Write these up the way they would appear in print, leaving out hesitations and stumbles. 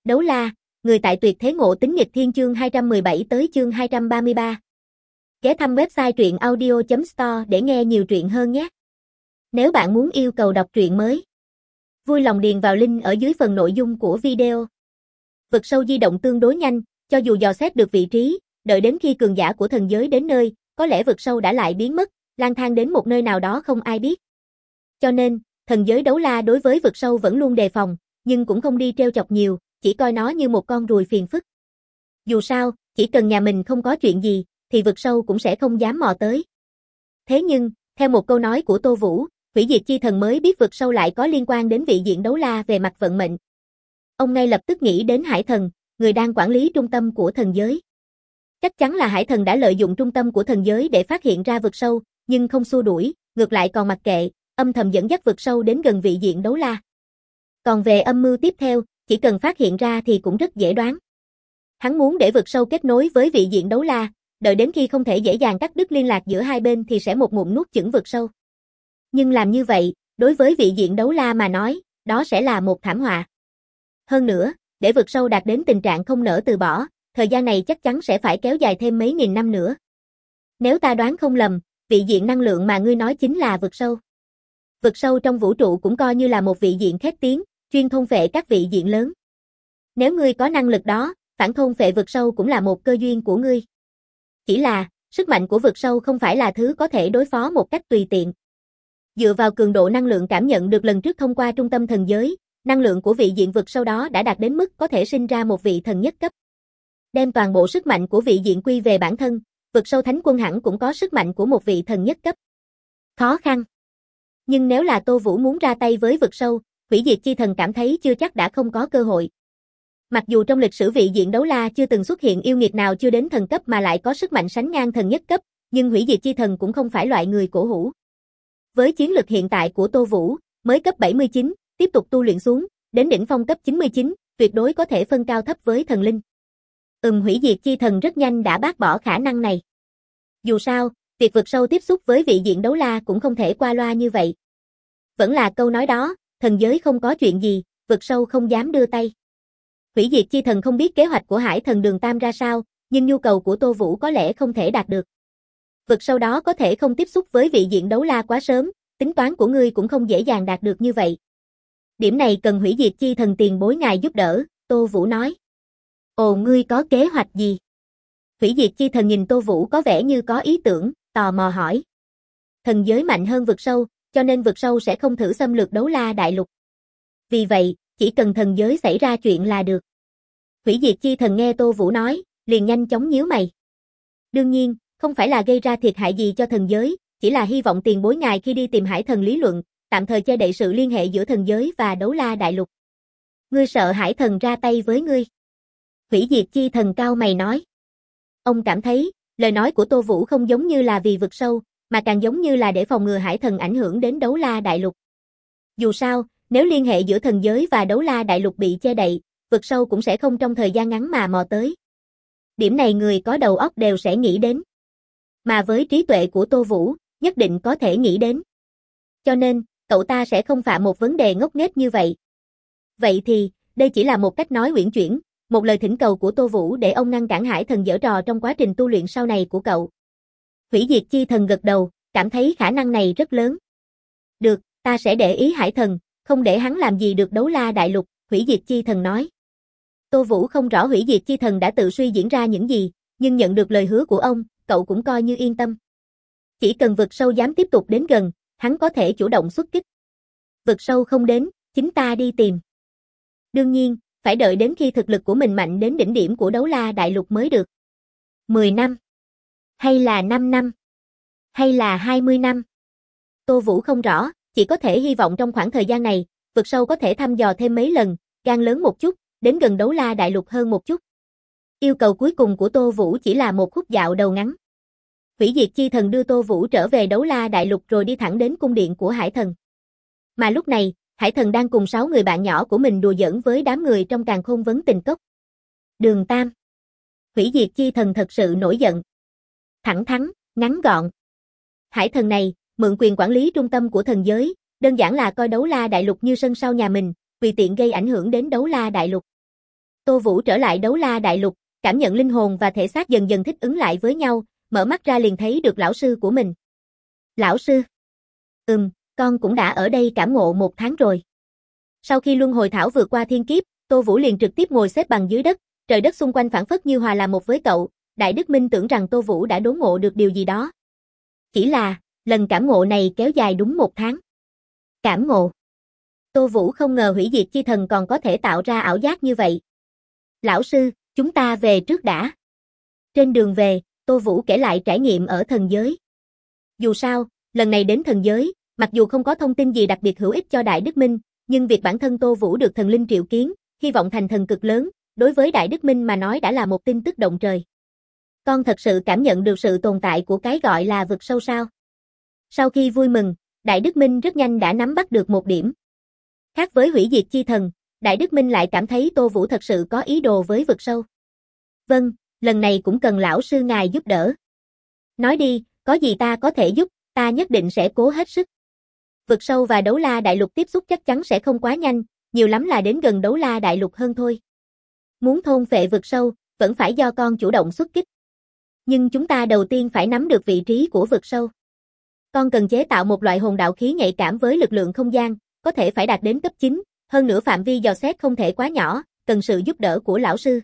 Đấu la, người tại tuyệt thế ngộ tính nghịch thiên chương 217 tới chương 233. Ghé thăm website truyện audio.store để nghe nhiều truyện hơn nhé. Nếu bạn muốn yêu cầu đọc truyện mới, vui lòng điền vào link ở dưới phần nội dung của video. Vực sâu di động tương đối nhanh, cho dù dò xét được vị trí, đợi đến khi cường giả của thần giới đến nơi, có lẽ vực sâu đã lại biến mất, lang thang đến một nơi nào đó không ai biết. Cho nên, thần giới đấu la đối với vực sâu vẫn luôn đề phòng, nhưng cũng không đi trêu chọc nhiều, chỉ coi nó như một con ruồi phiền phức. Dù sao, chỉ cần nhà mình không có chuyện gì, thì vực sâu cũng sẽ không dám mò tới. Thế nhưng, theo một câu nói của Tô Vũ, hủy diệt chi thần mới biết vực sâu lại có liên quan đến vị diện đấu la về mặt vận mệnh. Ông ngay lập tức nghĩ đến Hải Thần, người đang quản lý trung tâm của thần giới. Chắc chắn là Hải Thần đã lợi dụng trung tâm của thần giới để phát hiện ra vực sâu, nhưng không xua đuổi, ngược lại còn mặc kệ, âm thầm dẫn dắt vực sâu đến gần vị diện đấu la. Còn về âm mưu tiếp theo, chỉ cần phát hiện ra thì cũng rất dễ đoán. Hắn muốn để vực sâu kết nối với vị diện đấu la, đợi đến khi không thể dễ dàng cắt đứt liên lạc giữa hai bên thì sẽ một ngụm nuốt chửng vực sâu. Nhưng làm như vậy, đối với vị diện đấu la mà nói, đó sẽ là một thảm họa. Hơn nữa, để vực sâu đạt đến tình trạng không nỡ từ bỏ, thời gian này chắc chắn sẽ phải kéo dài thêm mấy nghìn năm nữa. Nếu ta đoán không lầm, vị diện năng lượng mà ngươi nói chính là vực sâu. Vực sâu trong vũ trụ cũng coi như là một vị diện khét tiếng, chuyên thôn phệ các vị diện lớn. Nếu ngươi có năng lực đó, phản thôn phệ vực sâu cũng là một cơ duyên của ngươi. Chỉ là, sức mạnh của vực sâu không phải là thứ có thể đối phó một cách tùy tiện. Dựa vào cường độ năng lượng cảm nhận được lần trước thông qua trung tâm thần giới, năng lượng của vị diện vực sâu đó đã đạt đến mức có thể sinh ra một vị thần nhất cấp. Đem toàn bộ sức mạnh của vị diện quy về bản thân, vực sâu thánh quân hẳn cũng có sức mạnh của một vị thần nhất cấp. Khó khăn. Nhưng nếu là Tô Vũ muốn ra tay với vực sâu, hủy diệt chi thần cảm thấy chưa chắc đã không có cơ hội. Mặc dù trong lịch sử vị diện đấu la chưa từng xuất hiện yêu nghiệt nào chưa đến thần cấp mà lại có sức mạnh sánh ngang thần nhất cấp, nhưng hủy diệt chi thần cũng không phải loại người cổ hủ. Với chiến lực hiện tại của Tô Vũ, mới cấp 79, tiếp tục tu luyện xuống, đến đỉnh phong cấp 99, tuyệt đối có thể phân cao thấp với thần linh. Hủy diệt chi thần rất nhanh đã bác bỏ khả năng này. Dù sao, việc vực sâu tiếp xúc với vị diện đấu la cũng không thể qua loa như vậy. Vẫn là câu nói đó, thần giới không có chuyện gì, vực sâu không dám đưa tay. Hủy diệt chi thần không biết kế hoạch của Hải Thần Đường Tam ra sao, nhưng nhu cầu của Tô Vũ có lẽ không thể đạt được. Vực sâu đó có thể không tiếp xúc với vị diện đấu la quá sớm, tính toán của ngươi cũng không dễ dàng đạt được như vậy. Điểm này cần hủy diệt chi thần tiền bối ngài giúp đỡ, Tô Vũ nói. Ồ, ngươi có kế hoạch gì? Hủy diệt chi thần nhìn Tô Vũ có vẻ như có ý tưởng, tò mò hỏi. Thần giới mạnh hơn vực sâu, cho nên vực sâu sẽ không thử xâm lược đấu la đại lục. Vì vậy, chỉ cần thần giới xảy ra chuyện là được. Hủy diệt chi thần nghe Tô Vũ nói, liền nhanh chóng nhíu mày. Đương nhiên, không phải là gây ra thiệt hại gì cho thần giới, chỉ là hy vọng tiền bối ngài khi đi tìm Hải Thần lý luận, tạm thời che đậy sự liên hệ giữa thần giới và đấu la đại lục. Ngươi sợ Hải Thần ra tay với ngươi? Hủy diệt chi thần cao mày nói. Ông cảm thấy, lời nói của Tô Vũ không giống như là vì vực sâu, mà càng giống như là để phòng ngừa Hải Thần ảnh hưởng đến đấu la đại lục. Dù sao, nếu liên hệ giữa thần giới và đấu la đại lục bị che đậy, vực sâu cũng sẽ không trong thời gian ngắn mà mò tới. Điểm này người có đầu óc đều sẽ nghĩ đến. Mà với trí tuệ của Tô Vũ, nhất định có thể nghĩ đến. Cho nên, cậu ta sẽ không phạm một vấn đề ngốc nghếch như vậy. Vậy thì, đây chỉ là một cách nói uyển chuyển, một lời thỉnh cầu của Tô Vũ để ông ngăn cản Hải Thần giở trò trong quá trình tu luyện sau này của cậu. Hủy diệt chi thần gật đầu, cảm thấy khả năng này rất lớn. Được, ta sẽ để ý Hải Thần, không để hắn làm gì được đấu la đại lục, hủy diệt chi thần nói. Tô Vũ không rõ hủy diệt chi thần đã tự suy diễn ra những gì, nhưng nhận được lời hứa của ông, cậu cũng coi như yên tâm. Chỉ cần vực sâu dám tiếp tục đến gần, hắn có thể chủ động xuất kích. Vực sâu không đến, chính ta đi tìm. Đương nhiên, phải đợi đến khi thực lực của mình mạnh đến đỉnh điểm của đấu la đại lục mới được. 10 năm? Hay là 5 năm? Hay là 20 năm? Tô Vũ không rõ, chỉ có thể hy vọng trong khoảng thời gian này, vực sâu có thể thăm dò thêm mấy lần, gan lớn một chút, đến gần đấu la đại lục hơn một chút. Yêu cầu cuối cùng của Tô Vũ chỉ là một khúc dạo đầu ngắn. Hủy diệt chi thần đưa Tô Vũ trở về đấu la đại lục rồi đi thẳng đến cung điện của Hải Thần. Mà lúc này, Hải Thần đang cùng 6 người bạn nhỏ của mình đùa giỡn với đám người trong càn khôn vấn tình cốc. Đường Tam. Hủy diệt chi thần thật sự nổi giận. Thẳng thắn, ngắn gọn. Hải Thần này, mượn quyền quản lý trung tâm của thần giới, đơn giản là coi đấu la đại lục như sân sau nhà mình, tùy tiện gây ảnh hưởng đến đấu la đại lục. Tô Vũ trở lại Đấu La Đại Lục, cảm nhận linh hồn và thể xác dần dần thích ứng lại với nhau, mở mắt ra liền thấy được lão sư của mình. Lão sư? Con cũng đã ở đây cảm ngộ 1 tháng rồi. Sau khi luân hồi thảo vượt qua thiên kiếp, Tô Vũ liền trực tiếp ngồi xếp bằng dưới đất, trời đất xung quanh phảng phất như hòa làm một với cậu. Đại Đức Minh tưởng rằng Tô Vũ đã đốn ngộ được điều gì đó. Chỉ là, lần cảm ngộ này kéo dài đúng 1 tháng. Cảm ngộ. Tô Vũ không ngờ hủy diệt chi thần còn có thể tạo ra ảo giác như vậy. Lão sư, chúng ta về trước đã. Trên đường về, Tô Vũ kể lại trải nghiệm ở thần giới. Dù sao, lần này đến thần giới, mặc dù không có thông tin gì đặc biệt hữu ích cho Đại Đức Minh, nhưng việc bản thân Tô Vũ được thần linh triệu kiến, hy vọng thành thần cực lớn, đối với Đại Đức Minh mà nói đã là một tin tức động trời. Con thật sự cảm nhận được sự tồn tại của cái gọi là vực sâu sao? Sau khi vui mừng, Đại Đức Minh rất nhanh đã nắm bắt được một điểm. Khác với hủy diệt chi thần, Đại Đức Minh lại cảm thấy Tô Vũ thật sự có ý đồ với vực sâu. Vâng, lần này cũng cần lão sư ngài giúp đỡ. Nói đi, có gì ta có thể giúp, ta nhất định sẽ cố hết sức. Vực sâu và Đấu La Đại Lục tiếp xúc chắc chắn sẽ không quá nhanh, nhiều lắm là đến gần Đấu La Đại Lục hơn thôi. Muốn thôn phệ vực sâu, vẫn phải do con chủ động xuất kích. Nhưng chúng ta đầu tiên phải nắm được vị trí của vực sâu. Con cần chế tạo một loại hồn đạo khí nhạy cảm với lực lượng không gian, có thể phải đạt đến cấp 9, hơn nữa phạm vi dò xét không thể quá nhỏ, cần sự giúp đỡ của lão sư.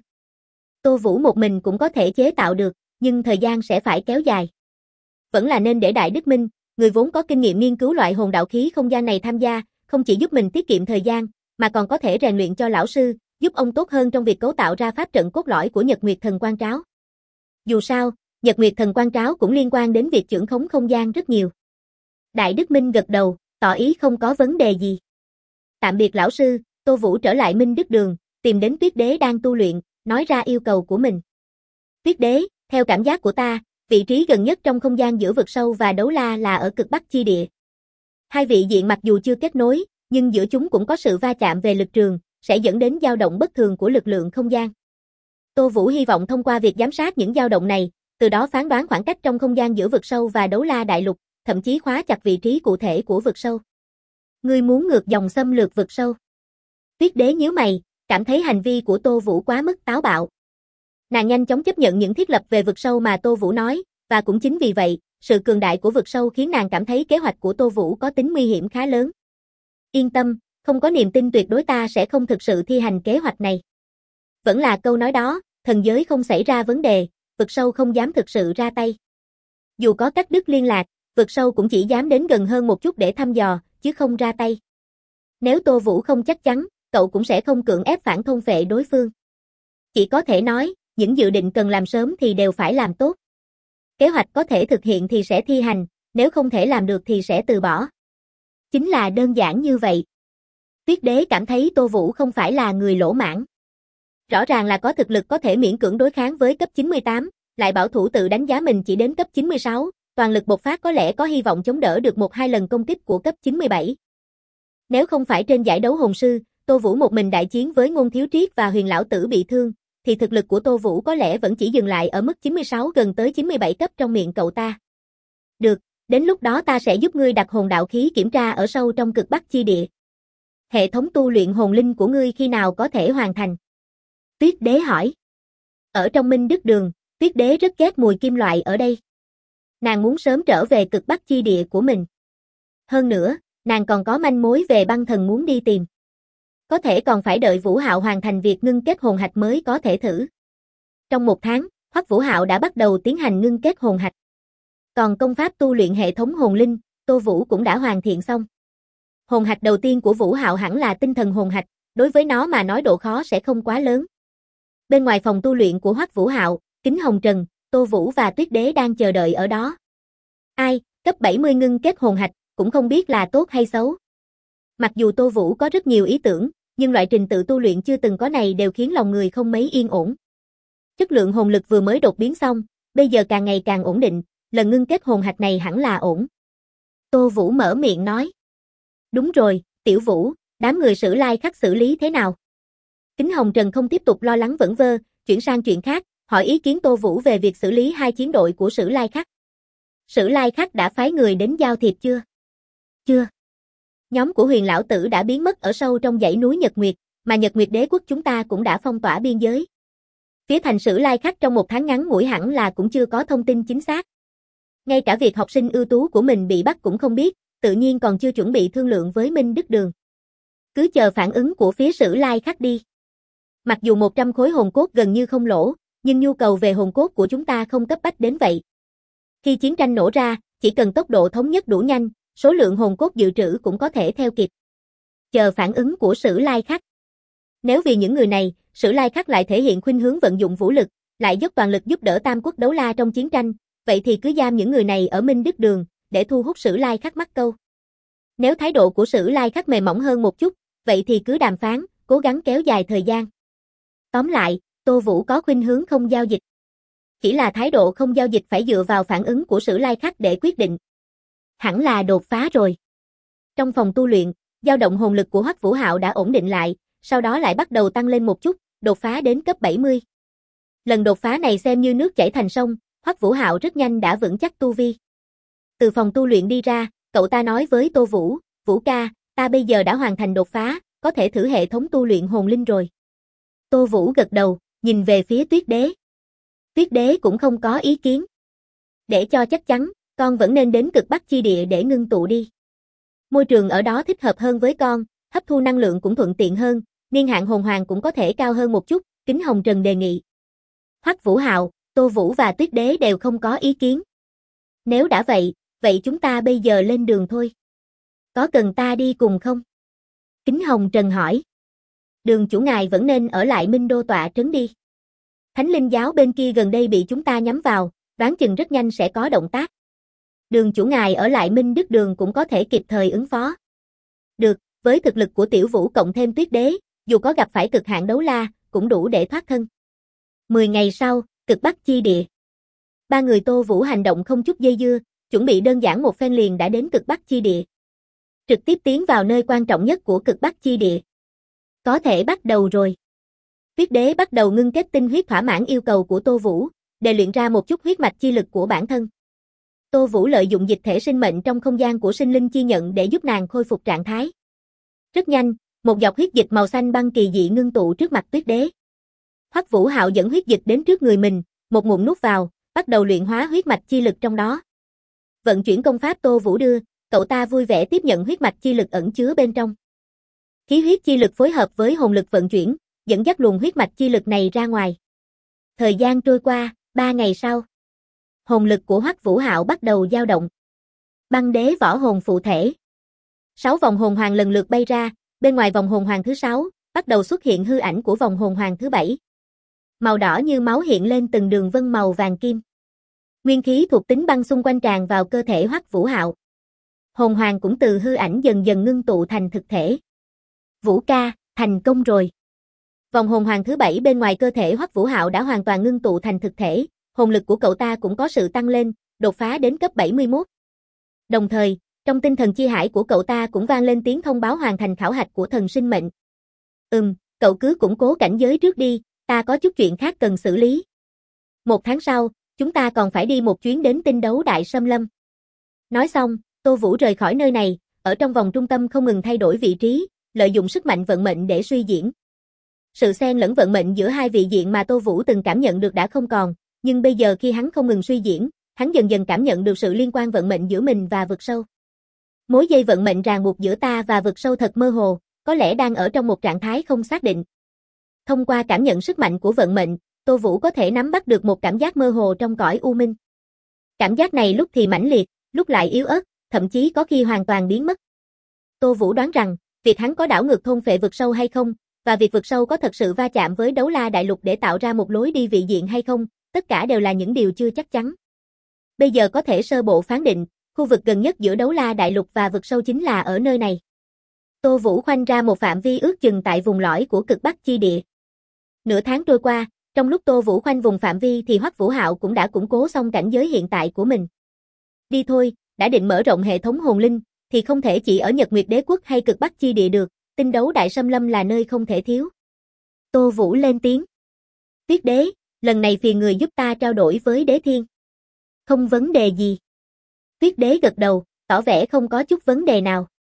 Tô Vũ một mình cũng có thể chế tạo được, nhưng thời gian sẽ phải kéo dài. Vẫn là nên để Đại Đức Minh, người vốn có kinh nghiệm nghiên cứu loại hồn đạo khí không gian này tham gia, không chỉ giúp mình tiết kiệm thời gian, mà còn có thể rèn luyện cho lão sư, giúp ông tốt hơn trong việc cấu tạo ra pháp trận cốt lõi của Nhật Nguyệt Thần Quang Tráo. Dù sao, Nhật Nguyệt Thần Quang Tráo cũng liên quan đến việc chưởng khống không gian rất nhiều. Đại Đức Minh gật đầu, tỏ ý không có vấn đề gì. Tạm biệt lão sư, Tô Vũ trở lại Minh Đức Đường, tìm đến Tuyết Đế đang tu luyện, nói ra yêu cầu của mình. Tuyết Đế, theo cảm giác của ta, vị trí gần nhất trong không gian giữa vực sâu và Đấu La là ở cực Bắc chi địa. Hai vị diện mặc dù chưa kết nối, nhưng giữa chúng cũng có sự va chạm về lực trường, sẽ dẫn đến dao động bất thường của lực lượng không gian. Tô Vũ hy vọng thông qua việc giám sát những dao động này, từ đó phán đoán khoảng cách trong không gian giữa vực sâu và Đấu La Đại Lục, thậm chí khóa chặt vị trí cụ thể của vực sâu. Ngươi muốn ngược dòng xâm lược vực sâu. Tuyết Đế nhíu mày, cảm thấy hành vi của Tô Vũ quá mức táo bạo. Nàng nhanh chóng chấp nhận những thiết lập về vực sâu mà Tô Vũ nói, và cũng chính vì vậy, sự cường đại của vực sâu khiến nàng cảm thấy kế hoạch của Tô Vũ có tính nguy hiểm khá lớn. Yên tâm, không có niềm tin tuyệt đối ta sẽ không thực sự thi hành kế hoạch này. Vẫn là câu nói đó, thần giới không xảy ra vấn đề, vực sâu không dám thực sự ra tay. Dù có cắt đứt liên lạc, vực sâu cũng chỉ dám đến gần hơn một chút để thăm dò, chứ không ra tay. Nếu Tô Vũ không chắc chắn, cậu cũng sẽ không cưỡng ép phản thôn phệ đối phương. Chỉ có thể nói, những dự định cần làm sớm thì đều phải làm tốt. Kế hoạch có thể thực hiện thì sẽ thi hành, nếu không thể làm được thì sẽ từ bỏ. Chính là đơn giản như vậy. Tuyết Đế cảm thấy Tô Vũ không phải là người lỗ mãn. Rõ ràng là có thực lực có thể miễn cưỡng đối kháng với cấp 98, lại bảo thủ tự đánh giá mình chỉ đến cấp 96, toàn lực bộc phát có lẽ có hy vọng chống đỡ được 1-2 lần công kích của cấp 97. Nếu không phải trên giải đấu hồn sư, Tô Vũ một mình đại chiến với Ngôn Thiếu Triết và Huyền Lão Tử bị thương, thì thực lực của Tô Vũ có lẽ vẫn chỉ dừng lại ở mức 96 gần tới 97 cấp trong miệng cậu ta. Được, đến lúc đó ta sẽ giúp ngươi đặt hồn đạo khí kiểm tra ở sâu trong cực Bắc chi địa. Hệ thống tu luyện hồn linh của ngươi khi nào có thể hoàn thành? Tuyết Đế hỏi. Ở trong Minh Đức Đường, Tuyết Đế rất ghét mùi kim loại ở đây. Nàng muốn sớm trở về cực Bắc chi địa của mình. Hơn nữa, nàng còn có manh mối về băng thần muốn đi tìm. Có thể còn phải đợi Vũ Hạo hoàn thành việc ngưng kết hồn hạch mới có thể thử. Trong 1 tháng, Hoắc Vũ Hạo đã bắt đầu tiến hành ngưng kết hồn hạch. Còn công pháp tu luyện hệ thống hồn linh, Tô Vũ cũng đã hoàn thiện xong. Hồn hạch đầu tiên của Vũ Hạo hẳn là tinh thần hồn hạch, đối với nó mà nói độ khó sẽ không quá lớn. Bên ngoài phòng tu luyện của Hoắc Vũ Hạo, Kính Hồng Trần, Tô Vũ và Tuyết Đế đang chờ đợi ở đó. Ai, cấp 70 ngưng kết hồn hạch, cũng không biết là tốt hay xấu. Mặc dù Tô Vũ có rất nhiều ý tưởng, nhưng loại trình tự tu luyện chưa từng có này đều khiến lòng người không mấy yên ổn. Chất lượng hồn lực vừa mới đột biến xong, bây giờ càng ngày càng ổn định, lần ngưng kết hồn hạch này hẳn là ổn. Tô Vũ mở miệng nói. Đúng rồi, Tiểu Vũ, đám người Sử Lai Khắc xử lý thế nào? Kính Hồng Trần không tiếp tục lo lắng vẩn vơ, chuyển sang chuyện khác, hỏi ý kiến Tô Vũ về việc xử lý 2 chiến đội của Sử Lai Khắc. Sử Lai Khắc đã phái người đến giao thiệp chưa? Chưa. Nhóm của Huyền Lão Tử đã biến mất ở sâu trong dãy núi Nhật Nguyệt, mà Nhật Nguyệt Đế quốc chúng ta cũng đã phong tỏa biên giới. Phía thành Sử Lai Khắc trong một tháng ngắn ngủi hẳn là cũng chưa có thông tin chính xác. Ngay cả việc học sinh ưu tú của mình bị bắt cũng không biết, tự nhiên còn chưa chuẩn bị thương lượng với Minh Đức Đường. Cứ chờ phản ứng của phía Sử Lai Khắc đi. Mặc dù 100 khối hồn cốt gần như không lỗ, nhưng nhu cầu về hồn cốt của chúng ta không cấp bách đến vậy. Khi chiến tranh nổ ra, chỉ cần tốc độ thống nhất đủ nhanh, số lượng hồn cốt dự trữ cũng có thể theo kịp. Chờ phản ứng của Sử Lai Khắc. Nếu vì những người này, Sử Lai Khắc lại thể hiện khuynh hướng vận dụng vũ lực, lại dốc toàn lực giúp đỡ Tam Quốc Đấu La trong chiến tranh, vậy thì cứ giam những người này ở Minh Đức Đường, để thu hút Sử Lai Khắc mắc câu. Nếu thái độ của Sử Lai Khắc mềm mỏng hơn một chút, vậy thì cứ đàm phán, cố gắng kéo dài thời gian. Tóm lại, Tô Vũ có khuynh hướng không giao dịch. Chỉ là thái độ không giao dịch phải dựa vào phản ứng của Sử Lai Khắc để quyết định. Hẳn là đột phá rồi. Trong phòng tu luyện, dao động hồn lực của Hoắc Vũ Hạo đã ổn định lại, sau đó lại bắt đầu tăng lên một chút, đột phá đến cấp 70. Lần đột phá này xem như nước chảy thành sông, Hoắc Vũ Hạo rất nhanh đã vững chắc tu vi. Từ phòng tu luyện đi ra, cậu ta nói với Tô Vũ, Vũ ca, ta bây giờ đã hoàn thành đột phá, có thể thử hệ thống tu luyện hồn linh rồi. Tô Vũ gật đầu, nhìn về phía Tuyết Đế. Tuyết Đế cũng không có ý kiến. Để cho chắc chắn, con vẫn nên đến Cực Bắc chi địa để ngưng tụ đi. Môi trường ở đó thích hợp hơn với con, hấp thu năng lượng cũng thuận tiện hơn, niên hạn hồn hoàng cũng có thể cao hơn một chút, Kính Hồng Trần đề nghị. Hoắc Vũ Hạo, Tô Vũ và Tuyết Đế đều không có ý kiến. Nếu đã vậy chúng ta bây giờ lên đường thôi. Có cần ta đi cùng không? Kính Hồng Trần hỏi. Đường chủ ngài vẫn nên ở lại Minh Đô tọa trấn đi. Thánh linh giáo bên kia gần đây bị chúng ta nhắm vào, đoán chừng rất nhanh sẽ có động tác. Đường chủ ngài ở lại Minh Đức Đường cũng có thể kịp thời ứng phó. Được, với thực lực của Tiểu Vũ cộng thêm Tuyết Đế, dù có gặp phải cực hạn đấu la, cũng đủ để thoát thân. 10 ngày sau, Cực Bắc chi địa. Ba người Tô Vũ hành động không chút dây dưa, chuẩn bị đơn giản một phen liền đã đến Cực Bắc chi địa. Trực tiếp tiến vào nơi quan trọng nhất của Cực Bắc chi địa. Có thể bắt đầu rồi. Tuyết Đế bắt đầu ngưng kết tinh huyết thỏa mãn yêu cầu của Tô Vũ, để luyện ra một chút huyết mạch chi lực của bản thân. Tô Vũ lợi dụng dịch thể sinh mệnh trong không gian của sinh linh chi nhận để giúp nàng khôi phục trạng thái. Rất nhanh, một giọt huyết dịch màu xanh băng kỳ dị ngưng tụ trước mặt Tuyết Đế. Hoắc Vũ Hạo dẫn huyết dịch đến trước người mình, một ngụm nuốt vào, bắt đầu luyện hóa huyết mạch chi lực trong đó. Vận chuyển công pháp Tô Vũ đưa, cậu ta vui vẻ tiếp nhận huyết mạch chi lực ẩn chứa bên trong. Khí huyết chi lực phối hợp với hồn lực vận chuyển, dẫn dắt luồng huyết mạch chi lực này ra ngoài. Thời gian trôi qua, 3 ngày sau, hồn lực của Hoắc Vũ Hạo bắt đầu dao động. Băng đế võ hồn phụ thể. 6 vòng hồn hoàng lần lượt bay ra, bên ngoài vòng hồn hoàng thứ 6, bắt đầu xuất hiện hư ảnh của vòng hồn hoàng thứ 7. Màu đỏ như máu hiện lên từng đường vân màu vàng kim. Nguyên khí thuộc tính băng xung quanh tràn vào cơ thể Hoắc Vũ Hạo. Hồn hoàng cũng từ hư ảnh dần dần ngưng tụ thành thực thể. Vũ ca, thành công rồi. Vòng hồn hoàng thứ 7 bên ngoài cơ thể Hoắc Vũ Hạo đã hoàn toàn ngưng tụ thành thực thể, hồn lực của cậu ta cũng có sự tăng lên, đột phá đến cấp 71. Đồng thời, trong tinh thần chi hải của cậu ta cũng vang lên tiếng thông báo hoàn thành khảo hạch của thần sinh mệnh. Cậu cứ củng cố cảnh giới trước đi, ta có chút chuyện khác cần xử lý. 1 tháng sau, chúng ta còn phải đi một chuyến đến Tinh Đấu Đại Xâm Lâm. Nói xong, Tô Vũ rời khỏi nơi này, ở trong vòng trung tâm không ngừng thay đổi vị trí, lợi dụng sức mạnh vận mệnh để suy diễn. Sự xen lẫn vận mệnh giữa hai vị diện mà Tô Vũ từng cảm nhận được đã không còn, nhưng bây giờ khi hắn không ngừng suy diễn, hắn dần dần cảm nhận được sự liên quan vận mệnh giữa mình và vực sâu. Mối dây vận mệnh ràng buộc giữa ta và vực sâu thật mơ hồ, có lẽ đang ở trong một trạng thái không xác định. Thông qua cảm nhận sức mạnh của vận mệnh, Tô Vũ có thể nắm bắt được một cảm giác mơ hồ trong cõi u minh. Cảm giác này lúc thì mãnh liệt, lúc lại yếu ớt, thậm chí có khi hoàn toàn biến mất. Tô Vũ đoán rằng, việc hắn có đảo ngược thôn phệ vực sâu hay không, và việc vực sâu có thật sự va chạm với Đấu La Đại Lục để tạo ra một lối đi vị diện hay không, tất cả đều là những điều chưa chắc chắn. Bây giờ có thể sơ bộ phán định, khu vực gần nhất giữa Đấu La Đại Lục và vực sâu chính là ở nơi này. Tô Vũ khoanh ra một phạm vi ước chừng tại vùng lõi của Cực Bắc chi địa. Nửa tháng trôi qua, trong lúc Tô Vũ khoanh vùng phạm vi thì Hoắc Vũ Hạo cũng đã củng cố xong cảnh giới hiện tại của mình. Đi thôi, đã định mở rộng hệ thống hồn linh, thì không thể chỉ ở Nhật Nguyệt Đế quốc hay Cực Bắc chi địa được, Tinh Đấu Đại Xâm Lâm là nơi không thể thiếu. Tô Vũ lên tiếng. Tuyết Đế, lần này phiền người giúp ta trao đổi với Đế Thiên. Không vấn đề gì. Tuyết Đế gật đầu, tỏ vẻ không có chút vấn đề nào.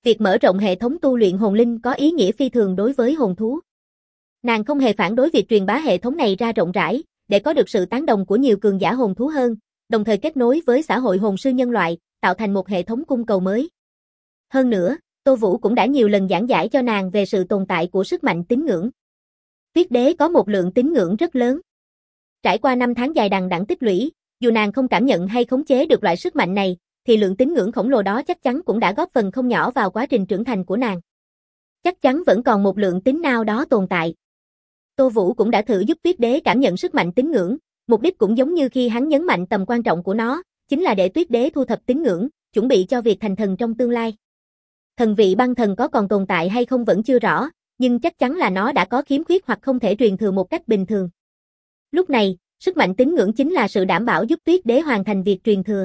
Việc mở rộng hệ thống tu luyện hồn linh có ý nghĩa phi thường đối với hồn thú. Nàng không hề phản đối việc truyền bá hệ thống này ra rộng rãi, để có được sự tán đồng của nhiều cường giả hồn thú hơn, đồng thời kết nối với xã hội hồn sư nhân loại, tạo thành một hệ thống cung cầu mới. Hơn nữa, Tô Vũ cũng đã nhiều lần giảng giải cho nàng về sự tồn tại của sức mạnh tín ngưỡng. Tuyết đế có một lượng tín ngưỡng rất lớn. Trải qua 5 tháng dài đằng đẵng tích lũy, dù nàng không cảm nhận hay khống chế được loại sức mạnh này, thì lượng tín ngưỡng khổng lồ đó chắc chắn cũng đã góp phần không nhỏ vào quá trình trưởng thành của nàng. Chắc chắn vẫn còn một lượng tín nào đó tồn tại. Tô Vũ cũng đã thử giúp Tuyết đế cảm nhận sức mạnh tín ngưỡng, mục đích cũng giống như khi hắn nhấn mạnh tầm quan trọng của nó, chính là để Tuyết đế thu thập tín ngưỡng, chuẩn bị cho việc thành thần trong tương lai. Thần vị băng thần có còn tồn tại hay không vẫn chưa rõ, nhưng chắc chắn là nó đã có khiếm khuyết hoặc không thể truyền thừa một cách bình thường. Lúc này, sức mạnh tín ngưỡng chính là sự đảm bảo giúp Tuyết đế hoàn thành việc truyền thừa.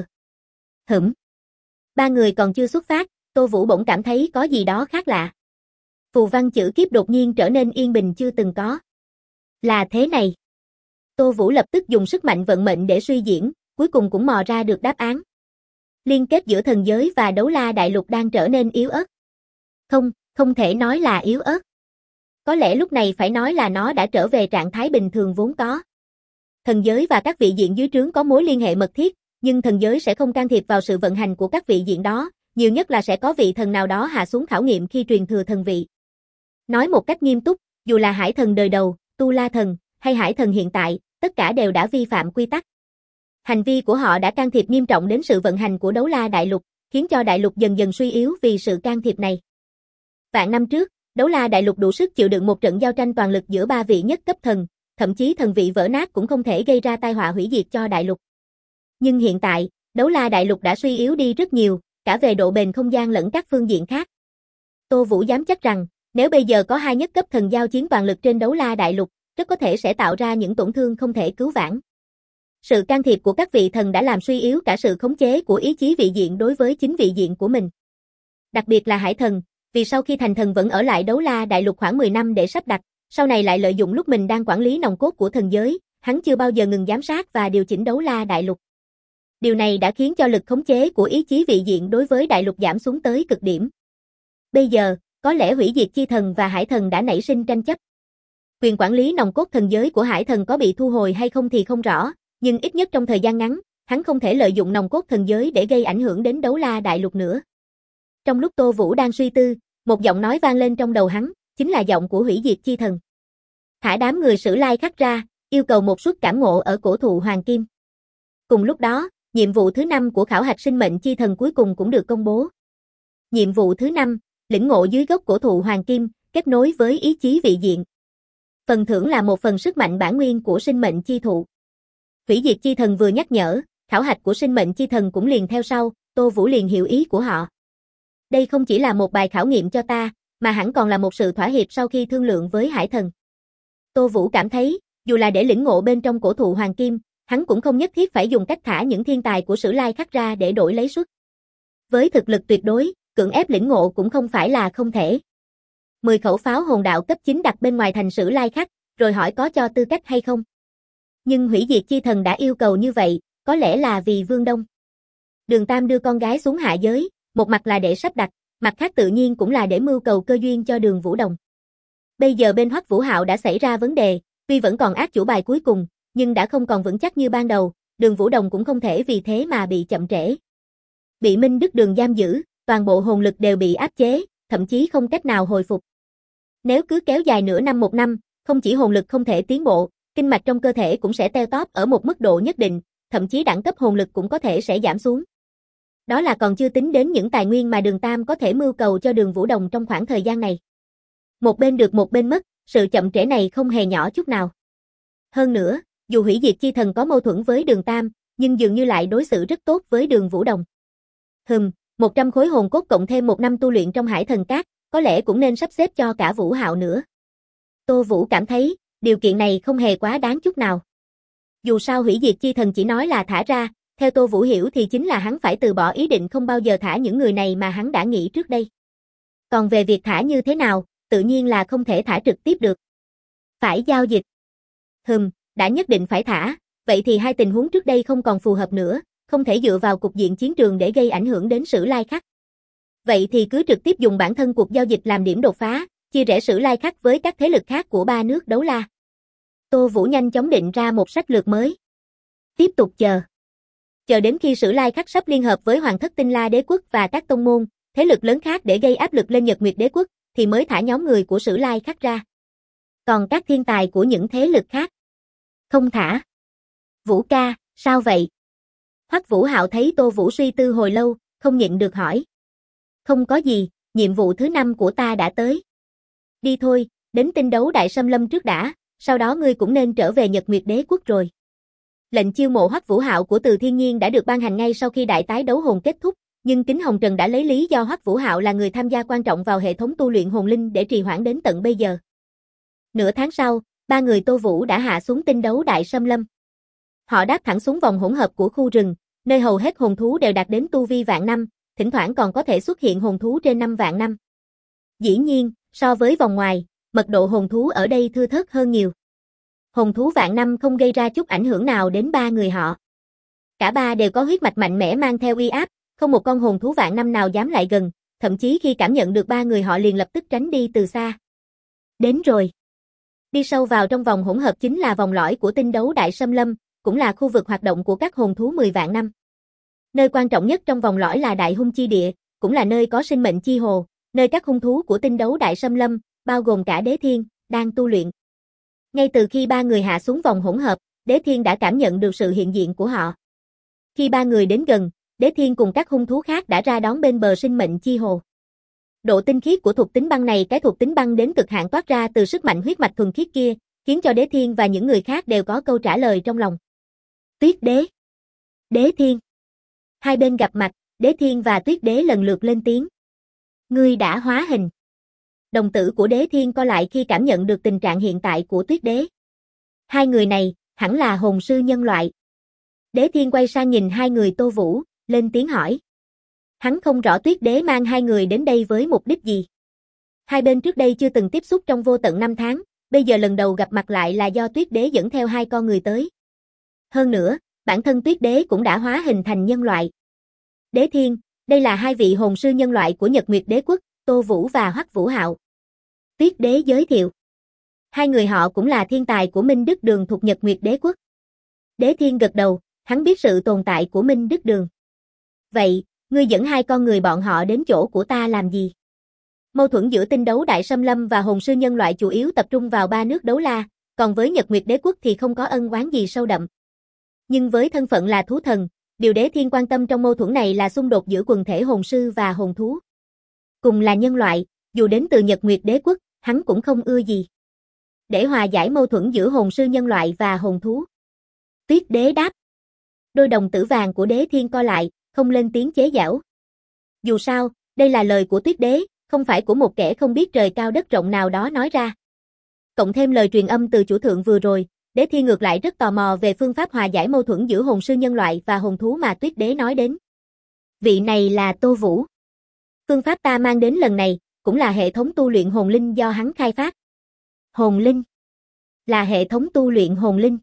Ba người còn chưa xuất phát, Tô Vũ bỗng cảm thấy có gì đó khác lạ. Phù văn chữ kiếp đột nhiên trở nên yên bình chưa từng có. Là thế này. Tô Vũ lập tức dùng sức mạnh vận mệnh để suy diễn, cuối cùng cũng mò ra được đáp án. Liên kết giữa thần giới và đấu la đại lục đang trở nên yếu ớt. Không thể nói là yếu ớt. Có lẽ lúc này phải nói là nó đã trở về trạng thái bình thường vốn có. Thần giới và các vị diện dưới trướng có mối liên hệ mật thiết, nhưng thần giới sẽ không can thiệp vào sự vận hành của các vị diện đó, nhiều nhất là sẽ có vị thần nào đó hạ xuống khảo nghiệm khi truyền thừa thần vị. Nói một cách nghiêm túc, dù là hải thần đời đầu, tu la thần, hay hải thần hiện tại, tất cả đều đã vi phạm quy tắc. Hành vi của họ đã can thiệp nghiêm trọng đến sự vận hành của đấu la đại lục, khiến cho đại lục dần dần suy yếu vì sự can thiệp này. Vạn năm trước, đấu la đại lục đủ sức chịu đựng một trận giao tranh toàn lực giữa 3 vị nhất cấp thần, thậm chí thần vị vỡ nát cũng không thể gây ra tai họa hủy diệt cho đại lục. Nhưng hiện tại, đấu la đại lục đã suy yếu đi rất nhiều, cả về độ bền không gian lẫn các phương diện khác. Tô Vũ dám chắc rằng, nếu bây giờ có 2 nhất cấp thần giao chiến toàn lực trên đấu la đại lục, rất có thể sẽ tạo ra những tổn thương không thể cứu vãn. Sự can thiệp của các vị thần đã làm suy yếu cả sự khống chế của ý chí vị diện đối với chính vị diện của mình. Đặc biệt là hải thần, vì sau khi thành thần vẫn ở lại đấu la đại lục khoảng 10 năm để sắp đặt, sau này lại lợi dụng lúc mình đang quản lý nòng cốt của thần giới, hắn chưa bao giờ ngừng giám sát và điều chỉnh đấu la đại lục. Điều này đã khiến cho lực khống chế của ý chí vị diện đối với đại lục giảm xuống tới cực điểm. Bây giờ, có lẽ hủy diệt chi thần và hải thần đã nảy sinh tranh chấp. Quyền quản lý nòng cốt thần giới của hải thần có bị thu hồi hay không thì không rõ, nhưng ít nhất trong thời gian ngắn, hắn không thể lợi dụng nòng cốt thần giới để gây ảnh hưởng đến đấu la đại lục nữa. Trong lúc Tô Vũ đang suy tư, một giọng nói vang lên trong đầu hắn, chính là giọng của hủy diệt chi thần. Thả đám người Sử Lai Khắc ra, yêu cầu một suất cảm ngộ ở cổ thụ Hoàng Kim. Cùng lúc đó, nhiệm vụ thứ 5 của khảo hạch sinh mệnh chi thần cuối cùng cũng được công bố. Nhiệm vụ thứ 5, lĩnh ngộ dưới gốc cổ thụ Hoàng Kim, kết nối với ý chí vị diện. Phần thưởng là một phần sức mạnh bản nguyên của sinh mệnh chi thụ. Hủy diệt chi thần vừa nhắc nhở, khảo hạch của sinh mệnh chi thần cũng liền theo sau, Tô Vũ liền hiểu ý của họ. Đây không chỉ là một bài khảo nghiệm cho ta, mà hẳn còn là một sự thỏa hiệp sau khi thương lượng với hải thần. Tô Vũ cảm thấy, dù là để lĩnh ngộ bên trong cổ thụ Hoàng Kim, hắn cũng không nhất thiết phải dùng cách thả những thiên tài của Sử Lai Khắc ra để đổi lấy suất. Với thực lực tuyệt đối, cưỡng ép lĩnh ngộ cũng không phải là không thể. 10 khẩu pháo hồn đạo cấp 9 đặt bên ngoài thành Sử Lai Khắc, rồi hỏi có cho tư cách hay không. Nhưng hủy diệt chi thần đã yêu cầu như vậy, có lẽ là vì Vương Đông. Đường Tam đưa con gái xuống hạ giới, một mặt là để sắp đặt, mặt khác tự nhiên cũng là để mưu cầu cơ duyên cho Đường Vũ Đồng. Bây giờ bên Hoắc Vũ Hạo đã xảy ra vấn đề, tuy vẫn còn át chủ bài cuối cùng, nhưng đã không còn vững chắc như ban đầu, Đường Vũ Đồng cũng không thể vì thế mà bị chậm trễ. Bị Minh Đức Đường giam giữ, toàn bộ hồn lực đều bị áp chế, thậm chí không cách nào hồi phục. Nếu cứ kéo dài nửa năm một năm, không chỉ hồn lực không thể tiến bộ, kinh mạch trong cơ thể cũng sẽ teo tóp ở một mức độ nhất định, thậm chí đẳng cấp hồn lực cũng có thể sẽ giảm xuống. Đó là còn chưa tính đến những tài nguyên mà Đường Tam có thể mưu cầu cho Đường Vũ Đồng trong khoảng thời gian này. Một bên được một bên mất, sự chậm trễ này không hề nhỏ chút nào. Hơn nữa, dù hủy diệt chi thần có mâu thuẫn với Đường Tam, nhưng dường như lại đối xử rất tốt với Đường Vũ Đồng. 100 khối hồn cốt cộng thêm 1 năm tu luyện trong Hải Thần Các, có lẽ cũng nên sắp xếp cho cả Vũ Hạo nữa. Tô Vũ cảm thấy, điều kiện này không hề quá đáng chút nào. Dù sao hủy diệt chi thần chỉ nói là thả ra, theo Tô Vũ hiểu thì chính là hắn phải từ bỏ ý định không bao giờ thả những người này mà hắn đã nghĩ trước đây. Còn về việc thả như thế nào, tự nhiên là không thể thả trực tiếp được. Phải giao dịch. Đã nhất định phải thả, vậy thì hai tình huống trước đây không còn phù hợp nữa, không thể dựa vào cục diện chiến trường để gây ảnh hưởng đến Sử Lai Khắc. Vậy thì cứ trực tiếp dùng bản thân cuộc giao dịch làm điểm đột phá, chia rẽ Sử Lai Khắc với các thế lực khác của ba nước Đấu La. Tô Vũ nhanh chóng định ra một sách lược mới. Tiếp tục chờ. Chờ đến khi Sử Lai Khắc sắp liên hợp với Hoàng thất Tinh La Đế quốc và các tông môn, thế lực lớn khác để gây áp lực lên Nhật Nguyệt Đế quốc, thì mới thả nhóm người của Sử Lai Khắc ra. Còn các thiên tài của những thế lực khác, không thả. Vũ ca, sao vậy? Hoắc Vũ Hạo thấy Tô Vũ suy tư hồi lâu, không nhịn được hỏi. Không có gì, nhiệm vụ thứ 5 của ta đã tới. Đi thôi, đến Tinh Đấu Đại Xâm Lâm trước đã, sau đó ngươi cũng nên trở về Nhật Nguyệt Đế quốc rồi. Lệnh chiêu mộ Hoắc Vũ Hạo của Từ Thiên Nhiên đã được ban hành ngay sau khi đại tái đấu hồn kết thúc, nhưng Kính Hồng Trần đã lấy lý do Hoắc Vũ Hạo là người tham gia quan trọng vào hệ thống tu luyện hồn linh để trì hoãn đến tận bây giờ. Nửa tháng sau, ba người Tô Vũ đã hạ xuống Tinh Đấu Đại Xâm Lâm. Họ đáp thẳng xuống vòng hỗn hợp của khu rừng, nơi hầu hết hồn thú đều đạt đến tu vi vạn năm, thỉnh thoảng còn có thể xuất hiện hồn thú trên 5 vạn năm. Dĩ nhiên, so với vòng ngoài, mật độ hồn thú ở đây thưa thớt hơn nhiều. Hồn thú vạn năm không gây ra chút ảnh hưởng nào đến ba người họ. Cả ba đều có huyết mạch mạnh mẽ mang theo uy áp, không một con hồn thú vạn năm nào dám lại gần, thậm chí khi cảm nhận được ba người họ liền lập tức tránh đi từ xa. Đến rồi. Đi sâu vào trong vòng hỗn hợp chính là vòng lõi của Tinh Đấu Đại Xâm Lâm, cũng là khu vực hoạt động của các hồn thú 10 vạn năm. Nơi quan trọng nhất trong vòng lõi là Đại Hung Chi Địa, cũng là nơi có sinh mệnh chi hồ, nơi các hung thú của Tinh Đấu Đại Xâm Lâm, bao gồm cả Đế Thiên, đang tu luyện. Ngay từ khi ba người hạ xuống vòng hỗn hợp, Đế Thiên đã cảm nhận được sự hiện diện của họ. Khi ba người đến gần, Đế Thiên cùng các hung thú khác đã ra đón bên bờ sinh mệnh chi hồ. Độ tinh khiết của thuộc tính băng này, cái thuộc tính băng đến cực hạn toát ra từ sức mạnh huyết mạch thuần khiết kia, khiến cho Đế Thiên và những người khác đều có câu trả lời trong lòng. Tuyết Đế, Đế Thiên. Hai bên gặp mặt, Đế Thiên và Tuyết Đế lần lượt lên tiếng. Ngươi đã hóa hình. Đồng tử của Đế Thiên co lại khi cảm nhận được tình trạng hiện tại của Tuyết Đế. Hai người này, hẳn là hồn sư nhân loại. Đế Thiên quay sang nhìn hai người Tô Vũ, lên tiếng hỏi. Hắn không rõ Tuyết Đế mang hai người đến đây với mục đích gì. Hai bên trước đây chưa từng tiếp xúc trong vô tận 5 tháng, bây giờ lần đầu gặp mặt lại là do Tuyết Đế dẫn theo hai con người tới. Hơn nữa, bản thân Tuyết Đế cũng đã hóa hình thành nhân loại. Đế Thiên, đây là hai vị hồn sư nhân loại của Nhật Nguyệt Đế quốc, Tô Vũ và Hoắc Vũ Hạo. Tuyết Đế giới thiệu. Hai người họ cũng là thiên tài của Minh Đức Đường thuộc Nhật Nguyệt Đế quốc. Đế Thiên gật đầu, hắn biết sự tồn tại của Minh Đức Đường. Vậy, ngươi dẫn hai con người bọn họ đến chỗ của ta làm gì? Mâu thuẫn giữa Tinh Đấu Đại Xâm Lâm và hồn sư nhân loại chủ yếu tập trung vào ba nước Đấu La, còn với Nhật Nguyệt Đế quốc thì không có ân oán gì sâu đậm. Nhưng với thân phận là thú thần, điều Đế Thiên quan tâm trong mâu thuẫn này là xung đột giữa quần thể hồn sư và hồn thú. Cùng là nhân loại, dù đến từ Nhật Nguyệt Đế quốc, hắn cũng không ưa gì. Để hòa giải mâu thuẫn giữa hồn sư nhân loại và hồn thú. Tuyết Đế đáp. Đôi đồng tử vàng của Đế Thiên co lại, không lên tiếng chế giễu. Dù sao, đây là lời của Tuyết Đế, không phải của một kẻ không biết trời cao đất rộng nào đó nói ra. Cộng thêm lời truyền âm từ chủ thượng vừa rồi, Đế Thiên ngược lại rất tò mò về phương pháp hòa giải mâu thuẫn giữa hồn sư nhân loại và hồn thú mà Tuyết Đế nói đến. Vị này là Tô Vũ. Phương pháp ta mang đến lần này, cũng là hệ thống tu luyện hồn linh do hắn khai phát. Hồn linh? Là hệ thống tu luyện hồn linh.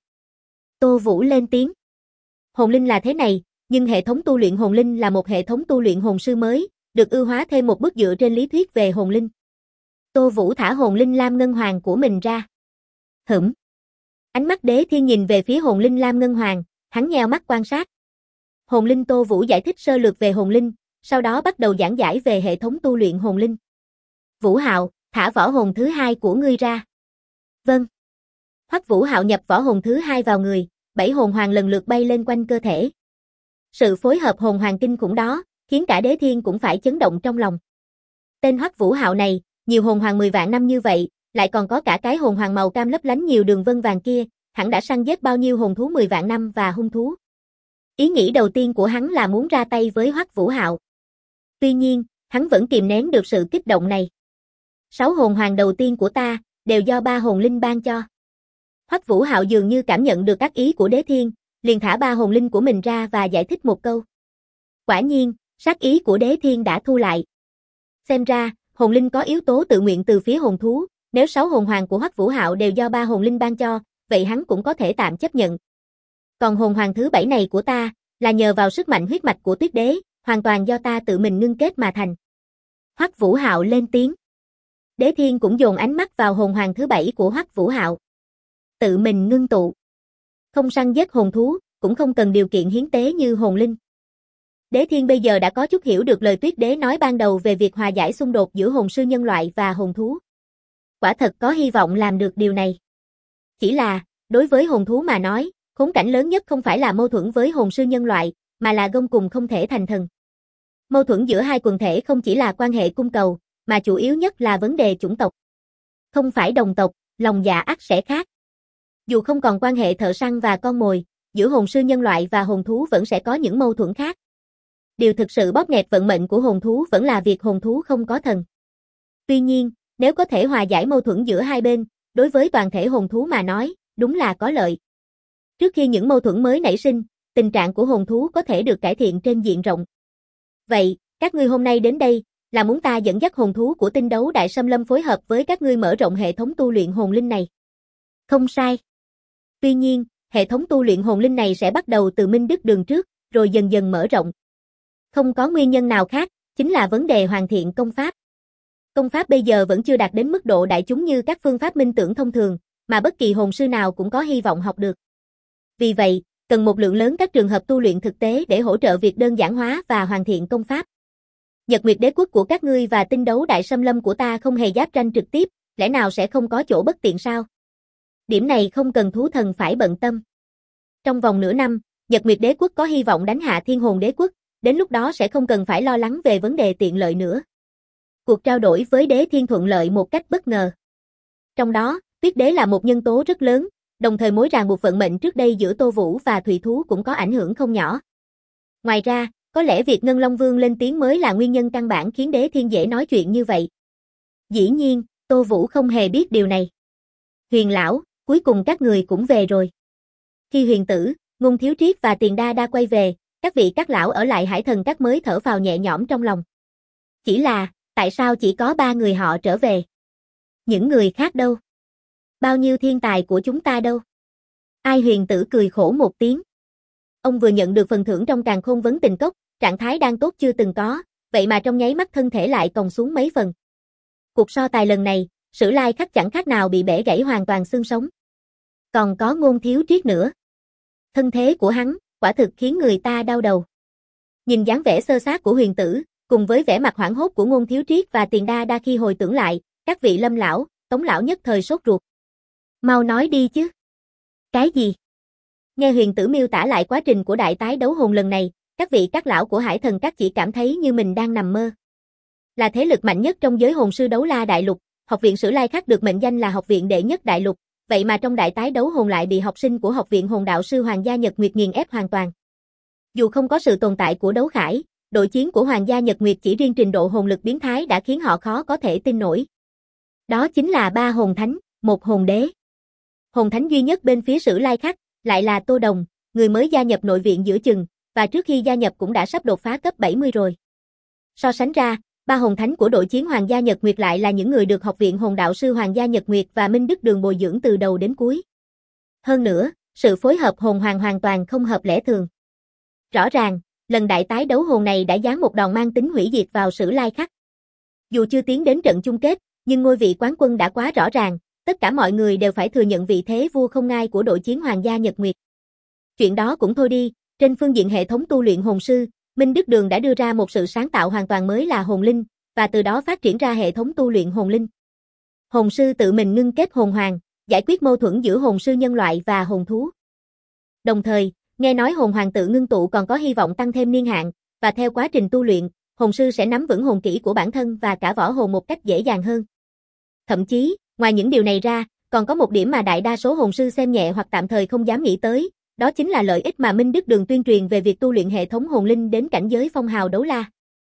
Tô Vũ lên tiếng. Hồn linh là thế này, nhưng hệ thống tu luyện hồn linh là một hệ thống tu luyện hồn sư mới, được ưu hóa thêm một bước dựa trên lý thuyết về hồn linh. Tô Vũ thả hồn linh lam ngân hoàng của mình ra. Hửm. Ánh mắt Đế Thiên nhìn về phía hồn linh lam ngân hoàng, hắn nheo mắt quan sát. Hồn linh Tô Vũ giải thích sơ lược về hồn linh, sau đó bắt đầu giảng giải về hệ thống tu luyện hồn linh. Vũ Hạo, thả võ hồn thứ 2 của ngươi ra. Vâng. Hoắc Vũ Hạo nhập võ hồn thứ 2 vào người, 7 hồn hoàng lần lượt bay lên quanh cơ thể. Sự phối hợp hồn hoàng kinh khủng đó, khiến cả Đế Thiên cũng phải chấn động trong lòng. Tên Hoắc Vũ Hạo này, nhiều hồn hoàng 10 vạn năm như vậy, lại còn có cả cái hồn hoàng màu cam lấp lánh nhiều đường vân vàng kia, hắn đã săn giết bao nhiêu hồn thú 10 vạn năm và hung thú. Ý nghĩ đầu tiên của hắn là muốn ra tay với Hoắc Vũ Hạo. Tuy nhiên, hắn vẫn kìm nén được sự kích động này. 6 hồn hoàng đầu tiên của ta, đều do 3 hồn linh ban cho. Hoắc Vũ Hạo dường như cảm nhận được các ý của Đế Thiên, liền thả 3 hồn linh của mình ra và giải thích một câu. Quả nhiên, sát ý của Đế Thiên đã thu lại. Xem ra, hồn linh có yếu tố tự nguyện từ phía hồn thú, nếu 6 hồn hoàng của Hoắc Vũ Hạo đều do 3 hồn linh ban cho, vậy hắn cũng có thể tạm chấp nhận. Còn hồn hoàng thứ 7 này của ta, là nhờ vào sức mạnh huyết mạch của Tuyết Đế, hoàn toàn do ta tự mình ngưng kết mà thành. Hoắc Vũ Hạo lên tiếng. Đế Thiên cũng dồn ánh mắt vào hồn hoàng thứ 7 của Hoắc Vũ Hạo. Tự mình ngưng tụ. Không săn giết hồn thú, cũng không cần điều kiện hiến tế như hồn linh. Đế Thiên bây giờ đã có chút hiểu được lời Tuyết Đế nói ban đầu về việc hòa giải xung đột giữa hồn sư nhân loại và hồn thú. Quả thật có hy vọng làm được điều này. Chỉ là, đối với hồn thú mà nói, khốn cảnh lớn nhất không phải là mâu thuẫn với hồn sư nhân loại, mà là gông cùng không thể thành thần. Mâu thuẫn giữa hai quần thể không chỉ là quan hệ cung cầu, mà chủ yếu nhất là vấn đề chủng tộc. Không phải đồng tộc, lòng dạ ắt sẽ khác. Dù không còn quan hệ thợ săn và con mồi, giữa hồn sư nhân loại và hồn thú vẫn sẽ có những mâu thuẫn khác. Điều thực sự bóp nghẹt vận mệnh của hồn thú vẫn là việc hồn thú không có thần. Tuy nhiên, nếu có thể hòa giải mâu thuẫn giữa hai bên, đối với toàn thể hồn thú mà nói, đúng là có lợi. Trước khi những mâu thuẫn mới nảy sinh, tình trạng của hồn thú có thể được cải thiện trên diện rộng. Vậy, các ngươi hôm nay đến đây, là muốn ta dẫn dắt hồn thú của Tinh Đấu Đại Xâm Lâm phối hợp với các ngươi mở rộng hệ thống tu luyện hồn linh này. Không sai. Tuy nhiên, hệ thống tu luyện hồn linh này sẽ bắt đầu từ Minh Đức Đường trước, rồi dần dần mở rộng. Không có nguyên nhân nào khác, chính là vấn đề hoàn thiện công pháp. Công pháp bây giờ vẫn chưa đạt đến mức độ đại chúng như các phương pháp minh tưởng thông thường, mà bất kỳ hồn sư nào cũng có hy vọng học được. Vì vậy, cần một lượng lớn các trường hợp tu luyện thực tế để hỗ trợ việc đơn giản hóa và hoàn thiện công pháp. Nhật Nguyệt Đế quốc của các ngươi và Tinh Đấu Đại Xâm Lâm của ta không hề giáp tranh trực tiếp, lẽ nào sẽ không có chỗ bất tiện sao? Điểm này không cần thú thần phải bận tâm. Trong vòng nửa năm, Nhật Nguyệt Đế quốc có hy vọng đánh hạ Thiên Hồn Đế quốc, đến lúc đó sẽ không cần phải lo lắng về vấn đề tiện lợi nữa. Cuộc trao đổi với Đế Thiên thuận lợi một cách bất ngờ. Trong đó, Tuyết Đế là một nhân tố rất lớn, đồng thời mối ràng buộc vận mệnh trước đây giữa Tô Vũ và Thủy Thú cũng có ảnh hưởng không nhỏ. Ngoài ra, có lẽ việc Ngân Long Vương lên tiếng mới là nguyên nhân căn bản khiến Đế Thiên dễ nói chuyện như vậy. Dĩ nhiên, Tô Vũ không hề biết điều này. Huyền lão, cuối cùng các người cũng về rồi. Khi Huyền Tử, Ngôn Thiếu Triết và Tiền Đa Đa quay về, các vị các lão ở lại Hải Thần Các mới thở phào nhẹ nhõm trong lòng. Chỉ là, tại sao chỉ có 3 người họ trở về? Những người khác đâu? Bao nhiêu thiên tài của chúng ta đâu? Ai? Huyền Tử cười khổ một tiếng. Ông vừa nhận được phần thưởng trong Càn Khôn Vấn Tình Cốc, trạng thái đang tốt chưa từng có, vậy mà trong nháy mắt thân thể lại còng xuống mấy phần. Cuộc so tài lần này, Sử Lai Khắc chẳng khác nào bị bẻ gãy hoàn toàn xương sống. Còn có Ngôn Thiếu Triết nữa. Thân thế của hắn, quả thực khiến người ta đau đầu. Nhìn dáng vẻ sơ xác của Huyền Tử, cùng với vẻ mặt hoảng hốt của Ngôn Thiếu Triết và Tiền Đa Đa khi hồi tưởng lại, các vị Lâm lão, Tống lão nhất thời sốt ruột. Mau nói đi chứ. Cái gì? Nghe Huyền Tử miêu tả lại quá trình của đại tái đấu hồn lần này, các vị các lão của Hải Thần Các chỉ cảm thấy như mình đang nằm mơ. Là thế lực mạnh nhất trong giới hồn sư đấu la đại lục, học viện Sử Lai Khắc được mệnh danh là học viện đệ nhất đại lục, vậy mà trong đại tái đấu hồn lại bị học sinh của học viện hồn đạo sư Hoàng gia Nhật Nguyệt nghiền ép hoàn toàn. Dù không có sự tồn tại của đấu khải, đội chiến của Hoàng gia Nhật Nguyệt chỉ riêng trình độ hồn lực biến thái đã khiến họ khó có thể tin nổi. Đó chính là 3 hồn thánh, 1 hồn đế. Hồn thánh duy nhất bên phía Sử Lai Khắc lại là Tô Đồng, người mới gia nhập nội viện giữa chừng, và trước khi gia nhập cũng đã sắp đột phá cấp 70 rồi. So sánh ra, 3 hồn thánh của đội chiến Hoàng gia Nhật Nguyệt lại là những người được học viện hồn đạo sư Hoàng gia Nhật Nguyệt và Minh Đức Đường bồi dưỡng từ đầu đến cuối. Hơn nữa, sự phối hợp hồn hoàng hoàn toàn không hợp lẽ thường. Rõ ràng, lần đại tái đấu hồn này đã giáng một đòn mang tính hủy diệt vào Sử Lai Khắc. Dù chưa tiến đến trận chung kết, nhưng ngôi vị quán quân đã quá rõ ràng, tất cả mọi người đều phải thừa nhận vị thế vua không ngai của đội chiến Hoàng gia Nhật Nguyệt. Chuyện đó cũng thôi đi, trên phương diện hệ thống tu luyện hồn sư, Minh Đức Đường đã đưa ra một sự sáng tạo hoàn toàn mới là hồn linh, và từ đó phát triển ra hệ thống tu luyện hồn linh. Hồn sư tự mình ngưng kết hồn hoàng, giải quyết mâu thuẫn giữa hồn sư nhân loại và hồn thú. Đồng thời, nghe nói hồn hoàng tự ngưng tụ còn có hy vọng tăng thêm niên hạn, và theo quá trình tu luyện, hồn sư sẽ nắm vững hồn kỹ của bản thân và cả võ hồn một cách dễ dàng hơn. Thậm chí, ngoài những điều này ra, còn có một điểm mà đại đa số hồn sư xem nhẹ hoặc tạm thời không dám nghĩ tới, đó chính là lợi ích mà Minh Đức Đường tuyên truyền về việc tu luyện hệ thống hồn linh đến cảnh giới phong hào đấu la.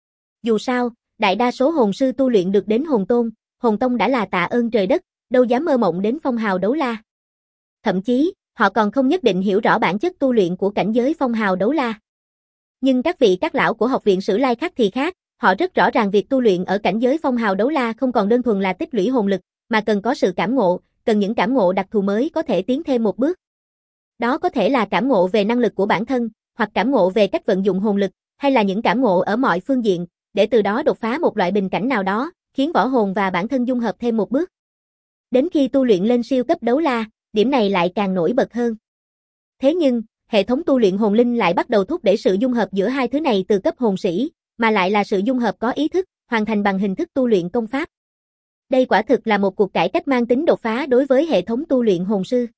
Dù sao, đại đa số hồn sư tu luyện được đến hồn tôn, hồn tông đã là tạ ơn trời đất, đâu dám mơ mộng đến phong hào đấu la. Thậm chí, họ còn không nhất định hiểu rõ bản chất tu luyện của cảnh giới phong hào đấu la. Nhưng các vị các lão của học viện Sử Lai Khắc thì khác, họ rất rõ ràng việc tu luyện ở cảnh giới phong hào đấu la không còn đơn thuần là tích lũy hồn lực, mà cần có sự cảm ngộ, cần những cảm ngộ đặc thù mới có thể tiến thêm một bước. Đó có thể là cảm ngộ về năng lực của bản thân, hoặc cảm ngộ về cách vận dụng hồn lực, hay là những cảm ngộ ở mọi phương diện, để từ đó đột phá một loại bình cảnh nào đó, khiến võ hồn và bản thân dung hợp thêm một bước. Đến khi tu luyện lên siêu cấp đấu la, điểm này lại càng nổi bật hơn. Thế nhưng, hệ thống tu luyện hồn linh lại bắt đầu thúc đẩy sự dung hợp giữa hai thứ này từ cấp hồn sĩ, mà lại là sự dung hợp có ý thức, hoàn thành bằng hình thức tu luyện công pháp. Đây quả thực là một cuộc cải cách mang tính đột phá đối với hệ thống tu luyện hồn sư.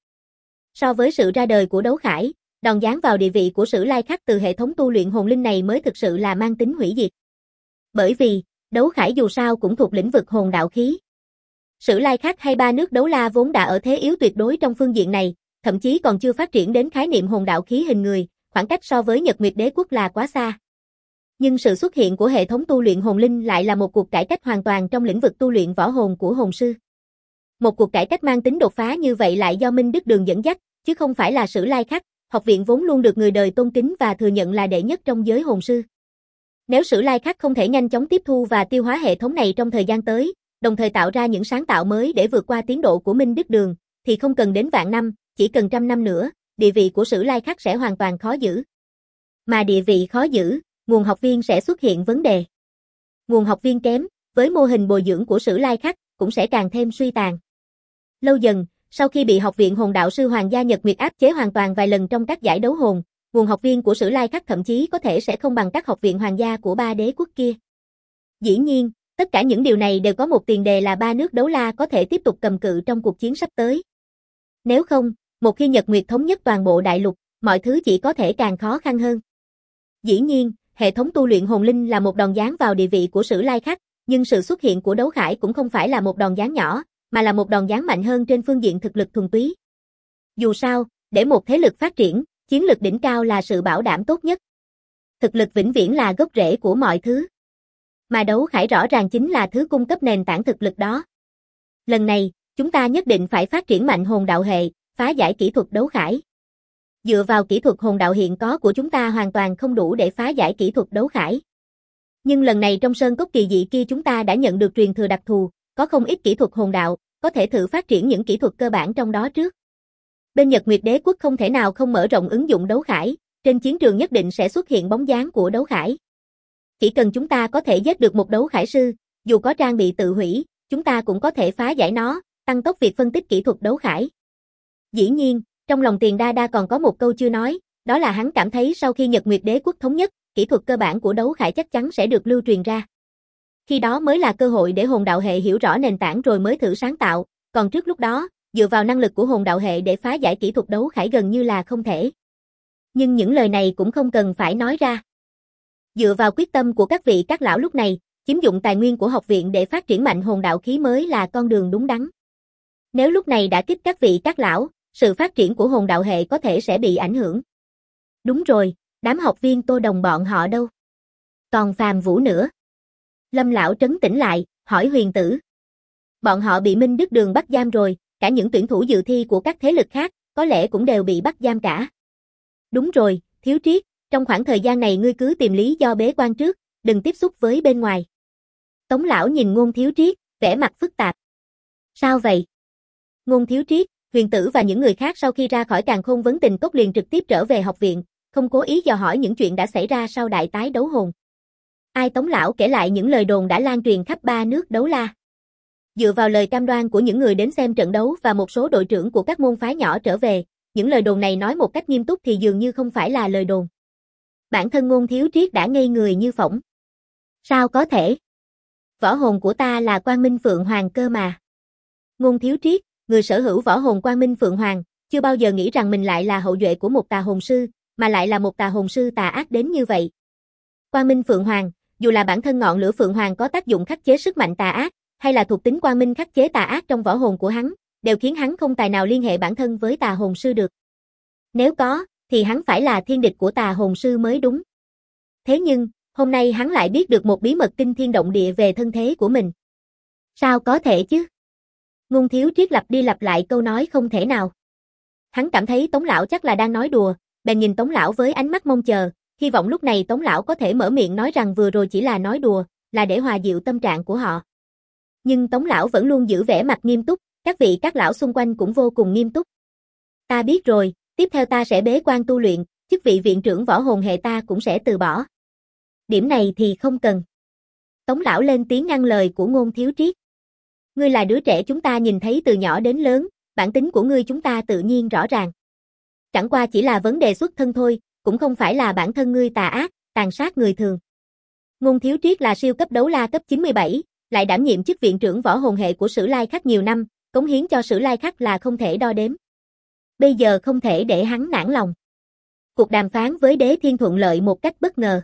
So với sự ra đời của đấu khải, đòn giáng vào địa vị của Sử Lai Khắc từ hệ thống tu luyện hồn linh này mới thực sự là mang tính hủy diệt. Bởi vì, đấu khải dù sao cũng thuộc lĩnh vực hồn đạo khí. Sử Lai Khắc hay ba nước đấu la vốn đã ở thế yếu tuyệt đối trong phương diện này, thậm chí còn chưa phát triển đến khái niệm hồn đạo khí hình người, khoảng cách so với Nhật Nguyệt Đế quốc là quá xa. Nhưng sự xuất hiện của hệ thống tu luyện hồn linh lại là một cuộc cải cách hoàn toàn trong lĩnh vực tu luyện võ hồn của hồn sư. Một cuộc cải cách mang tính đột phá như vậy lại do Minh Đức Đường dẫn dắt, chứ không phải là Sử Lai Khắc, học viện vốn luôn được người đời tôn kính và thừa nhận là đệ nhất trong giới hồn sư. Nếu Sử Lai Khắc không thể nhanh chóng tiếp thu và tiêu hóa hệ thống này trong thời gian tới, đồng thời tạo ra những sáng tạo mới để vượt qua tiến độ của Minh Đức Đường, thì không cần đến vạn năm, chỉ cần trăm năm nữa, địa vị của Sử Lai Khắc sẽ hoàn toàn khó giữ. Mà địa vị khó giữ, nguồn học viên sẽ xuất hiện vấn đề. Nguồn học viên kém, với mô hình bồi dưỡng của Sử Lai Khắc, cũng sẽ càng thêm suy tàn. Lâu dần, sau khi bị học viện hồn đạo sư Hoàng gia Nhật Nguyệt áp chế hoàn toàn vài lần trong các giải đấu hồn, nguồn học viên của Sử Lai Khắc thậm chí có thể sẽ không bằng các học viện hoàng gia của ba đế quốc kia. Dĩ nhiên, tất cả những điều này đều có một tiền đề là ba nước đấu la có thể tiếp tục cầm cự trong cuộc chiến sắp tới. Nếu không, một khi Nhật Nguyệt thống nhất toàn bộ đại lục, mọi thứ chỉ có thể càng khó khăn hơn. Dĩ nhiên, hệ thống tu luyện hồn linh là một đòn giáng vào địa vị của Sử Lai Khắc, nhưng sự xuất hiện của đấu khải cũng không phải là một đòn giáng nhỏ, mà là một đòn giáng mạnh hơn trên phương diện thực lực thuần túy. Dù sao, để một thế lực phát triển, chiến lực đỉnh cao là sự bảo đảm tốt nhất. Thực lực vĩnh viễn là gốc rễ của mọi thứ. Mà đấu khải rõ ràng chính là thứ cung cấp nền tảng thực lực đó. Lần này, chúng ta nhất định phải phát triển mạnh hồn đạo hệ, phá giải kỹ thuật đấu khải. Dựa vào kỹ thuật hồn đạo hiện có của chúng ta hoàn toàn không đủ để phá giải kỹ thuật đấu khải. Nhưng lần này trong sơn cốc kỳ dị kia chúng ta đã nhận được truyền thừa đặc thù, có không ít kỹ thuật hồn đạo, có thể thử phát triển những kỹ thuật cơ bản trong đó trước. Bên Nhật Nguyệt Đế quốc không thể nào không mở rộng ứng dụng đấu khải, trên chiến trường nhất định sẽ xuất hiện bóng dáng của đấu khải. Chỉ cần chúng ta có thể giết được một đấu khải sư, dù có trang bị tự hủy, chúng ta cũng có thể phá giải nó, tăng tốc việc phân tích kỹ thuật đấu khải. Dĩ nhiên, trong lòng Tiền Đa Đa còn có một câu chưa nói, đó là hắn cảm thấy sau khi Nhật Nguyệt Đế quốc thống nhất, kỹ thuật cơ bản của đấu khải chắc chắn sẽ được lưu truyền ra. Khi đó mới là cơ hội để hồn đạo hệ hiểu rõ nền tảng rồi mới thử sáng tạo, còn trước lúc đó, dựa vào năng lực của hồn đạo hệ để phá giải kỹ thuật đấu khải gần như là không thể. Nhưng những lời này cũng không cần phải nói ra. Dựa vào quyết tâm của các vị các lão lúc này, chiếm dụng tài nguyên của học viện để phát triển mạnh hồn đạo khí mới là con đường đúng đắn. Nếu lúc này đã kích các vị các lão, sự phát triển của hồn đạo hệ có thể sẽ bị ảnh hưởng. Đúng rồi, đám học viên Tô Đồng bọn họ đâu? Còn Phàm Vũ nữa. Lâm lão trấn tĩnh lại, hỏi Huyền Tử. Bọn họ bị Minh Đức Đường bắt giam rồi, cả những tuyển thủ dự thi của các thế lực khác, có lẽ cũng đều bị bắt giam cả. Đúng rồi, Thiếu Triết, trong khoảng thời gian này ngươi cứ tìm lý do bế quan trước, đừng tiếp xúc với bên ngoài. Tống lão nhìn Ngôn Thiếu Triết, vẻ mặt phức tạp. Sao vậy? Ngôn Thiếu Triết, Huyền Tử và những người khác sau khi ra khỏi Càn Khôn Vấn Tình Cốc liền trực tiếp trở về học viện, không cố ý dò hỏi những chuyện đã xảy ra sau đại tái đấu hồn. Ai Tống lão kể lại những lời đồn đã lan truyền khắp ba nước đấu la. Dựa vào lời cam đoan của những người đến xem trận đấu và một số đội trưởng của các môn phái nhỏ trở về, những lời đồn này nói một cách nghiêm túc thì dường như không phải là lời đồn. Bản thân Ngôn Thiếu Triết đã ngây người như phỏng. Sao có thể? Võ hồn của ta là Quang Minh Phượng Hoàng cơ mà. Ngôn Thiếu Triết, người sở hữu võ hồn Quang Minh Phượng Hoàng, chưa bao giờ nghĩ rằng mình lại là hậu duệ của một tà hồn sư, mà lại là một tà hồn sư tà ác đến như vậy. Quang Minh Phượng Hoàng, dù là bản thân ngọn lửa Phượng Hoàng có tác dụng khắc chế sức mạnh tà ác, hay là thuộc tính Quang Minh khắc chế tà ác trong võ hồn của hắn, đều khiến hắn không tài nào liên hệ bản thân với tà hồn sư được. Nếu có, thì hắn phải là thiên địch của tà hồn sư mới đúng. Thế nhưng, hôm nay hắn lại biết được một bí mật kinh thiên động địa về thân thế của mình. Sao có thể chứ? Ngôn Thiếu Triết lặp đi lặp lại câu nói không thể nào. Hắn cảm thấy Tống lão chắc là đang nói đùa, bèn nhìn Tống lão với ánh mắt mong chờ, hy vọng lúc này Tống lão có thể mở miệng nói rằng vừa rồi chỉ là nói đùa, là để hòa dịu tâm trạng của họ. Nhưng Tống lão vẫn luôn giữ vẻ mặt nghiêm túc, các vị các lão xung quanh cũng vô cùng nghiêm túc. Ta biết rồi, tiếp theo ta sẽ bế quan tu luyện, chức vị viện trưởng võ hồn hệ ta cũng sẽ từ bỏ. Điểm này thì không cần. Tống lão lên tiếng ngăn lời của Ngôn Thiếu Triết. Ngươi là đứa trẻ chúng ta nhìn thấy từ nhỏ đến lớn, bản tính của ngươi chúng ta tự nhiên rõ ràng. Chẳng qua chỉ là vấn đề xuất thân thôi, cũng không phải là bản thân ngươi tà ác, tàn sát người thường. Ngôn Thiếu Triết là siêu cấp đấu la cấp 97, lại đảm nhiệm chức viện trưởng võ hồn hệ của Sử Lai Khắc nhiều năm, cống hiến cho Sử Lai Khắc là không thể đo đếm. Bây giờ không thể để hắn nản lòng. Cuộc đàm phán với Đế Thiên thuận lợi một cách bất ngờ.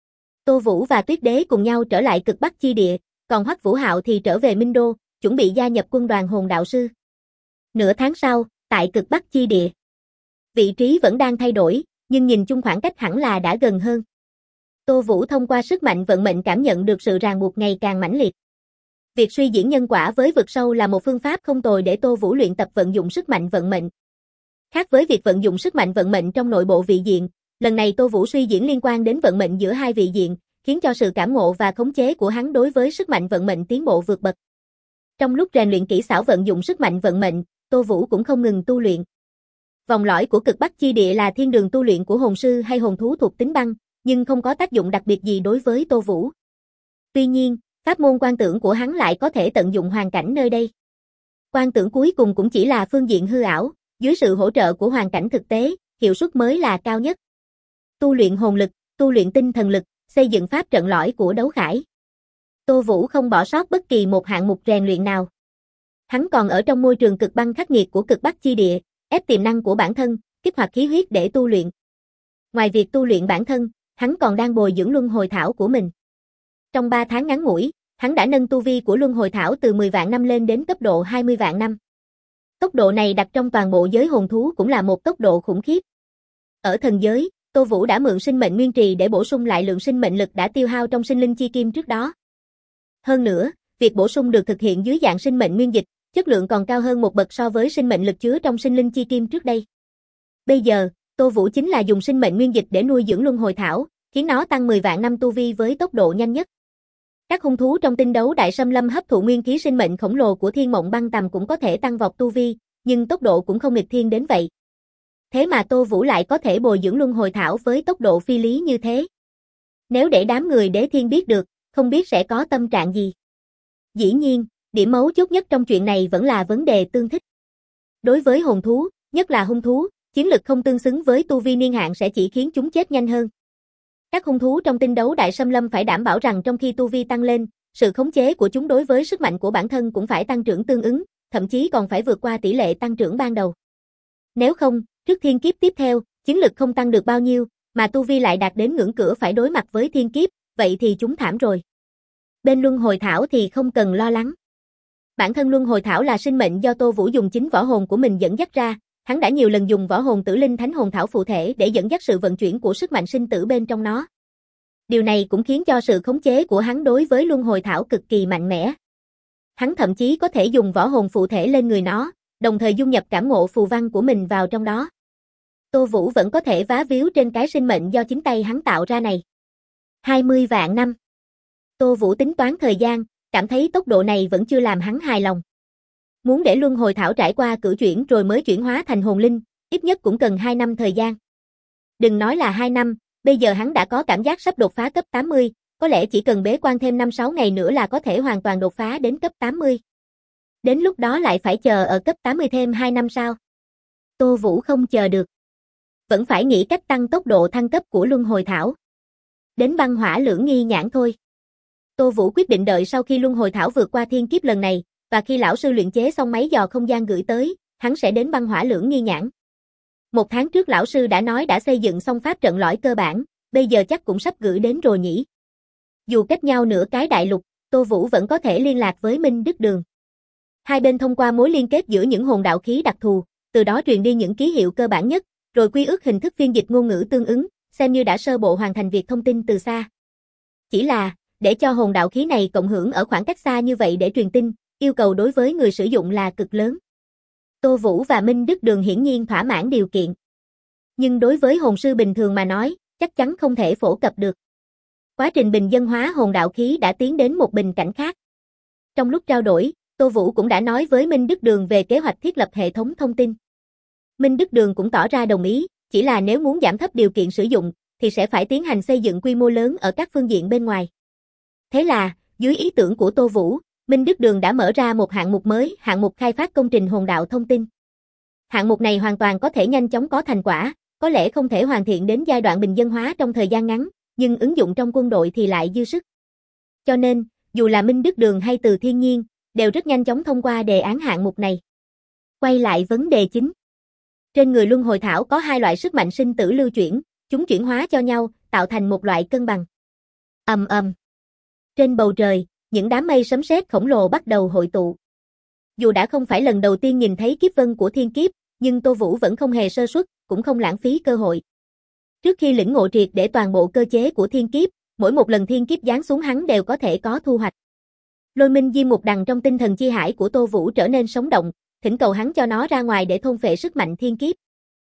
Tô Vũ và Tuyết Đế cùng nhau trở lại cực Bắc chi địa, còn Hoắc Vũ Hạo thì trở về Minh Đô, chuẩn bị gia nhập quân đoàn hồn đạo sư. Nửa tháng sau, tại cực Bắc chi địa. Vị trí vẫn đang thay đổi, nhưng nhìn chung khoảng cách hẳn là đã gần hơn. Tô Vũ thông qua sức mạnh vận mệnh cảm nhận được sự ràng buộc ngày càng mãnh liệt. Việc suy diễn nhân quả với vực sâu là một phương pháp không tồi để Tô Vũ luyện tập vận dụng sức mạnh vận mệnh. Khác với việc vận dụng sức mạnh vận mệnh trong nội bộ vị diện, lần này Tô Vũ suy diễn liên quan đến vận mệnh giữa hai vị diện, khiến cho sự cảm ngộ và khống chế của hắn đối với sức mạnh vận mệnh tiến bộ vượt bậc. Trong lúc rèn luyện kỹ xảo vận dụng sức mạnh vận mệnh, Tô Vũ cũng không ngừng tu luyện. Vòng lõi của cực Bắc chi địa là thiên đường tu luyện của hồn sư hay hồn thú thuộc tính băng, nhưng không có tác dụng đặc biệt gì đối với Tô Vũ. Tuy nhiên, pháp môn quan tưởng của hắn lại có thể tận dụng hoàn cảnh nơi đây. Quan tưởng cuối cùng cũng chỉ là phương diện hư ảo, dưới sự hỗ trợ của hoàn cảnh thực tế, hiệu suất mới là cao nhất. Tu luyện hồn lực, tu luyện tinh thần lực, xây dựng pháp trận lõi của đấu khải. Tô Vũ không bỏ sót bất kỳ một hạng mục rèn luyện nào. Hắn còn ở trong môi trường cực băng khắc nghiệt của cực Bắc chi địa, ép tiềm năng của bản thân, kích hoạt khí huyết để tu luyện. Ngoài việc tu luyện bản thân, hắn còn đang bồi dưỡng luân hồi thảo của mình. Trong 3 tháng ngắn ngủi, hắn đã nâng tu vi của luân hồi thảo từ 10 vạn năm lên đến cấp độ 20 vạn năm. Tốc độ này đặt trong toàn bộ giới hồn thú cũng là một tốc độ khủng khiếp. Ở thần giới, Tô Vũ đã mượn sinh mệnh nguyên trì để bổ sung lại lượng sinh mệnh lực đã tiêu hao trong sinh linh chi kim trước đó. Hơn nữa, việc bổ sung được thực hiện dưới dạng sinh mệnh nguyên dịch, chất lượng còn cao hơn một bậc so với sinh mệnh lực chứa trong sinh linh chi kim trước đây. Bây giờ, Tô Vũ chính là dùng sinh mệnh nguyên dịch để nuôi dưỡng luân hồi thảo, khiến nó tăng 10 vạn năm tu vi với tốc độ nhanh nhất. Các hung thú trong tinh đấu đại xâm lâm hấp thụ nguyên khí sinh mệnh khổng lồ của Thiên Mộng Băng Tầm cũng có thể tăng vọt tu vi, nhưng tốc độ cũng không nghịch thiên đến vậy. Thế mà Tô Vũ lại có thể bồi dưỡng luân hồi thảo với tốc độ phi lý như thế. Nếu để đám người Đế Thiên biết được, không biết sẽ có tâm trạng gì. Dĩ nhiên, điểm mấu chốt nhất trong chuyện này vẫn là vấn đề tương thích. Đối với hồn thú, nhất là hung thú, chiến lực không tương xứng với tu vi niên hạn sẽ chỉ khiến chúng chết nhanh hơn. Các hung thú trong tinh đấu đại xâm lâm phải đảm bảo rằng trong khi tu vi tăng lên, sự khống chế của chúng đối với sức mạnh của bản thân cũng phải tăng trưởng tương ứng, thậm chí còn phải vượt qua tỷ lệ tăng trưởng ban đầu. Nếu không, trước thiên kiếp tiếp theo, chiến lực không tăng được bao nhiêu, mà tu vi lại đạt đến ngưỡng cửa phải đối mặt với thiên kiếp, vậy thì chúng thảm rồi. Bên luân hồi thảo thì không cần lo lắng. Bản thân luân hồi thảo là sinh mệnh do Tô Vũ dùng chính võ hồn của mình dẫn dắt ra, hắn đã nhiều lần dùng võ hồn tử linh thánh hồn thảo phụ thể để dẫn dắt sự vận chuyển của sức mạnh sinh tử bên trong nó. Điều này cũng khiến cho sự khống chế của hắn đối với luân hồi thảo cực kỳ mạnh mẽ. Hắn thậm chí có thể dùng võ hồn phụ thể lên người nó, đồng thời dung nhập cảm ngộ phù văn của mình vào trong đó. Tô Vũ vẫn có thể vá víu trên cái sinh mệnh do chính tay hắn tạo ra này. 20 vạn năm. Tô Vũ tính toán thời gian, cảm thấy tốc độ này vẫn chưa làm hắn hài lòng. Muốn để luân hồi thảo trải qua cửu chuyển rồi mới chuyển hóa thành hồn linh, ít nhất cũng cần 2 năm thời gian. Đừng nói là 2 năm, bây giờ hắn đã có cảm giác sắp đột phá cấp 80, có lẽ chỉ cần bế quan thêm 5-6 ngày nữa là có thể hoàn toàn đột phá đến cấp 80. Đến lúc đó lại phải chờ ở cấp 80 thêm 2 năm sao? Tô Vũ không chờ được. Vẫn phải nghĩ cách tăng tốc độ thăng cấp của luân hồi thảo. Đến băng hỏa lưỡng nghi nhãn thôi. Tô Vũ quyết định đợi sau khi luân hồi thảo vượt qua thiên kiếp lần này, và khi lão sư luyện chế xong máy dò không gian gửi tới, hắn sẽ đến băng hỏa lưỡng nghi nhãn. 1 tháng trước lão sư đã nói đã xây dựng xong pháp trận lõi cơ bản, bây giờ chắc cũng sắp gửi đến rồi nhỉ. Dù cách nhau nửa cái đại lục, Tô Vũ vẫn có thể liên lạc với Minh Đức Đường. Hai bên thông qua mối liên kết giữa những hồn đạo khí đặc thù, từ đó truyền đi những ký hiệu cơ bản nhất, rồi quy ước hình thức phiên dịch ngôn ngữ tương ứng, xem như đã sơ bộ hoàn thành việc thông tin từ xa. Chỉ là, để cho hồn đạo khí này cộng hưởng ở khoảng cách xa như vậy để truyền tin, yêu cầu đối với người sử dụng là cực lớn. Tô Vũ và Minh Đức Đường hiển nhiên thỏa mãn điều kiện. Nhưng đối với hồn sư bình thường mà nói, chắc chắn không thể phổ cập được. Quá trình bình dân hóa hồn đạo khí đã tiến đến một bình cảnh khác. Trong lúc trao đổi, Tô Vũ cũng đã nói với Minh Đức Đường về kế hoạch thiết lập hệ thống thông tin. Minh Đức Đường cũng tỏ ra đồng ý, chỉ là nếu muốn giảm thấp điều kiện sử dụng, thì sẽ phải tiến hành xây dựng quy mô lớn ở các phương diện bên ngoài. Thế là, dưới ý tưởng của Tô Vũ, Minh Đức Đường đã mở ra một hạng mục mới, hạng mục khai phát công trình hồn đạo thông tin. Hạng mục này hoàn toàn có thể nhanh chóng có thành quả, có lẽ không thể hoàn thiện đến giai đoạn bình dân hóa trong thời gian ngắn, nhưng ứng dụng trong quân đội thì lại dư sức. Cho nên, dù là Minh Đức Đường hay Từ Thiên Nhiên, đều rất nhanh chóng thông qua đề án hạng mục này. Quay lại vấn đề chính. Trên người luân hồi thảo có hai loại sức mạnh sinh tử lưu chuyển, chúng chuyển hóa cho nhau, tạo thành một loại cân bằng. Ầm ầm. Trên bầu trời, những đám mây sấm sét khổng lồ bắt đầu hội tụ. Dù đã không phải lần đầu tiên nhìn thấy kiếp vân của thiên kiếp, nhưng Tô Vũ vẫn không hề sơ suất, cũng không lãng phí cơ hội. Trước khi lĩnh ngộ triệt để toàn bộ cơ chế của thiên kiếp, mỗi một lần thiên kiếp giáng xuống hắn đều có thể có thu hoạch. Lôi Minh Diêm Mục Đằng trong tinh thần chi hải của Tô Vũ trở nên sống động, thỉnh cầu hắn cho nó ra ngoài để thôn phệ sức mạnh thiên kiếp.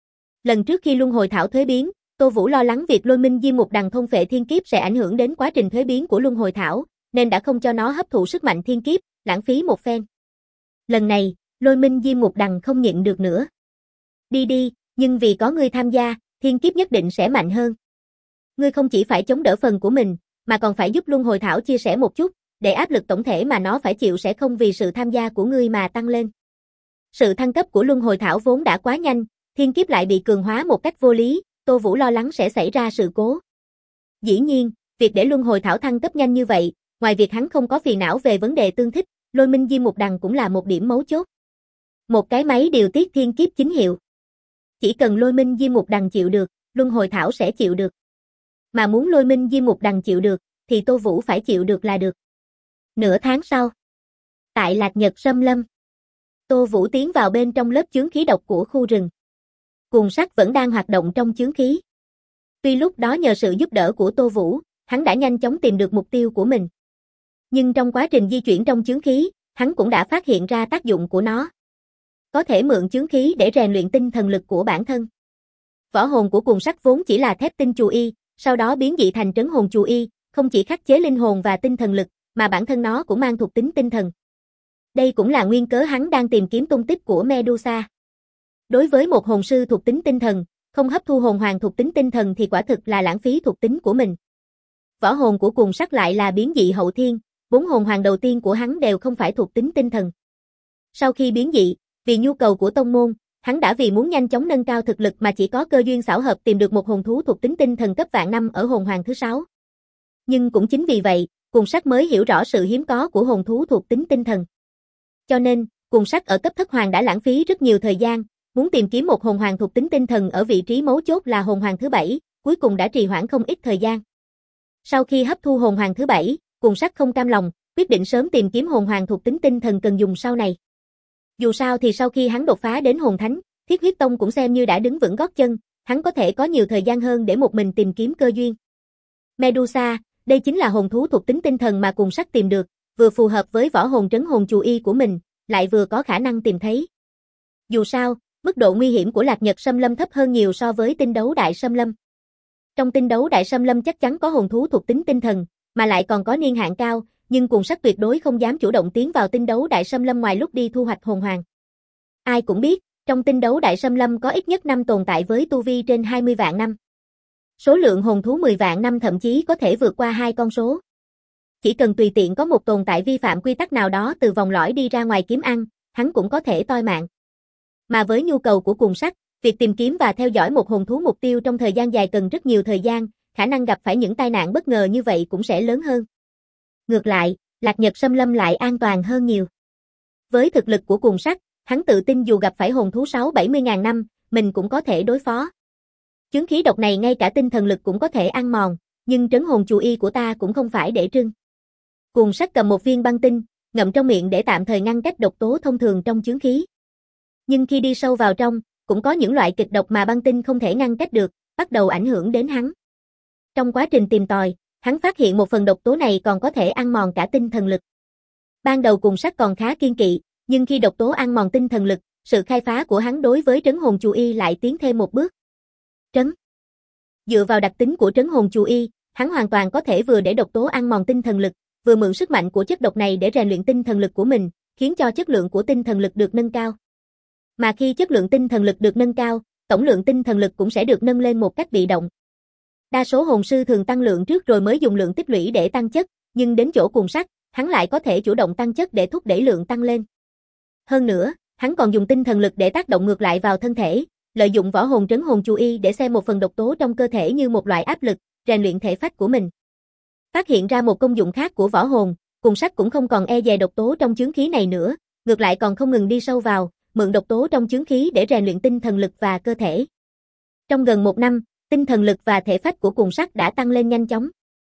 Lần trước khi luân hồi thảo thuế biến, Tô Vũ lo lắng việc Lôi Minh Diêm Mục Đằng thôn phệ thiên kiếp sẽ ảnh hưởng đến quá trình thuế biến của luân hồi thảo, nên đã không cho nó hấp thụ sức mạnh thiên kiếp, lãng phí một phen. Lần này, Lôi Minh Diêm Mục Đằng không nhịn được nữa. Đi đi, nhưng vì có ngươi tham gia, thiên kiếp nhất định sẽ mạnh hơn. Ngươi không chỉ phải chống đỡ phần của mình, mà còn phải giúp luân hồi thảo chia sẻ một chút, để áp lực tổng thể mà nó phải chịu sẽ không vì sự tham gia của ngươi mà tăng lên. Sự thăng cấp của luân hồi thảo vốn đã quá nhanh, thiên kiếp lại bị cường hóa một cách vô lý, Tô Vũ lo lắng sẽ xảy ra sự cố. Dĩ nhiên, việc để luân hồi thảo thăng cấp nhanh như vậy, ngoài việc hắn không có phiền não về vấn đề tương thích, Lôi Minh Diêm Mục Đằng cũng là một điểm mấu chốt. Một cái máy điều tiết thiên kiếp chính hiệu. Chỉ cần Lôi Minh Diêm Mục Đằng chịu được, luân hồi thảo sẽ chịu được. Mà muốn Lôi Minh Diêm Mục Đằng chịu được, thì Tô Vũ phải chịu được là được. Nửa tháng sau, tại Lạc Nhật Sâm Lâm, Tô Vũ tiến vào bên trong lớp chướng khí độc của khu rừng. Cuồng sắc vẫn đang hoạt động trong chướng khí. Tuy lúc đó nhờ sự giúp đỡ của Tô Vũ, hắn đã nhanh chóng tìm được mục tiêu của mình. Nhưng trong quá trình di chuyển trong chướng khí, hắn cũng đã phát hiện ra tác dụng của nó. Có thể mượn chướng khí để rèn luyện tinh thần lực của bản thân. Võ hồn của cuồng sắc vốn chỉ là thép tinh chù y, sau đó biến dị thành trấn hồn chù y, không chỉ khắc chế linh hồn và tinh thần lực, mà bản thân nó cũng mang thuộc tính tinh thần. Đây cũng là nguyên cớ hắn đang tìm kiếm tung tích của Medusa. Đối với một hồn sư thuộc tính tinh thần, không hấp thu hồn hoàng thuộc tính tinh thần thì quả thực là lãng phí thuộc tính của mình. Võ hồn của cuồng sắc lại là biến dị hậu thiên, 4 hồn hoàng đầu tiên của hắn đều không phải thuộc tính tinh thần. Sau khi biến dị, vì nhu cầu của tông môn, hắn đã vì muốn nhanh chóng nâng cao thực lực mà chỉ có cơ duyên xảo hợp tìm được một hồn thú thuộc tính tinh thần cấp vạn năm ở hồn hoàng thứ 6. Nhưng cũng chính vì vậy, cuồng sắc mới hiểu rõ sự hiếm có của hồn thú thuộc tính tinh thần. Cho nên, cuồng sắc ở cấp thất hoàng đã lãng phí rất nhiều thời gian, muốn tìm kiếm một hồn hoàng thuộc tính tinh thần ở vị trí mấu chốt là hồn hoàng thứ 7, cuối cùng đã trì hoãn không ít thời gian. Sau khi hấp thu hồn hoàng thứ 7, cuồng sắc không cam lòng, quyết định sớm tìm kiếm hồn hoàng thuộc tính tinh thần cần dùng sau này. Dù sao thì sau khi hắn đột phá đến hồn thánh, Thiết Huyết Tông cũng xem như đã đứng vững gót chân, hắn có thể có nhiều thời gian hơn để một mình tìm kiếm cơ duyên. Medusa, đây chính là hồn thú thuộc tính tinh thần mà cuồng sắc tìm được, vừa phù hợp với võ hồn trấn hồn chù y của mình, lại vừa có khả năng tìm thấy. Dù sao, mức độ nguy hiểm của Lạc Nhật Sâm Lâm thấp hơn nhiều so với tinh đấu Đại Sâm Lâm. Trong tinh đấu Đại Sâm Lâm chắc chắn có hồn thú thuộc tính tinh thần, mà lại còn có niên hạn cao, nhưng cuồng sắc tuyệt đối không dám chủ động tiến vào tinh đấu Đại Sâm Lâm ngoài lúc đi thu hoạch hồn hoàng. Ai cũng biết, trong tinh đấu Đại Sâm Lâm có ít nhất 5 tồn tại với tu vi trên 20 vạn năm. Số lượng hồn thú 10 vạn năm thậm chí có thể vượt qua 2 con số. Chỉ cần tùy tiện có một tồn tại vi phạm quy tắc nào đó từ vòng lõi đi ra ngoài kiếm ăn, hắn cũng có thể toi mạng. Mà với nhu cầu của cuồng sắc, việc tìm kiếm và theo dõi một hồn thú mục tiêu trong thời gian dài cần rất nhiều thời gian, khả năng gặp phải những tai nạn bất ngờ như vậy cũng sẽ lớn hơn. Ngược lại, Lạc Nhật Sâm Lâm lại an toàn hơn nhiều. Với thực lực của cuồng sắc, hắn tự tin dù gặp phải hồn thú 6-70 ngàn năm, mình cũng có thể đối phó. Chướng khí độc này ngay cả tinh thần lực cũng có thể ăn mòn, nhưng trấn hồn chù y của ta cũng không phải để trưng. Cuồng sắc cầm một viên băng tinh, ngậm trong miệng để tạm thời ngăn cách độc tố thông thường trong chướng khí. Nhưng khi đi sâu vào trong, cũng có những loại kịch độc mà băng tinh không thể ngăn cách được, bắt đầu ảnh hưởng đến hắn. Trong quá trình tìm tòi, hắn phát hiện một phần độc tố này còn có thể ăn mòn cả tinh thần lực. Ban đầu cuồng sắc còn khá kiên kỵ, nhưng khi độc tố ăn mòn tinh thần lực, sự khai phá của hắn đối với trấn hồn chù y lại tiến thêm một bước. Trấn. Dựa vào đặc tính của trấn hồn chù y, hắn hoàn toàn có thể vừa để độc tố ăn mòn tinh thần lực, vừa mượn sức mạnh của chất độc này để rèn luyện tinh thần lực của mình, khiến cho chất lượng của tinh thần lực được nâng cao. Mà khi chất lượng tinh thần lực được nâng cao, tổng lượng tinh thần lực cũng sẽ được nâng lên một cách bị động. Đa số hồn sư thường tăng lượng trước rồi mới dùng lượng tích lũy để tăng chất, nhưng đến chỗ cuồng sắc, hắn lại có thể chủ động tăng chất để thúc đẩy lượng tăng lên. Hơn nữa, hắn còn dùng tinh thần lực để tác động ngược lại vào thân thể, lợi dụng võ hồn trấn hồn chú y để xem một phần độc tố trong cơ thể như một loại áp lực, rèn luyện thể phách của mình. Phát hiện ra một công dụng khác của võ hồn, Cùng Sắc cũng không còn e dè độc tố trong chướng khí này nữa, ngược lại còn không ngừng đi sâu vào, mượn độc tố trong chướng khí để rèn luyện tinh thần lực và cơ thể. Trong gần 1 năm, tinh thần lực và thể phách của Cùng Sắc đã tăng lên nhanh chóng.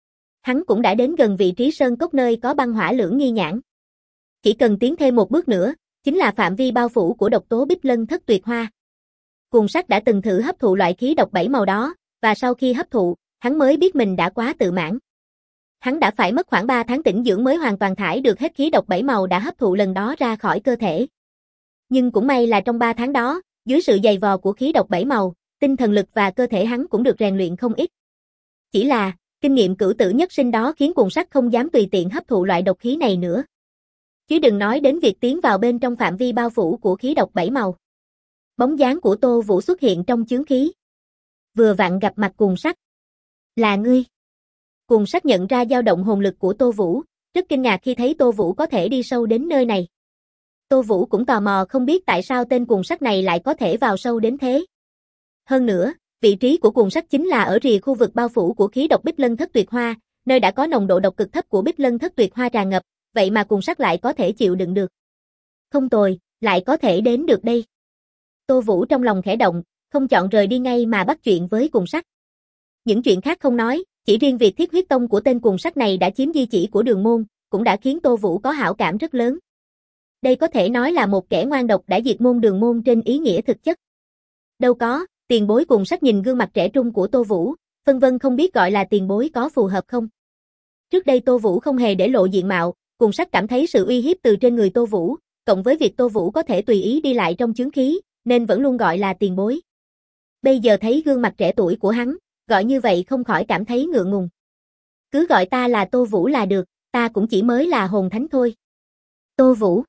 Hắn cũng đã đến gần vị trí sơn cốc nơi có băng hỏa lưỡng nghi nhãn. Chỉ cần tiến thêm một bước nữa, chính là phạm vi bao phủ của độc tố Bích Lân Thất Tuyệt Hoa. Cùng Sắc đã từng thử hấp thụ loại khí độc 7 màu đó, và sau khi hấp thụ, hắn mới biết mình đã quá tự mãn. Hắn đã phải mất khoảng 3 tháng tĩnh dưỡng mới hoàn toàn thải được hết khí độc 7 màu đã hấp thụ lần đó ra khỏi cơ thể. Nhưng cũng may là trong 3 tháng đó, dưới sự dày vò của khí độc 7 màu, tinh thần lực và cơ thể hắn cũng được rèn luyện không ít. Chỉ là, kinh nghiệm cửu tử nhất sinh đó khiến Cùng Sắc không dám tùy tiện hấp thụ loại độc khí này nữa. Chứ đừng nói đến việc tiến vào bên trong phạm vi bao phủ của khí độc 7 màu. Bóng dáng của Tô Vũ xuất hiện trong chướng khí. Vừa vặn gặp mặt Cùng Sắc. Là ngươi. Cùng Sắc nhận ra dao động hồn lực của Tô Vũ, rất kinh ngạc khi thấy Tô Vũ có thể đi sâu đến nơi này. Tô Vũ cũng tò mò không biết tại sao tên Cùng Sắc này lại có thể vào sâu đến thế. Hơn nữa, vị trí của Cùng Sắc chính là ở rìa khu vực bao phủ của khí độc Bích Lân Thất Tuyệt Hoa, nơi đã có nồng độ độc cực thấp của Bích Lân Thất Tuyệt Hoa tràn ngập, vậy mà Cùng Sắc lại có thể chịu đựng được. Không tồi, lại có thể đến được đây. Tô Vũ trong lòng khẽ động, không chọn rời đi ngay mà bắt chuyện với Cùng Sắc. Những chuyện khác không nói, chỉ riêng việc Thiết Huyết Tông của tên Cùng Sắc này đã chiếm di chỉ của Đường Môn, cũng đã khiến Tô Vũ có hảo cảm rất lớn. Đây có thể nói là một kẻ ngoan độc đã diệt môn Đường Môn trên ý nghĩa thực chất. Đâu có, tiền bối Cùng Sắc nhìn gương mặt trẻ trung của Tô Vũ, phân vân không biết gọi là tiền bối có phù hợp không. Trước đây Tô Vũ không hề để lộ diện mạo, Cùng Sắc cảm thấy sự uy hiếp từ trên người Tô Vũ, cộng với việc Tô Vũ có thể tùy ý đi lại trong chướng khí, nên vẫn luôn gọi là tiền bối. Bây giờ thấy gương mặt trẻ tuổi của hắn, gọi như vậy không khỏi cảm thấy ngượng ngùng. Cứ gọi ta là Tô Vũ là được, ta cũng chỉ mới là hồn thánh thôi. Tô Vũ.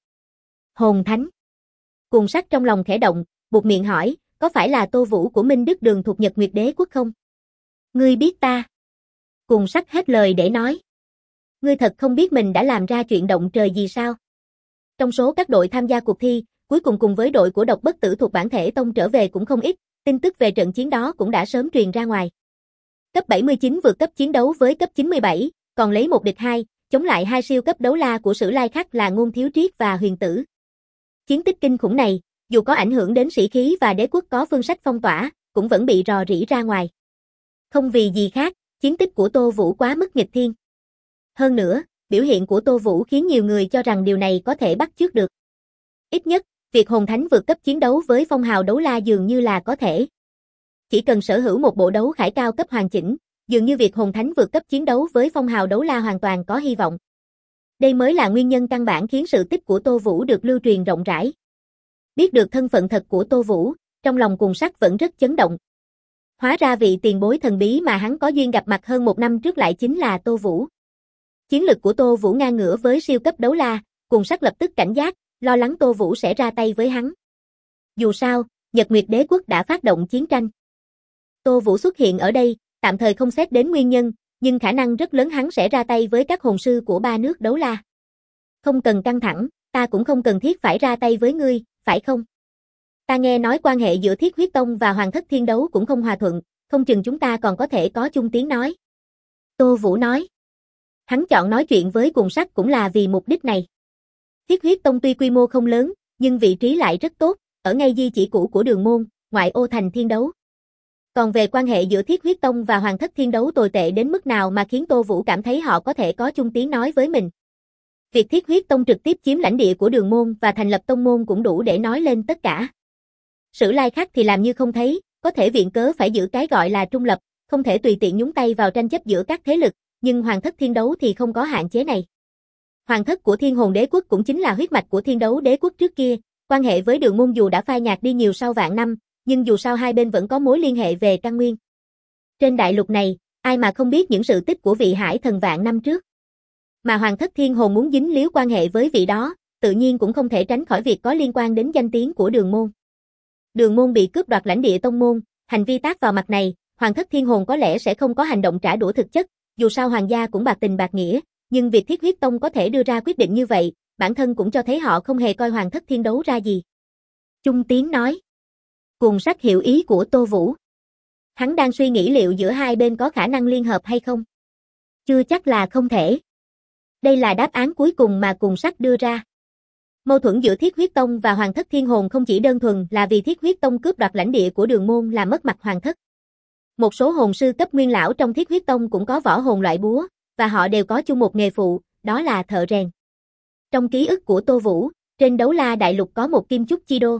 Hồn thánh. Cùng Sắc trong lòng khẽ động, buột miệng hỏi, có phải là Tô Vũ của Minh Đức Đường thuộc Nhật Nguyệt Đế Quốc không? Ngươi biết ta. Cùng Sắc hết lời để nói. Ngươi thật không biết mình đã làm ra chuyện động trời gì sao? Trong số các đội tham gia cuộc thi, cuối cùng với đội của Độc Bất Tử thuộc Bản Thể Tông trở về cũng không ít, tin tức về trận chiến đó cũng đã sớm truyền ra ngoài. Cấp 79 vượt cấp chiến đấu với cấp 97, còn lấy 1 địch 2, chống lại 2 siêu cấp đấu la của Sử Lai Khắc là Ngôn Thiếu Triết và Huyền Tử. Chiến tích kinh khủng này, dù có ảnh hưởng đến sĩ khí và đế quốc có phương sách phong tỏa, cũng vẫn bị rò rỉ ra ngoài. Không vì gì khác, chiến tích của Tô Vũ quá mức nghịch thiên. Hơn nữa, biểu hiện của Tô Vũ khiến nhiều người cho rằng điều này có thể bắt chước được. Ít nhất, việc hồn thánh vượt cấp chiến đấu với phong hào đấu la dường như là có thể. Chỉ cần sở hữu một bộ đấu khải cao cấp hoàn chỉnh, dường như việc hồn thánh vượt cấp chiến đấu với phong hào đấu la hoàn toàn có hy vọng. Đây mới là nguyên nhân căn bản khiến sự tích của Tô Vũ được lưu truyền rộng rãi. Biết được thân phận thật của Tô Vũ, trong lòng Cùng Sắc vẫn rất chấn động. Hóa ra vị tiền bối thần bí mà hắn có duyên gặp mặt hơn 1 năm trước lại chính là Tô Vũ. Chiến lực của Tô Vũ ngang ngửa với siêu cấp đấu la, Cùng Sắc lập tức cảnh giác, lo lắng Tô Vũ sẽ ra tay với hắn. Dù sao, Nhật Nguyệt Đế Quốc đã phát động chiến tranh. Tô Vũ xuất hiện ở đây, tạm thời không xét đến nguyên nhân, nhưng khả năng rất lớn hắn sẽ ra tay với các hồn sư của 3 nước đấu la. Không cần căng thẳng, ta cũng không cần thiết phải ra tay với ngươi, phải không? Ta nghe nói quan hệ giữa Thiết Huyết Tông và Hoàng Thất Thiên Đấu cũng không hòa thuận, không chừng chúng ta còn có thể có chung tiếng nói. Tô Vũ nói. Hắn chọn nói chuyện với Cùng Sắc cũng là vì mục đích này. Thiết Huyết Tông tuy quy mô không lớn, nhưng vị trí lại rất tốt, ở ngay di chỉ cũ của Đường Môn, ngoại ô thành Thiên Đấu. Còn về quan hệ giữa Thiết Huyết Tông và Hoàng Thất Thiên Đấu tồi tệ đến mức nào mà khiến Tô Vũ cảm thấy họ có thể có chung tiếng nói với mình. Việc Thiết Huyết Tông trực tiếp chiếm lãnh địa của Đường Môn và thành lập tông môn cũng đủ để nói lên tất cả. Sử Lai Khắc thì làm như không thấy, có thể viện cớ phải giữ cái gọi là trung lập, không thể tùy tiện nhúng tay vào tranh chấp giữa các thế lực, nhưng Hoàng Thất Thiên Đấu thì không có hạn chế này. Hoàng thất của Thiên Hồn Đế Quốc cũng chính là huyết mạch của Thiên Đấu Đế Quốc trước kia, quan hệ với Đường Môn dù đã phai nhạt đi nhiều sau vạn năm, nhưng dù sao hai bên vẫn có mối liên hệ về căn nguyên. Trên đại lục này, ai mà không biết những sự tích của vị hải thần vạn năm trước. Mà Hoàng thất Thiên Hồn muốn dính líu quan hệ với vị đó, tự nhiên cũng không thể tránh khỏi việc có liên quan đến danh tiếng của Đường Môn. Đường Môn bị cướp đoạt lãnh địa tông môn, hành vi tác vào mặt này, Hoàng thất Thiên Hồn có lẽ sẽ không có hành động trả đũa thực chất, dù sao hoàng gia cũng bạc tình bạc nghĩa, nhưng việc Thiết Huyết Tông có thể đưa ra quyết định như vậy, bản thân cũng cho thấy họ không hề coi Hoàng Thất Thiên Đấu ra gì. Chung Tiến nói. Cùng Sắc hiểu ý của Tô Vũ. Hắn đang suy nghĩ liệu giữa hai bên có khả năng liên hợp hay không. Chưa chắc là không thể. Đây là đáp án cuối cùng mà Cùng Sắc đưa ra. Mâu thuẫn giữa Thiết Huyết Tông và Hoàng Thất Thiên Hồn không chỉ đơn thuần là vì Thiết Huyết Tông cướp đoạt lãnh địa của Đường Môn làm mất mặt Hoàng Thất. Một số hồn sư cấp nguyên lão trong Thiết Huyết Tông cũng có võ hồn loại búa, và họ đều có chung một nghề phụ, đó là thợ rèn. Trong ký ức của Tô Vũ, trên Đấu La Đại Lục có một Kim Chúc Chi Đô.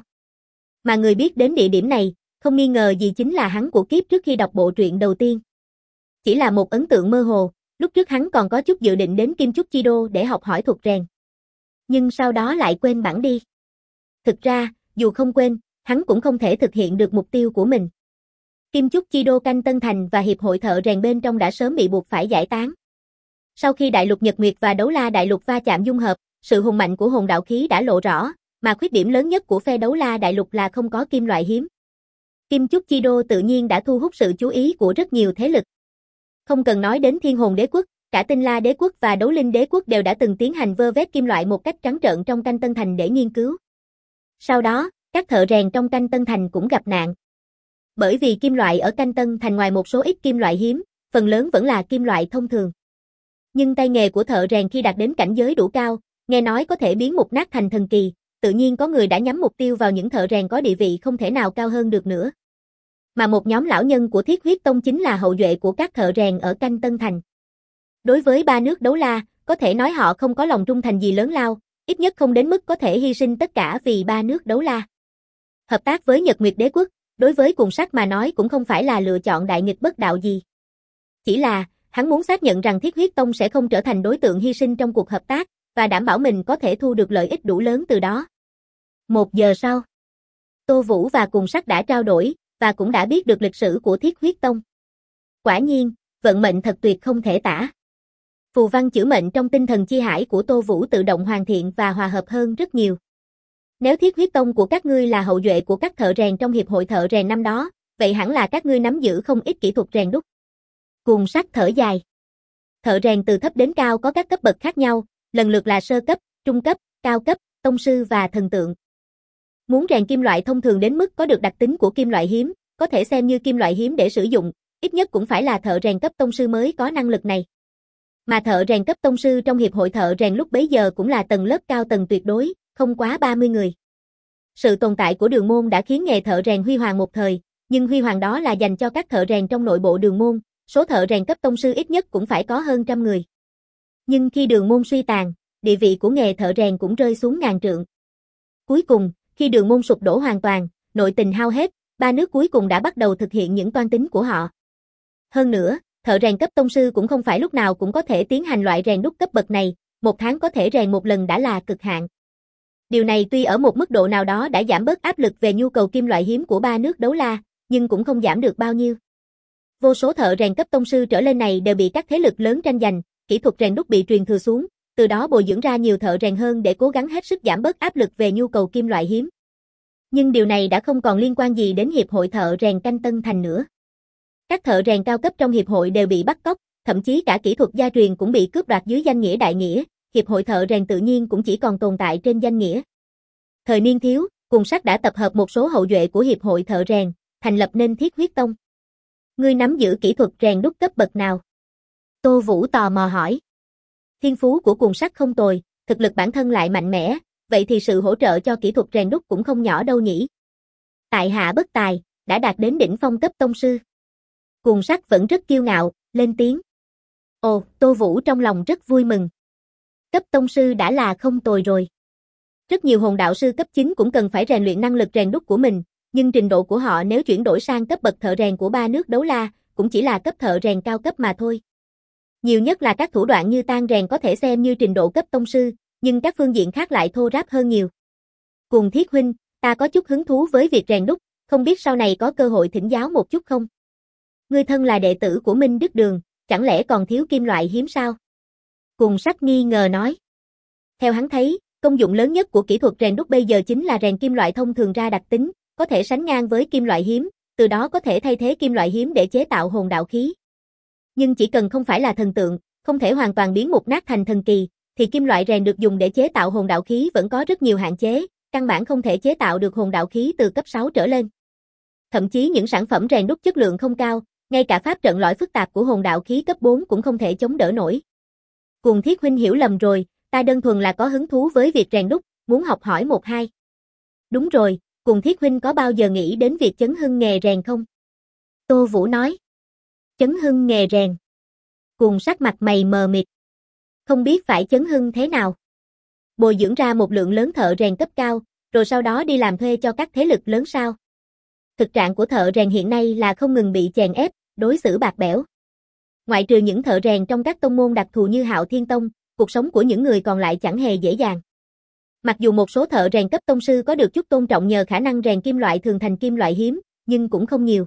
Mà người biết đến địa điểm này, không nghi ngờ gì chính là hắn của kiếp trước khi đọc bộ truyện đầu tiên. Chỉ là một ấn tượng mơ hồ, lúc trước hắn còn có chút dự định đến Kim Chúc Chi Đô để học hỏi thuật rèn. Nhưng sau đó lại quên bẵng đi. Thực ra, dù không quên, hắn cũng không thể thực hiện được mục tiêu của mình. Kim Chúc Chi Đô Canh Tân Thành và Hiệp hội thợ rèn bên trong đã sớm bị buộc phải giải tán. Sau khi Đại lục Nhật Nguyệt và Đấu La Đại lục va chạm dung hợp, sự hùng mạnh của hồn đạo khí đã lộ rõ, mà khuyết điểm lớn nhất của phe Đấu La Đại lục là không có kim loại hiếm. Kim Chúc Chi Đô tự nhiên đã thu hút sự chú ý của rất nhiều thế lực. Không cần nói đến Thiên Hồn Đế Quốc, cả Tinh La Đế Quốc và Đấu Linh Đế Quốc đều đã từng tiến hành vơ vét kim loại một cách trắng trợn trong Canh Tân Thành để nghiên cứu. Sau đó, các thợ rèn trong Canh Tân Thành cũng gặp nạn. Bởi vì kim loại ở Canh Tân Thành ngoài một số ít kim loại hiếm, phần lớn vẫn là kim loại thông thường. Nhưng tay nghề của thợ rèn khi đạt đến cảnh giới đủ cao, nghe nói có thể biến mục nát thành thần kỳ, tự nhiên có người đã nhắm mục tiêu vào những thợ rèn có địa vị không thể nào cao hơn được nữa. Mà một nhóm lão nhân của Thiết Huyết Tông chính là hậu duệ của các thợ rèn ở Canh Tân Thành. Đối với ba nước Đấu La, có thể nói họ không có lòng trung thành gì lớn lao, ít nhất không đến mức có thể hy sinh tất cả vì ba nước Đấu La. Hợp tác với Nhật Nguyệt Đế Quốc, đối với Cùng Sắc mà nói cũng không phải là lựa chọn đại nghịch bất đạo gì. Chỉ là, hắn muốn xác nhận rằng Thiết Huyết Tông sẽ không trở thành đối tượng hy sinh trong cuộc hợp tác, và đảm bảo mình có thể thu được lợi ích đủ lớn từ đó. 1 giờ sau, Tô Vũ và Cùng Sắc đã trao đổi, và cũng đã biết được lịch sử của Thiết Huyết Tông. Quả nhiên, vận mệnh thật tuyệt không thể tả. Phù văn chữ mệnh trong tinh thần chi hải của Tô Vũ tự động hoàn thiện và hòa hợp hơn rất nhiều. Nếu Thiết Huyết Tông của các ngươi là hậu duệ của các thợ rèn trong hiệp hội thợ rèn năm đó, vậy hẳn là các ngươi nắm giữ không ít kỹ thuật rèn đúc. Cùng Sắc thở dài. Thợ rèn từ thấp đến cao có các cấp bậc khác nhau, lần lượt là sơ cấp, trung cấp, cao cấp, tông sư và thần tượng. Muốn rèn kim loại thông thường đến mức có được đặc tính của kim loại hiếm, có thể xem như kim loại hiếm để sử dụng, ít nhất cũng phải là thợ rèn cấp tông sư mới có năng lực này. Mà thợ rèn cấp tông sư trong hiệp hội thợ rèn lúc bấy giờ cũng là tầng lớp cao tầng tuyệt đối, không quá 30 người. Sự tồn tại của Đường Môn đã khiến nghề thợ rèn huy hoàng một thời, nhưng huy hoàng đó là dành cho các thợ rèn trong nội bộ Đường Môn, số thợ rèn cấp tông sư ít nhất cũng phải có hơn 100 người. Nhưng khi Đường Môn suy tàn, địa vị của nghề thợ rèn cũng rơi xuống ngàn trượng. Cuối cùng, khi Đường Môn sụp đổ hoàn toàn, nội tình hao hết, ba nước cuối cùng đã bắt đầu thực hiện những toan tính của họ. Hơn nữa, thợ rèn cấp tông sư cũng không phải lúc nào cũng có thể tiến hành loại rèn đúc cấp bậc này, 1 tháng có thể rèn một lần đã là cực hạn. Điều này tuy ở một mức độ nào đó đã giảm bớt áp lực về nhu cầu kim loại hiếm của ba nước Đấu La, nhưng cũng không giảm được bao nhiêu. Vô số thợ rèn cấp tông sư trở lên này đều bị các thế lực lớn tranh giành, kỹ thuật rèn đúc bị truyền thừa xuống, từ đó bồi dưỡng ra nhiều thợ rèn hơn để cố gắng hết sức giảm bớt áp lực về nhu cầu kim loại hiếm. Nhưng điều này đã không còn liên quan gì đến hiệp hội thợ rèn Canh Tân Thành nữa. Các thợ rèn cao cấp trong hiệp hội đều bị bắt cóc, thậm chí cả kỹ thuật gia truyền cũng bị cướp đoạt dưới danh nghĩa đại nghĩa, hiệp hội thợ rèn tự nhiên cũng chỉ còn tồn tại trên danh nghĩa. Thời niên thiếu, Cùng Sắc đã tập hợp một số hậu duệ của hiệp hội thợ rèn, thành lập nên Thiết Huyết Tông. Ngươi nắm giữ kỹ thuật rèn đúc cấp bậc nào? Tô Vũ tò mò hỏi. Thiên phú của Cùng Sắc không tồi, thực lực bản thân lại mạnh mẽ, vậy thì sự hỗ trợ cho kỹ thuật rèn đúc cũng không nhỏ đâu nhỉ. Tại hạ bất tài, đã đạt đến đỉnh phong cấp tông sư. Cùng Sắc vẫn rất kiêu ngạo, lên tiếng. Ồ, Tô Vũ trong lòng rất vui mừng. Cấp tông sư đã là không tồi rồi. Rất nhiều hồn đạo sư cấp 9 cũng cần phải rèn luyện năng lực rèn đúc của mình, nhưng trình độ của họ nếu chuyển đổi sang cấp bậc thợ rèn của ba nước Đấu La, cũng chỉ là cấp thợ rèn cao cấp mà thôi. Nhiều nhất là các thủ đoạn như tan rèn có thể xem như trình độ cấp tông sư, nhưng các phương diện khác lại thô ráp hơn nhiều. Cùng Thiết huynh, ta có chút hứng thú với việc rèn đúc, không biết sau này có cơ hội thỉnh giáo một chút không? Ngươi thân là đệ tử của Minh Đức Đường, chẳng lẽ còn thiếu kim loại hiếm sao? Cùng Sắc nghi ngờ nói. Theo hắn thấy, công dụng lớn nhất của kỹ thuật rèn đúc bây giờ chính là rèn kim loại thông thường ra đặc tính, có thể sánh ngang với kim loại hiếm, từ đó có thể thay thế kim loại hiếm để chế tạo hồn đạo khí. Nhưng chỉ cần không phải là thần tượng, không thể hoàn toàn biến mục nát thành thần kỳ, thì kim loại rèn được dùng để chế tạo hồn đạo khí vẫn có rất nhiều hạn chế, căn bản không thể chế tạo được hồn đạo khí từ cấp 6 trở lên. Thậm chí những sản phẩm rèn đúc chất lượng không cao, ngay cả pháp trận lõi phức tạp của hồn đạo khí cấp 4 cũng không thể chống đỡ nổi. Cuồng Thiết huynh hiểu lầm rồi, ta đơn thuần là có hứng thú với việc rèn đúc, muốn học hỏi một hai. Đúng rồi, Cuồng Thiết huynh có bao giờ nghĩ đến việc chấn hưng nghề rèn không? Tô Vũ nói. Chấn hưng nghề rèn. Cuồng sắc mặt mày mờ mịt. Không biết phải chấn hưng thế nào. Bồi dưỡng ra một lượng lớn thợ rèn cấp cao, rồi sau đó đi làm thuê cho các thế lực lớn sao? Thực trạng của thợ rèn hiện nay là không ngừng bị chèn ép, đối xử bạc bẽo. Ngoại trừ những thợ rèn trong các tông môn đặc thù như Hạo Thiên Tông, cuộc sống của những người còn lại chẳng hề dễ dàng. Mặc dù một số thợ rèn cấp tông sư có được chút tôn trọng nhờ khả năng rèn kim loại thường thành kim loại hiếm, nhưng cũng không nhiều.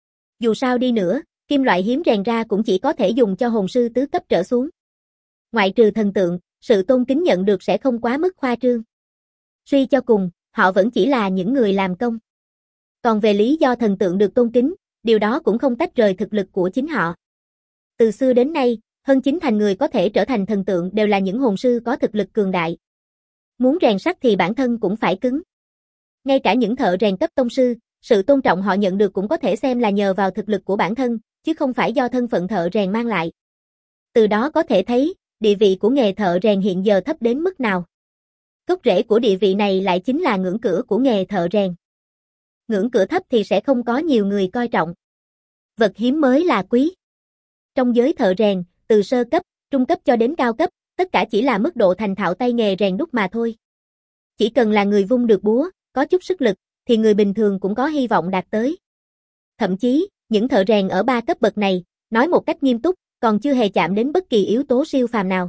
Dù sao đi nữa, kim loại hiếm rèn ra cũng chỉ có thể dùng cho hồn sư tứ cấp trở xuống. Ngoại trừ thần tượng, sự tôn kính nhận được sẽ không quá mức khoa trương. Suy cho cùng, họ vẫn chỉ là những người làm công. Còn về lý do thần tượng được tôn kính, điều đó cũng không tách rời thực lực của chính họ. Từ xưa đến nay, hơn 9/10 người có thể trở thành thần tượng đều là những hồn sư có thực lực cường đại. Muốn rèn sắt thì bản thân cũng phải cứng. Ngay cả những thợ rèn cấp tông sư, sự tôn trọng họ nhận được cũng có thể xem là nhờ vào thực lực của bản thân, chứ không phải do thân phận thợ rèn mang lại. Từ đó có thể thấy, địa vị của nghề thợ rèn hiện giờ thấp đến mức nào. Gốc rễ của địa vị này lại chính là ngưỡng cửa của nghề thợ rèn. Ngưỡng cửa thấp thì sẽ không có nhiều người coi trọng. Vật hiếm mới là quý. Trong giới thợ rèn, từ sơ cấp, trung cấp cho đến cao cấp, tất cả chỉ là mức độ thành thạo tay nghề rèn đúc mà thôi. Chỉ cần là người vung được búa, có chút sức lực, thì người bình thường cũng có hy vọng đạt tới. Thậm chí, những thợ rèn ở 3 cấp bậc này, nói một cách nghiêm túc, còn chưa hề chạm đến bất kỳ yếu tố siêu phàm nào.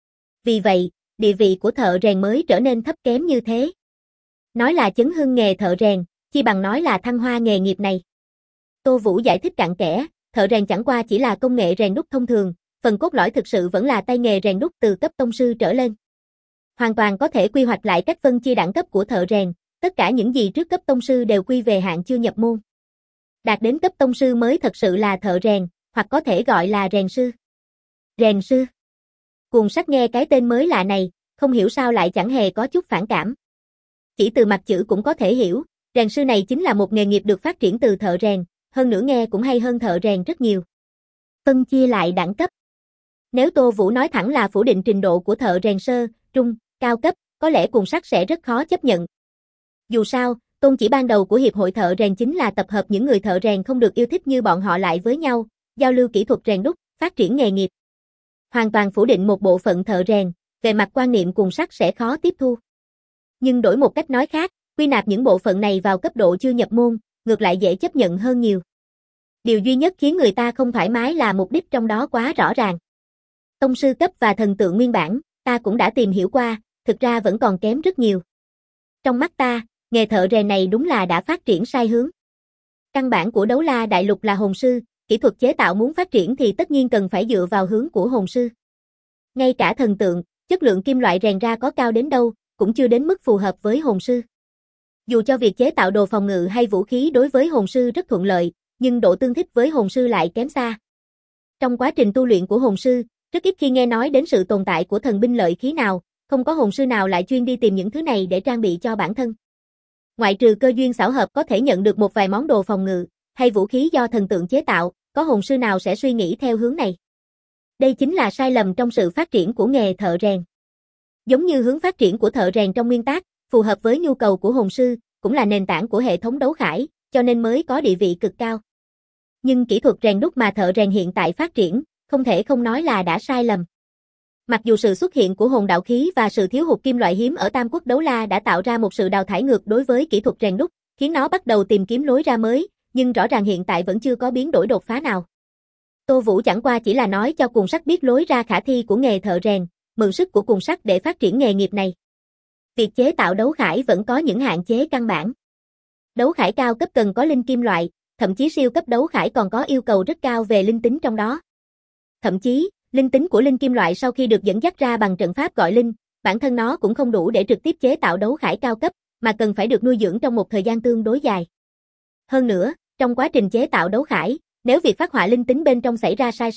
Vì vậy, địa vị của thợ rèn mới trở nên thấp kém như thế. Nói là chấn hưng nghề thợ rèn, chi bằng nói là thăng hoa nghề nghiệp này. Tô Vũ giải thích cặn kẽ, thợ rèn chẳng qua chỉ là công nghệ rèn đúc thông thường, phần cốt lõi thực sự vẫn là tay nghề rèn đúc từ cấp tông sư trở lên. Hoàn toàn có thể quy hoạch lại cách phân chia đẳng cấp của thợ rèn, tất cả những gì trước cấp tông sư đều quy về hạng chưa nhập môn. Đạt đến cấp tông sư mới thật sự là thợ rèn, hoặc có thể gọi là rèn sư. Rèn sư. Cuồng Sắc nghe cái tên mới lạ này, không hiểu sao lại chẳng hề có chút phản cảm. Chỉ từ mặt chữ cũng có thể hiểu, rèn sư này chính là một nghề nghiệp được phát triển từ thợ rèn, hơn nữa nghe cũng hay hơn thợ rèn rất nhiều. Phân chia lại đẳng cấp. Nếu Tô Vũ nói thẳng là phủ định trình độ của thợ rèn sơ, trung, cao cấp, có lẽ Cuồng Sắc sẽ rất khó chấp nhận. Dù sao, tôn chỉ ban đầu của Hiệp hội thợ rèn chính là tập hợp những người thợ rèn không được yêu thích như bọn họ lại với nhau, giao lưu kỹ thuật rèn đúc, phát triển nghề nghiệp. Hoàn toàn phủ định một bộ phận thợ rèn, về mặt quan niệm Cuồng Sắc sẽ khó tiếp thu. Nhưng đổi một cách nói khác, quy nạp những bộ phận này vào cấp độ chưa nhập môn, ngược lại dễ chấp nhận hơn nhiều. Điều duy nhất khiến người ta không thoải mái là mục đích trong đó quá rõ ràng. Tông sư cấp và thần tượng nguyên bản, ta cũng đã tìm hiểu qua, thực ra vẫn còn kém rất nhiều. Trong mắt ta, nghề thợ rèn này đúng là đã phát triển sai hướng. Căn bản của Đấu La Đại Lục là hồn sư, kỹ thuật chế tạo muốn phát triển thì tất nhiên cần phải dựa vào hướng của hồn sư. Ngay cả thần tượng, chất lượng kim loại rèn ra có cao đến đâu, cũng chưa đến mức phù hợp với hồn sư. Dù cho việc chế tạo đồ phòng ngự hay vũ khí đối với hồn sư rất thuận lợi, nhưng độ tương thích với hồn sư lại kém xa. Trong quá trình tu luyện của hồn sư, rất ít khi nghe nói đến sự tồn tại của thần binh lợi khí nào, không có hồn sư nào lại chuyên đi tìm những thứ này để trang bị cho bản thân. Ngoại trừ cơ duyên xảo hợp có thể nhận được một vài món đồ phòng ngự, hay vũ khí do thần tượng chế tạo, có hồn sư nào sẽ suy nghĩ theo hướng này. Đây chính là sai lầm trong sự phát triển của nghề thợ rèn. Giống như hướng phát triển của thợ rèn trong nguyên tắc, phù hợp với nhu cầu của hồn sư, cũng là nền tảng của hệ thống đấu khải, cho nên mới có địa vị cực cao. Nhưng kỹ thuật rèn đúc mà thợ rèn hiện tại phát triển, không thể không nói là đã sai lầm. Mặc dù sự xuất hiện của hồn đạo khí và sự thiếu hụt kim loại hiếm ở Tam Quốc Đấu La đã tạo ra một sự đào thải ngược đối với kỹ thuật rèn đúc, khiến nó bắt đầu tìm kiếm lối ra mới, nhưng rõ ràng hiện tại vẫn chưa có biến đổi đột phá nào. Tô Vũ chẳng qua chỉ là nói cho Cuồng Sắc biết lối ra khả thi của nghề thợ rèn, mượn sức của Cuồng Sắc để phát triển nghề nghiệp này. Việc chế tạo đấu khải vẫn có những hạn chế căn bản. Đấu khải cao cấp cần có linh kim loại, thậm chí siêu cấp đấu khải còn có yêu cầu rất cao về linh tính trong đó. Thậm chí, linh tính của linh kim loại sau khi được dẫn dắt ra bằng trận pháp gọi linh, bản thân nó cũng không đủ để trực tiếp chế tạo đấu khải cao cấp, mà cần phải được nuôi dưỡng trong một thời gian tương đối dài. Hơn nữa, trong quá trình chế tạo đấu khải, nếu việc phát họa linh tính bên trong xảy ra sai sót,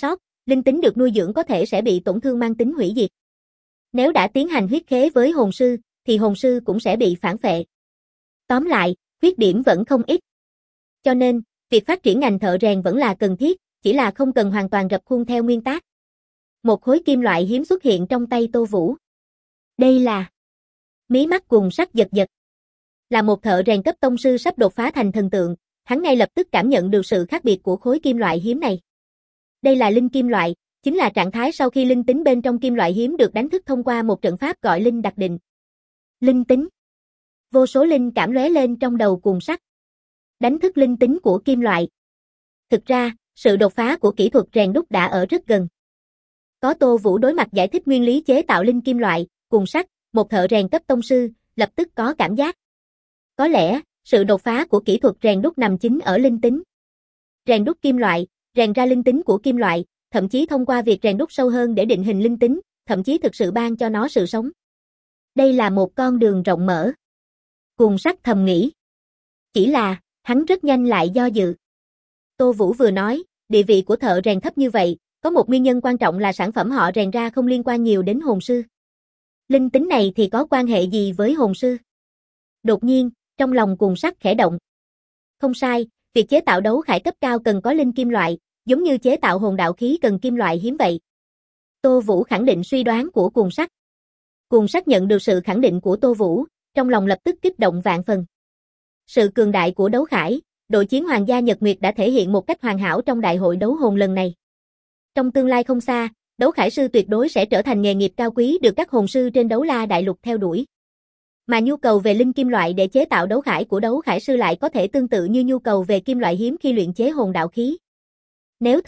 linh tính được nuôi dưỡng có thể sẽ bị tổn thương mang tính hủy diệt. Nếu đã tiến hành huyết khế với hồn sư, thì hồn sư cũng sẽ bị phản phệ. Tóm lại, khuyết điểm vẫn không ít. Cho nên, việc phát triển ngành thợ rèn vẫn là cần thiết, chỉ là không cần hoàn toàn rập khuôn theo nguyên tắc. Một khối kim loại hiếm xuất hiện trong tay Tô Vũ. Đây là... Mí mắt Cùng Sắc giật giật. Là một thợ rèn cấp tông sư sắp đột phá thành thần tượng, hắn ngay lập tức cảm nhận được sự khác biệt của khối kim loại hiếm này. Đây là linh kim loại, chính là trạng thái sau khi linh tính bên trong kim loại hiếm được đánh thức thông qua một trận pháp gọi linh đặc định. Linh tính. Vô số linh cảm lóe lên trong đầu Cùng Sắc. Đánh thức linh tính của kim loại. Thực ra, sự đột phá của kỹ thuật rèn đúc đã ở rất gần. Có Tô Vũ đối mặt giải thích nguyên lý chế tạo linh kim loại, Cùng Sắc, một thợ rèn cấp tông sư, lập tức có cảm giác. Có lẽ, sự đột phá của kỹ thuật rèn đúc nằm chính ở linh tính. Rèn đúc kim loại, rèn ra linh tính của kim loại, thậm chí thông qua việc rèn đúc sâu hơn để định hình linh tính, thậm chí thực sự ban cho nó sự sống. Đây là một con đường rộng mở. Cùng Sắc thầm nghĩ. Chỉ là, hắn rất nhanh lại do dự. Tô Vũ vừa nói, địa vị của thợ rèn thấp như vậy, có một nguyên nhân quan trọng là sản phẩm họ rèn ra không liên quan nhiều đến hồn sư. Linh tính này thì có quan hệ gì với hồn sư? Đột nhiên, trong lòng Cùng Sắc khẽ động. Không sai, việc chế tạo đấu khải cấp cao cần có linh kim loại, giống như chế tạo hồn đạo khí cần kim loại hiếm vậy. Tô Vũ khẳng định suy đoán của Cùng Sắc. Cùng Sắc nhận được sự khẳng định của Tô Vũ, trong lòng lập tức kích động vạn phần. Sự cường đại của đấu khải, đội chiến Hoàng gia Nhật Nguyệt đã thể hiện một cách hoàn hảo trong đại hội đấu hồn lần này. Trong tương lai không xa, đấu khải sư tuyệt đối sẽ trở thành nghề nghiệp cao quý được các hồn sư trên Đấu La Đại Lục theo đuổi. Mà nhu cầu về linh kim loại để chế tạo đấu khải của đấu khải sư lại có thể tương tự như nhu cầu về kim loại hiếm khi luyện chế hồn đạo khí. Nếu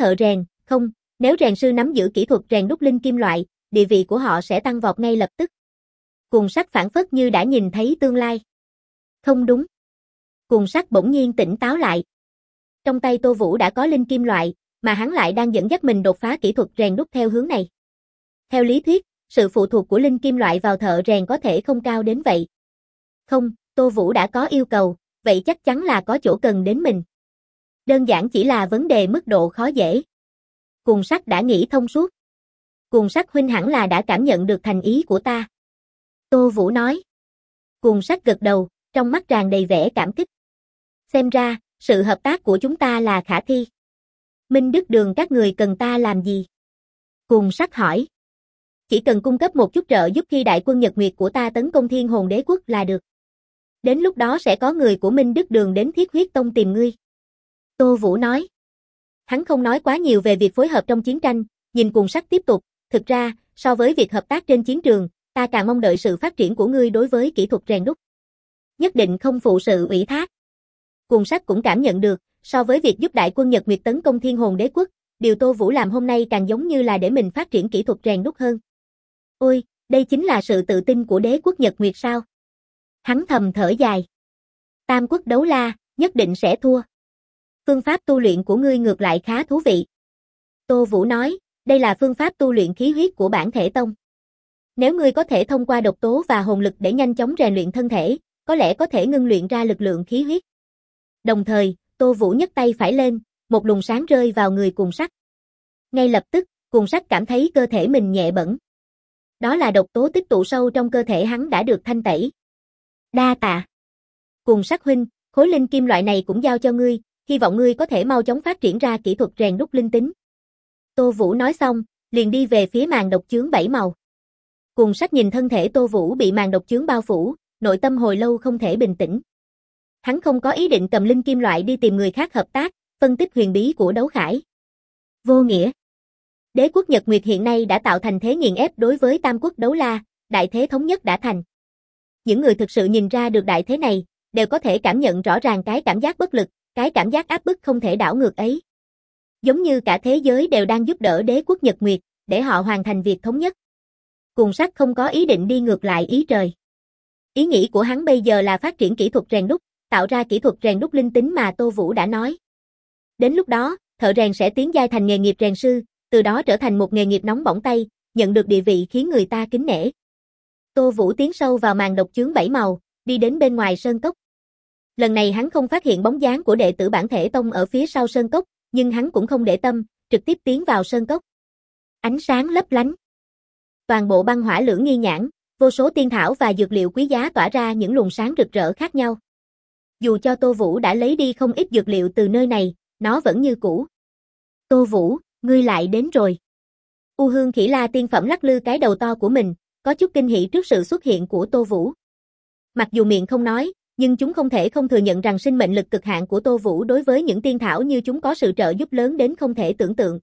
nếu rèn sư nắm giữ kỹ thuật rèn đúc linh kim loại, địa vị của họ sẽ tăng vọt ngay lập tức. Cùng Sắc phản phất như đã nhìn thấy tương lai. Không đúng. Cùng Sắc bỗng nhiên tỉnh táo lại. Trong tay Tô Vũ đã có linh kim loại, mà hắn lại đang dẫn dắt mình đột phá kỹ thuật rèn đúc theo hướng này. Theo lý thuyết, sự phụ thuộc của linh kim loại vào thợ rèn có thể không cao đến vậy. Không, Tô Vũ đã có yêu cầu, vậy chắc chắn là có chỗ cần đến mình. Đơn giản chỉ là vấn đề mức độ khó dễ. Cùng Sắc đã nghĩ thông suốt. Cùng Sắc huynh hẳn là đã cảm nhận được thành ý của ta. Tô Vũ nói. Cùng Sắc gật đầu, trong mắt tràn đầy vẻ cảm kích. Xem ra, sự hợp tác của chúng ta là khả thi. Minh Đức Đường các người cần ta làm gì? Cùng Sắc hỏi. Chỉ cần cung cấp một chút trợ giúp khi đại quân Nhật Nguyệt của ta tấn công Thiên Hồn Đế Quốc là được. Đến lúc đó sẽ có người của Minh Đức Đường đến Thiết Huyết Tông tìm ngươi. Tô Vũ nói. Hắn không nói quá nhiều về việc phối hợp trong chiến tranh, nhìn Cùng Sắc tiếp tục. Thực ra, so với việc hợp tác trên chiến trường, ta càng mong đợi sự phát triển của ngươi đối với kỹ thuật rèn đúc. Nhất định không phụ sự ủy thác. Cùng Sắc cũng cảm nhận được, so với việc giúp đại quân Nhật Nguyệt tấn công Thiên Hồn Đế Quốc, điều Tô Vũ làm hôm nay càng giống như là để mình phát triển kỹ thuật rèn đúc hơn. Ôi, đây chính là sự tự tin của đế quốc Nhật Nguyệt sao? Hắn thầm thở dài. Tam quốc Đấu La, nhất định sẽ thua. Phương pháp tu luyện của ngươi ngược lại khá thú vị. Tô Vũ nói, đây là phương pháp tu luyện khí huyết của bản thể tông. Nếu ngươi có thể thông qua độc tố và hồn lực để nhanh chóng rèn luyện thân thể, có lẽ có thể ngưng luyện ra lực lượng khí huyết. Đồng thời, Tô Vũ nhấc tay phải lên, một luồng sáng rơi vào người Cùng Sắc. Ngay lập tức, Cùng Sắc cảm thấy cơ thể mình nhẹ bẫng. Đó là độc tố tích tụ sâu trong cơ thể hắn đã được thanh tẩy. Đa tạ. Cùng Sắc huynh, khối linh kim loại này cũng giao cho ngươi, hy vọng ngươi có thể mau chóng phát triển ra kỹ thuật rèn đúc linh tính. Tô Vũ nói xong, liền đi về phía màn độc chướng 7 màu. Cùng Sắc nhìn thân thể Tô Vũ bị màn độc chướng bao phủ, nội tâm hồi lâu không thể bình tĩnh. Hắn không có ý định cầm linh kim loại đi tìm người khác hợp tác, phân tích huyền bí của đấu khải. Vô nghĩa. Đế quốc Nhật Nguyệt hiện nay đã tạo thành thế nghiền ép đối với Tam quốc Đấu La, đại thế thống nhất đã thành. Những người thực sự nhìn ra được đại thế này, đều có thể cảm nhận rõ ràng cái cảm giác bất lực, cái cảm giác áp bức không thể đảo ngược ấy. Giống như cả thế giới đều đang giúp đỡ đế quốc Nhật Nguyệt, để họ hoàn thành việc thống nhất. Cùng Sắc không có ý định đi ngược lại ý trời. Ý nghĩ của hắn bây giờ là phát triển kỹ thuật rèn đúc, tạo ra kỹ thuật rèn đúc linh tính mà Tô Vũ đã nói. Đến lúc đó, thợ rèn sẽ tiến giai thành nghề nghiệp rèn sư, từ đó trở thành một nghề nghiệp nóng bỏng tay, nhận được địa vị khiến người ta kính nể. Tô Vũ tiến sâu vào màn độc chướng 7 màu, đi đến bên ngoài sơn cốc. Lần này hắn không phát hiện bóng dáng của đệ tử bản thể tông ở phía sau sơn cốc, nhưng hắn cũng không để tâm, trực tiếp tiến vào sơn cốc. Ánh sáng lấp lánh. Toàn bộ băng hỏa lưỡng nghi nhãn, vô số tiên thảo và dược liệu quý giá tỏa ra những luồng sáng rực rỡ khác nhau. Dù cho Tô Vũ đã lấy đi không ít dược liệu từ nơi này, nó vẫn như cũ. Tô Vũ, ngươi lại đến rồi. U Hương Khỉ La tiên phẩm lắc lư cái đầu to của mình, có chút kinh hỉ trước sự xuất hiện của Tô Vũ. Mặc dù miệng không nói, nhưng chúng không thể không thừa nhận rằng sinh mệnh lực cực hạn của Tô Vũ đối với những tiên thảo như chúng có sự trợ giúp lớn đến không thể tưởng tượng.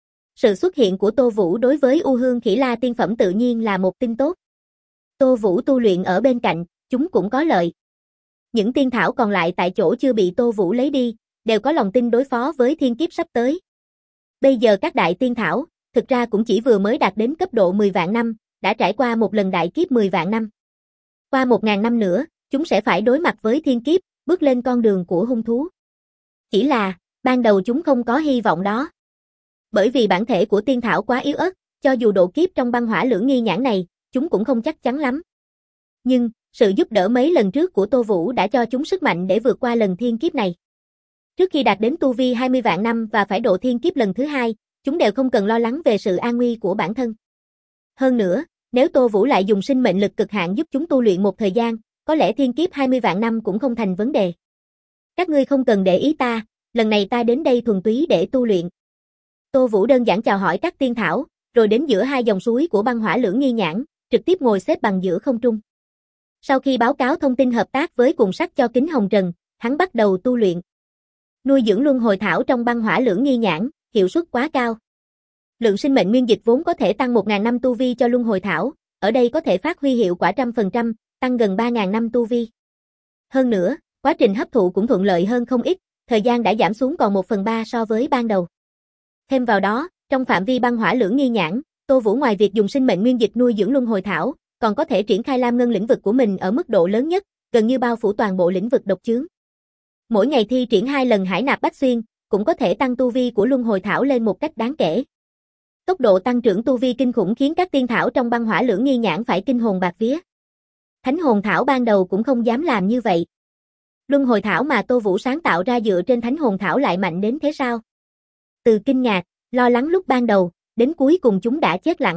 Sự xuất hiện của Tô Vũ đối với U Hương Khỉ La tiên phẩm tự nhiên là một tin tốt. Tô Vũ tu luyện ở bên cạnh, chúng cũng có lợi. Những tiên thảo còn lại tại chỗ chưa bị Tô Vũ lấy đi, đều có lòng tin đối phó với thiên kiếp sắp tới. Bây giờ các đại tiên thảo, thực ra cũng chỉ vừa mới đạt đến cấp độ 10 vạn năm, đã trải qua một lần đại kiếp 10 vạn năm. Qua 1000 năm nữa, chúng sẽ phải đối mặt với thiên kiếp, bước lên con đường của hung thú. Chỉ là, ban đầu chúng không có hy vọng đó. Bởi vì bản thể của tiên thảo quá yếu ớt, cho dù độ kiếp trong băng hỏa lưỡng nghi nhãn này, chúng cũng không chắc chắn lắm. Nhưng, sự giúp đỡ mấy lần trước của Tô Vũ đã cho chúng sức mạnh để vượt qua lần thiên kiếp này. Trước khi đạt đến tu vi 20 vạn năm và phải độ thiên kiếp lần thứ hai, chúng đều không cần lo lắng về sự an nguy của bản thân. Hơn nữa, nếu Tô Vũ lại dùng sinh mệnh lực cực hạn giúp chúng tu luyện một thời gian, có lẽ thiên kiếp 20 vạn năm cũng không thành vấn đề. Các ngươi không cần để ý ta, lần này ta đến đây thuần túy để tu luyện. Tô Vũ đơn giản chào hỏi các tiên thảo, rồi đến giữa hai dòng suối của băng hỏa lưỡng nghi nhãn, trực tiếp ngồi xếp bằng giữa không trung. Sau khi báo cáo thông tin hợp tác với cùng sắc cho Kính Hồng Trần, hắn bắt đầu tu luyện. Nuôi dưỡng luân hồi thảo trong băng hỏa lưỡng nghi nhãn, hiệu suất quá cao. Lượng sinh mệnh nguyên dịch vốn có thể tăng 1000 năm tu vi cho luân hồi thảo, ở đây có thể phát huy hiệu quả 100%, tăng gần 3000 năm tu vi. Hơn nữa, quá trình hấp thụ cũng thuận lợi hơn không ít, thời gian đã giảm xuống còn 1/3 so với ban đầu. Thêm vào đó, trong phạm vi băng hỏa lưỡng nghi nhãn, Tô Vũ ngoài việc dùng sinh mệnh nguyên dịch nuôi dưỡng luân hồi thảo, còn có thể triển khai Lam Ngân lĩnh vực của mình ở mức độ lớn nhất, gần như bao phủ toàn bộ lĩnh vực độc chướng. Mỗi ngày thi triển 2 lần Hải Nạp Bách Xuyên, cũng có thể tăng tu vi của luân hồi thảo lên một cách đáng kể. Tốc độ tăng trưởng tu vi kinh khủng khiến các tiên thảo trong băng hỏa lưỡng nghi nhãn phải kinh hồn bạt vía. Thánh hồn thảo ban đầu cũng không dám làm như vậy. Luân hồi thảo mà Tô Vũ sáng tạo ra dựa trên thánh hồn thảo lại mạnh đến thế sao? Từ kinh ngạc, lo lắng lúc ban đầu, đến cuối cùng chúng đã chết lặng.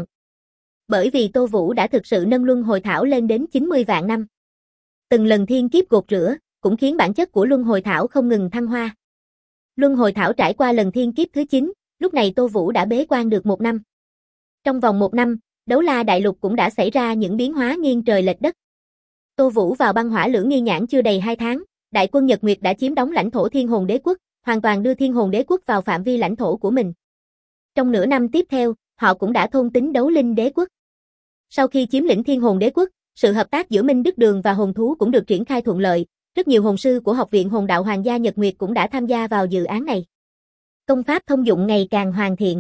Bởi vì Tô Vũ đã thực sự nâng luân hồi thảo lên đến 90 vạn năm. Từng lần thiên kiếp gột rửa, cũng khiến bản chất của luân hồi thảo không ngừng thăng hoa. Luân hồi thảo trải qua lần thiên kiếp thứ 9, lúc này Tô Vũ đã bế quan được 1 năm. Trong vòng 1 năm, Đấu La Đại Lục cũng đã xảy ra những biến hóa nghiêng trời lệch đất. Tô Vũ vào băng hỏa lưỡng nghi nhãn chưa đầy 2 tháng, đại quân Nhật Nguyệt đã chiếm đóng lãnh thổ Thiên Hồn Đế Quốc, hoàn toàn đưa Thiên Hồn Đế Quốc vào phạm vi lãnh thổ của mình. Trong nửa năm tiếp theo, họ cũng đã thôn tính Đấu Linh Đế Quốc. Sau khi chiếm lĩnh Thiên Hồn Đế Quốc, sự hợp tác giữa Minh Đức Đường và hồn thú cũng được triển khai thuận lợi, rất nhiều hồn sư của Học viện Hồn Đạo Hoàng gia Nhật Nguyệt cũng đã tham gia vào dự án này. Công pháp thông dụng ngày càng hoàn thiện.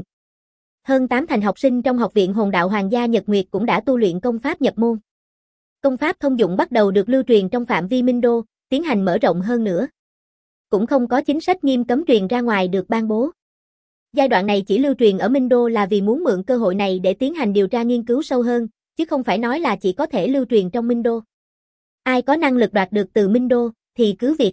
Hơn 8 thành học sinh trong Học viện Hồn Đạo Hoàng gia Nhật Nguyệt cũng đã tu luyện công pháp nhập môn. Công pháp thông dụng bắt đầu được lưu truyền trong phạm vi Minh Đô, tiến hành mở rộng hơn nữa. Cũng không có chính sách nghiêm cấm truyền ra ngoài được ban bố. Giai đoạn này chỉ lưu truyền ở Minh Đô là vì muốn mượn cơ hội này để tiến hành điều tra nghiên cứu sâu hơn, chứ không phải nói là chỉ có thể lưu truyền trong Minh Đô. Ai có năng lực đoạt được từ Minh Đô, thì cứ việc.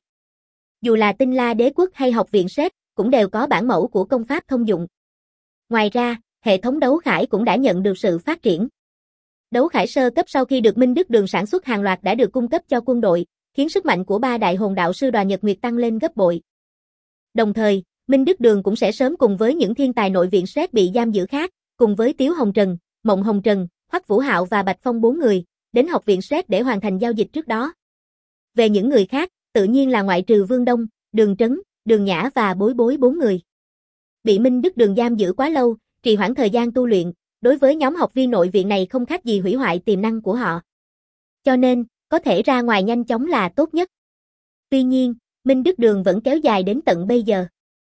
Dù là Tinh La Đế Quốc hay Học viện Sét, cũng đều có bản mẫu của công pháp thông dụng. Ngoài ra, hệ thống đấu khải cũng đã nhận được sự phát triển. Đấu khải sơ cấp sau khi được Minh Đức Đường sản xuất hàng loạt đã được cung cấp cho quân đội, khiến sức mạnh của 3 đại hồn đạo sư đoàn Nhật Nguyệt tăng lên gấp bội. Đồng thời, Minh Đức Đường cũng sẽ sớm cùng với những thiên tài nội viện Sét bị giam giữ khác, cùng với Tiếu Hồng Trần, Mộng Hồng Trần, Hoắc Vũ Hạo và Bạch Phong 4 người, đến Học viện Sét để hoàn thành giao dịch trước đó. Về những người khác, tự nhiên là ngoại trừ Vương Đông, Đường Trấn, Đường Nhã và Bối Bối 4 người. Bị Minh Đức Đường giam giữ quá lâu, trì hoãn thời gian tu luyện, đối với nhóm học viên nội viện này không khác gì hủy hoại tiềm năng của họ. Cho nên, có thể ra ngoài nhanh chóng là tốt nhất. Tuy nhiên, Minh Đức Đường vẫn kéo dài đến tận bây giờ.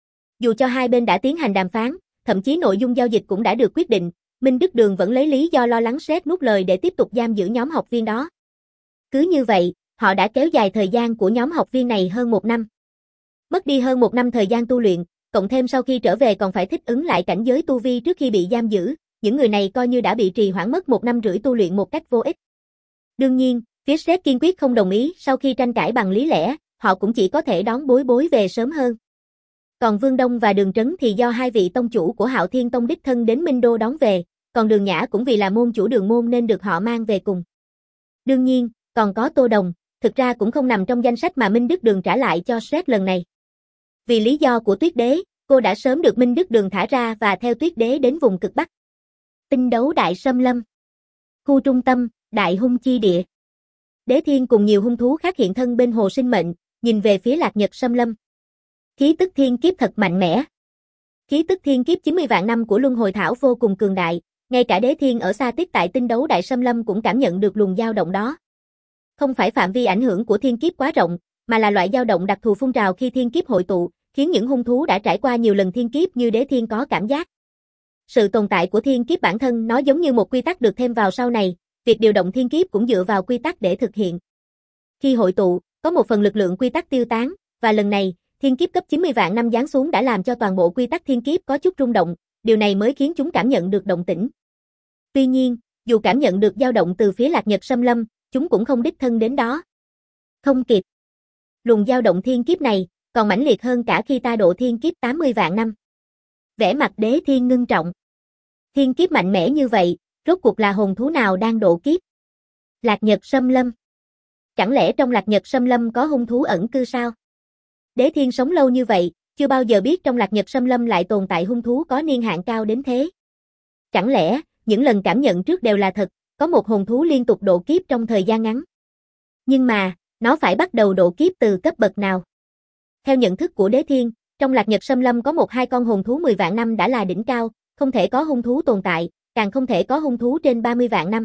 Dù cho hai bên đã tiến hành đàm phán, thậm chí nội dung giao dịch cũng đã được quyết định, Minh Đức Đường vẫn lấy lý do lo lắng Sét nuốt lời để tiếp tục giam giữ nhóm học viên đó. Cứ như vậy, họ đã kéo dài thời gian của nhóm học viên này hơn 1 năm. Mất đi hơn 1 năm thời gian tu luyện, cộng thêm sau khi trở về còn phải thích ứng lại cảnh giới tu vi trước khi bị giam giữ, những người này coi như đã bị trì hoãn mất 1 năm rưỡi tu luyện một cách vô ích. Đương nhiên, phía Sét kiên quyết không đồng ý, sau khi tranh cãi bằng lý lẽ, họ cũng chỉ có thể đón Bối Bối về sớm hơn. Còn Vương Đông và Đường Trấn thì do hai vị tông chủ của Hạo Thiên Tông đích thân đến Minh Đô đón về, còn Đường Nhã cũng vì là môn chủ Đường môn nên được họ mang về cùng. Đương nhiên, còn có Tô Đồng, thực ra cũng không nằm trong danh sách mà Minh Đức Đường trả lại cho Shrek lần này. Vì lý do của Tuyết Đế, cô đã sớm được Minh Đức Đường thả ra và theo Tuyết Đế đến vùng cực Bắc. Tinh đấu đại xâm lâm. Khu trung tâm, đại hung chi địa. Đế Thiên cùng nhiều hung thú khác hiện thân bên hồ sinh mệnh, nhìn về phía Lạc Nhật xâm lâm. Khí tức thiên kiếp thật mạnh mẽ. Khí tức thiên kiếp 90 vạn năm của Luân Hồi Thảo vô cùng cường đại, ngay cả Đế Thiên ở xa tích tại tinh đấu đại xâm lâm cũng cảm nhận được luồng dao động đó. Không phải phạm vi ảnh hưởng của thiên kiếp quá rộng, mà là loại dao động đặc thù phun trào khi thiên kiếp hội tụ, khiến những hung thú đã trải qua nhiều lần thiên kiếp như Đế Thiên có cảm giác. Sự tồn tại của thiên kiếp bản thân nó giống như một quy tắc được thêm vào sau này, việc điều động thiên kiếp cũng dựa vào quy tắc để thực hiện. Khi hội tụ, có một phần lực lượng quy tắc tiêu tán, và lần này, thiên kiếp cấp 90 vạn năm giáng xuống đã làm cho toàn bộ quy tắc thiên kiếp có chút rung động, điều này mới khiến chúng cảm nhận được động tĩnh. Tuy nhiên, dù cảm nhận được dao động từ phía Lạc Nhật xâm lâm, chúng cũng không đích thân đến đó. Không kịp. Luồng dao động thiên kiếp này còn mãnh liệt hơn cả khi ta độ thiên kiếp 80 vạn năm. Vẻ mặt Đế Thiên ngưng trọng. Thiên kiếp mạnh mẽ như vậy, rốt cuộc là hồn thú nào đang độ kiếp? Lạc Nhật xâm lâm. Chẳng lẽ trong Lạc Nhật xâm lâm có hung thú ẩn cư sao? Đế Thiên sống lâu như vậy, chưa bao giờ biết trong Lạc Nhật xâm lâm lại tồn tại hung thú có niên hạn cao đến thế. Chẳng lẽ, những lần cảm nhận trước đều là thật, có một hồn thú liên tục độ kiếp trong thời gian ngắn. Nhưng mà, nó phải bắt đầu độ kiếp từ cấp bậc nào? Theo nhận thức của Đế Thiên, trong Lạc Nhật xâm lâm có 1-2 con hồn thú 10 vạn năm đã là đỉnh cao, không thể có hung thú tồn tại, càng không thể có hung thú trên 30 vạn năm.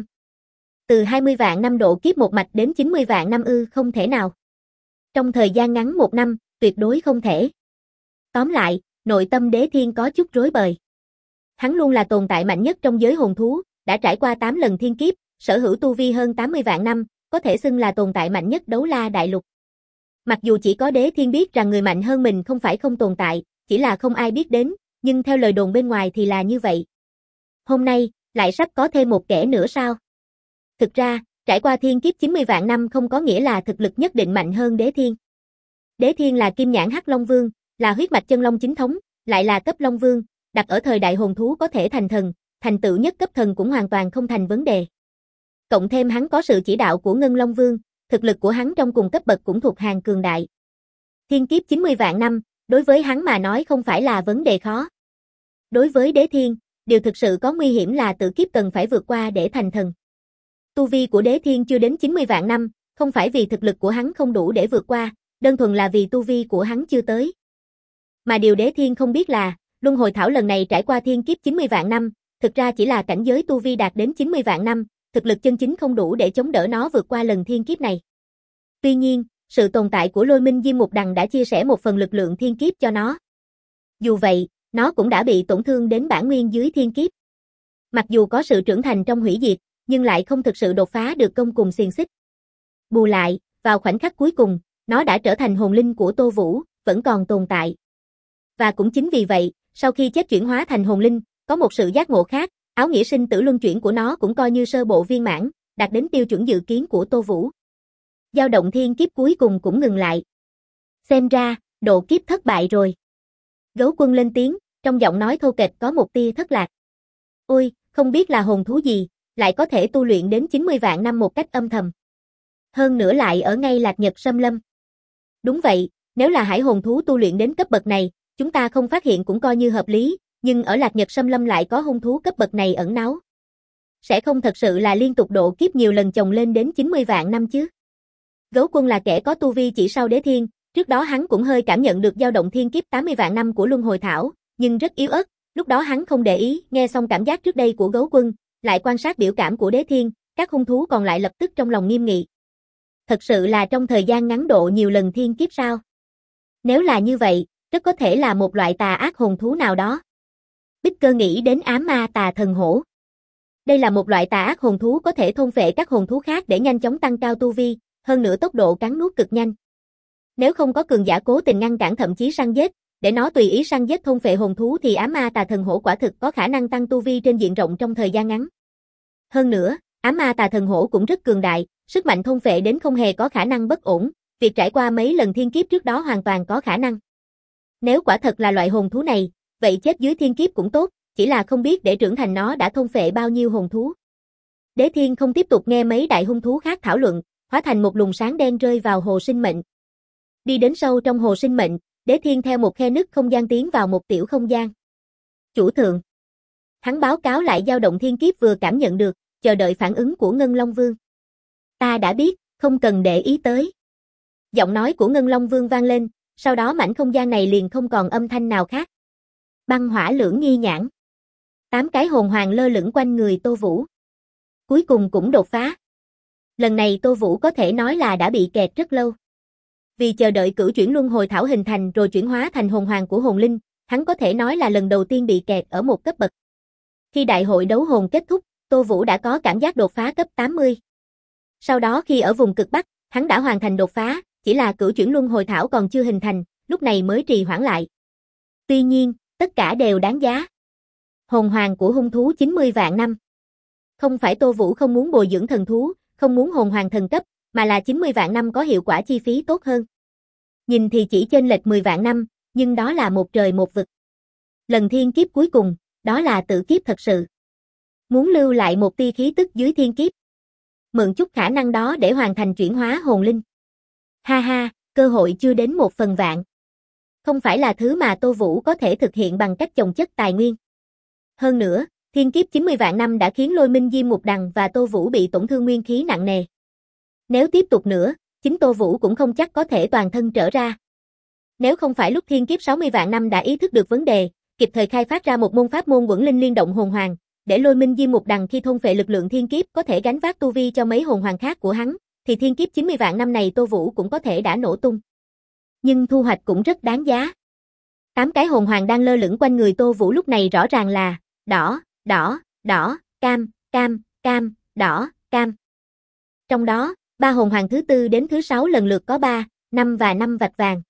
Từ 20 vạn năm độ kiếp một mạch đến 90 vạn năm không thể nào. Trong thời gian ngắn 1 năm, tuyệt đối không thể. Tóm lại, nội tâm Đế Thiên có chút rối bời. Hắn luôn là tồn tại mạnh nhất trong giới hồn thú, đã trải qua 8 lần thiên kiếp, sở hữu tu vi hơn 80 vạn năm, có thể xưng là tồn tại mạnh nhất Đấu La Đại Lục. Mặc dù chỉ có Đế Thiên biết rằng người mạnh hơn mình không phải không tồn tại, chỉ là không ai biết đến, nhưng theo lời đồn bên ngoài thì là như vậy. Hôm nay, lại sắp có thêm một kẻ nữa sao? Thực ra, trải qua thiên kiếp 90 vạn năm không có nghĩa là thực lực nhất định mạnh hơn Đế Thiên. Đế Thiên là Kim Nhãn Hắc Long Vương, là huyết mạch chân long chính thống, lại là cấp Long Vương, đặt ở thời đại hồn thú có thể thành thần, thành tựu nhất cấp thần cũng hoàn toàn không thành vấn đề. Cộng thêm hắn có sự chỉ đạo của Ngân Long Vương, thực lực của hắn trong cùng cấp bậc cũng thuộc hàng cường đại. Thiên kiếp 90 vạn năm, đối với hắn mà nói không phải là vấn đề khó. Đối với Đế Thiên, điều thực sự có nguy hiểm là tự kiếp cần phải vượt qua để thành thần. Tu vi của Đế Thiên chưa đến 90 vạn năm, không phải vì thực lực của hắn không đủ để vượt qua, đơn thuần là vì tu vi của hắn chưa tới. Mà điều Đế Thiên không biết là, Luân Hồi Thảo lần này trải qua thiên kiếp 90 vạn năm, thực ra chỉ là cảnh giới tu vi đạt đến 90 vạn năm, thực lực chân chính không đủ để chống đỡ nó vượt qua lần thiên kiếp này. Tuy nhiên, sự tồn tại của Lôi Minh Diêm Mục Đằng đã chia sẻ một phần lực lượng thiên kiếp cho nó. Dù vậy, nó cũng đã bị tổn thương đến bản nguyên dưới thiên kiếp. Mặc dù có sự trưởng thành trong hủy diệt, nhưng lại không thực sự đột phá được công cùng xiềng xích. Bù lại, vào khoảnh khắc cuối cùng, nó đã trở thành hồn linh của Tô Vũ, vẫn còn tồn tại. Và cũng chính vì vậy, sau khi chết chuyển hóa thành hồn linh, có một sự giác ngộ khác, áo nghĩa sinh tử luân chuyển của nó cũng coi như sơ bộ viên mãn, đạt đến tiêu chuẩn dự kiến của Tô Vũ. Dao động thiên kiếp cuối cùng cũng ngừng lại. Xem ra, độ kiếp thất bại rồi. Gấu Quân lên tiếng, trong giọng nói thô kệch có một tia thất lạc. Ôi, không biết là hồn thú gì, lại có thể tu luyện đến 90 vạn năm một cách âm thầm. Hơn nữa lại ở ngay Lạc Nhật xâm lâm. Đúng vậy, nếu là hải hồn thú tu luyện đến cấp bậc này, chúng ta không phát hiện cũng coi như hợp lý, nhưng ở Lạc Nhật xâm lâm lại có hung thú cấp bậc này ẩn náu. Sẽ không thật sự là liên tục độ kiếp nhiều lần chồng lên đến 90 vạn năm chứ. Gấu Quân là kẻ có tu vi chỉ sau Đế Thiên, trước đó hắn cũng hơi cảm nhận được dao động thiên kiếp 80 vạn năm của Luân Hồi Thảo, nhưng rất yếu ớt, lúc đó hắn không để ý, nghe xong cảm giác trước đây của Gấu Quân, lại quan sát biểu cảm của Đế Thiên, các hung thú còn lại lập tức trong lòng nghiêm nghị. Thật sự là trong thời gian ngắn độ nhiều lần thiên kiếp sao? Nếu là như vậy, rất có thể là một loại tà ác hồn thú nào đó. Bích Cơ nghĩ đến ám ma tà thần hổ. Đây là một loại tà ác hồn thú có thể thôn phệ các hồn thú khác để nhanh chóng tăng cao tu vi, hơn nữa tốc độ cắn nuốt cực nhanh. Nếu không có cường giả cố tình ngăn cản thậm chí săn giết, để nó tùy ý săn giết thôn phệ hồn thú thì ám ma tà thần hổ quả thực có khả năng tăng tu vi trên diện rộng trong thời gian ngắn. Hơn nữa, ám ma tà thần hổ cũng rất cường đại, sức mạnh thôn phệ đến không hề có khả năng bất ổn, việc trải qua mấy lần thiên kiếp trước đó hoàn toàn có khả năng. Nếu quả thật là loại hồn thú này, vậy chết dưới thiên kiếp cũng tốt, chỉ là không biết để trưởng thành nó đã thôn phệ bao nhiêu hồn thú. Đế Thiên không tiếp tục nghe mấy đại hung thú khác thảo luận, hóa thành một luồng sáng đen rơi vào hồ sinh mệnh. Đi đến sâu trong hồ sinh mệnh, Đế Thiên theo một khe nứt không gian tiến vào một tiểu không gian. Chủ thượng. Hắn báo cáo lại dao động thiên kiếp vừa cảm nhận được, chờ đợi phản ứng của Ngân Long Vương. Ta đã biết, không cần để ý tới. Giọng nói của Ngân Long Vương vang lên, sau đó mảnh không gian này liền không còn âm thanh nào khác. Băng hỏa lưỡng nghi nhãn. 8 cái hồn hoàng lơ lửng quanh người Tô Vũ. Cuối cùng cũng đột phá. Lần này Tô Vũ có thể nói là đã bị kẹt rất lâu. Vì chờ đợi cửu chuyển luân hồi thảo hình thành rồi chuyển hóa thành hồn hoàng của hồn linh, hắn có thể nói là lần đầu tiên bị kẹt ở một cấp bậc. Khi đại hội đấu hồn kết thúc, Tô Vũ đã có cảm giác đột phá cấp 80. Sau đó khi ở vùng cực Bắc, hắn đã hoàn thành đột phá, chỉ là cửu chuyển luân hồi thảo còn chưa hình thành, lúc này mới trì hoãn lại. Tuy nhiên, tất cả đều đáng giá. Hồn hoàng của hung thú 90 vạn năm. Không phải Tô Vũ không muốn bồi dưỡng thần thú, không muốn hồn hoàng thần cấp, mà là 90 vạn năm có hiệu quả chi phí tốt hơn. Nhìn thì chỉ chênh lệch 10 vạn năm, nhưng đó là một trời một vực. Lần thiên kiếp cuối cùng, đó là tự kiếp thật sự. Muốn lưu lại một tia khí tức dưới thiên kiếp. Mượn chút khả năng đó để hoàn thành chuyển hóa hồn linh. Ha ha, cơ hội chưa đến 1/1000. Không phải là thứ mà Tô Vũ có thể thực hiện bằng cách chồng chất tài nguyên. Hơn nữa, thiên kiếp 90 vạn năm đã khiến Lôi Minh Diêm Mục Đằng và Tô Vũ bị tổn thương nguyên khí nặng nề. Nếu tiếp tục nữa, chính Tô Vũ cũng không chắc có thể toàn thân trở ra. Nếu không phải lúc thiên kiếp 60 vạn năm đã ý thức được vấn đề, kịp thời khai phát ra một môn pháp môn Quẩn Linh Liên Động Hồn Hoàng, để Lôi Minh Diêm Mục Đằng khi thôn phệ lực lượng thiên kiếp có thể gánh vác tu vi cho mấy hồn hoàng khác của hắn, thì thiên kiếp 90 vạn năm này Tô Vũ cũng có thể đã nổ tung. Nhưng thu hoạch cũng rất đáng giá. 8 cái hồn hoàng đang lơ lửng quanh người Tô Vũ lúc này rõ ràng là đỏ, đỏ, đỏ, cam, cam, cam, đỏ, cam. Trong đó, 3 hồn hoàng thứ 4 đến thứ 6 lần lượt có 3, 5 và 5 vạch vàng.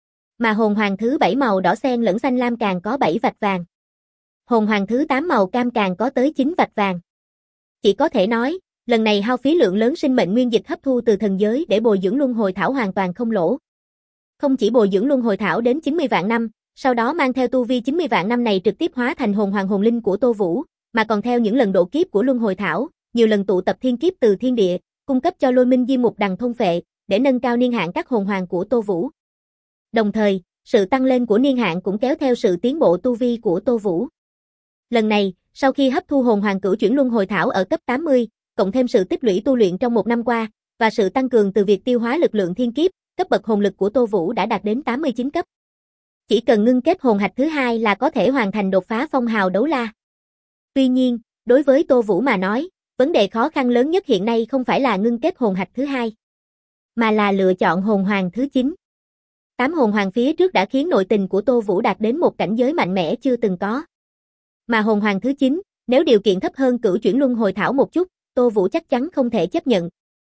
Mà hồn hoàng thứ 7 màu đỏ xen lẫn xanh lam càng có 7 vạch vàng. Hồn hoàng thứ 8 màu cam càng có tới 9 vạch vàng. Chỉ có thể nói, lần này hao phí lượng lớn sinh mệnh nguyên dịch hấp thu từ thần giới để bồi dưỡng luân hồi thảo hoàn toàn không lỗ. Không chỉ bồi dưỡng luân hồi thảo đến 90 vạn năm, sau đó mang theo tu vi 90 vạn năm này trực tiếp hóa thành hồn hoàng hồn linh của Tô Vũ, mà còn theo những lần độ kiếp của luân hồi thảo, nhiều lần tụ tập thiên kiếp từ thiên địa, cung cấp cho Lôi Minh Diêm Mục Đằng thôn phệ, để nâng cao niên hạn các hồn hoàng của Tô Vũ. Đồng thời, sự tăng lên của niên hạn cũng kéo theo sự tiến bộ tu vi của Tô Vũ. Lần này, sau khi hấp thu hồn hoàng cửu chuyển luân hồi thảo ở cấp 80, cộng thêm sự tích lũy tu luyện trong một năm qua, và sự tăng cường từ việc tiêu hóa lực lượng thiên kiếp, cấp bậc hồn lực của Tô Vũ đã đạt đến 89 cấp. Chỉ cần ngưng kết hồn hạch thứ 2 là có thể hoàn thành đột phá phong hào đấu la. Tuy nhiên, đối với Tô Vũ mà nói, vấn đề khó khăn lớn nhất hiện nay không phải là ngưng kết hồn hạch thứ 2, mà là lựa chọn hồn hoàng thứ 9. 8 hồn hoàng phía trước đã khiến nội tình của Tô Vũ đạt đến một cảnh giới mạnh mẽ chưa từng có. Mà hồn hoàng thứ 9, nếu điều kiện thấp hơn cửu chuyển luân hồi thảo một chút, Tô Vũ chắc chắn không thể chấp nhận.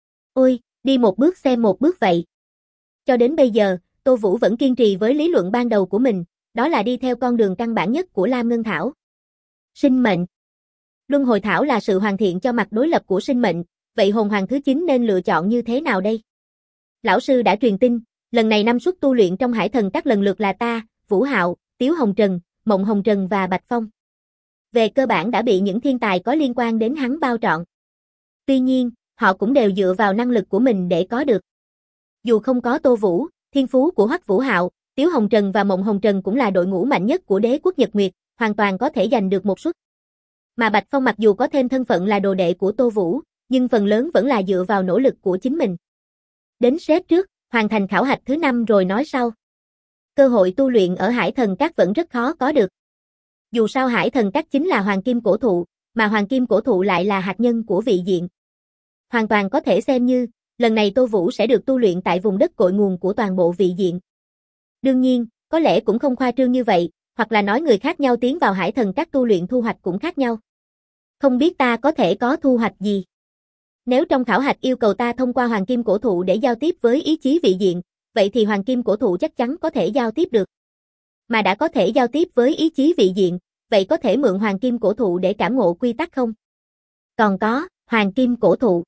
Ôi, đi một bước xem một bước vậy. Cho đến bây giờ, Tô Vũ vẫn kiên trì với lý luận ban đầu của mình, đó là đi theo con đường căn bản nhất của Lam Ngân Thảo. Sinh mệnh. Luân hồi thảo là sự hoàn thiện cho mặt đối lập của sinh mệnh, vậy hồn hoàng thứ 9 nên lựa chọn như thế nào đây? Lão sư đã truyền tin, lần này 5 suất tu luyện trong Hải Thần các lần lượt là ta, Vũ Hạo, Tiếu Hồng Trần, Mộng Hồng Trần và Bạch Phong. Về cơ bản đã bị những thiên tài có liên quan đến hắn bao trọn. Tuy nhiên, họ cũng đều dựa vào năng lực của mình để có được. Dù không có Tô Vũ, thiên phú của Hoắc Vũ Hạo, Tiếu Hồng Trần và Mộng Hồng Trần cũng là đội ngũ mạnh nhất của Đế quốc Nhật Nguyệt, hoàn toàn có thể giành được một suất. Mà Bạch Phong mặc dù có thêm thân phận là đồ đệ của Tô Vũ, nhưng phần lớn vẫn là dựa vào nỗ lực của chính mình. Đến xét trước, hoàn thành khảo hạch thứ 5 rồi nói sau. Cơ hội tu luyện ở Hải Thần Các vẫn rất khó có được. Dù sao Hải Thần Các chính là hoàng kim cổ thụ, mà hoàng kim cổ thụ lại là hạt nhân của vị diện. Hoàn toàn có thể xem như, lần này Tô Vũ sẽ được tu luyện tại vùng đất cội nguồn của toàn bộ vị diện. Đương nhiên, có lẽ cũng không khoa trương như vậy, hoặc là nói người khác nhau tiến vào Hải Thần Các tu luyện thu hoạch cũng khác nhau. Không biết ta có thể có thu hoạch gì? Nếu trong khảo hạch yêu cầu ta thông qua hoàng kim cổ thụ để giao tiếp với ý chí vị diện, vậy thì hoàng kim cổ thụ chắc chắn có thể giao tiếp được. Mà đã có thể giao tiếp với ý chí vị diện, vậy có thể mượn hoàng kim cổ thụ để cảm ngộ quy tắc không? Còn có, hoàng kim cổ thụ.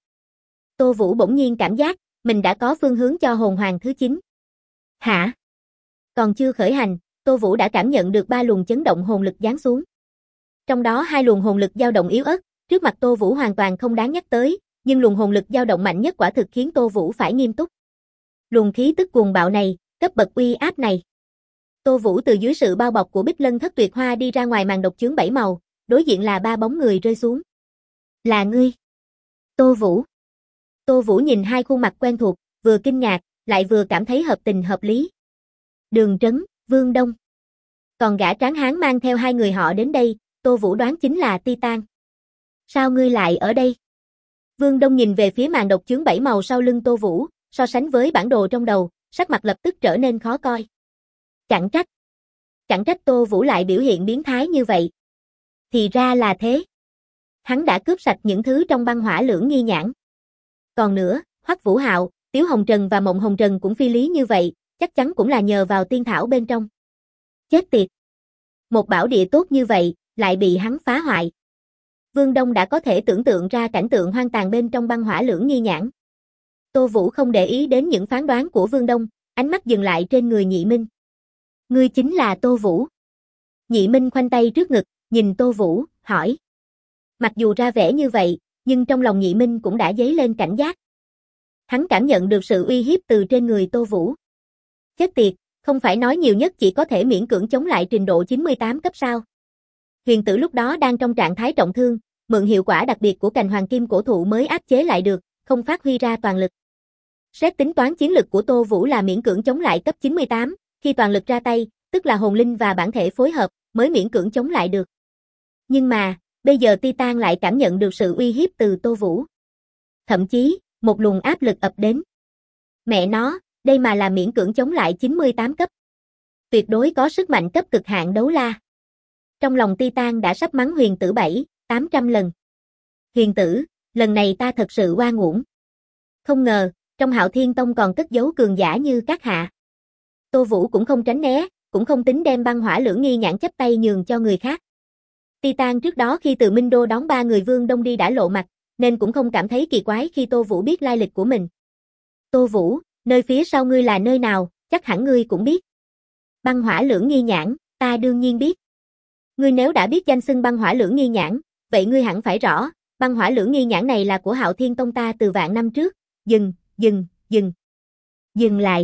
Tô Vũ bỗng nhiên cảm giác, mình đã có phương hướng cho hồn hoàng thứ 9. Hả? Còn chưa khởi hành, Tô Vũ đã cảm nhận được 3 luồng chấn động hồn lực giáng xuống. Trong đó 2 luồng hồn lực dao động yếu ớt, trước mặt Tô Vũ hoàn toàn không đáng nhắc tới, nhưng luồng hồn lực dao động mạnh nhất quả thực khiến Tô Vũ phải nghiêm túc. Luồng khí tức cuồng bạo này, cấp bậc uy áp này. Tô Vũ từ dưới sự bao bọc của Bích Lân Thất Tuyệt Hoa đi ra ngoài màn độc chướng 7 màu, đối diện là 3 bóng người rơi xuống. Là ngươi. Tô Vũ. Tô Vũ nhìn 2 khuôn mặt quen thuộc, vừa kinh ngạc, lại vừa cảm thấy hợp tình hợp lý. Đường Trấn, Vương Đông. Còn gã tráng hán mang theo 2 người họ đến đây, Tô Vũ đoán chính là Titan. Sao ngươi lại ở đây? Vương Đông nhìn về phía màn độc chướng 7 màu sau lưng Tô Vũ, so sánh với bản đồ trong đầu, sắc mặt lập tức trở nên khó coi. Chẳng trách Tô Vũ lại biểu hiện biến thái như vậy. Thì ra là thế. Hắn đã cướp sạch những thứ trong băng hỏa lưỡng nghi nhãn. Còn nữa, Hoắc Vũ Hạo, Tiếu Hồng Trần và Mộng Hồng Trần cũng phi lý như vậy, chắc chắn cũng là nhờ vào tiên thảo bên trong. Chết tiệt. Một bảo địa tốt như vậy, lại bị hắn phá hoại. Vương Đông đã có thể tưởng tượng ra cảnh tượng hoang tàn bên trong băng hỏa lưỡng nghi nhãn. Tô Vũ không để ý đến những phán đoán của Vương Đông, ánh mắt dừng lại trên người Nhị Minh. Ngươi chính là Tô Vũ. Nhị Minh khoanh tay trước ngực, nhìn Tô Vũ, hỏi. Mặc dù ra vẻ như vậy, nhưng trong lòng Nhị Minh cũng đã dấy lên cảnh giác. Hắn cảm nhận được sự uy hiếp từ trên người Tô Vũ. Chết tiệt, không phải nói nhiều nhất chỉ có thể miễn cưỡng chống lại trình độ 98 cấp sao. Huyền tử lúc đó đang trong trạng thái trọng thương, mượn hiệu quả đặc biệt của cành hoàng kim cổ thụ mới áp chế lại được, không phát huy ra toàn lực. Xét tính toán chiến lực của Tô Vũ là miễn cưỡng chống lại cấp 98, khi toàn lực ra tay, tức là hồn linh và bản thể phối hợp, mới miễn cưỡng chống lại được. Nhưng mà, bây giờ Titan lại cảm nhận được sự uy hiếp từ Tô Vũ. Thậm chí, một luồng áp lực ập đến. Mẹ nó, đây mà là miễn cưỡng chống lại 98 cấp. Tuyệt đối có sức mạnh cấp cực hạn đấu la. Trong lòng Titan đã sắp mắng huyền tử 700-800 lần. Huyền tử, lần này ta thật sự oan uổng. Không ngờ, trong Hạo Thiên Tông còn cất giấu cường giả như các hạ. Tô Vũ cũng không tránh né, cũng không tính đem băng hỏa lưỡng nghi nhãn chấp tay nhường cho người khác. Titan trước đó khi từ Minh Đô đón 3 người Vương Đông đi đã lộ mặt, nên cũng không cảm thấy kỳ quái khi Tô Vũ biết lai lịch của mình. Tô Vũ, nơi phía sau ngươi là nơi nào, chắc hẳn ngươi cũng biết. Băng hỏa lưỡng nghi nhãn, ta đương nhiên biết. Ngươi nếu đã biết danh xưng băng hỏa lưỡng nghi nhãn, vậy ngươi hẳn phải rõ, băng hỏa lưỡng nghi nhãn này là của Hạo Thiên Tông ta từ vạn năm trước. Dừng lại.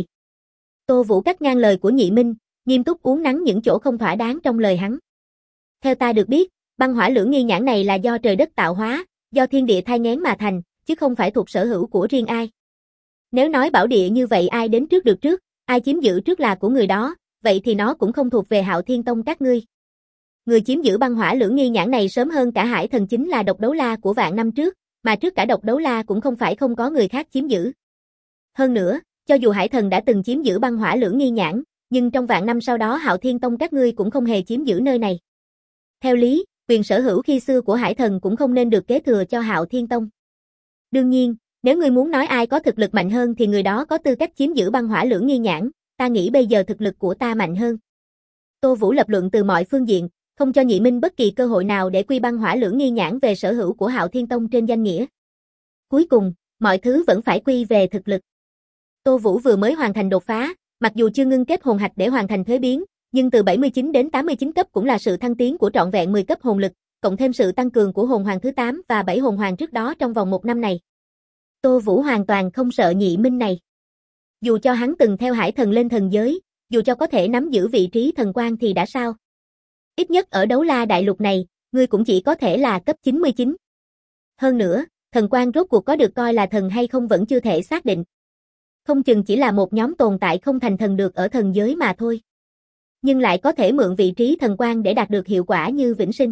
Tô Vũ cắt ngang lời của Nhị Minh, nghiêm túc uốn nắn những chỗ không thỏa đáng trong lời hắn. Theo ta được biết, băng hỏa lưỡng nghi nhãn này là do trời đất tạo hóa, do thiên địa thai nghén mà thành, chứ không phải thuộc sở hữu của riêng ai. Nếu nói bảo địa như vậy ai đến trước được trước, ai chiếm giữ trước là của người đó, vậy thì nó cũng không thuộc về Hạo Thiên Tông các ngươi. Người chiếm giữ băng hỏa lưỡng nghi nhãn này sớm hơn cả Hải Thần chính là Độc Đấu La của vạn năm trước, mà trước cả Độc Đấu La cũng không phải không có người khác chiếm giữ. Hơn nữa, cho dù Hải Thần đã từng chiếm giữ băng hỏa lưỡng nghi nhãn, nhưng trong vạn năm sau đó Hạo Thiên Tông các ngươi cũng không hề chiếm giữ nơi này. Theo lý, quyền sở hữu khi xưa của Hải Thần cũng không nên được kế thừa cho Hạo Thiên Tông. Đương nhiên, nếu ngươi muốn nói ai có thực lực mạnh hơn thì người đó có tư cách chiếm giữ băng hỏa lưỡng nghi nhãn, ta nghĩ bây giờ thực lực của ta mạnh hơn. Tô Vũ lập luận từ mọi phương diện, không cho Nhị Minh bất kỳ cơ hội nào để quy băng hỏa lưỡng nghi nhãn về sở hữu của Hạo Thiên Tông trên danh nghĩa. Cuối cùng, mọi thứ vẫn phải quy về thực lực. Tô Vũ vừa mới hoàn thành đột phá, mặc dù chưa ngưng kết hồn hạch để hoàn thành thuế biến, nhưng từ 79 đến 89 cấp cũng là sự thăng tiến của trọn vẹn 10 cấp hồn lực, cộng thêm sự tăng cường của hồn hoàng thứ 8 và 7 hồn hoàng trước đó trong vòng 1 năm này. Tô Vũ hoàn toàn không sợ Nhị Minh này. Dù cho hắn từng theo Hải Thần lên thần giới, dù cho có thể nắm giữ vị trí thần quan thì đã sao? Ít nhất ở Đấu La đại lục này, ngươi cũng chỉ có thể là cấp 99. Hơn nữa, thần quan rốt cuộc có được coi là thần hay không vẫn chưa thể xác định. Không chừng chỉ là một nhóm tồn tại không thành thần được ở thần giới mà thôi. Nhưng lại có thể mượn vị trí thần quan để đạt được hiệu quả như vĩnh sinh.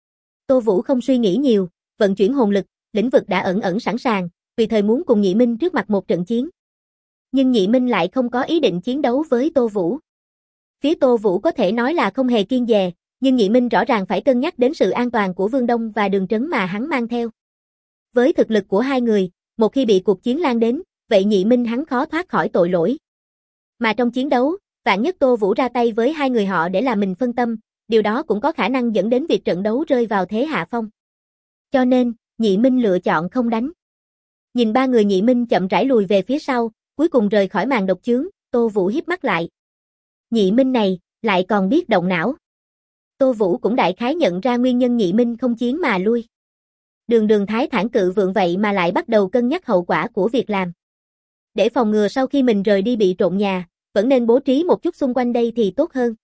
Tô Vũ không suy nghĩ nhiều, vận chuyển hồn lực, lĩnh vực đã ẩn sẵn sàng, vì thời muốn cùng Nhị Minh trước mặt một trận chiến. Nhưng Nhị Minh lại không có ý định chiến đấu với Tô Vũ. Phía Tô Vũ có thể nói là không hề kiêng dè, nhưng Nhị Minh rõ ràng phải cân nhắc đến sự an toàn của Vương Đông và Đường Trấn mà hắn mang theo. Với thực lực của hai người, một khi bị cuộc chiến lan đến, vậy Nhị Minh hắn khó thoát khỏi tội lỗi. Mà trong chiến đấu, vạn nhất Tô Vũ ra tay với hai người họ để làm mình phân tâm, điều đó cũng có khả năng dẫn đến việc trận đấu rơi vào thế hạ phong. Cho nên, Nhị Minh lựa chọn không đánh. Nhìn 3 người Nhị Minh chậm rãi lùi về phía sau, cuối cùng rời khỏi màn độc chướng, Tô Vũ híp mắt lại. Nhị Minh này, Lại còn biết động não. Tô Vũ cũng đại khái nhận ra nguyên nhân Nhị Minh không chiến mà lui. Đường Đường Thái thản cự vượng vậy mà lại bắt đầu cân nhắc hậu quả của việc làm. Để phòng ngừa sau khi mình rời đi bị trộm nhà, vẫn nên bố trí một chút xung quanh đây thì tốt hơn.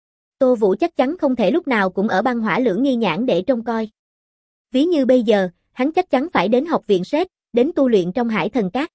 Tô Vũ chắc chắn không thể lúc nào cũng ở băng hỏa lưỡng nghi nhãn để trông coi. Ví như bây giờ, hắn chắc chắn phải đến học viện Sét, đến tu luyện trong Hải Thần Cát.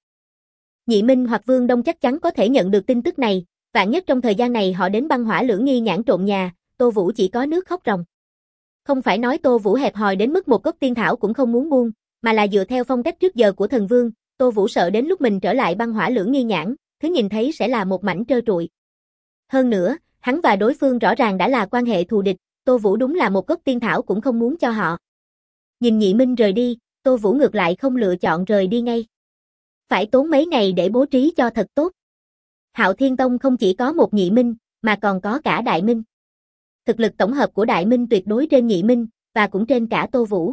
Nhị Minh hoặc Vương Đông chắc chắn có thể nhận được tin tức này, vạn nhất trong thời gian này họ đến băng hỏa lưỡng nghi nhãn trộm nhà, Tô Vũ chỉ có nước khóc ròng. Không phải nói Tô Vũ hẹp hòi đến mức một gốc tiên thảo cũng không muốn buông, mà là dựa theo phong cách trước giờ của thần vương, Tô Vũ sợ đến lúc mình trở lại băng hỏa lưỡng nghi nhãn, thứ nhìn thấy sẽ là một mảnh trơ trụi. Hơn nữa, hắn và đối phương rõ ràng đã là quan hệ thù địch, Tô Vũ đúng là một gốc tiên thảo cũng không muốn cho họ. Nhìn Nhị Minh rời đi, Tô Vũ ngược lại không lựa chọn rời đi ngay. Phải tốn mấy ngày để bố trí cho thật tốt. Hạo Thiên Tông không chỉ có một Nhị Minh, mà còn có cả Đại Minh. Thực lực tổng hợp của Đại Minh tuyệt đối trên Nhị Minh, và cũng trên cả Tô Vũ.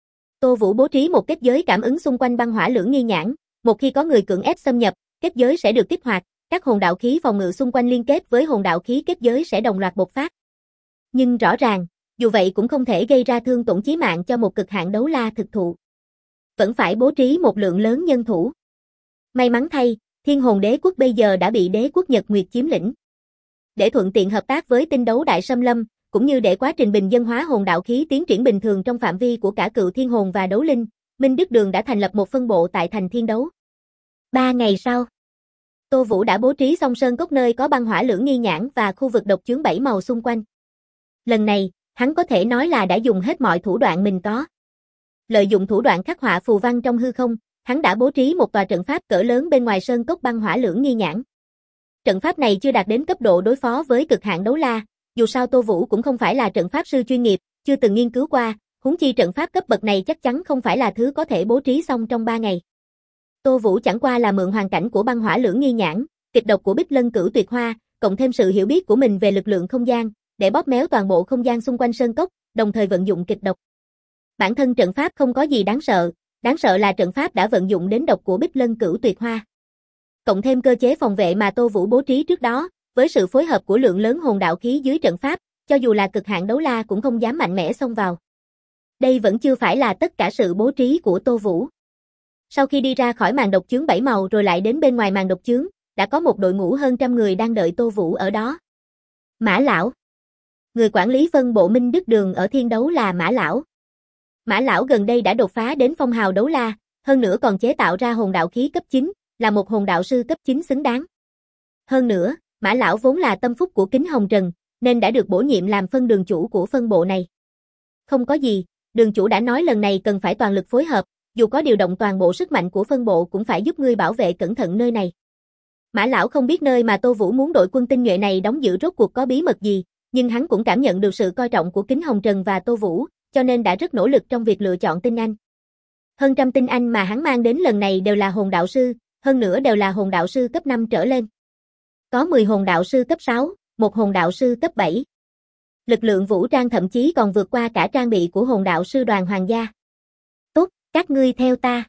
Tô Vũ bố trí một kết giới cảm ứng xung quanh băng hỏa lưỡng nghi nhãn, một khi có người cưỡng ép xâm nhập, kết giới sẽ được kích hoạt, các hồn đạo khí phòng ngự xung quanh liên kết với hồn đạo khí kết giới sẽ đồng loạt bộc phát. Nhưng rõ ràng, dù vậy cũng không thể gây ra thương tổn chí mạng cho một cực hạn đấu la thực thụ. Vẫn phải bố trí một lượng lớn nhân thủ. May mắn thay, Thiên Hồn Đế quốc bây giờ đã bị đế quốc Nhật Nguyệt chiếm lĩnh. Để thuận tiện hợp tác với tinh đấu Đại Xâm Lâm, cũng như để quá trình bình dân hóa hồn đạo khí tiến triển bình thường trong phạm vi của cả Cựu Thiên Hồn và Đấu Linh, Minh Đức Đường đã thành lập một phân bộ tại thành Thiên Đấu. 3 ngày sau, Tô Vũ đã bố trí xong sơn cốc nơi có băng hỏa lưỡng nghi nhãn và khu vực độc chướng 7 màu xung quanh. Lần này, hắn có thể nói là đã dùng hết mọi thủ đoạn mình có. Lợi dụng thủ đoạn khắc họa phù văn trong hư không, hắn đã bố trí một tòa trận pháp cỡ lớn bên ngoài sơn cốc băng hỏa lưỡng nghi nhãn. Trận pháp này chưa đạt đến cấp độ đối phó với cực hạn đấu la, dù sao Tô Vũ cũng không phải là trận pháp sư chuyên nghiệp, chưa từng nghiên cứu qua, huống chi trận pháp cấp bậc này chắc chắn không phải là thứ có thể bố trí xong trong 3 ngày. Tô Vũ chẳng qua là mượn hoàn cảnh của băng hỏa lưỡng nghi nhãn, kịch độc của Bích Lân Cửu Tuyệt Hoa, cộng thêm sự hiểu biết của mình về lực lượng không gian, để bóp méo toàn bộ không gian xung quanh sơn cốc, đồng thời vận dụng kịch độc. Bản thân trận pháp không có gì đáng sợ là trận pháp đã vận dụng đến độc của Bích Lân Cửu Tuyệt Hoa. Cộng thêm cơ chế phòng vệ mà Tô Vũ bố trí trước đó, với sự phối hợp của lượng lớn hồn đạo khí dưới trận pháp, cho dù là cực hạn đấu la cũng không dám mạnh mẽ xông vào. Đây vẫn chưa phải là tất cả sự bố trí của Tô Vũ. Sau khi đi ra khỏi màn độc chướng 7 màu rồi lại đến bên ngoài màn độc chướng, đã có một đội ngũ hơn trăm người đang đợi Tô Vũ ở đó. Mã Lão. Người quản lý phân bộ Minh Đức Đường ở Thiên Đấu là Mã Lão. Mã Lão gần đây đã đột phá đến phong hào đấu la, hơn nữa còn chế tạo ra hồn đạo khí cấp 9, là một hồn đạo sư cấp 9 xứng đáng. Hơn nữa, Mã Lão vốn là tâm phúc của Kính Hồng Trần, nên đã được bổ nhiệm làm phân đường chủ của phân bộ này. Không có gì, đường chủ đã nói lần này cần phải toàn lực phối hợp, dù có điều động toàn bộ sức mạnh của phân bộ cũng phải giúp ngươi bảo vệ cẩn thận nơi này. Mã Lão không biết nơi mà Tô Vũ muốn đội quân tinh nhuệ này đóng giữ rốt cuộc có bí mật gì, nhưng hắn cũng cảm nhận được sự coi trọng của Kính Hồng Trần và Tô Vũ, cho nên đã rất nỗ lực trong việc lựa chọn tinh anh. Hơn trăm tinh anh mà hắn mang đến lần này đều là hồn đạo sư, hơn nữa đều là hồn đạo sư cấp 5 trở lên. Có 10 hồn đạo sư cấp 6, một hồn đạo sư cấp 7. Lực lượng vũ trang thậm chí còn vượt qua cả trang bị của hồn đạo sư đoàn hoàng gia. Tốt, các ngươi theo ta.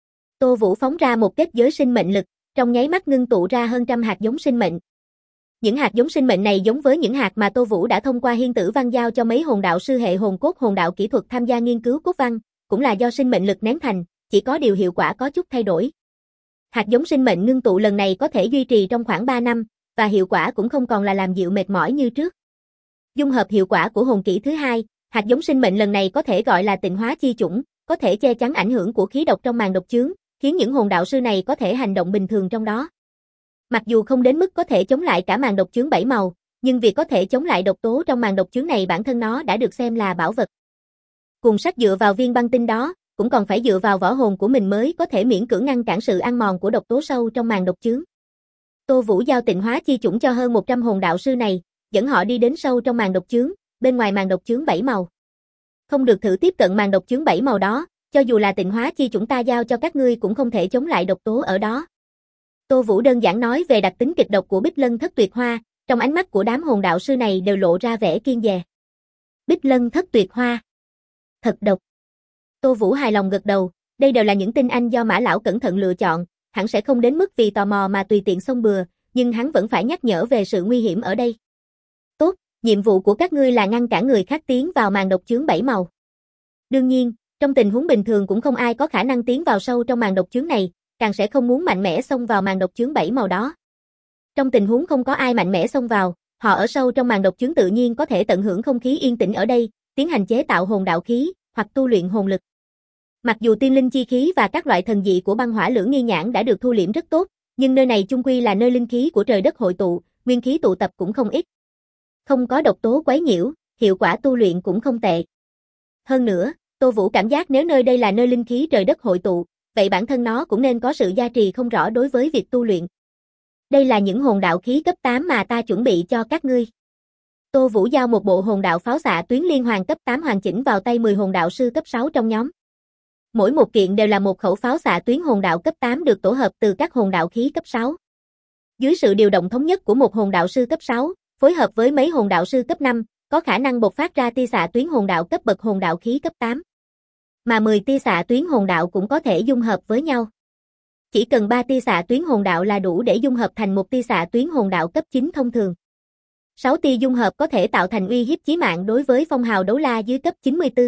Tô Vũ phóng ra một kết giới sinh mệnh lực, trong nháy mắt ngưng tụ ra hơn trăm hạt giống sinh mệnh. Những hạt giống sinh mệnh này giống với những hạt mà Tô Vũ đã thông qua hiên tử văn giao cho mấy hồn đạo sư hệ hồn cốt hồn đạo kỹ thuật tham gia nghiên cứu cốt văn, cũng là do sinh mệnh lực nén thành, chỉ có điều hiệu quả có chút thay đổi. Hạt giống sinh mệnh ngưng tụ lần này có thể duy trì trong khoảng 3 năm, và hiệu quả cũng không còn là làm dịu mệt mỏi như trước. Dung hợp hiệu quả của hồn kỹ thứ hai, hạt giống sinh mệnh lần này có thể gọi là tịnh hóa chi chủng, có thể che chắn ảnh hưởng của khí độc trong màn độc chướng, khiến những hồn đạo sư này có thể hành động bình thường trong đó. Mặc dù không đến mức có thể chống lại cả màn độc chướng 7 màu, nhưng việc có thể chống lại độc tố trong màn độc chướng này bản thân nó đã được xem là bảo vật. Cùng sách dựa vào viên băng tinh đó, cũng còn phải dựa vào võ hồn của mình mới có thể miễn cưỡng ngăn cản sự ăn mòn của độc tố sâu trong màn độc chướng. Tô Vũ giao tịnh hóa chi chủng cho hơn 100 hồn đạo sư này, dẫn họ đi đến sâu trong màn độc chướng, bên ngoài màn độc chướng 7 màu. Không được thử tiếp cận màn độc chướng 7 màu đó, cho dù là tịnh hóa chi chủng ta giao cho các ngươi cũng không thể chống lại độc tố ở đó. Tô Vũ đơn giản nói về đặc tính kịch độc của Bích Lân Thất Tuyệt Hoa, trong ánh mắt của đám hồn đạo sư này đều lộ ra vẻ kiêng dè. Bích Lân Thất Tuyệt Hoa. Thật độc. Tô Vũ hài lòng gật đầu, đây đều là những tinh anh do Mã Lão cẩn thận lựa chọn, hẳn sẽ không đến mức vì tò mò mà tùy tiện xông bừa, nhưng hắn vẫn phải nhắc nhở về sự nguy hiểm ở đây. Tốt, Nhiệm vụ của các ngươi là ngăn cản người khác tiến vào màn độc chướng 7 màu. Đương nhiên, trong tình huống bình thường cũng không ai có khả năng tiến vào sâu trong màn độc chướng này, càng sẽ không muốn mạnh mẽ xông vào màn độc chướng 7 màu đó. Trong tình huống không có ai mạnh mẽ xông vào, họ ở sâu trong màn độc chướng tự nhiên có thể tận hưởng không khí yên tĩnh ở đây, tiến hành chế tạo hồn đạo khí, hoặc tu luyện hồn lực. Mặc dù tiên linh chi khí và các loại thần dị của băng hỏa lưỡng nghi nhãn đã được thu liễm rất tốt, nhưng nơi này chung quy là nơi linh khí của trời đất hội tụ, nguyên khí tụ tập cũng không ít. Không có độc tố quấy nhiễu, hiệu quả tu luyện cũng không tệ. Hơn nữa, Tô Vũ cảm giác nếu nơi đây là nơi linh khí trời đất hội tụ, vậy bản thân nó cũng nên có sự gia trì không rõ đối với việc tu luyện. Đây là những hồn đạo khí cấp 8 mà ta chuẩn bị cho các ngươi. Tô Vũ giao một bộ hồn đạo pháo xạ tuyến liên hoàn cấp 8 hoàn chỉnh vào tay 10 hồn đạo sư cấp 6 trong nhóm. Mỗi một kiện đều là một khẩu pháo xạ tuyến hồn đạo cấp 8 được tổ hợp từ các hồn đạo khí cấp 6. Dưới sự điều động thống nhất của một hồn đạo sư cấp 6, phối hợp với mấy hồn đạo sư cấp 5, có khả năng bộc phát ra tia xạ tuyến hồn đạo cấp bậc hồn đạo khí cấp 8. Mà 10 tia xạ tuyến hồn đạo cũng có thể dung hợp với nhau. Chỉ cần 3 tia xạ tuyến hồn đạo là đủ để dung hợp thành một tia xạ tuyến hồn đạo cấp 9 thông thường. 6 tia dung hợp có thể tạo thành uy hiếp chí mạng đối với phong hào đấu la dưới cấp 94.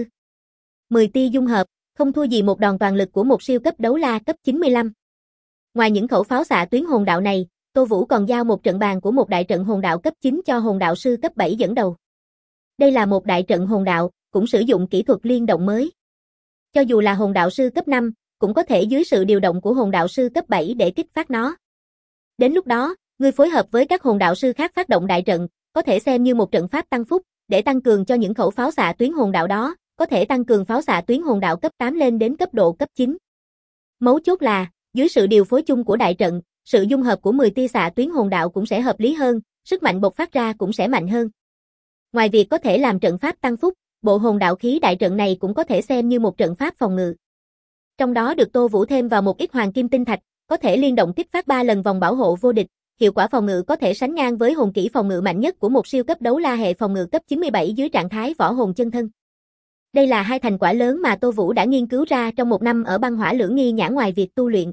10 tia dung hợp, không thua gì một đòn toàn lực của một siêu cấp đấu la cấp 95. Ngoài những khẩu pháo xạ tuyến hồn đạo này, Tô Vũ còn giao một trận bàn của một đại trận hồn đạo cấp 9 cho hồn đạo sư cấp 7 dẫn đầu. Đây là một đại trận hồn đạo, cũng sử dụng kỹ thuật liên động mới. Cho dù là hồn đạo sư cấp 5, cũng có thể dưới sự điều động của hồn đạo sư cấp 7 để kích phát nó. Đến lúc đó, ngươi phối hợp với các hồn đạo sư khác phát động đại trận, có thể xem như một trận pháp tăng phúc, để tăng cường cho những khẩu pháo xạ tuyến hồn đạo đó, có thể tăng cường pháo xạ tuyến hồn đạo cấp 8 lên đến cấp độ cấp 9. Mấu chốt là, dưới sự điều phối chung của đại trận, sự dung hợp của 10 tia xạ tuyến hồn đạo cũng sẽ hợp lý hơn, sức mạnh bộc phát ra cũng sẽ mạnh hơn. Ngoài việc có thể làm trận pháp tăng phúc, bộ hồn đạo khí đại trận này cũng có thể xem như một trận pháp phòng ngự. Trong đó được Tô Vũ thêm vào một ít hoàng kim tinh thạch, có thể liên động kích phát 3 lần vòng bảo hộ vô địch, hiệu quả phòng ngự có thể sánh ngang với hồn kỹ phòng ngự mạnh nhất của một siêu cấp đấu la hệ phòng ngự cấp 97 dưới trạng thái võ hồn chân thân. Đây là hai thành quả lớn mà Tô Vũ đã nghiên cứu ra trong một năm ở băng hỏa lưỡng nghi nhãn ngoài việc tu luyện.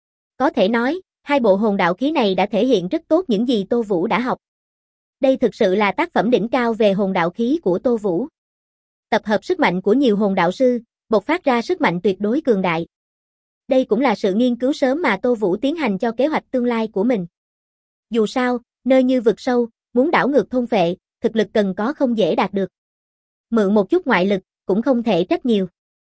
Có thể nói, hai bộ hồn đạo khí này đã thể hiện rất tốt những gì Tô Vũ đã học. Đây thực sự là tác phẩm đỉnh cao về hồn đạo khí của Tô Vũ. Tập hợp sức mạnh của nhiều hồn đạo sư, bộc phát ra sức mạnh tuyệt đối cường đại. Đây cũng là sự nghiên cứu sớm mà Tô Vũ tiến hành cho kế hoạch tương lai của mình. Dù sao, nơi như vực sâu, muốn đảo ngược thôn phệ, thực lực cần có không dễ đạt được. Mượn một chút ngoại lực, cũng không thể trách nhiều.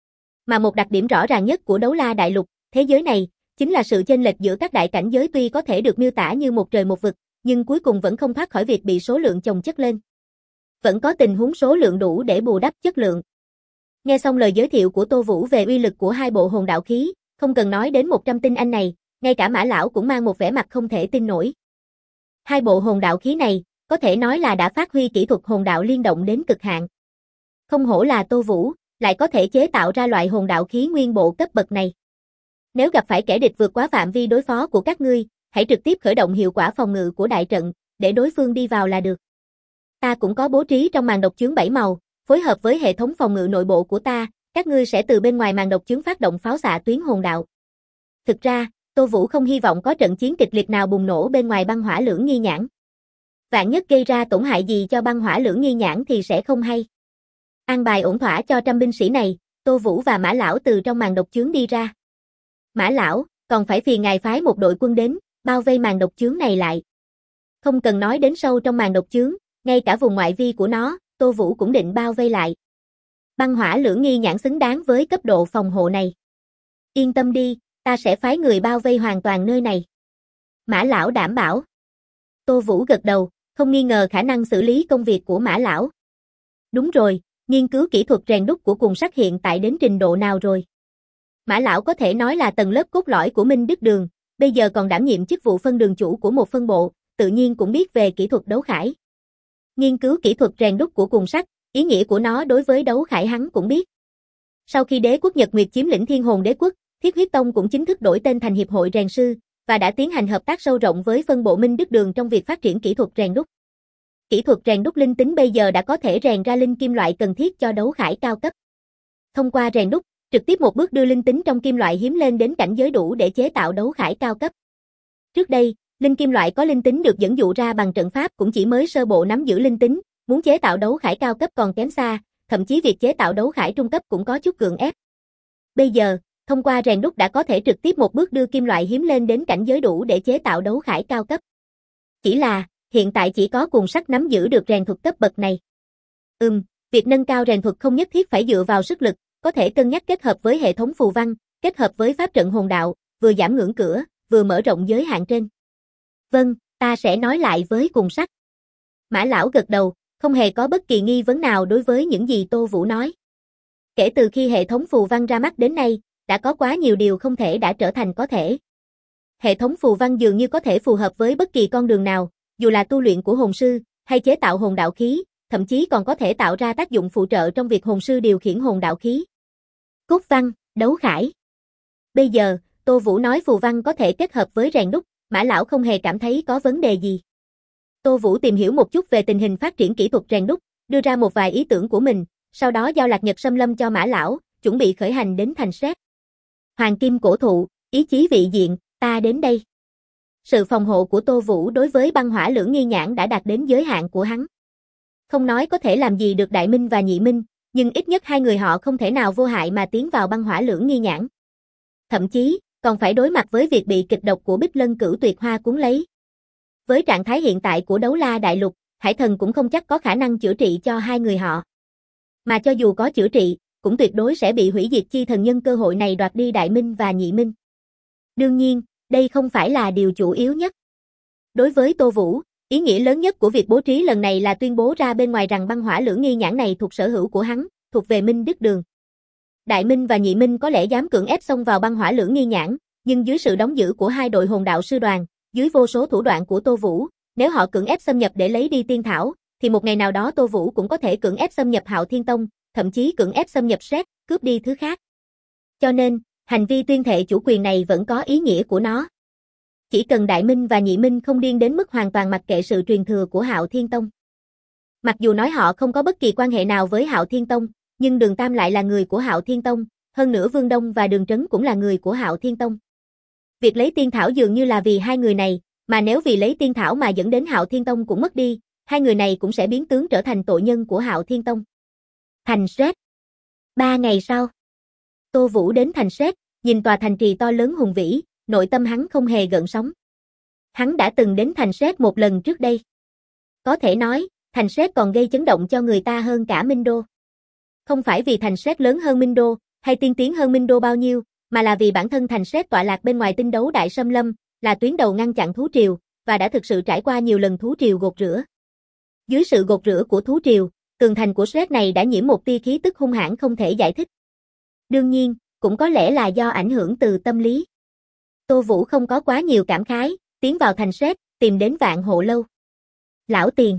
Mà một đặc điểm rõ ràng nhất của đấu la đại lục, thế giới này, chính là sự chênh lệch giữa các đại cảnh giới tuy có thể được miêu tả như một trời một vực, nhưng cuối cùng vẫn không thoát khỏi việc bị số lượng chồng chất lên. Vẫn có tình huống số lượng đủ để bù đắp chất lượng. Nghe xong lời giới thiệu của Tô Vũ về uy lực của hai bộ hồn đạo khí, không cần nói đến 100 tinh anh này, ngay cả Mã Lão cũng mang một vẻ mặt không thể tin nổi. Hai bộ hồn đạo khí này, có thể nói là đã phát huy kỹ thuật hồn đạo liên động đến cực hạn. Không hổ là Tô Vũ, lại có thể chế tạo ra loại hồn đạo khí nguyên bộ cấp bậc này. Nếu gặp phải kẻ địch vượt quá phạm vi đối phó của các ngươi, hãy trực tiếp khởi động hiệu quả phòng ngự của đại trận, để đối phương đi vào là được. Ta cũng có bố trí trong màn độc chướng 7 màu, phối hợp với hệ thống phòng ngự nội bộ của ta, các ngươi sẽ từ bên ngoài màn độc chướng phát động pháo xạ tuyến hồn đạo. Thực ra, Tô Vũ không hy vọng có trận chiến kịch liệt nào bùng nổ bên ngoài băng hỏa lưỡng nghi nhãn. Vạn nhất gây ra tổn hại gì cho băng hỏa lưỡng nghi nhãn thì sẽ không hay. An bài ổn thỏa cho trăm binh sĩ này, Tô Vũ và Mã Lão từ trong màn độc chướng đi ra. Mã Lão, còn phải phiền ngài phái một đội quân đến, bao vây màn độc chướng này lại. Không cần nói đến sâu trong màn độc chướng, ngay cả vùng ngoại vi của nó, Tô Vũ cũng định bao vây lại. Băng hỏa lưỡng nghi nhãn xứng đáng với cấp độ phòng hộ này. Yên tâm đi, ta sẽ phái người bao vây hoàn toàn nơi này. Mã Lão đảm bảo. Tô Vũ gật đầu, không nghi ngờ khả năng xử lý công việc của Mã Lão. Đúng rồi, nghiên cứu kỹ thuật rèn đúc của cuồng sắt hiện tại đến trình độ nào rồi? Mã Lão có thể nói là tầng lớp cốt lõi của Minh Đức Đường, bây giờ còn đảm nhiệm chức vụ phân đường chủ của một phân bộ, tự nhiên cũng biết về kỹ thuật đấu khải. Nghiên cứu kỹ thuật rèn đúc của cuồng sắt, ý nghĩa của nó đối với đấu khải hắn cũng biết. Sau khi đế quốc Nhật Nguyệt chiếm lĩnh Thiên Hồn Đế quốc, Thiết Huyết Tông cũng chính thức đổi tên thành Hiệp hội Rèn sư, và đã tiến hành hợp tác sâu rộng với phân bộ Minh Đức Đường trong việc phát triển kỹ thuật rèn đúc. Kỹ thuật rèn đúc linh tính bây giờ đã có thể rèn ra linh kim loại cần thiết cho đấu khải cao cấp. Thông qua rèn đúc, trực tiếp một bước đưa linh tính trong kim loại hiếm lên đến cảnh giới đủ để chế tạo đấu khải cao cấp. Trước đây, linh kim loại có linh tính được dẫn dụ ra bằng trận pháp cũng chỉ mới sơ bộ nắm giữ linh tính, Muốn chế tạo đấu khải cao cấp còn kém xa, thậm chí việc chế tạo đấu khải trung cấp cũng có chút gượng ép. Bây giờ, thông qua rèn đúc đã có thể trực tiếp một bước đưa kim loại hiếm lên đến cảnh giới đủ để chế tạo đấu khải cao cấp. Chỉ là, hiện tại chỉ có cuồng sắt nắm giữ được rèn thuật cấp bậc này. Việc nâng cao rèn thuật không nhất thiết phải dựa vào sức lực, có thể cân nhắc kết hợp với hệ thống phù văn, kết hợp với pháp trận hồn đạo, vừa giảm ngưỡng cửa, vừa mở rộng giới hạn trên. Vâng, ta sẽ nói lại với cuồng sắt. Mã lão gật đầu, không hề có bất kỳ nghi vấn nào đối với những gì Tô Vũ nói. Kể từ khi hệ thống phù văn ra mắt đến nay, đã có quá nhiều điều không thể đã trở thành có thể. Hệ thống phù văn dường như có thể phù hợp với bất kỳ con đường nào, dù là tu luyện của hồn sư, hay chế tạo hồn đạo khí, thậm chí còn có thể tạo ra tác dụng phụ trợ trong việc hồn sư điều khiển hồn đạo khí. Cốt văn, đấu khải. Bây giờ, Tô Vũ nói phù văn có thể kết hợp với rèn đúc, Mã lão không hề cảm thấy có vấn đề gì. Tô Vũ tìm hiểu một chút về tình hình phát triển kỹ thuật rèn đúc, đưa ra một vài ý tưởng của mình, sau đó giao Lạc Nhật Sâm Lâm cho Mã lão, chuẩn bị khởi hành đến thành Sét. Hoàng kim cổ thụ, ý chí vị diện, ta đến đây. Sự phòng hộ của Tô Vũ đối với băng hỏa lưỡng nghi nhãn đã đạt đến giới hạn của hắn. Không nói có thể làm gì được Đại Minh và Nhị Minh, nhưng ít nhất hai người họ không thể nào vô hại mà tiến vào băng hỏa lưỡng nghi nhãn. Thậm chí, còn phải đối mặt với việc bị kịch độc của Bích Lân Cửu Tuyệt Hoa cuốn lấy. Với trạng thái hiện tại của Đấu La Đại Lục, Hải Thần cũng không chắc có khả năng chữa trị cho hai người họ. Mà cho dù có chữa trị, cũng tuyệt đối sẽ bị hủy diệt chi thần nhân cơ hội này đoạt đi Đại Minh và Nhị Minh. Đương nhiên, đây không phải là điều chủ yếu nhất. Đối với Tô Vũ, ý nghĩa lớn nhất của việc bố trí lần này là tuyên bố ra bên ngoài rằng băng hỏa lưỡng nghi nhãn này thuộc sở hữu của hắn, thuộc về Minh Đức Đường. Đại Minh và Nhị Minh có lẽ dám cưỡng ép xông vào băng hỏa lưỡng nghi nhãn, nhưng dưới sự đóng giữ của hai đội hồn đạo sư đoàn, dưới vô số thủ đoạn của Tô Vũ, nếu họ cưỡng ép xâm nhập để lấy đi tiên thảo, thì một ngày nào đó Tô Vũ cũng có thể cưỡng ép xâm nhập Hạo Thiên Tông, thậm chí cưỡng ép xâm nhập Sét, cướp đi thứ khác. Cho nên, hành vi tuyên thệ chủ quyền này vẫn có ý nghĩa của nó. Chỉ cần Đại Minh và Nhị Minh không điên đến mức hoàn toàn mặc kệ sự truyền thừa của Hạo Thiên Tông. Mặc dù nói họ không có bất kỳ quan hệ nào với Hạo Thiên Tông, nhưng Đường Tam lại là người của Hạo Thiên Tông, hơn nữa Vương Đông và Đường Trấn cũng là người của Hạo Thiên Tông. Việc lấy tiên thảo dường như là vì hai người này, mà nếu vì lấy tiên thảo mà dẫn đến Hạo Thiên Tông cũng mất đi, hai người này cũng sẽ biến tướng trở thành tội nhân của Hạo Thiên Tông. Thành Sét. 3 ngày sau, Tô Vũ đến thành Sét, nhìn tòa thành trì to lớn hùng vĩ, nội tâm hắn không hề gợn sóng. Hắn đã từng đến thành Sét một lần trước đây. Có thể nói, thành Sét còn gây chấn động cho người ta hơn cả Minh Đô. Không phải vì thành Sét lớn hơn Minh Đô, hay tiên tiến hơn Minh Đô bao nhiêu, mà là vì bản thân thành Sét tọa lạc bên ngoài tinh đấu đại xâm lâm, là tuyến đầu ngăn chặn thú triều, và đã thực sự trải qua nhiều lần thú triều gột rửa. Dưới sự gột rửa của thú triều, tường thành của Sét này đã nhiễm một tia khí tức hung hãn không thể giải thích. Đương nhiên, cũng có lẽ là do ảnh hưởng từ tâm lý. Tô Vũ không có quá nhiều cảm khái, tiến vào thành Sét, tìm đến Vạn Hộ Lâu. Lão Tiền.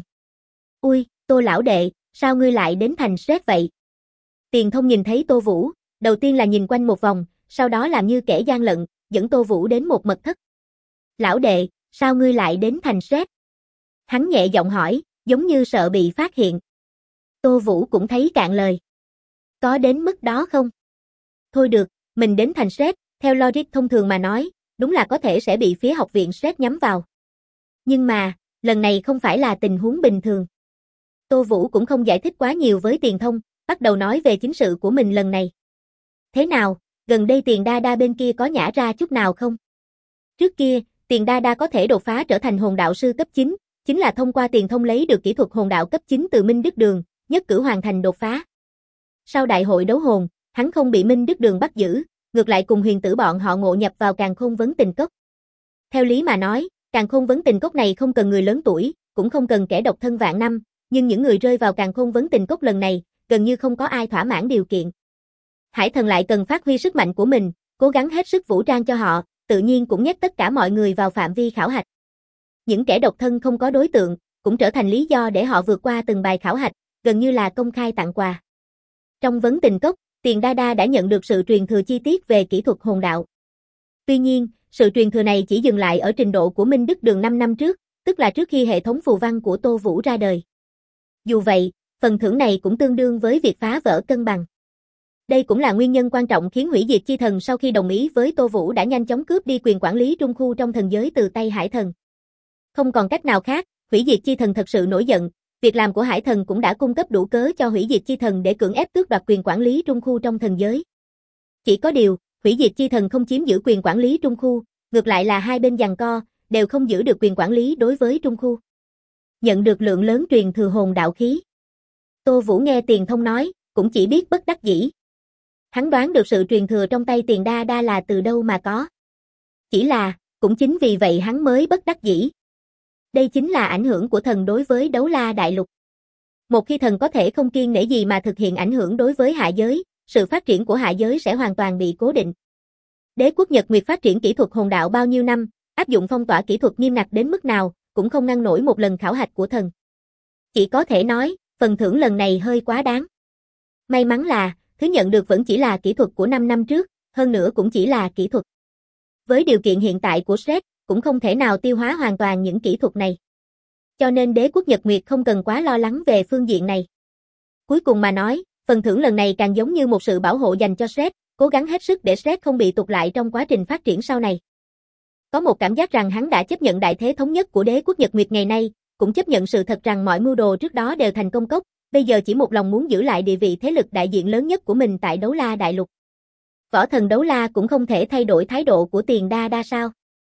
Ui, Tô lão đệ, sao ngươi lại đến thành Sét vậy? Tiền Thông nhìn thấy Tô Vũ, đầu tiên là nhìn quanh một vòng, sau đó làm như kẻ gian lận, dẫn Tô Vũ đến một mật thất. Lão đệ, sao ngươi lại đến thành Sét? Hắn nhẹ giọng hỏi, giống như sợ bị phát hiện. Tô Vũ cũng thấy cạn lời. Có đến mức đó không? Thôi được, mình đến thành Sét, theo logic thông thường mà nói, đúng là có thể sẽ bị phía học viện Sét nhắm vào. Nhưng mà, lần này không phải là tình huống bình thường. Tô Vũ cũng không giải thích quá nhiều với Tiền Thông, bắt đầu nói về chính sự của mình lần này. Thế nào, gần đây Tiền Đa Đa bên kia có nhả ra chút nào không? Trước kia, Tiền Đa Đa có thể đột phá trở thành hồn đạo sư cấp 9, chính là thông qua Tiền Thông lấy được kỹ thuật hồn đạo cấp 9 từ Minh Đức Đường, nhất cử hoàn thành đột phá. Sau đại hội đấu hồn, hắn không bị Minh Đức Đường bắt giữ, ngược lại cùng Huyền Tử bọn họ ngộ nhập vào Càn Khôn Vấn Tình Cốc. Theo lý mà nói, Càn Khôn Vấn Tình Cốc này không cần người lớn tuổi, cũng không cần kẻ độc thân vạn năm, nhưng những người rơi vào Càn Khôn Vấn Tình Cốc lần này, gần như không có ai thỏa mãn điều kiện. Hải Thần lại cần phát huy sức mạnh của mình, cố gắng hết sức vũ trang cho họ, tự nhiên cũng nhét tất cả mọi người vào phạm vi khảo hạch. Những kẻ độc thân không có đối tượng, cũng trở thành lý do để họ vượt qua từng bài khảo hạch, gần như là công khai tặng quà. Trong Vấn Tình Cốc, Tiền Đa Đa đã nhận được sự truyền thừa chi tiết về kỹ thuật hồn đạo. Tuy nhiên, sự truyền thừa này chỉ dừng lại ở trình độ của Minh Đức Đường 5 năm trước, tức là trước khi hệ thống phù văn của Tô Vũ ra đời. Dù vậy, phần thưởng này cũng tương đương với việc phá vỡ cân bằng. Đây cũng là nguyên nhân quan trọng khiến Hủy Diệt Chi Thần sau khi đồng ý với Tô Vũ đã nhanh chóng cướp đi quyền quản lý trung khu trong thần giới từ tay Hải Thần. Không còn cách nào khác, Hủy Diệt Chi Thần thật sự nổi giận, Việc làm của Hải Thần cũng đã cung cấp đủ cớ cho Hủy Diệt Chi Thần để cưỡng ép tước đoạt quyền quản lý Trung Khu trong thần giới. Chỉ có điều, Hủy Diệt Chi Thần không chiếm giữ quyền quản lý Trung Khu, ngược lại là hai bên giằng co, đều không giữ được quyền quản lý đối với Trung Khu. Nhận được lượng lớn truyền thừa hồn đạo khí. Tô Vũ nghe Tiền Thông nói, cũng chỉ biết bất đắc dĩ. Hắn đoán được sự truyền thừa trong tay Tiền Đa Đa là từ đâu mà có. Chỉ là, cũng chính vì vậy hắn mới bất đắc dĩ. Đây chính là ảnh hưởng của thần đối với Đấu La Đại Lục. Một khi thần có thể không kiêng nể gì mà thực hiện ảnh hưởng đối với hạ giới, sự phát triển của hạ giới sẽ hoàn toàn bị cố định. Đế quốc Nhật Nguyệt phát triển kỹ thuật hồn đạo bao nhiêu năm, áp dụng phong tỏa kỹ thuật nghiêm ngặt đến mức nào, cũng không ngăn nổi một lần khảo hạch của thần. Chỉ có thể nói, phần thưởng lần này hơi quá đáng. May mắn là, thứ nhận được vẫn chỉ là kỹ thuật của 5 năm trước, hơn nữa cũng chỉ là kỹ thuật. Với điều kiện hiện tại của Shred, cũng không thể nào tiêu hóa hoàn toàn những kỹ thuật này. Cho nên đế quốc Nhật Nguyệt không cần quá lo lắng về phương diện này. Cuối cùng mà nói, phần thưởng lần này càng giống như một sự bảo hộ dành cho Shred, cố gắng hết sức để Shred không bị tụt lại trong quá trình phát triển sau này. Có một cảm giác rằng hắn đã chấp nhận đại thế thống nhất của đế quốc Nhật Nguyệt ngày nay, cũng chấp nhận sự thật rằng mọi mưu đồ trước đó đều thành công cốc, bây giờ chỉ một lòng muốn giữ lại địa vị thế lực đại diện lớn nhất của mình tại Đấu La Đại Lục. Võ thần Đấu La cũng không thể thay đổi thái độ của Tiền Đa Đa sao?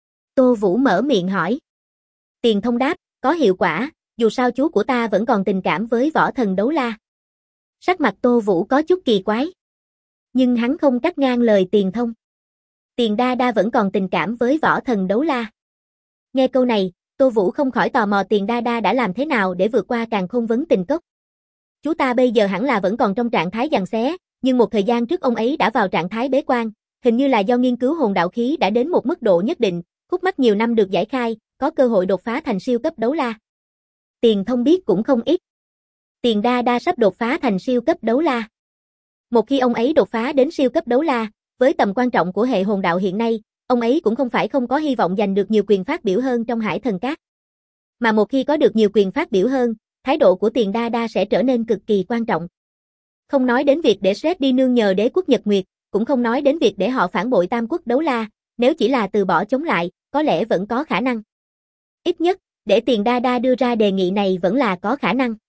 Tô Vũ mở miệng hỏi. Tiền Thông đáp, có hiệu quả, dù sao chú của ta vẫn còn tình cảm với võ thần Đấu La. Sắc mặt Tô Vũ có chút kỳ quái. Nhưng hắn không cắt ngang lời Tiền Thông. Tiền Đa Đa vẫn còn tình cảm với võ thần Đấu La. Nghe câu này, Tô Vũ không khỏi tò mò Tiền Đa Đa đã làm thế nào để vượt qua càn khôn vấn tình cốc. Chú ta bây giờ hẳn là vẫn còn trong trạng thái giằng xé, nhưng một thời gian trước ông ấy đã vào trạng thái bế quan, hình như là do nghiên cứu hồn đạo khí đã đến một mức độ nhất định, khúc mắc nhiều năm được giải khai, có cơ hội đột phá thành siêu cấp Đấu La. Tiền Thông biết cũng không ít. Tiền Đa Đa sắp đột phá thành siêu cấp Đấu La. Một khi ông ấy đột phá đến siêu cấp Đấu La, với tầm quan trọng của hệ hồn đạo hiện nay, ông ấy cũng không phải không có hy vọng giành được nhiều quyền phát biểu hơn trong Hải Thần Các. Mà một khi có được nhiều quyền phát biểu hơn, thái độ của Tiền Đa Đa sẽ trở nên cực kỳ quan trọng. Không nói đến việc để Shred đi nương nhờ đế quốc Nhật Nguyệt, cũng không nói đến việc để họ phản bội Tam quốc Đấu La, nếu chỉ là từ bỏ chống lại, có lẽ vẫn có khả năng. Ít nhất, để Tiền Đa Đa đưa ra đề nghị này vẫn là có khả năng.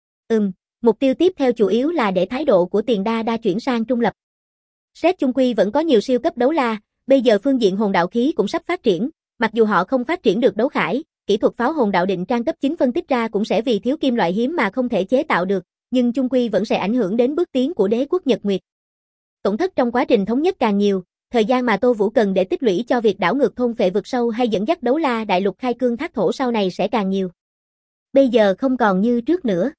Mục tiêu tiếp theo chủ yếu là để thái độ của Tiền Đa Đa chuyển sang trung lập. Shred chung quy vẫn có nhiều siêu cấp Đấu La, bây giờ phương diện hồn đạo khí cũng sắp phát triển, mặc dù họ không phát triển được đấu khải, kỹ thuật pháo hồn đạo định trang cấp 9 phân tích ra cũng sẽ vì thiếu kim loại hiếm mà không thể chế tạo được, nhưng chung quy vẫn sẽ ảnh hưởng đến bước tiến của đế quốc Nhật Nguyệt. Tổn thất trong quá trình thống nhất càng nhiều, thời gian mà Tô Vũ cần để tích lũy cho việc đảo ngược thôn phệ vực sâu hay dẫn dắt Đấu La Đại Lục khai cương thác thổ sau này sẽ càng nhiều. Bây giờ không còn như trước nữa.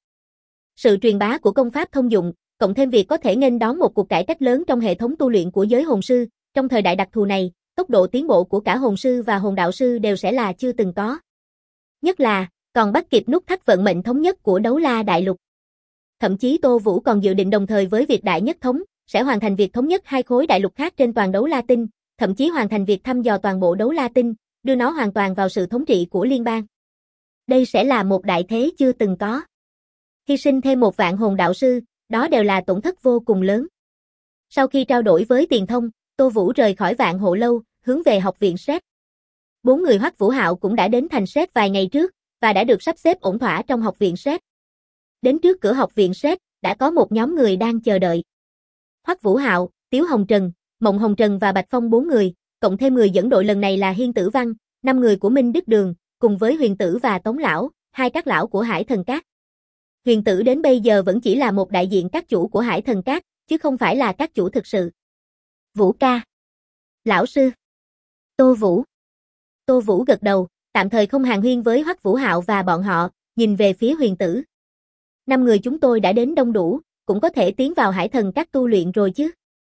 Sự truyền bá của công pháp thông dụng, cộng thêm việc có thể nghênh đón một cuộc cải cách lớn trong hệ thống tu luyện của giới hồn sư, trong thời đại đặc thù này, tốc độ tiến bộ của cả hồn sư và hồn đạo sư đều sẽ là chưa từng có. Nhất là, còn bắt kịp nút thắt vận mệnh thống nhất của Đấu La Đại Lục. Thậm chí Tô Vũ còn dự định đồng thời với việc đại nhất thống, sẽ hoàn thành việc thống nhất hai khối đại lục khác trên toàn Đấu La Tinh, thậm chí hoàn thành việc thăm dò toàn bộ Đấu La Tinh, đưa nó hoàn toàn vào sự thống trị của liên bang. Đây sẽ là một đại thế chưa từng có. Hy sinh thêm 1 vạn hồn đạo sư, đó đều là tổn thất vô cùng lớn. Sau khi trao đổi với Tiền Thông, Tô Vũ rời khỏi Vạn Hộ Lâu, hướng về học viện Shred. 4 người Hoắc Vũ Hạo cũng đã đến thành Shred vài ngày trước, và đã được sắp xếp ổn thỏa trong học viện Shred. Đến trước cửa học viện Shred, đã có một nhóm người đang chờ đợi. Hoắc Vũ Hạo, Tiếu Hồng Trần, Mộng Hồng Trần và Bạch Phong 4 người, cộng thêm người dẫn đội lần này là Hiên Tử Văn, 5 người của Minh Đức Đường, cùng với Huyền Tử và Tống Lão, 2 các lão của Hải Thần Các. Huyền Tử đến bây giờ vẫn chỉ là một đại diện các chủ của Hải Thần Các, chứ không phải là các chủ thực sự. Vũ ca. Lão sư. Tô Vũ. Tô Vũ gật đầu, tạm thời không hàn huyên với Hoắc Vũ Hạo và bọn họ, nhìn về phía Huyền Tử. 5 người chúng tôi đã đến đông đủ, cũng có thể tiến vào Hải Thần Các tu luyện rồi chứ.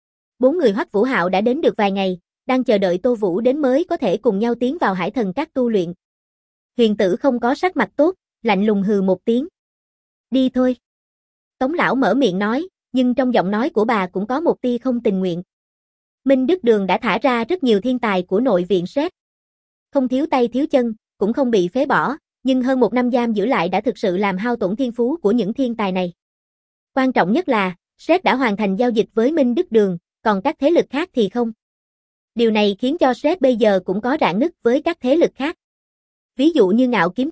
4 người Hoắc Vũ Hạo đã đến được vài ngày, đang chờ đợi Tô Vũ đến mới có thể cùng nhau tiến vào Hải Thần Các tu luyện. Huyền Tử không có sắc mặt tốt, lạnh lùng hừ một tiếng. Đi thôi. Tống Lão mở miệng nói, nhưng trong giọng nói của bà cũng có một tia không tình nguyện. Minh Đức Đường đã thả ra rất nhiều thiên tài của nội viện Shred. Không thiếu tay thiếu chân, cũng không bị phế bỏ, nhưng hơn 1 năm giam giữ lại đã thực sự làm hao tổn thiên phú của những thiên tài này. Quan trọng nhất là, Shred đã hoàn thành giao dịch với Minh Đức Đường, còn các thế lực khác thì không. Điều này khiến cho Shred bây giờ cũng có rạn nứt với các thế lực khác. Ví dụ như Ngạo Kiếm Tông,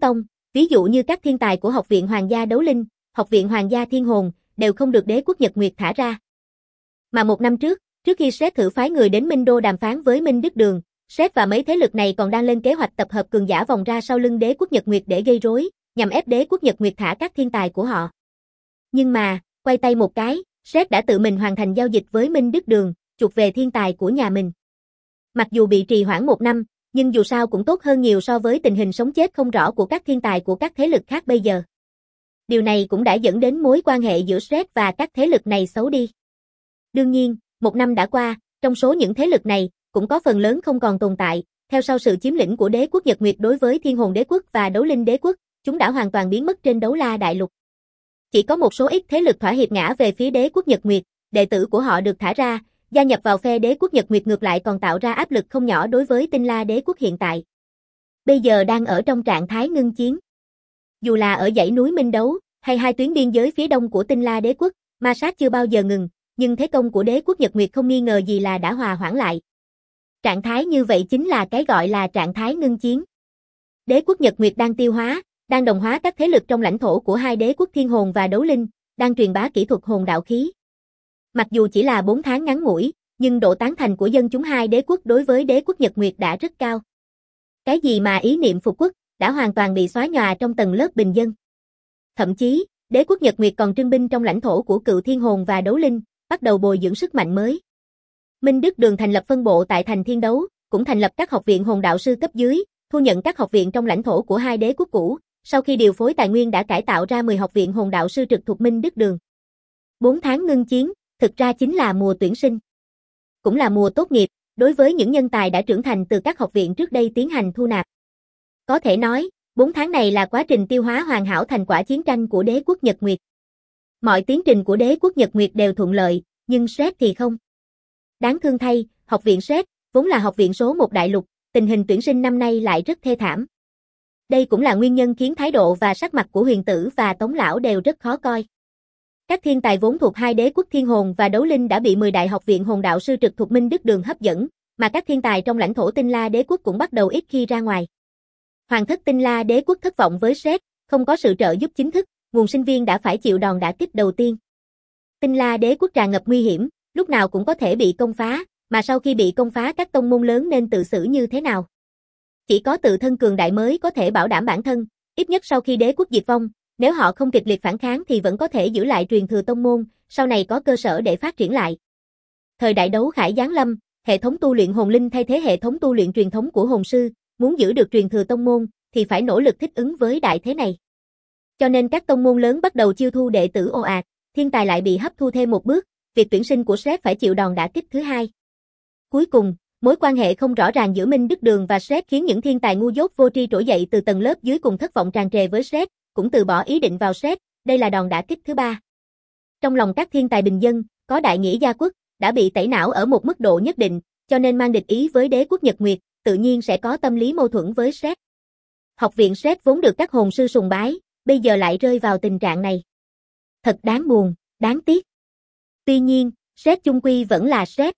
Ví dụ như các thiên tài của Học viện Hoàng gia Đấu Linh, Học viện Hoàng gia Thiên Hồn, đều không được Đế quốc Nhật Nguyệt thả ra. Mà một năm trước khi Sret thử phái người đến Minh Đô đàm phán với Minh Đức Đường, Sret và mấy thế lực này còn đang lên kế hoạch tập hợp cường giả vòng ra sau lưng Đế quốc Nhật Nguyệt để gây rối, nhằm ép Đế quốc Nhật Nguyệt thả các thiên tài của họ. Nhưng mà, quay tay một cái, Sret đã tự mình hoàn thành giao dịch với Minh Đức Đường, chuộc về thiên tài của nhà mình. Mặc dù bị trì hoãn một năm, nhưng dù sao cũng tốt hơn nhiều so với tình hình sống chết không rõ của các thiên tài của các thế lực khác bây giờ. Điều này cũng đã dẫn đến mối quan hệ giữa Sret và các thế lực này xấu đi. Đương nhiên, một năm đã qua, trong số những thế lực này, cũng có phần lớn không còn tồn tại, theo sau sự chiếm lĩnh của Đế quốc Nhật Nguyệt đối với Thiên Hồn Đế quốc và Đấu Linh Đế quốc, chúng đã hoàn toàn biến mất trên Đấu La Đại Lục. Chỉ có một số ít thế lực thỏa hiệp ngã về phía Đế quốc Nhật Nguyệt, đệ tử của họ được thả ra, gia nhập vào phe Đế quốc Nhật Nguyệt ngược lại còn tạo ra áp lực không nhỏ đối với Tinh La Đế quốc hiện tại. Bây giờ đang ở trong trạng thái ngưng chiến. Dù là ở dãy núi Minh Đấu, hay hai tuyến biên giới phía đông của Tinh La Đế quốc, ma sát chưa bao giờ ngừng, nhưng thế công của Đế quốc Nhật Nguyệt không nghi ngờ gì là đã hòa hoãn lại. Trạng thái như vậy chính là cái gọi là trạng thái ngưng chiến. Đế quốc Nhật Nguyệt đang tiêu hóa, đang đồng hóa các thế lực trong lãnh thổ của hai đế quốc Thiên Hồn và Đấu Linh, đang truyền bá kỹ thuật hồn đạo khí. Mặc dù chỉ là 4 tháng ngắn ngủi, nhưng độ tán thành của dân chúng hai đế quốc đối với Đế quốc Nhật Nguyệt đã rất cao. Cái gì mà ý niệm phục quốc, đã hoàn toàn bị xóa nhòa trong tầng lớp bình dân. Thậm chí, Đế quốc Nhật Nguyệt còn trưng binh trong lãnh thổ của cựu Thiên Hồn và Đấu Linh, bắt đầu bồi dưỡng sức mạnh mới. Minh Đức Đường thành lập phân bộ tại thành Thiên Đấu, cũng thành lập các học viện hồn đạo sư cấp dưới, thu nhận các học viện trong lãnh thổ của hai đế quốc cũ, sau khi điều phối tài nguyên đã cải tạo ra 10 học viện hồn đạo sư trực thuộc Minh Đức Đường. 4 tháng ngưng chiến, thực ra chính là mùa tuyển sinh. Cũng là mùa tốt nghiệp, đối với những nhân tài đã trưởng thành từ các học viện trước đây tiến hành thu nạp. Có thể nói, 4 tháng này là quá trình tiêu hóa hoàn hảo thành quả chiến tranh của Đế quốc Nhật Nguyệt. Mọi tiến trình của Đế quốc Nhật Nguyệt đều thuận lợi, nhưng Sret thì không. Đáng thương thay, học viện Sret, vốn là học viện số 1 đại lục, tình hình tuyển sinh năm nay lại rất thê thảm. Đây cũng là nguyên nhân khiến thái độ và sắc mặt của Huyền Tử và Tống Lão đều rất khó coi. Các thiên tài vốn thuộc hai đế quốc Thiên Hồn và Đấu Linh đã bị 10 đại học viện hồn đạo sư trực thuộc Minh Đức Đường hấp dẫn, mà các thiên tài trong lãnh thổ Tinh La Đế quốc cũng bắt đầu ít khi ra ngoài. Hoàng thất Tinh La Đế quốc thất vọng với Sret, không có sự trợ giúp chính thức, nguồn sinh viên đã phải chịu đòn đả kích đầu tiên. Tinh La Đế quốc tràn ngập nguy hiểm, lúc nào cũng có thể bị công phá, mà sau khi bị công phá các tông môn lớn nên tự xử như thế nào? Chỉ có tự thân cường đại mới có thể bảo đảm bản thân, ít nhất sau khi đế quốc diệt vong, nếu họ không kịch liệt phản kháng thì vẫn có thể giữ lại truyền thừa tông môn, sau này có cơ sở để phát triển lại. Thời đại đấu khải giáng lâm, hệ thống tu luyện hồn linh thay thế hệ thống tu luyện truyền thống của hồn sư, muốn giữ được truyền thừa tông môn thì phải nỗ lực thích ứng với đại thế này. Cho nên các tông môn lớn bắt đầu chiêu thu đệ tử ồ ạt, thiên tài lại bị hấp thu thêm một bước, việc tuyển sinh của Sret phải chịu đòn đả kích thứ hai. Cuối cùng, mối quan hệ không rõ ràng giữa Minh Đức Đường và Sret khiến những thiên tài ngu dốt vô tri trỗi dậy từ tầng lớp dưới cùng thất vọng tràn trề với Sret, cũng từ bỏ ý định vào Sret, đây là đòn đả kích thứ ba. Trong lòng các thiên tài bình dân, có đại nghĩa gia quốc, đã bị tẩy não ở một mức độ nhất định, cho nên mang địch ý với đế quốc Nhật Nguyệt, tự nhiên sẽ có tâm lý mâu thuẫn với Sret. Học viện Sret vốn được các hồn sư sùng bái, bây giờ lại rơi vào tình trạng này. Thật đáng buồn, đáng tiếc. Tuy nhiên, Sret chung quy vẫn là Sret.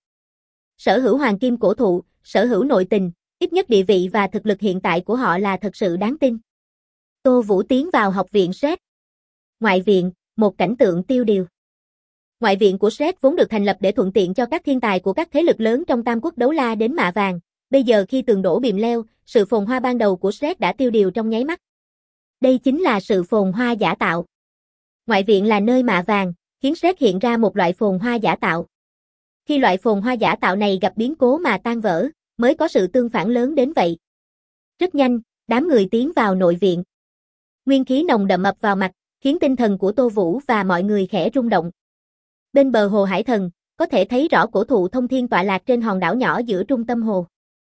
Sở hữu hoàng kim cổ thụ, sở hữu nội tình, ít nhất địa vị và thực lực hiện tại của họ là thật sự đáng tin. Tô Vũ tiến vào học viện Sret. Ngoại viện, một cảnh tượng tiêu điều. Ngoại viện của Sret vốn được thành lập để thuận tiện cho các thiên tài của các thế lực lớn trong Tam Quốc Đấu La đến mạ vàng. Bây giờ khi tường đổ bìm leo, sự phồn hoa ban đầu của Sret đã tiêu điều trong nháy mắt. Đây chính là sự phồn hoa giả tạo. Ngoại viện là nơi mạ vàng, khiến Sret hiện ra một loại phồn hoa giả tạo. Khi loại phồn hoa giả tạo này gặp biến cố mà tan vỡ, mới có sự tương phản lớn đến vậy. Rất nhanh, đám người tiến vào nội viện. Nguyên khí nồng đậm ập vào mặt, khiến tinh thần của Tô Vũ và mọi người khẽ rung động. Bên bờ hồ Hải Thần, có thể thấy rõ cổ thụ thông thiên tọa lạc trên hòn đảo nhỏ giữa trung tâm hồ.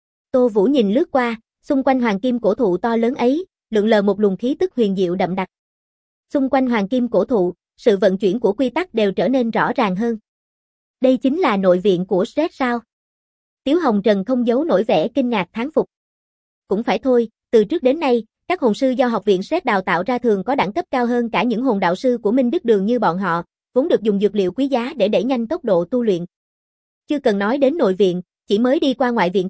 Tô Vũ nhìn lướt qua, xung quanh hoàng kim cổ thụ to lớn ấy, lượn lờ một luồng khí tức huyền diệu đậm đặc. Xung quanh hoàng kim cổ thụ, sự vận chuyển của quy tắc đều trở nên rõ ràng hơn. Đây chính là nội viện của Sret sao? Tiếu Hồng Trần không giấu nổi vẻ kinh ngạc thán phục. Cũng phải thôi, từ trước đến nay, các hồn sư do học viện Sret đào tạo ra thường có đẳng cấp cao hơn cả những hồn đạo sư của Minh Đức Đường như bọn họ, vốn được dùng dược liệu quý giá để đẩy nhanh tốc độ tu luyện. Chưa cần nói đến nội viện, chỉ mới đi qua ngoại viện thôi,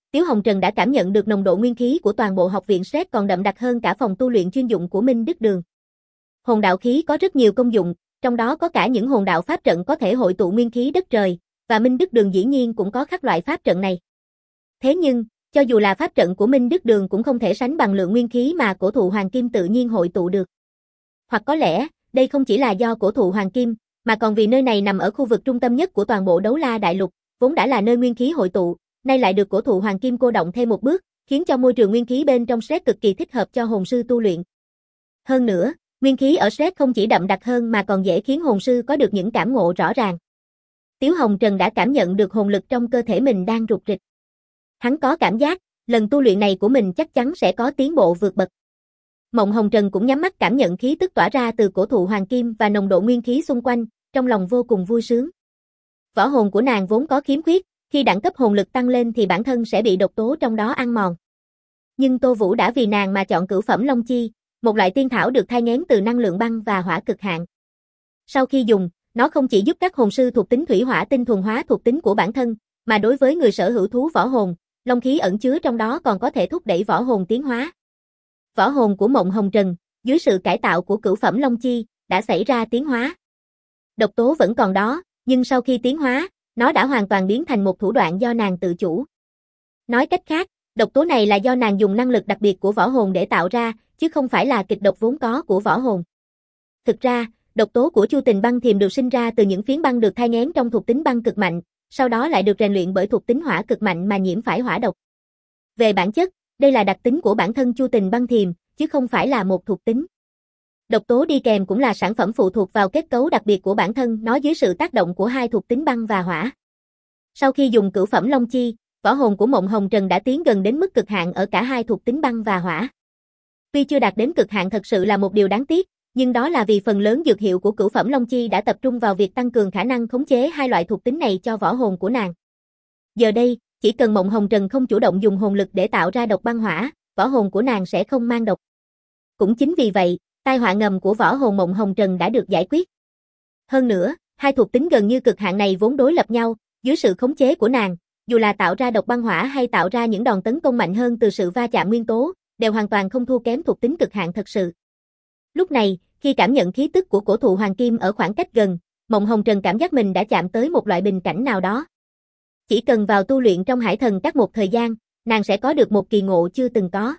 Tiếu Hồng Trần đã cảm nhận được nồng độ nguyên khí của toàn bộ học viện Sret còn đậm đặc hơn cả phòng tu luyện chuyên dụng của Minh Đức Đường. Hồn đạo khí có rất nhiều công dụng, trong đó có cả những hồn đạo pháp trận có thể hội tụ nguyên khí đất trời, và Minh Đức Đường dĩ nhiên cũng có các loại pháp trận này. Thế nhưng, cho dù là pháp trận của Minh Đức Đường cũng không thể sánh bằng lượng nguyên khí mà cổ thụ hoàng kim tự nhiên hội tụ được. Hoặc có lẽ, đây không chỉ là do cổ thụ hoàng kim, mà còn vì nơi này nằm ở khu vực trung tâm nhất của toàn bộ Đấu La Đại Lục, vốn đã là nơi nguyên khí hội tụ, nay lại được cổ thụ hoàng kim cô động thêm một bước, khiến cho môi trường nguyên khí bên trong Sret cực kỳ thích hợp cho hồn sư tu luyện. Hơn nữa, nguyên khí ở Sret không chỉ đậm đặc hơn mà còn dễ khiến hồn sư có được những cảm ngộ rõ ràng. Tiếu Hồng Trần đã cảm nhận được hồn lực trong cơ thể mình đang rục rịch. Hắn có cảm giác, lần tu luyện này của mình chắc chắn sẽ có tiến bộ vượt bậc. Mộng Hồng Trần cũng nhắm mắt cảm nhận khí tức tỏa ra từ cổ thụ hoàng kim và nồng độ nguyên khí xung quanh, trong lòng vô cùng vui sướng. Võ hồn của nàng vốn có khiếm khuyết, khi đẳng cấp hồn lực tăng lên thì bản thân sẽ bị độc tố trong đó ăn mòn. Nhưng Tô Vũ đã vì nàng mà chọn cửu phẩm Long Chi, một loại tiên thảo được thai nghén từ năng lượng băng và hỏa cực hạn. Sau khi dùng, nó không chỉ giúp các hồn sư thuộc tính thủy hỏa tinh thuần hóa thuộc tính của bản thân, mà đối với người sở hữu thú võ hồn, long khí ẩn chứa trong đó còn có thể thúc đẩy võ hồn tiến hóa. Võ hồn của Mộng Hồng Trần, dưới sự cải tạo của cửu phẩm Long Chi, đã xảy ra tiến hóa. Độc tố vẫn còn đó, nhưng sau khi tiến hóa, nó đã hoàn toàn biến thành một thủ đoạn do nàng tự chủ. Nói cách khác, độc tố này là do nàng dùng năng lực đặc biệt của võ hồn để tạo ra, chứ không phải là kịch độc vốn có của võ hồn. Thực ra, độc tố của Chu Tình Băng Thiềm được sinh ra từ những phiến băng được thai nghén trong thuộc tính băng cực mạnh, sau đó lại được rèn luyện bởi thuộc tính hỏa cực mạnh mà nhiễm phải hỏa độc. Về bản chất, đây là đặc tính của bản thân Chu Tình Băng Thiềm, chứ không phải là một thuộc tính. Độc tố đi kèm cũng là sản phẩm phụ thuộc vào kết cấu đặc biệt của bản thân nó dưới sự tác động của hai thuộc tính băng và hỏa. Sau khi dùng cửu phẩm Long Chi, võ hồn của Mộng Hồng Trần đã tiến gần đến mức cực hạn ở cả hai thuộc tính băng và hỏa. Tuy chưa đạt đến cực hạn thật sự là một điều đáng tiếc, nhưng đó là vì phần lớn dược hiệu của cửu phẩm Long Chi đã tập trung vào việc tăng cường khả năng khống chế hai loại thuộc tính này cho võ hồn của nàng. Giờ đây, chỉ cần Mộng Hồng Trần không chủ động dùng hồn lực để tạo ra độc băng hỏa, võ hồn của nàng sẽ không mang độc. Cũng chính vì vậy, tai họa ngầm của võ hồn Mộng Hồng Trần đã được giải quyết. Hơn nữa, hai thuộc tính gần như cực hạn này vốn đối lập nhau, dưới sự khống chế của nàng, dù là tạo ra độc băng hỏa hay tạo ra những đòn tấn công mạnh hơn từ sự va chạm nguyên tố, đều hoàn toàn không thua kém thuộc tính cực hạn thật sự. Lúc này, khi cảm nhận khí tức của cổ thụ hoàng kim ở khoảng cách gần, Mộng Hồng Trần cảm giác mình đã chạm tới một loại bình cảnh nào đó. Chỉ cần vào tu luyện trong Hải Thần Các một thời gian, nàng sẽ có được một kỳ ngộ chưa từng có.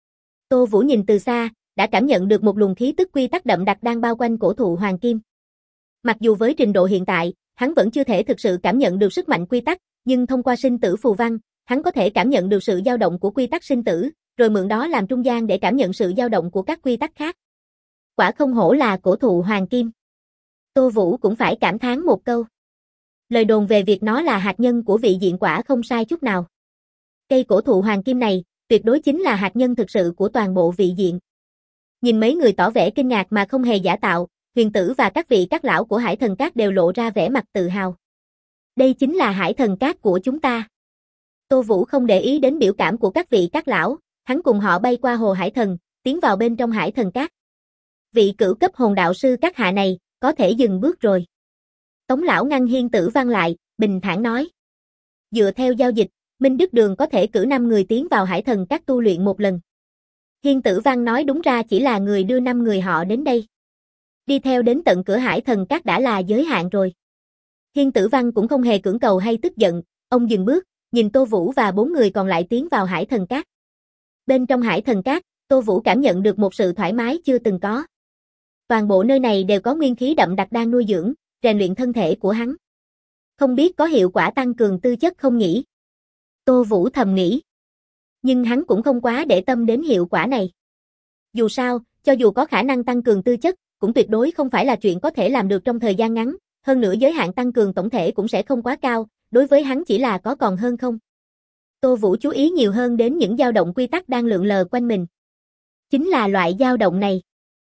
Tô Vũ nhìn từ xa, đã cảm nhận được một luồng khí tức quy tắc đậm đặc đang bao quanh cổ thụ hoàng kim. Mặc dù với trình độ hiện tại, hắn vẫn chưa thể thực sự cảm nhận được sức mạnh quy tắc, nhưng thông qua sinh tử phù văn, hắn có thể cảm nhận được sự dao động của quy tắc sinh tử, rồi mượn đó làm trung gian để cảm nhận sự dao động của các quy tắc khác. Quả không hổ là cổ thụ hoàng kim. Tô Vũ cũng phải cảm thán một câu. Lời đồn về việc nó là hạt nhân của vị diện quả không sai chút nào. Cây cổ thụ hoàng kim này, tuyệt đối chính là hạt nhân thực sự của toàn bộ vị diện. Nhìn mấy người tỏ vẻ kinh ngạc mà không hề giả tạo, Huyền Tử và các vị các lão của Hải Thần Các đều lộ ra vẻ mặt tự hào. Đây chính là Hải Thần Các của chúng ta. Tô Vũ không để ý đến biểu cảm của các vị các lão, hắn cùng họ bay qua hồ Hải Thần, tiến vào bên trong Hải Thần Các. Vị cửu cấp hồn đạo sư các hạ này, có thể dừng bước rồi. Tống lão ngăn Hiên Tử Văn lại, bình thản nói. Dựa theo giao dịch, Minh Đức Đường có thể cử 5 người tiến vào Hải Thần Các tu luyện một lần. Hiên Tử Văn nói đúng ra chỉ là người đưa 5 người họ đến đây. Đi theo đến tận cửa Hải Thần Các đã là giới hạn rồi. Hiên Tử Văn cũng không hề cưỡng cầu hay tức giận, ông dừng bước, nhìn Tô Vũ và 4 người còn lại tiến vào Hải Thần Các. Bên trong Hải Thần Các, Tô Vũ cảm nhận được một sự thoải mái chưa từng có. Toàn bộ nơi này đều có nguyên khí đậm đặc đang nuôi dưỡng, rèn luyện thân thể của hắn. Không biết có hiệu quả tăng cường tư chất không nhỉ? Tô Vũ thầm nghĩ. Nhưng hắn cũng không quá để tâm đến hiệu quả này. Dù sao, cho dù có khả năng tăng cường tư chất, cũng tuyệt đối không phải là chuyện có thể làm được trong thời gian ngắn, hơn nữa giới hạn tăng cường tổng thể cũng sẽ không quá cao, đối với hắn chỉ là có còn hơn không. Tô Vũ chú ý nhiều hơn đến những dao động quy tắc đang lượn lờ quanh mình. Chính là loại dao động này.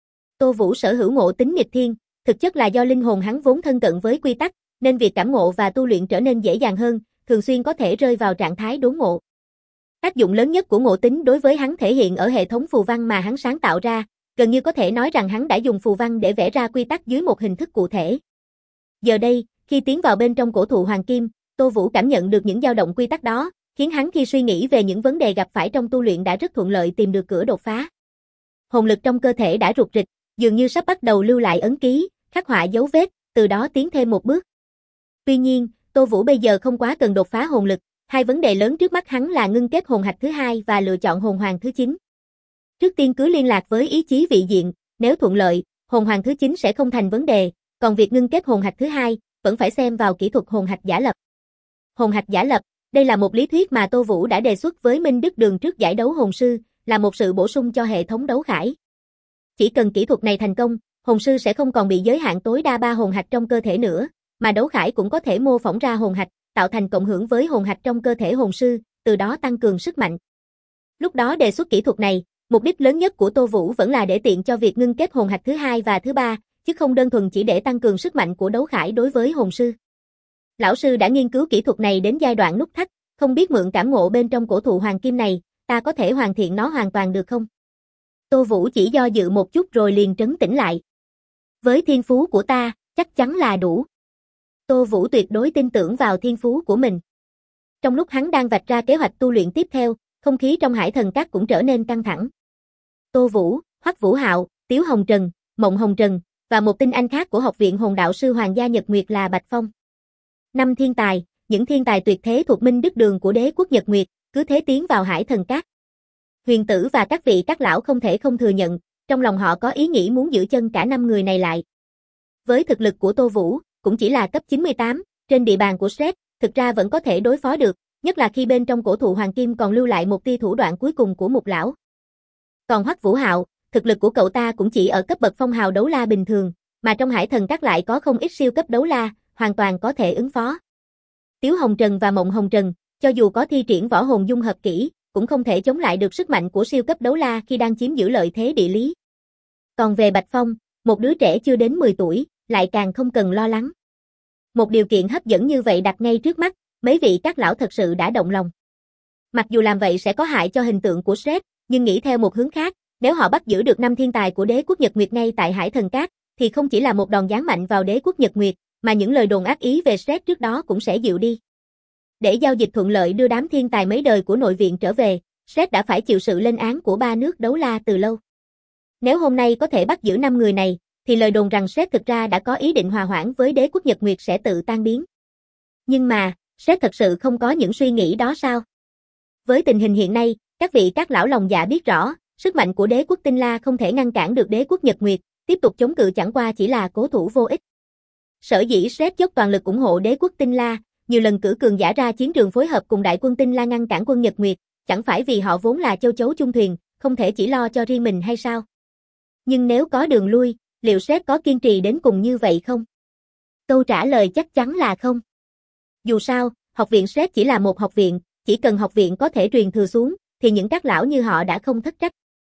Tô Vũ sở hữu ngộ tính nghịch thiên, thực chất là do linh hồn hắn vốn thân cận với quy tắc, nên việc cảm ngộ và tu luyện trở nên dễ dàng hơn, thường xuyên có thể rơi vào trạng thái đốn ngộ. Tác dụng lớn nhất của ngộ tính đối với hắn thể hiện ở hệ thống phù văn mà hắn sáng tạo ra, gần như có thể nói rằng hắn đã dùng phù văn để vẽ ra quy tắc dưới một hình thức cụ thể. Giờ đây, khi tiến vào bên trong cổ thụ hoàng kim, Tô Vũ cảm nhận được những dao động quy tắc đó, khiến hắn khi suy nghĩ về những vấn đề gặp phải trong tu luyện đã rất thuận lợi tìm được cửa đột phá. Hồn lực trong cơ thể đã rục rịch, dường như sắp bắt đầu lưu lại ấn ký, khắc họa dấu vết, từ đó tiến thêm một bước. Tuy nhiên, Tô Vũ bây giờ không quá cần đột phá hồn lực, hai vấn đề lớn trước mắt hắn là ngưng kết hồn hạch thứ hai và lựa chọn hồn hoàng thứ 9. Trước tiên cứ liên lạc với ý chí vị diện, nếu thuận lợi, hồn hoàng thứ 9 sẽ không thành vấn đề, còn việc ngưng kết hồn hạch thứ hai vẫn phải xem vào kỹ thuật hồn hạch giả lập. Hồn hạch giả lập, đây là một lý thuyết mà Tô Vũ đã đề xuất với Minh Đức Đường trước giải đấu hồn sư, là một sự bổ sung cho hệ thống đấu khải. Chỉ cần kỹ thuật này thành công, hồn sư sẽ không còn bị giới hạn tối đa 3 hồn hạch trong cơ thể nữa, mà đấu khải cũng có thể mô phỏng ra hồn hạch, tạo thành cộng hưởng với hồn hạch trong cơ thể hồn sư, từ đó tăng cường sức mạnh. Lúc đó đề xuất kỹ thuật này, mục đích lớn nhất của Tô Vũ vẫn là để tiện cho việc ngưng kết hồn hạch thứ hai và thứ ba, chứ không đơn thuần chỉ để tăng cường sức mạnh của đấu khải đối với hồn sư. Lão sư đã nghiên cứu kỹ thuật này đến giai đoạn nút thắt, không biết mượn cảm ngộ bên trong cổ thụ hoàng kim này, ta có thể hoàn thiện nó hoàn toàn được không? Tô Vũ chỉ do dự một chút rồi liền trấn tĩnh lại. Với thiên phú của ta, chắc chắn là đủ. Tô Vũ tuyệt đối tin tưởng vào thiên phú của mình. Trong lúc hắn đang vạch ra kế hoạch tu luyện tiếp theo, không khí trong Hải Thần Các cũng trở nên căng thẳng. Tô Vũ, Hoắc Vũ Hạo, Tiếu Hồng Trần, Mộng Hồng Trần và một tinh anh khác của Học viện Hồn Đạo sư Hoàng gia Nhật Nguyệt là Bạch Phong. 5 thiên tài, những thiên tài tuyệt thế thuộc Minh Đức Đường của Đế quốc Nhật Nguyệt, cứ thế tiến vào Hải Thần Các. Huyền Tử và các vị các lão không thể không thừa nhận, trong lòng họ có ý nghĩ muốn giữ chân cả 5 người này lại. Với thực lực của Tô Vũ, cũng chỉ là cấp 98, trên địa bàn của Sret, thực ra vẫn có thể đối phó được, nhất là khi bên trong cổ thụ hoàng kim còn lưu lại một tia thủ đoạn cuối cùng của Mục lão. Còn Hoắc Vũ Hạo, thực lực của cậu ta cũng chỉ ở cấp bậc phong hào đấu la bình thường, mà trong Hải Thần Các lại có không ít siêu cấp đấu la, hoàn toàn có thể ứng phó. Tiếu Hồng Trần và Mộng Hồng Trần, cho dù có thi triển võ hồn dung hợp kỹ, cũng không thể chống lại được sức mạnh của siêu cấp đấu la khi đang chiếm giữ lợi thế địa lý. Còn về Bạch Phong, một đứa trẻ chưa đến 10 tuổi, lại càng không cần lo lắng. Một điều kiện hấp dẫn như vậy đặt ngay trước mắt, mấy vị các lão thật sự đã động lòng. Mặc dù làm vậy sẽ có hại cho hình tượng của Sret, nhưng nghĩ theo một hướng khác, nếu họ bắt giữ được 5 thiên tài của Đế quốc Nhật Nguyệt ngay tại Hải Thần Các, thì không chỉ là một đòn giáng mạnh vào Đế quốc Nhật Nguyệt, mà những lời đồn ác ý về Sret trước đó cũng sẽ dịu đi. Để giao dịch thuận lợi đưa đám thiên tài mấy đời của nội viện trở về, Sret đã phải chịu sự lên án của 3 nước đấu la từ lâu. Nếu hôm nay có thể bắt giữ 5 người này, thì lời đồn rằng Sret thực ra đã có ý định hòa hoãn với Đế quốc Nhật Nguyệt sẽ tự tan biến. Nhưng mà, Sret thật sự không có những suy nghĩ đó sao? Với tình hình hiện nay, các vị các lão lòng dạ biết rõ, sức mạnh của Đế quốc Tinh La không thể ngăn cản được Đế quốc Nhật Nguyệt, tiếp tục chống cự chẳng qua chỉ là cố thủ vô ích. Sở dĩ Sret dốc toàn lực ủng hộ Đế quốc Tinh La, nhiều lần cử cường giả ra chiến trường phối hợp cùng đại quân Tinh La ngăn cản quân Nhật Nguyệt, chẳng phải vì họ vốn là châu chấu chung thuyền, không thể chỉ lo cho riêng mình hay sao? Nhưng nếu có đường lui, liệu Sret có kiên trì đến cùng như vậy không? Câu trả lời chắc chắn là không. Dù sao, học viện Sret chỉ là một học viện, chỉ cần học viện có thể truyền thừa xuống, thì những các lão như họ đã không thất trách.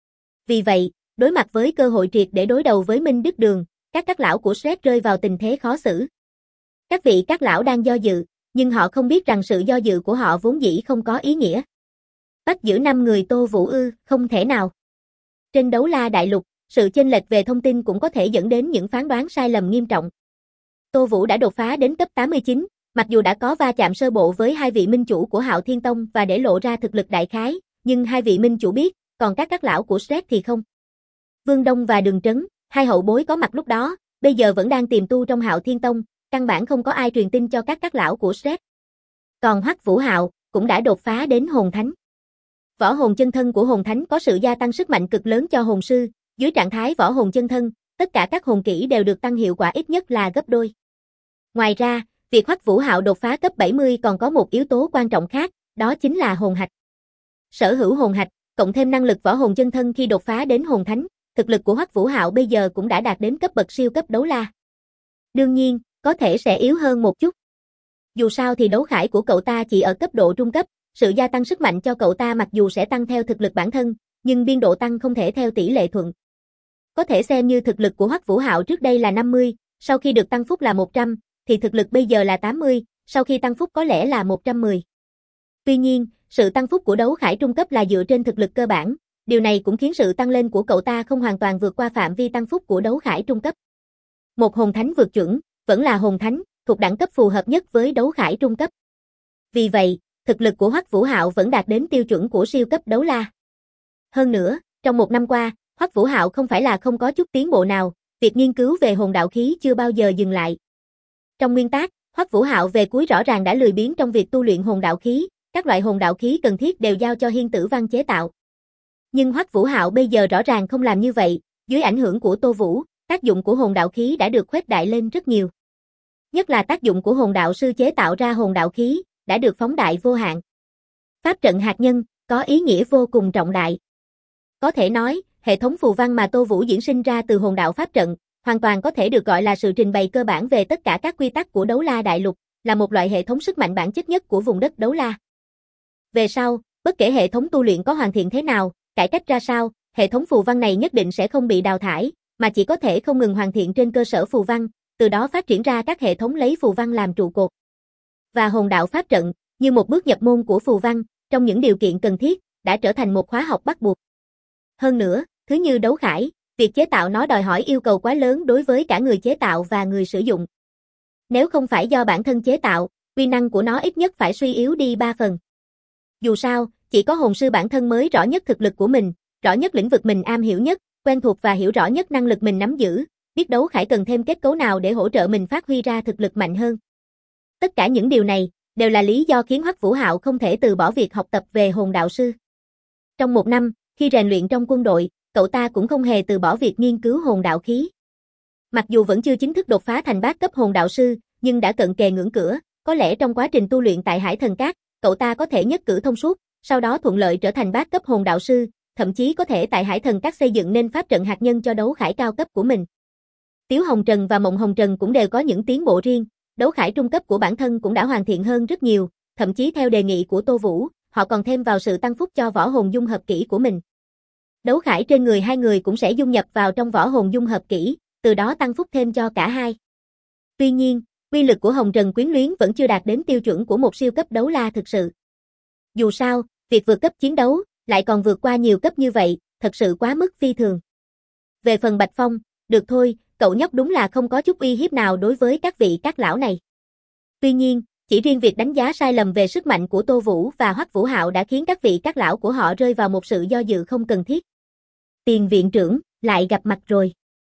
Vì vậy, đối mặt với cơ hội triệt để đối đầu với Minh Đức Đường, các lão của Sret rơi vào tình thế khó xử. Các vị các lão đang do dự, nhưng họ không biết rằng sự do dự của họ vốn dĩ không có ý nghĩa. Bắt giữ 5 người Tô Vũ ư, không thể nào. Trên đấu la đại lục, sự chênh lệch về thông tin cũng có thể dẫn đến những phán đoán sai lầm nghiêm trọng. Tô Vũ đã đột phá đến cấp 89, mặc dù đã có va chạm sơ bộ với hai vị minh chủ của Hạo Thiên Tông và để lộ ra thực lực đại khái, nhưng hai vị minh chủ biết, còn các lão của Sret thì không. Vương Đông và Đường Trấn, hai hậu bối có mặt lúc đó, bây giờ vẫn đang tìm tu trong Hạo Thiên Tông, căn bản không có ai truyền tin cho các lão của Sret. Còn Hoắc Vũ Hạo cũng đã đột phá đến hồn thánh. Võ hồn chân thân của hồn thánh có sự gia tăng sức mạnh cực lớn cho hồn sư, dưới trạng thái võ hồn chân thân, tất cả các hồn kỹ đều được tăng hiệu quả ít nhất là gấp đôi. Ngoài ra, việc Hoắc Vũ Hạo đột phá cấp 70 còn có một yếu tố quan trọng khác, đó chính là hồn hạch. Sở hữu hồn hạch, cộng thêm năng lực võ hồn chân thân khi đột phá đến hồn thánh, thực lực của Hoắc Vũ Hạo bây giờ cũng đã đạt đến cấp bậc siêu cấp đấu la. Đương nhiên, có thể sẽ yếu hơn một chút. Dù sao thì đấu khải của cậu ta chỉ ở cấp độ trung cấp, sự gia tăng sức mạnh cho cậu ta mặc dù sẽ tăng theo thực lực bản thân, nhưng biên độ tăng không thể theo tỷ lệ thuận. Có thể xem như thực lực của Hoắc Vũ Hạo trước đây là 50, sau khi được tăng phúc là 100, thì thực lực bây giờ là 80, sau khi tăng phúc có lẽ là 110. Tuy nhiên, sự tăng phúc của đấu khải trung cấp là dựa trên thực lực cơ bản, điều này cũng khiến sự tăng lên của cậu ta không hoàn toàn vượt qua phạm vi tăng phúc của đấu khải trung cấp. Một hồn thánh vượt chuẩn, vẫn là hồn thánh, thuộc đẳng cấp phù hợp nhất với đấu khải trung cấp. Vì vậy, thực lực của Hoắc Vũ Hạo vẫn đạt đến tiêu chuẩn của siêu cấp đấu la. Hơn nữa, trong một năm qua, Hoắc Vũ Hạo không phải là không có chút tiến bộ nào, việc nghiên cứu về hồn đạo khí chưa bao giờ dừng lại. Trong nguyên tắc, Hoắc Vũ Hạo về cuối rõ ràng đã lười biếng trong việc tu luyện hồn đạo khí, các loại hồn đạo khí cần thiết đều giao cho Hiên Tử Văn chế tạo. Nhưng Hoắc Vũ Hạo bây giờ rõ ràng không làm như vậy, dưới ảnh hưởng của Tô Vũ, tác dụng của hồn đạo khí đã được khuếch đại lên rất nhiều. Nhất là tác dụng của hồn đạo sư chế tạo ra hồn đạo khí, đã được phóng đại vô hạn. Pháp trận hạt nhân, có ý nghĩa vô cùng trọng đại. Có thể nói, hệ thống phù văn mà Tô Vũ diễn sinh ra từ hồn đạo pháp trận, hoàn toàn có thể được gọi là sự trình bày cơ bản về tất cả các quy tắc của Đấu La Đại Lục, là một loại hệ thống sức mạnh bản chất nhất của vùng đất Đấu La. Về sau, bất kể hệ thống tu luyện có hoàn thiện thế nào, cải cách ra sao, hệ thống phù văn này nhất định sẽ không bị đào thải, mà chỉ có thể không ngừng hoàn thiện trên cơ sở phù văn, từ đó phát triển ra các hệ thống lấy phù văn làm trụ cột. Và hồn đạo pháp trận, như một bước nhập môn của phù văn, trong những điều kiện cần thiết, đã trở thành một khóa học bắt buộc. Hơn nữa, thứ như đấu khải, việc chế tạo nó đòi hỏi yêu cầu quá lớn đối với cả người chế tạo và người sử dụng. Nếu không phải do bản thân chế tạo, uy năng của nó ít nhất phải suy yếu đi 3 phần. Dù sao, chỉ có hồn sư bản thân mới rõ nhất thực lực của mình, rõ nhất lĩnh vực mình am hiểu nhất, quen thuộc và hiểu rõ nhất năng lực mình nắm giữ, biết đấu khải cần thêm kết cấu nào để hỗ trợ mình phát huy ra thực lực mạnh hơn. Tất cả những điều này, đều là lý do khiến Hoắc Vũ Hạo không thể từ bỏ việc học tập về hồn đạo sư. Trong một năm, khi rèn luyện trong quân đội, cậu ta cũng không hề từ bỏ việc nghiên cứu hồn đạo khí. Mặc dù vẫn chưa chính thức đột phá thành bát cấp hồn đạo sư, nhưng đã cận kề ngưỡng cửa, có lẽ trong quá trình tu luyện tại Hải Thần Các, cậu ta có thể nhất cử thông suốt, sau đó thuận lợi trở thành bát cấp hồn đạo sư, thậm chí có thể tại Hải Thần Các xây dựng nên pháp trận hạt nhân cho đấu khải cao cấp của mình. Tiếu Hồng Trần và Mộng Hồng Trần cũng đều có những tiến bộ riêng, đấu khải trung cấp của bản thân cũng đã hoàn thiện hơn rất nhiều, thậm chí theo đề nghị của Tô Vũ, họ còn thêm vào sự tăng phúc cho võ hồn dung hợp kỹ của mình. Đấu khải trên người hai người cũng sẽ dung nhập vào trong võ hồn dung hợp kỹ, từ đó tăng phúc thêm cho cả hai. Tuy nhiên, uy lực của Hồng Trần Quyến Luyến vẫn chưa đạt đến tiêu chuẩn của một siêu cấp đấu la thực sự. Dù sao, việc vượt cấp chiến đấu, lại còn vượt qua nhiều cấp như vậy, thật sự quá mức phi thường. Về phần Bạch Phong, được thôi, cậu nhóc đúng là không có chút uy hiếp nào đối với các vị các lão này. Tuy nhiên, chỉ riêng việc đánh giá sai lầm về sức mạnh của Tô Vũ và Hoắc Vũ Hạo đã khiến các vị các lão của họ rơi vào một sự do dự không cần thiết. Tiền viện trưởng, lại gặp mặt rồi.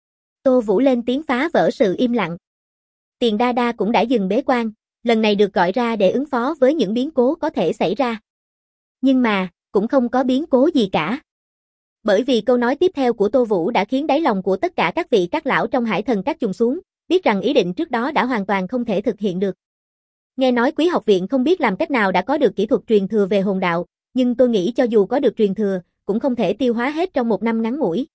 Tô Vũ lên tiếng phá vỡ sự im lặng. Tiền Đa Đa cũng đã dừng bế quan, lần này được gọi ra để ứng phó với những biến cố có thể xảy ra. Nhưng mà, cũng không có biến cố gì cả. Bởi vì câu nói tiếp theo của Tô Vũ đã khiến đáy lòng của tất cả các vị các lão trong Hải Thần Các trùng xuống, biết rằng ý định trước đó đã hoàn toàn không thể thực hiện được. Nghe nói Quý học viện không biết làm cách nào đã có được kỹ thuật truyền thừa về hồn đạo, nhưng tôi nghĩ cho dù có được truyền thừa, cũng không thể tiêu hóa hết trong một năm ngắn ngủi.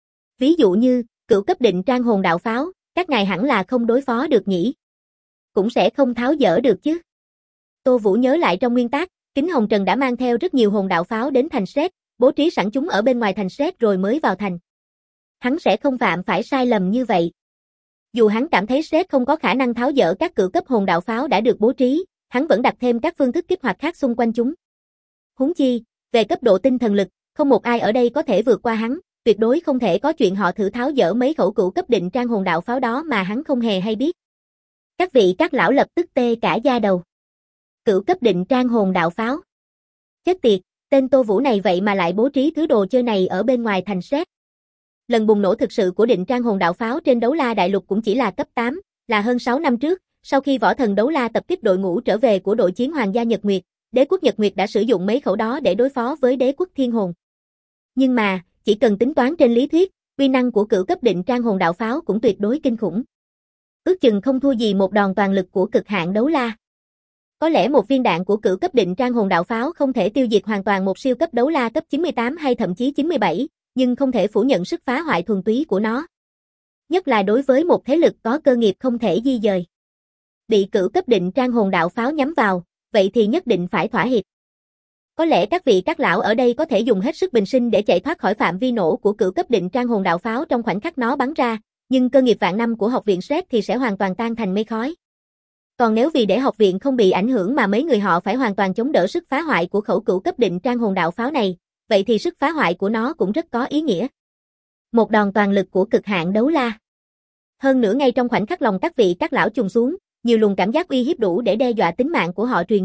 Ví dụ như, cửu cấp định trang hồn đạo pháo, các ngài hẳn là không đối phó được nhỉ? Cũng sẽ không tháo dỡ được chứ? Tô Vũ nhớ lại trong nguyên tác, Kính Hồng Trần đã mang theo rất nhiều hồn đạo pháo đến thành Sét, bố trí sẵn chúng ở bên ngoài thành Sét rồi mới vào thành. Hắn sẽ không phạm phải sai lầm như vậy. Dù hắn cảm thấy Sét không có khả năng tháo dỡ các cửu cấp hồn đạo pháo đã được bố trí, hắn vẫn đặt thêm các phương thức kích hoạt khác xung quanh chúng. Huống chi, về cấp độ tinh thần lực, không một ai ở đây có thể vượt qua hắn, tuyệt đối không thể có chuyện họ thử tháo dỡ mấy khẩu cửu cấp định trang hồn đạo pháo đó mà hắn không hề hay biết. Các vị các lão lập tức tê cả da đầu. Cửu cấp định trang hồn đạo pháo. Chết tiệt, tên Tô Vũ này vậy mà lại bố trí thứ đồ chơi này ở bên ngoài thành Sét. Lần bùng nổ thực sự của định trang hồn đạo pháo trên Đấu La Đại Lục cũng chỉ là cấp 8, là hơn 6 năm trước, sau khi võ thần Đấu La tập kích đội ngũ trở về của đội chiến Hoàng gia Nhật Nguyệt, đế quốc Nhật Nguyệt đã sử dụng mấy khẩu đó để đối phó với đế quốc Thiên Hồn. Nhưng mà, chỉ cần tính toán trên lý thuyết, uy năng của cửu cấp định trang hồn đạo pháo cũng tuyệt đối kinh khủng. Ước chừng không thua gì một đòn toàn lực của cực hạn Đấu La. Có lẽ một viên đạn của cửu cấp định trang hồn đạo pháo không thể tiêu diệt hoàn toàn một siêu cấp Đấu La cấp 98 hay thậm chí 97, nhưng không thể phủ nhận sức phá hoại thuần túy của nó. Nhất là đối với một thế lực có cơ nghiệp không thể di dời. Bị cửu cấp định trang hồn đạo pháo nhắm vào, vậy thì nhất định phải thỏa hiệp. Có lẽ các vị các lão ở đây có thể dùng hết sức bình sinh để chạy thoát khỏi phạm vi nổ của cửu cấp định trang hồn đạo pháo trong khoảnh khắc nó bắn ra, nhưng cơ nghiệp vạn năm của học viện Sét thì sẽ hoàn toàn tan thành mây khói. Còn nếu vì để học viện không bị ảnh hưởng mà mấy người họ phải hoàn toàn chống đỡ sức phá hoại của khẩu cửu cấp định trang hồn đạo pháo này, vậy thì sức phá hoại của nó cũng rất có ý nghĩa. Một đòn toàn lực của cực hạn Đấu La. Hơn nữa ngay trong khoảnh khắc lòng các vị các lão trùng xuống, nhiều luồng cảm giác uy hiếp đủ để đe dọa tính mạng của họ truyền đến,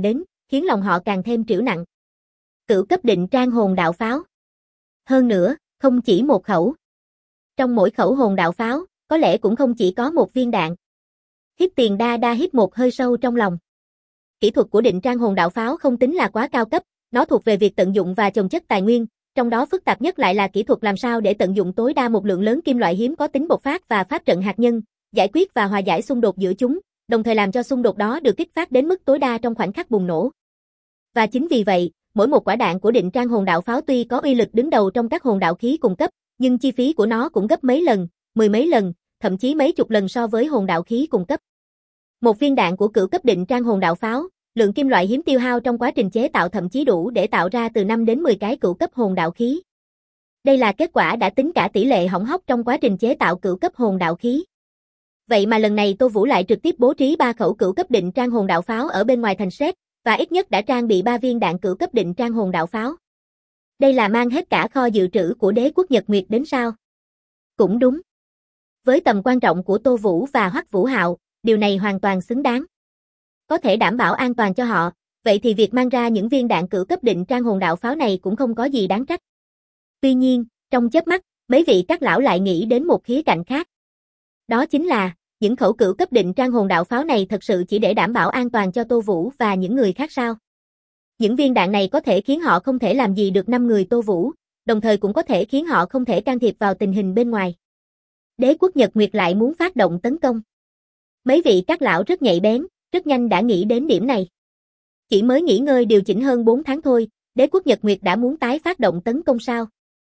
khiến lòng họ càng thêm trĩu nặng. Cửu cấp định trang hồn đạo pháo. Hơn nữa, không chỉ một khẩu. Trong mỗi khẩu hồn đạo pháo, có lẽ cũng không chỉ có một viên đạn. Hít Tiền Đa Đa hít một hơi sâu trong lòng. Kỹ thuật của định trang hồn đạo pháo không tính là quá cao cấp, nó thuộc về việc tận dụng và chồng chất tài nguyên, trong đó phức tạp nhất lại là kỹ thuật làm sao để tận dụng tối đa một lượng lớn kim loại hiếm có tính bộc phát và pháp trận hạt nhân, giải quyết và hòa giải xung đột giữa chúng, đồng thời làm cho xung đột đó được kích phát đến mức tối đa trong khoảnh khắc bùng nổ. Và chính vì vậy, mỗi một quả đạn của định trang hồn đạo pháo tuy có uy lực đứng đầu trong các hồn đạo khí cung cấp, nhưng chi phí của nó cũng gấp mấy lần, mười mấy lần, thậm chí mấy chục lần so với hồn đạo khí cung cấp. Một viên đạn của cửu cấp định trang hồn đạo pháo, lượng kim loại hiếm tiêu hao trong quá trình chế tạo thậm chí đủ để tạo ra từ 5 đến 10 cái cửu cấp hồn đạo khí. Đây là kết quả đã tính cả tỷ lệ hỏng hóc trong quá trình chế tạo cửu cấp hồn đạo khí. Vậy mà lần này Tô Vũ lại trực tiếp bố trí 3 khẩu cửu cấp định trang hồn đạo pháo ở bên ngoài thành Sét, và ít nhất đã trang bị 3 viên đạn cửu cấp định trang hồn đạo pháo. Đây là mang hết cả kho dự trữ của đế quốc Nhật Nguyệt đến sao? Cũng đúng. Với tầm quan trọng của Tô Vũ và Hoắc Vũ Hạo, điều này hoàn toàn xứng đáng. Có thể đảm bảo an toàn cho họ, vậy thì việc mang ra những viên đạn cửu cấp định trang hồn đạo pháo này cũng không có gì đáng trách. Tuy nhiên, trong chớp mắt, mấy vị các lão lại nghĩ đến một khía cạnh khác. Đó chính là, những khẩu cửu cấp định trang hồn đạo pháo này thật sự chỉ để đảm bảo an toàn cho Tô Vũ và những người khác sao? Những viên đạn này có thể khiến họ không thể làm gì được 5 người Tô Vũ, đồng thời cũng có thể khiến họ không thể can thiệp vào tình hình bên ngoài. Đế quốc Nhật Nguyệt lại muốn phát động tấn công. Mấy vị các lão rất nhạy bén, rất nhanh đã nghĩ đến điểm này. Chỉ mới nghỉ ngơi điều chỉnh hơn 4 tháng thôi, đế quốc Nhật Nguyệt đã muốn tái phát động tấn công sao?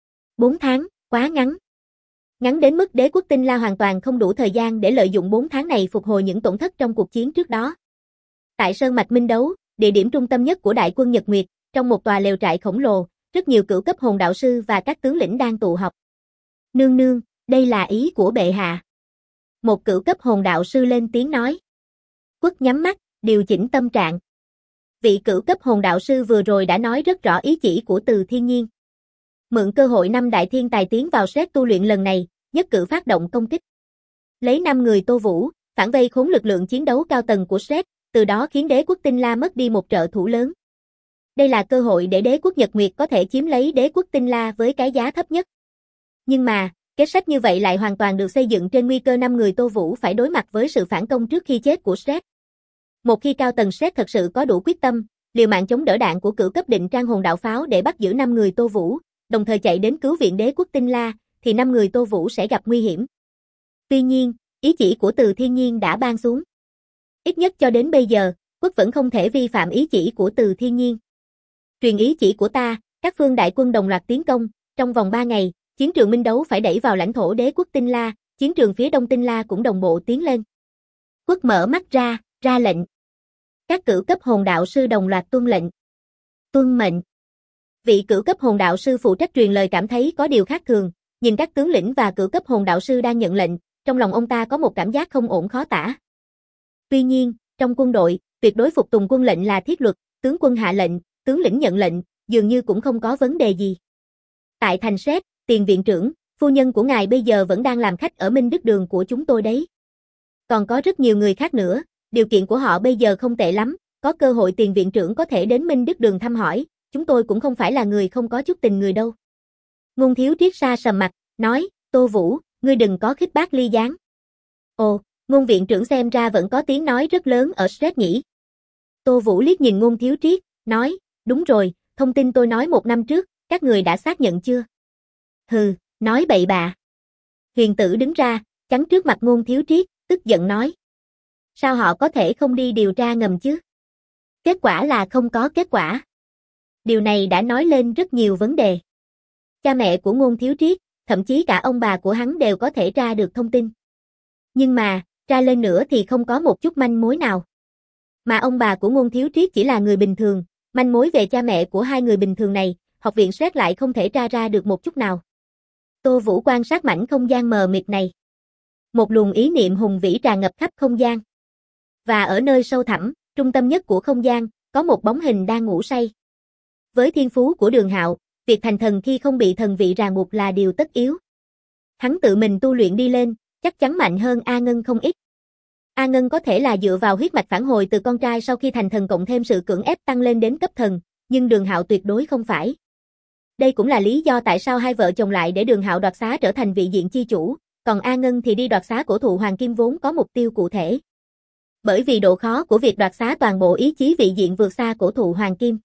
4 tháng, quá ngắn. Ngắn đến mức đế quốc Tinh La hoàn toàn không đủ thời gian để lợi dụng 4 tháng này phục hồi những tổn thất trong cuộc chiến trước đó. Tại Sơn Mạch Minh Đấu, địa điểm trung tâm nhất của đại quân Nhật Nguyệt, trong một tòa lều trại khổng lồ, rất nhiều cửu cấp hồn đạo sư và các tướng lĩnh đang tụ họp. Nương nương, đây là ý của bệ hạ. Một cửu cấp hồn đạo sư lên tiếng nói. Quất nhắm mắt, điều chỉnh tâm trạng. Vị cửu cấp hồn đạo sư vừa rồi đã nói rất rõ ý chỉ của Từ Thiên Nhiên. Mượn cơ hội 5 đại thiên tài tiến vào Sét tu luyện lần này, nhất cử phát động công kích. Lấy 5 người Tô Vũ, phản vây khốn lực lượng chiến đấu cao tầng của Sét, từ đó khiến đế quốc Tinh La mất đi một trợ thủ lớn. Đây là cơ hội để đế quốc Nhật Nguyệt có thể chiếm lấy đế quốc Tinh La với cái giá thấp nhất. Nhưng mà, kế sách như vậy lại hoàn toàn được xây dựng trên nguy cơ 5 người Tô Vũ phải đối mặt với sự phản công trước khi chết của Sét. Một khi cao tầng Sét thật sự có đủ quyết tâm, liều mạng chống đỡ đạn của cửu cấp định trang hồn đạo pháo để bắt giữ 5 người Tô Vũ, đồng thời chạy đến cứu viện đế quốc Tinh La, thì 5 người Tô Vũ sẽ gặp nguy hiểm. Tuy nhiên, ý chỉ của Từ Thiên Nhiên đã ban xuống. Ít nhất cho đến bây giờ, quốc vẫn không thể vi phạm ý chỉ của Từ Thiên Nhiên. Truyền ý chỉ của ta, các phương đại quân đồng loạt tiến công, trong vòng 3 ngày, chiến trường Minh Đấu phải đẩy vào lãnh thổ đế quốc Tinh La, chiến trường phía đông Tinh La cũng đồng bộ tiến lên. Quốc mở mắt ra, ra lệnh. Các cửu cấp hồn đạo sư đồng loạt tuân lệnh. Tuân mệnh. Vị cửu cấp hồn đạo sư phụ trách truyền lời cảm thấy có điều khác thường, nhìn các tướng lĩnh và cửu cấp hồn đạo sư đang nhận lệnh, trong lòng ông ta có một cảm giác không ổn khó tả. Tuy nhiên, trong quân đội, tuyệt đối phục tùng quân lệnh là thiết luật, tướng quân hạ lệnh, tướng lĩnh nhận lệnh, dường như cũng không có vấn đề gì. Tại thành Sét, Tiền viện trưởng, phu nhân của ngài bây giờ vẫn đang làm khách ở Minh Đức Đường của chúng tôi đấy. Còn có rất nhiều người khác nữa, điều kiện của họ bây giờ không tệ lắm, có cơ hội Tiền viện trưởng có thể đến Minh Đức Đường thăm hỏi, chúng tôi cũng không phải là người không có chút tình người đâu. Ngôn Thiếu Triết sa sầm mặt, nói, Tô Vũ, ngươi đừng có khích bác ly gián. Ồ, Ngôn viện trưởng xem ra vẫn có tiếng nói rất lớn ở Sét nhỉ. Tô Vũ liếc nhìn Ngôn Thiếu Triết, nói, đúng rồi, thông tin tôi nói 1 năm trước, các người đã xác nhận chưa? Hừ, nói bậy bạ. Huyền Tử đứng ra, chắn trước mặt Ngôn Thiếu Triết, tức giận nói. Sao họ có thể không đi điều tra ngầm chứ? Kết quả là không có kết quả. Điều này đã nói lên rất nhiều vấn đề. Cha mẹ của Ngôn Thiếu Triết, thậm chí cả ông bà của hắn đều có thể tra được thông tin. Nhưng mà, tra lên nữa thì không có một chút manh mối nào. Mà ông bà của Ngôn Thiếu Triết chỉ là người bình thường, manh mối về cha mẹ của hai người bình thường này, học viện Sét lại không thể tra ra được một chút nào. Tô Vũ quan sát mảnh không gian mờ mịt này. Một luồng ý niệm hùng vĩ tràn ngập khắp không gian. Và ở nơi sâu thẳm, trung tâm nhất của không gian, có một bóng hình đang ngủ say. Với thiên phú của Đường Hạo, việc thành thần khi không bị thần vị ràng buộc là điều tất yếu. Hắn tự mình tu luyện đi lên, chắc chắn mạnh hơn A Ngân không ít. A Ngân có thể là dựa vào huyết mạch phản hồi từ con trai sau khi thành thần cộng thêm sự cưỡng ép tăng lên đến cấp thần, nhưng Đường Hạo tuyệt đối không phải. Đây cũng là lý do tại sao hai vợ chồng lại để Đường Hạo đoạt xá trở thành vị diện chi chủ, còn A Ngân thì đi đoạt xá cổ thụ Hoàng Kim vốn có mục tiêu cụ thể. Bởi vì độ khó của việc đoạt xá toàn bộ ý chí vị diện vượt xa cổ thụ Hoàng Kim.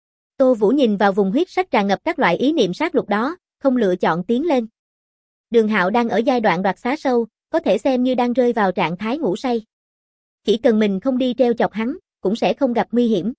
Tô Vũ nhìn vào vùng huyết sắc tràn ngập các loại ý niệm sát lục đó, không lựa chọn tiến lên. Đường Hạo đang ở giai đoạn đoạt xá sâu, có thể xem như đang rơi vào trạng thái ngủ say. Chỉ cần mình không đi treo chọc hắn, cũng sẽ không gặp nguy hiểm.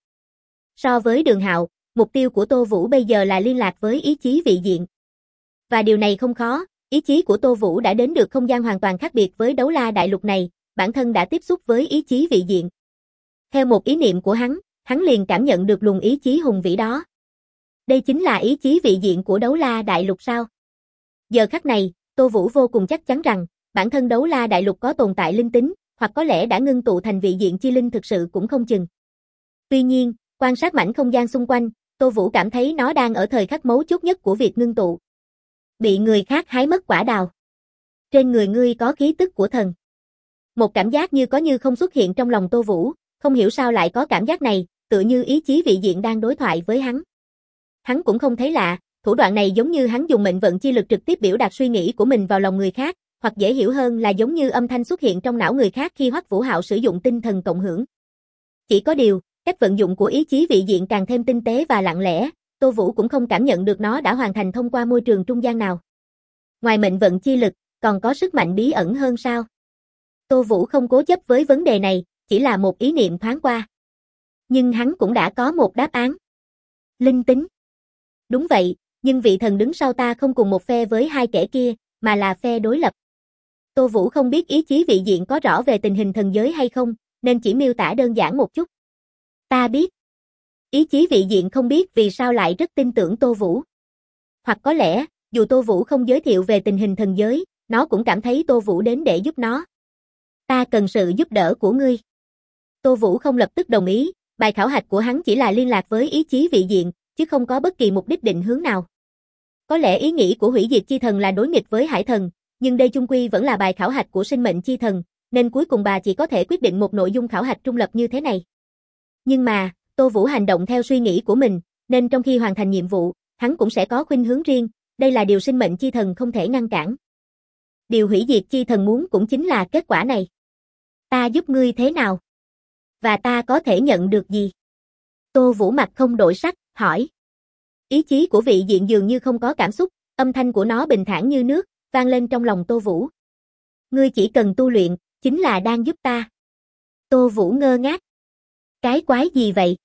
So với Đường Hạo, mục tiêu của Tô Vũ bây giờ là liên lạc với ý chí vị diện. Và điều này không khó, ý chí của Tô Vũ đã đến được không gian hoàn toàn khác biệt với đấu la đại lục này, bản thân đã tiếp xúc với ý chí vị diện. Theo một ý niệm của hắn liền cảm nhận được luồng ý chí hùng vĩ đó. Đây chính là ý chí vị diện của đấu la đại lục sao? Giờ khắc này, Tô Vũ vô cùng chắc chắn rằng, bản thân đấu la đại lục có tồn tại linh tính, hoặc có lẽ đã ngưng tụ thành vị diện chi linh thực sự cũng không chừng. Tuy nhiên, quan sát mảnh không gian xung quanh, Tô Vũ cảm thấy nó đang ở thời khắc mấu chốt nhất của việc ngưng tụ. Bị người khác hái mất quả đào. Trên người ngươi có khí tức của thần. Một cảm giác như có như không xuất hiện trong lòng Tô Vũ, không hiểu sao lại có cảm giác này, tựa như ý chí vị diện đang đối thoại với hắn. Hắn cũng không thấy lạ, thủ đoạn này giống như hắn dùng mệnh vận chi lực trực tiếp biểu đạt suy nghĩ của mình vào lòng người khác, hoặc dễ hiểu hơn là giống như âm thanh xuất hiện trong não người khác khi Hoắc Vũ Hạo sử dụng tinh thần cộng hưởng. Chỉ có điều, cách vận dụng của ý chí vị diện càng thêm tinh tế và lặng lẽ, Tô Vũ cũng không cảm nhận được nó đã hoàn thành thông qua môi trường trung gian nào. Ngoài mệnh vận chi lực, còn có sức mạnh bí ẩn hơn sao? Tô Vũ không cố chấp với vấn đề này, chỉ là một ý niệm thoáng qua. Nhưng hắn cũng đã có một đáp án. Linh tính. Đúng vậy, nhưng vị thần đứng sau ta không cùng một phe với hai kẻ kia, mà là phe đối lập. Tô Vũ không biết ý chí vị diện có rõ về tình hình thần giới hay không, nên chỉ miêu tả đơn giản một chút. Ta biết. Ý chí vị diện không biết vì sao lại rất tin tưởng Tô Vũ. Hoặc có lẽ, dù Tô Vũ không giới thiệu về tình hình thần giới, nó cũng cảm thấy Tô Vũ đến để giúp nó. Ta cần sự giúp đỡ của ngươi. Tô Vũ không lập tức đồng ý, bài khảo hạch của hắn chỉ là liên lạc với ý chí vị diện, chứ không có bất kỳ mục đích định hướng nào. Có lẽ ý nghĩ của hủy diệt chi thần là đối nghịch với hải thần, nhưng đây chung quy vẫn là bài khảo hạch của sinh mệnh chi thần, nên cuối cùng bà chỉ có thể quyết định một nội dung khảo hạch trung lập như thế này. Nhưng mà, Tô Vũ hành động theo suy nghĩ của mình, nên trong khi hoàn thành nhiệm vụ, hắn cũng sẽ có khuynh hướng riêng, đây là điều sinh mệnh chi thần không thể ngăn cản. Điều hủy diệt chi thần muốn cũng chính là kết quả này. Ta giúp ngươi thế nào? Và ta có thể nhận được gì? Tô Vũ mặt không đổi sắc, hỏi. Ý chí của vị diện dường như không có cảm xúc, âm thanh của nó bình thản như nước, vang lên trong lòng Tô Vũ. Ngươi chỉ cần tu luyện, chính là đang giúp ta. Tô Vũ ngơ ngác. Cái quái gì vậy?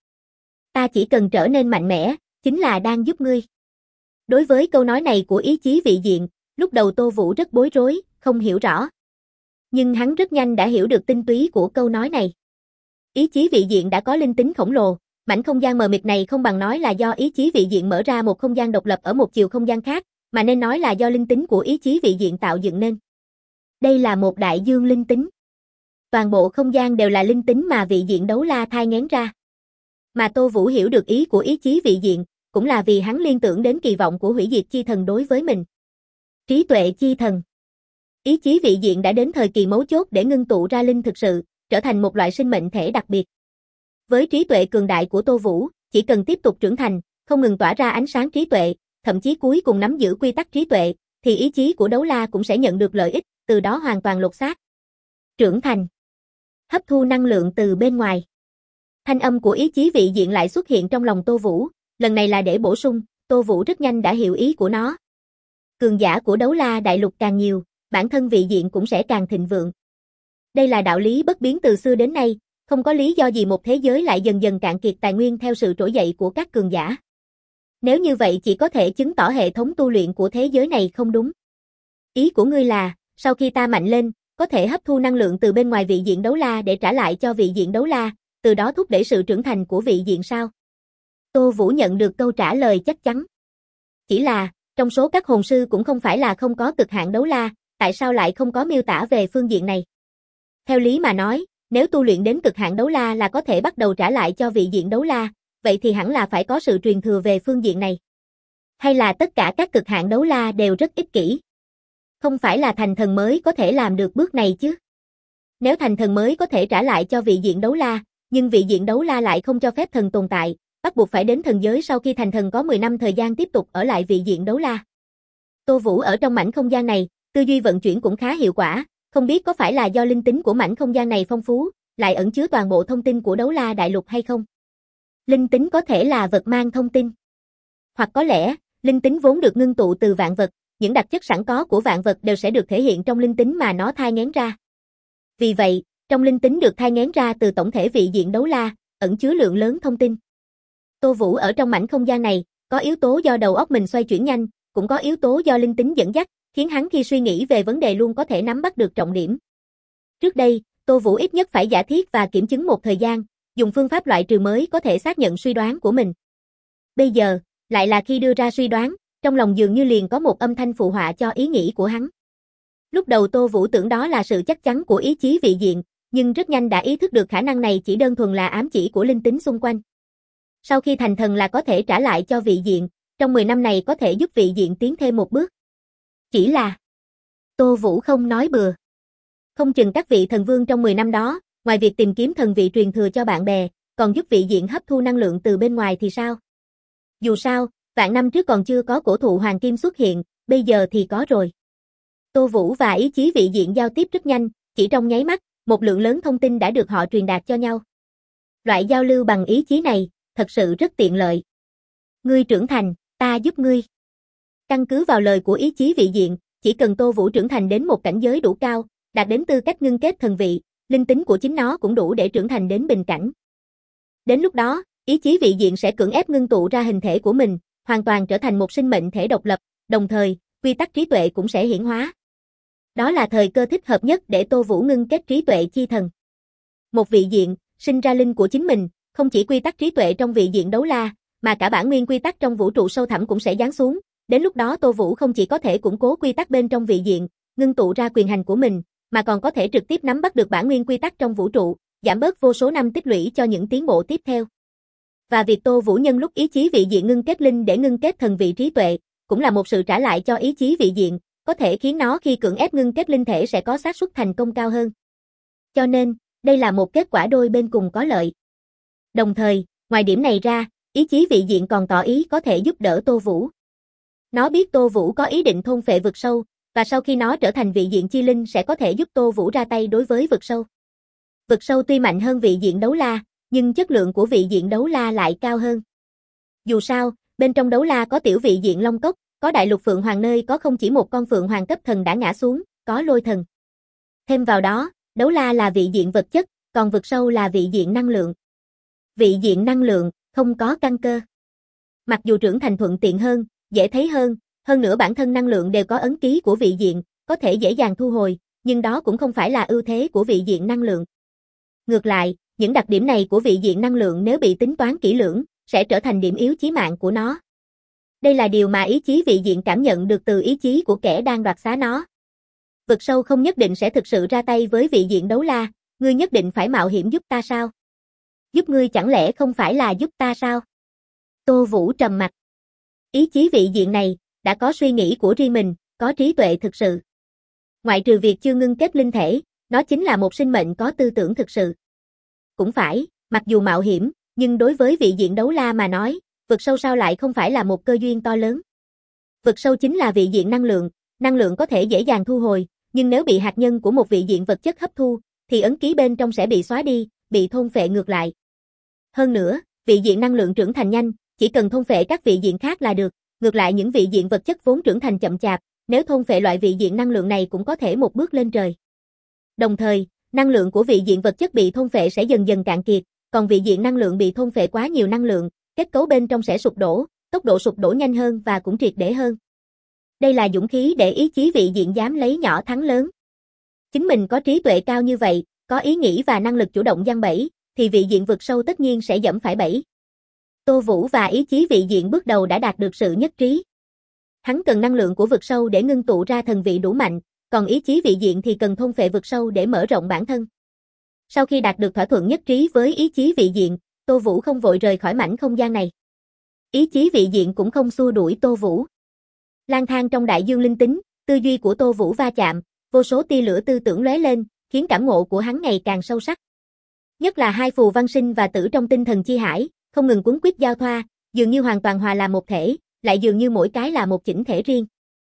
Ta chỉ cần trở nên mạnh mẽ, chính là đang giúp ngươi. Đối với câu nói này của ý chí vị diện, lúc đầu Tô Vũ rất bối rối, không hiểu rõ. Nhưng hắn rất nhanh đã hiểu được tinh túy của câu nói này. Ý chí vị diện đã có linh tính khổng lồ, mảnh không gian mờ mịt này không bằng nói là do ý chí vị diện mở ra một không gian độc lập ở một chiều không gian khác, mà nên nói là do linh tính của ý chí vị diện tạo dựng nên. Đây là một đại dương linh tính. Toàn bộ không gian đều là linh tính mà vị diện đấu la thai nghén ra. Mà Tô Vũ hiểu được ý của ý chí vị diện, cũng là vì hắn liên tưởng đến kỳ vọng của hủy diệt chi thần đối với mình. Trí tuệ chi thần. Ý chí vị diện đã đến thời kỳ mấu chốt để ngưng tụ ra linh thực sự, trở thành một loại sinh mệnh thể đặc biệt. Với trí tuệ cường đại của Tô Vũ, chỉ cần tiếp tục trưởng thành, không ngừng tỏa ra ánh sáng trí tuệ, thậm chí cuối cùng nắm giữ quy tắc trí tuệ, thì ý chí của đấu la cũng sẽ nhận được lợi ích, từ đó hoàn toàn lột xác. Trưởng thành. Hấp thu năng lượng từ bên ngoài. Thanh âm của ý chí vị diện lại xuất hiện trong lòng Tô Vũ, lần này là để bổ sung, Tô Vũ rất nhanh đã hiểu ý của nó. Cường giả của đấu la đại lục càng nhiều, bản thân vị diện cũng sẽ càng thịnh vượng. Đây là đạo lý bất biến từ xưa đến nay, không có lý do gì một thế giới lại dần dần cạn kiệt tài nguyên theo sự trỗi dậy của các cường giả. Nếu như vậy chỉ có thể chứng tỏ hệ thống tu luyện của thế giới này không đúng. Ý của ngươi là, sau khi ta mạnh lên, có thể hấp thu năng lượng từ bên ngoài vị diện đấu la để trả lại cho vị diện đấu la, từ đó thúc đẩy sự trưởng thành của vị diện sao? Tô Vũ nhận được câu trả lời chắc chắn. Chỉ là, trong số các hồn sư cũng không phải là không có cực hạn đấu la, tại sao lại không có miêu tả về phương diện này? Theo lý mà nói, nếu tu luyện đến cực hạn đấu la là có thể bắt đầu trả lại cho vị diện đấu la, vậy thì hẳn là phải có sự truyền thừa về phương diện này. Hay là tất cả các cực hạn đấu la đều rất ích kỷ? Không phải là thành thần mới có thể làm được bước này chứ? Nếu thành thần mới có thể trả lại cho vị diện đấu la, nhưng vị diện đấu la lại không cho phép thần tồn tại, bắt buộc phải đến thần giới sau khi thành thần có 10 năm thời gian tiếp tục ở lại vị diện đấu la. Tô Vũ ở trong mảnh không gian này, tư duy vận chuyển cũng khá hiệu quả, không biết có phải là do linh tính của mảnh không gian này phong phú, lại ẩn chứa toàn bộ thông tin của đấu la đại lục hay không? Linh tính có thể là vật mang thông tin. Hoặc có lẽ, linh tính vốn được ngưng tụ từ vạn vật, những đặc chất sẵn có của vạn vật đều sẽ được thể hiện trong linh tính mà nó thai nghén ra. Vì vậy, trong linh tính được thai nghén ra từ tổng thể vị diện đấu la, ẩn chứa lượng lớn thông tin. Tô Vũ ở trong mảnh không gian này, có yếu tố do đầu óc mình xoay chuyển nhanh, cũng có yếu tố do linh tính dẫn dắt, khiến hắn khi suy nghĩ về vấn đề luôn có thể nắm bắt được trọng điểm. Trước đây, Tô Vũ ít nhất phải giả thiết và kiểm chứng một thời gian, dùng phương pháp loại trừ mới có thể xác nhận suy đoán của mình. Bây giờ, lại là khi đưa ra suy đoán, trong lòng dường như liền có một âm thanh phụ họa cho ý nghĩ của hắn. Lúc đầu Tô Vũ tưởng đó là sự chắc chắn của ý chí vị diện, nhưng rất nhanh đã ý thức được khả năng này chỉ đơn thuần là ám chỉ của linh tính xung quanh. Sau khi thành thần là có thể trả lại cho vị diện, trong 10 năm này có thể giúp vị diện tiến thêm một bước. Chỉ là Tô Vũ không nói bừa. Không chừng các vị thần vương trong 10 năm đó, ngoài việc tìm kiếm thần vị truyền thừa cho bạn bè, còn giúp vị diện hấp thu năng lượng từ bên ngoài thì sao? Dù sao, vạn năm trước còn chưa có cổ thụ hoàng kim xuất hiện, bây giờ thì có rồi. Tô Vũ và ý chí vị diện giao tiếp rất nhanh, chỉ trong nháy mắt, một lượng lớn thông tin đã được họ truyền đạt cho nhau. Loại giao lưu bằng ý chí này, thật sự rất tiện lợi. Ngươi trưởng thành, ta giúp ngươi. Căn cứ vào lời của ý chí vị diện, chỉ cần Tô Vũ trưởng thành đến một cảnh giới đủ cao, đạt đến tư cách ngưng kết thần vị, linh tính của chính nó cũng đủ để trưởng thành đến bình cảnh. Đến lúc đó, ý chí vị diện sẽ cưỡng ép ngưng tụ ra hình thể của mình, hoàn toàn trở thành một sinh mệnh thể độc lập, đồng thời, quy tắc trí tuệ cũng sẽ hiển hóa. Đó là thời cơ thích hợp nhất để Tô Vũ ngưng kết trí tuệ chi thần. Một vị diện, sinh ra linh của chính mình, không chỉ quy tắc trí tuệ trong vị diện đấu la, mà cả bản nguyên quy tắc trong vũ trụ sâu thẳm cũng sẽ giáng xuống. Đến lúc đó Tô Vũ không chỉ có thể củng cố quy tắc bên trong vị diện, ngưng tụ ra quyền hành của mình, mà còn có thể trực tiếp nắm bắt được bản nguyên quy tắc trong vũ trụ, giảm bớt vô số năm tích lũy cho những tiến bộ tiếp theo. Và việc Tô Vũ nhân lúc ý chí vị diện ngưng kết linh để ngưng kết thần vị trí tuệ, cũng là một sự trả lại cho ý chí vị diện, có thể khiến nó khi cưỡng ép ngưng kết linh thể sẽ có xác suất thành công cao hơn. Cho nên, đây là một kết quả đôi bên cùng có lợi. Đồng thời, ngoài điểm này ra, ý chí vị diện còn tỏ ý có thể giúp đỡ Tô Vũ. Nó biết Tô Vũ có ý định thôn phệ vực sâu, và sau khi nó trở thành vị diện chi linh sẽ có thể giúp Tô Vũ ra tay đối với vực sâu. Vực sâu tuy mạnh hơn vị diện đấu la, nhưng chất lượng của vị diện đấu la lại cao hơn. Dù sao, bên trong đấu la có tiểu vị diện Long Cốc, có đại lục Phượng Hoàng nơi có không chỉ một con Phượng Hoàng cấp thần đã ngã xuống, có lôi thần. Thêm vào đó, đấu la là vị diện vật chất, còn vực sâu là vị diện năng lượng. Vị diện năng lượng, không có căn cơ. Mặc dù trưởng thành thuận tiện hơn, dễ thấy hơn nữa bản thân năng lượng đều có ấn ký của vị diện, có thể dễ dàng thu hồi, nhưng đó cũng không phải là ưu thế của vị diện năng lượng. Ngược lại, những đặc điểm này của vị diện năng lượng nếu bị tính toán kỹ lưỡng, sẽ trở thành điểm yếu chí mạng của nó. Đây là điều mà ý chí vị diện cảm nhận được từ ý chí của kẻ đang đoạt xá nó. Vực sâu không nhất định sẽ thực sự ra tay với vị diện đấu la, ngươi nhất định phải mạo hiểm giúp ta sao? Giúp ngươi chẳng lẽ không phải là giúp ta sao? Tô Vũ trầm mặc. Ý chí vị diện này, đã có suy nghĩ của riêng mình, có trí tuệ thực sự. Ngoại trừ việc chưa ngưng kết linh thể, nó chính là một sinh mệnh có tư tưởng thực sự. Cũng phải, mặc dù mạo hiểm, nhưng đối với vị diện đấu la mà nói, vực sâu sao lại không phải là một cơ duyên to lớn. Vực sâu chính là vị diện năng lượng có thể dễ dàng thu hồi, nhưng nếu bị hạt nhân của một vị diện vật chất hấp thu, thì ấn ký bên trong sẽ bị xóa đi, bị thôn phệ ngược lại. Hơn nữa, vị diện năng lượng trưởng thành nhanh, chỉ cần thôn phệ các vị diện khác là được, ngược lại những vị diện vật chất vốn trưởng thành chậm chạp, nếu thôn phệ loại vị diện năng lượng này cũng có thể một bước lên trời. Đồng thời, năng lượng của vị diện vật chất bị thôn phệ sẽ dần dần cạn kiệt, còn vị diện năng lượng bị thôn phệ quá nhiều năng lượng, kết cấu bên trong sẽ sụp đổ, tốc độ sụp đổ nhanh hơn và cũng triệt để hơn. Đây là dũng khí để ý chí vị diện dám lấy nhỏ thắng lớn. Chính mình có trí tuệ cao như vậy, có ý nghĩ và năng lực chủ động giăng bẫy, thì vị diện vực sâu tất nhiên sẽ dẫm phải bẫy. Tô Vũ và ý chí vị diện bước đầu đã đạt được sự nhất trí. Hắn cần năng lượng của vực sâu để ngưng tụ ra thần vị đủ mạnh, còn ý chí vị diện thì cần thôn phệ vực sâu để mở rộng bản thân. Sau khi đạt được thỏa thuận nhất trí với ý chí vị diện, Tô Vũ không vội rời khỏi mảnh không gian này. Ý chí vị diện cũng không xua đuổi Tô Vũ. Lang thang trong đại dương linh tính, tư duy của Tô Vũ va chạm, vô số tia lửa tư tưởng lóe lên, khiến cảm ngộ của hắn ngày càng sâu sắc. Nhất là hai phù văn sinh và tử trong tinh thần chi hải, không ngừng cuốn quýt giao thoa, dường như hoàn toàn hòa làm một thể, lại dường như mỗi cái là một chỉnh thể riêng.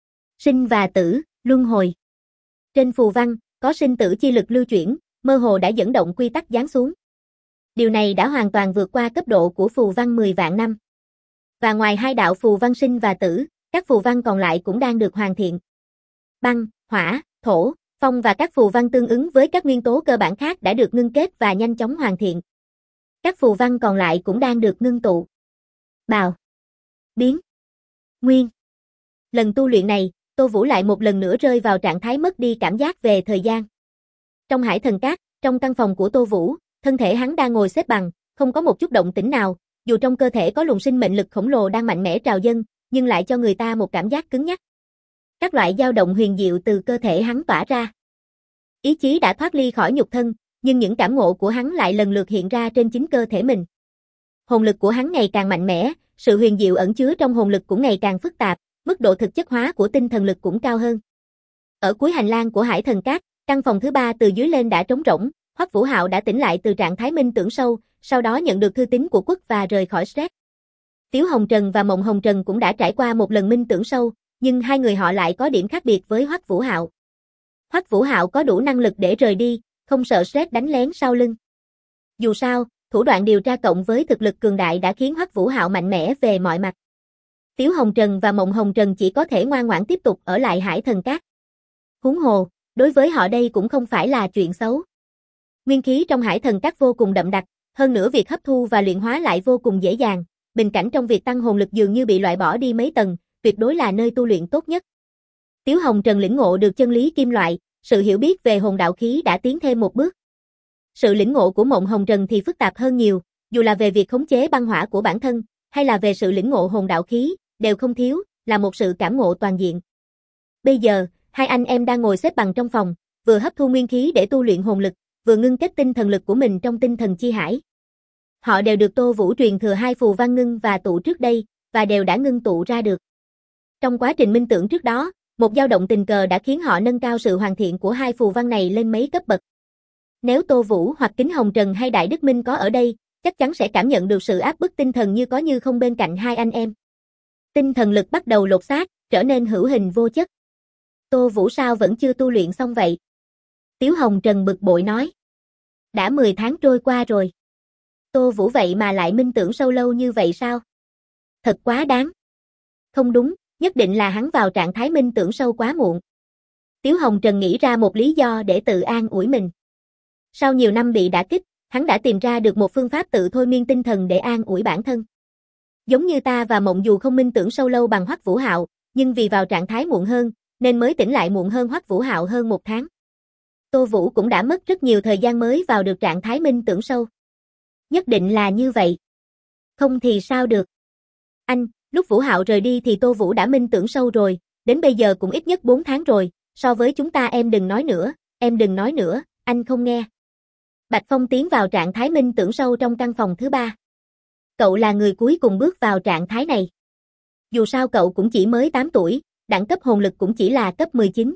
Sinh và tử, luân hồi. Trên phù văn, có sinh tử chi lực lưu chuyển, mơ hồ đã dẫn động quy tắc giáng xuống. Điều này đã hoàn toàn vượt qua cấp độ của phù văn 10 vạn năm. Và ngoài hai đạo phù văn sinh và tử, các phù văn còn lại cũng đang được hoàn thiện. Băng, hỏa, thổ, phong và các phù văn tương ứng với các nguyên tố cơ bản khác đã được ngưng kết và nhanh chóng hoàn thiện. Các phù văn còn lại cũng đang được ngưng tụ. Bào, biến, nguyên. Lần tu luyện này, Tô Vũ lại một lần nữa rơi vào trạng thái mất đi cảm giác về thời gian. Trong hải thần cát, trong căn phòng của Tô Vũ, thân thể hắn đang ngồi xếp bằng, không có một chút động tĩnh nào, dù trong cơ thể có luồng sinh mệnh lực khổng lồ đang mạnh mẽ trào dâng, nhưng lại cho người ta một cảm giác cứng nhắc. Các loại dao động huyền diệu từ cơ thể hắn tỏa ra. Ý chí đã thoát ly khỏi nhục thân, nhưng những cảm ngộ của hắn lại lần lượt hiện ra trên chính cơ thể mình. Hồn lực của hắn ngày càng mạnh mẽ, sự huyền diệu ẩn chứa trong hồn lực cũng ngày càng phức tạp, mức độ thực chất hóa của tinh thần lực cũng cao hơn. Ở cuối hành lang của hải thần cát, căn phòng thứ 3 từ dưới lên đã trống rỗng, Hoắc Vũ Hạo đã tỉnh lại từ trạng thái minh tưởng sâu, sau đó nhận được thư tín của Quốc và rời khỏi stress. Tiếu Hồng Trần và Mộng Hồng Trần cũng đã trải qua một lần minh tưởng sâu, nhưng hai người họ lại có điểm khác biệt với Hoắc Vũ Hạo. Hoắc Vũ Hạo có đủ năng lực để rời đi, không sợ stress đánh lén sau lưng. Dù sao, thủ đoạn điều tra cộng với thực lực cường đại đã khiến Hoắc Vũ Hạo mạnh mẽ về mọi mặt. Tiếu Hồng Trần và Mộng Hồng Trần chỉ có thể ngoan ngoãn tiếp tục ở lại hải thần cát. Huống hồ, đối với họ đây cũng không phải là chuyện xấu. Nguyên khí trong hải thần cát vô cùng đậm đặc, hơn nữa việc hấp thu và luyện hóa lại vô cùng dễ dàng, bình cảnh trong việc tăng hồn lực dường như bị loại bỏ đi mấy tầng, tuyệt đối là nơi tu luyện tốt nhất. Tiếu Hồng Trần lĩnh ngộ được chân lý kim loại, sự hiểu biết về hồn đạo khí đã tiến thêm một bước. Sự lĩnh ngộ của Mộng Hồng Trần thì phức tạp hơn nhiều, dù là về việc khống chế băng hỏa của bản thân, hay là về sự lĩnh ngộ hồn đạo khí, đều không thiếu, là một sự cảm ngộ toàn diện. Bây giờ, hai anh em đang ngồi xếp bằng trong phòng, vừa hấp thu nguyên khí để tu luyện hồn lực, vừa ngưng kết tinh thần lực của mình trong tinh thần chi hải. Họ đều được Tô Vũ truyền thừa hai phù văn ngưng và tụ trước đây, và đều đã ngưng tụ ra được. Trong quá trình minh tưởng trước đó, một dao động tình cờ đã khiến họ nâng cao sự hoàn thiện của hai phù văn này lên mấy cấp bậc. Nếu Tô Vũ hoặc Kính Hồng Trần hay Đại Đức Minh có ở đây, chắc chắn sẽ cảm nhận được sự áp bức tinh thần như không bên cạnh hai anh em. Tinh thần lực bắt đầu lột xác, trở nên hữu hình vô chất. Tô Vũ sao vẫn chưa tu luyện xong vậy? Tiếu Hồng Trần bực bội nói. Đã 10 tháng trôi qua rồi. Tô Vũ vậy mà lại minh tưởng sâu lâu như vậy sao? Thật quá đáng. Không đúng, nhất định là hắn vào trạng thái minh tưởng sâu quá muộn. Tiếu Hồng Trần nghĩ ra một lý do để tự an ủi mình. Sau nhiều năm bị đả kích, hắn đã tìm ra được một phương pháp tự thôi miên tinh thần để an ủi bản thân. Giống như ta và Mộng dù không minh tưởng sâu lâu bằng Hoắc Vũ Hạo, nhưng vì vào trạng thái muộn hơn, nên mới tỉnh lại muộn hơn Hoắc Vũ Hạo hơn 1 tháng. Tô Vũ cũng đã mất rất nhiều thời gian mới vào được trạng thái minh tưởng sâu. Nhất định là như vậy. Không thì sao được. Anh, lúc Vũ Hạo rời đi thì Tô Vũ đã minh tưởng sâu rồi, đến bây giờ cũng ít nhất 4 tháng rồi, so với chúng ta em đừng nói nữa, anh không nghe. Bạch Phong tiến vào trạng thái minh tưởng sâu trong căn phòng thứ 3. Cậu là người cuối cùng bước vào trạng thái này. Dù sao cậu cũng chỉ mới 8 tuổi, đẳng cấp hồn lực cũng chỉ là cấp 19.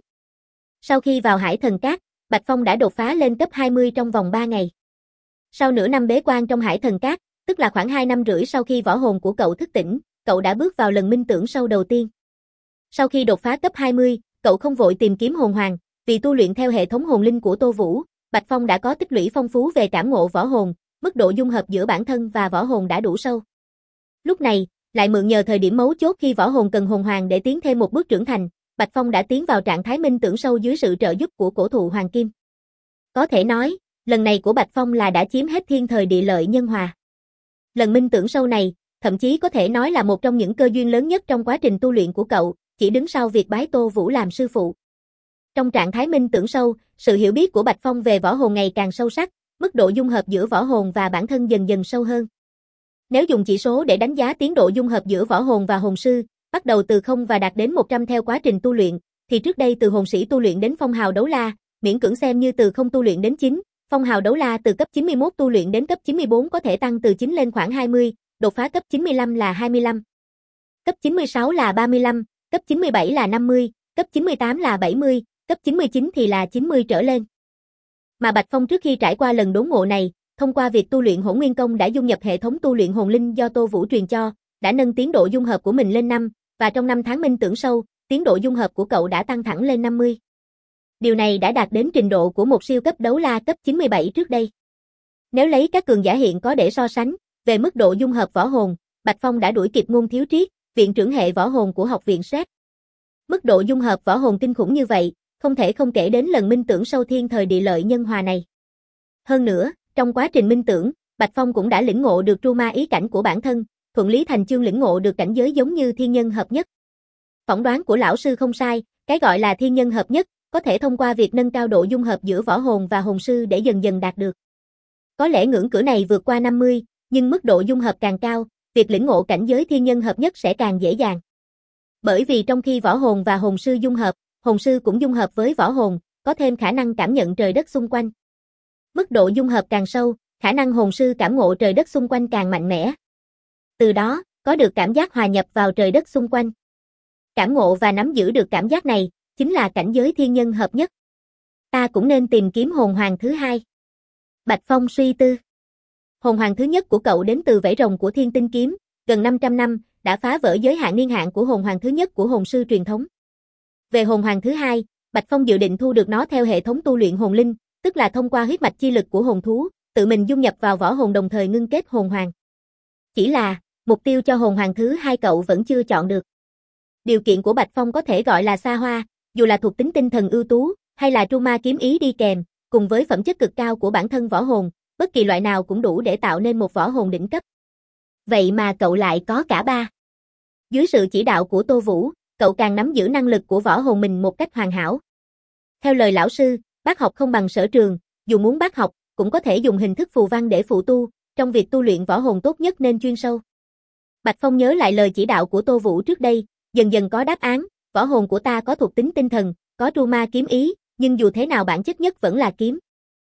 Sau khi vào hải thần cát, Bạch Phong đã đột phá lên cấp 20 trong vòng 3 ngày. Sau nửa năm bế quan trong hải thần cát, tức là khoảng 2 năm rưỡi sau khi võ hồn của cậu thức tỉnh, cậu đã bước vào lần minh tưởng sâu đầu tiên. Sau khi đột phá cấp 20, cậu không vội tìm kiếm hồn hoàng, vì tu luyện theo hệ thống hồn linh của Tô Vũ, Bạch Phong đã có tích lũy phong phú về cảm ngộ võ hồn, mức độ dung hợp giữa bản thân và võ hồn đã đủ sâu. Lúc này, lại mượn nhờ thời điểm mấu chốt khi võ hồn cần hồn hoàng để tiến thêm một bước trưởng thành, Bạch Phong đã tiến vào trạng thái minh tưởng sâu dưới sự trợ giúp của cổ thụ hoàng kim. Có thể nói, lần này của Bạch Phong là đã chiếm hết thiên thời địa lợi nhân hòa. Lần minh tưởng sâu này, thậm chí có thể nói là một trong những cơ duyên lớn nhất trong quá trình tu luyện của cậu, chỉ đứng sau việc bái Tô Vũ làm sư phụ. Trong trạng thái minh tưởng sâu, sự hiểu biết của Bạch Phong về võ hồn ngày càng sâu sắc, mức độ dung hợp giữa võ hồn và bản thân dần dần sâu hơn. Nếu dùng chỉ số để đánh giá tiến độ dung hợp giữa võ hồn và hồn sư, bắt đầu từ 0 và đạt đến 100 theo quá trình tu luyện, thì trước đây từ hồn sĩ tu luyện đến phong hào đấu la, miễn cưỡng xem như từ 0 tu luyện đến 9, phong hào đấu la từ cấp 91 tu luyện đến cấp 94 có thể tăng từ 9 lên khoảng 20, đột phá cấp 95 là 25, cấp 96 là 35, cấp 97 là 50, cấp 98 là 70, cấp 99 thì là 90 trở lên. Mà Bạch Phong trước khi trải qua lần đốn ngộ này, thông qua việc tu luyện Hỗn Nguyên Công đã dung nhập hệ thống tu luyện hồn linh do Tô Vũ truyền cho, đã nâng tiến độ dung hợp của mình lên 5, và trong 5 tháng minh tưởng sâu, tiến độ dung hợp của cậu đã tăng thẳng lên 50. Điều này đã đạt đến trình độ của một siêu cấp đấu la cấp 97 trước đây. Nếu lấy các cường giả hiện có để so sánh, về mức độ dung hợp võ hồn, Bạch Phong đã đuổi kịp Ngôn Thiếu Triết, viện trưởng hệ võ hồn của học viện SET. Mức độ dung hợp võ hồn kinh khủng như vậy, không thể không kể đến lần minh tưởng sâu thiên thời địa lợi nhân hòa này. Hơn nữa, trong quá trình minh tưởng, Bạch Phong cũng đã lĩnh ngộ được tru ma ý cảnh của bản thân, thuận lý thành chương lĩnh ngộ được cảnh giới giống như thiên nhân hợp nhất. Phỏng đoán của lão sư không sai, cái gọi là thiên nhân hợp nhất, có thể thông qua việc nâng cao độ dung hợp giữa võ hồn và hồn sư để dần dần đạt được. Có lẽ ngưỡng cửa này vượt qua 50, nhưng mức độ dung hợp càng cao, việc lĩnh ngộ cảnh giới thiên nhân hợp nhất sẽ càng dễ dàng. Bởi vì trong khi võ hồn và hồn sư dung hợp, hồn sư cũng dung hợp với võ hồn, có thêm khả năng cảm nhận trời đất xung quanh. Mức độ dung hợp càng sâu, khả năng hồn sư cảm ngộ trời đất xung quanh càng mạnh mẽ. Từ đó, có được cảm giác hòa nhập vào trời đất xung quanh. Cảm ngộ và nắm giữ được cảm giác này, chính là cảnh giới thiên nhân hợp nhất. Ta cũng nên tìm kiếm hồn hoàng thứ hai. Bạch Phong suy tư. Hồn hoàng thứ nhất của cậu đến từ vảy rồng của Thiên Tinh Kiếm, gần 500 năm, đã phá vỡ giới hạn niên hạn của hồn hoàng thứ nhất của hồn sư truyền thống. Về hồn hoàng thứ hai, Bạch Phong dự định thu được nó theo hệ thống tu luyện hồn linh, tức là thông qua huyết mạch chi lực của hồn thú, tự mình dung nhập vào võ hồn đồng thời ngưng kết hồn hoàng. Chỉ là, mục tiêu cho hồn hoàng thứ hai cậu vẫn chưa chọn được. Điều kiện của Bạch Phong có thể gọi là xa hoa, dù là thuộc tính tinh thần ưu tú, hay là tru ma kiếm ý đi kèm, cùng với phẩm chất cực cao của bản thân võ hồn, bất kỳ loại nào cũng đủ để tạo nên một võ hồn đỉnh cấp. Vậy mà cậu lại có cả ba. Dưới sự chỉ đạo của Tô Vũ, cậu càng nắm giữ năng lực của võ hồn mình một cách hoàn hảo. Theo lời lão sư, bác học không bằng sở trường, dù muốn bác học, cũng có thể dùng hình thức phù văn để phụ tu, trong việc tu luyện võ hồn tốt nhất nên chuyên sâu. Bạch Phong nhớ lại lời chỉ đạo của Tô Vũ trước đây, dần dần có đáp án, võ hồn của ta có thuộc tính tinh thần, có tru ma kiếm ý, nhưng dù thế nào bản chất nhất vẫn là kiếm.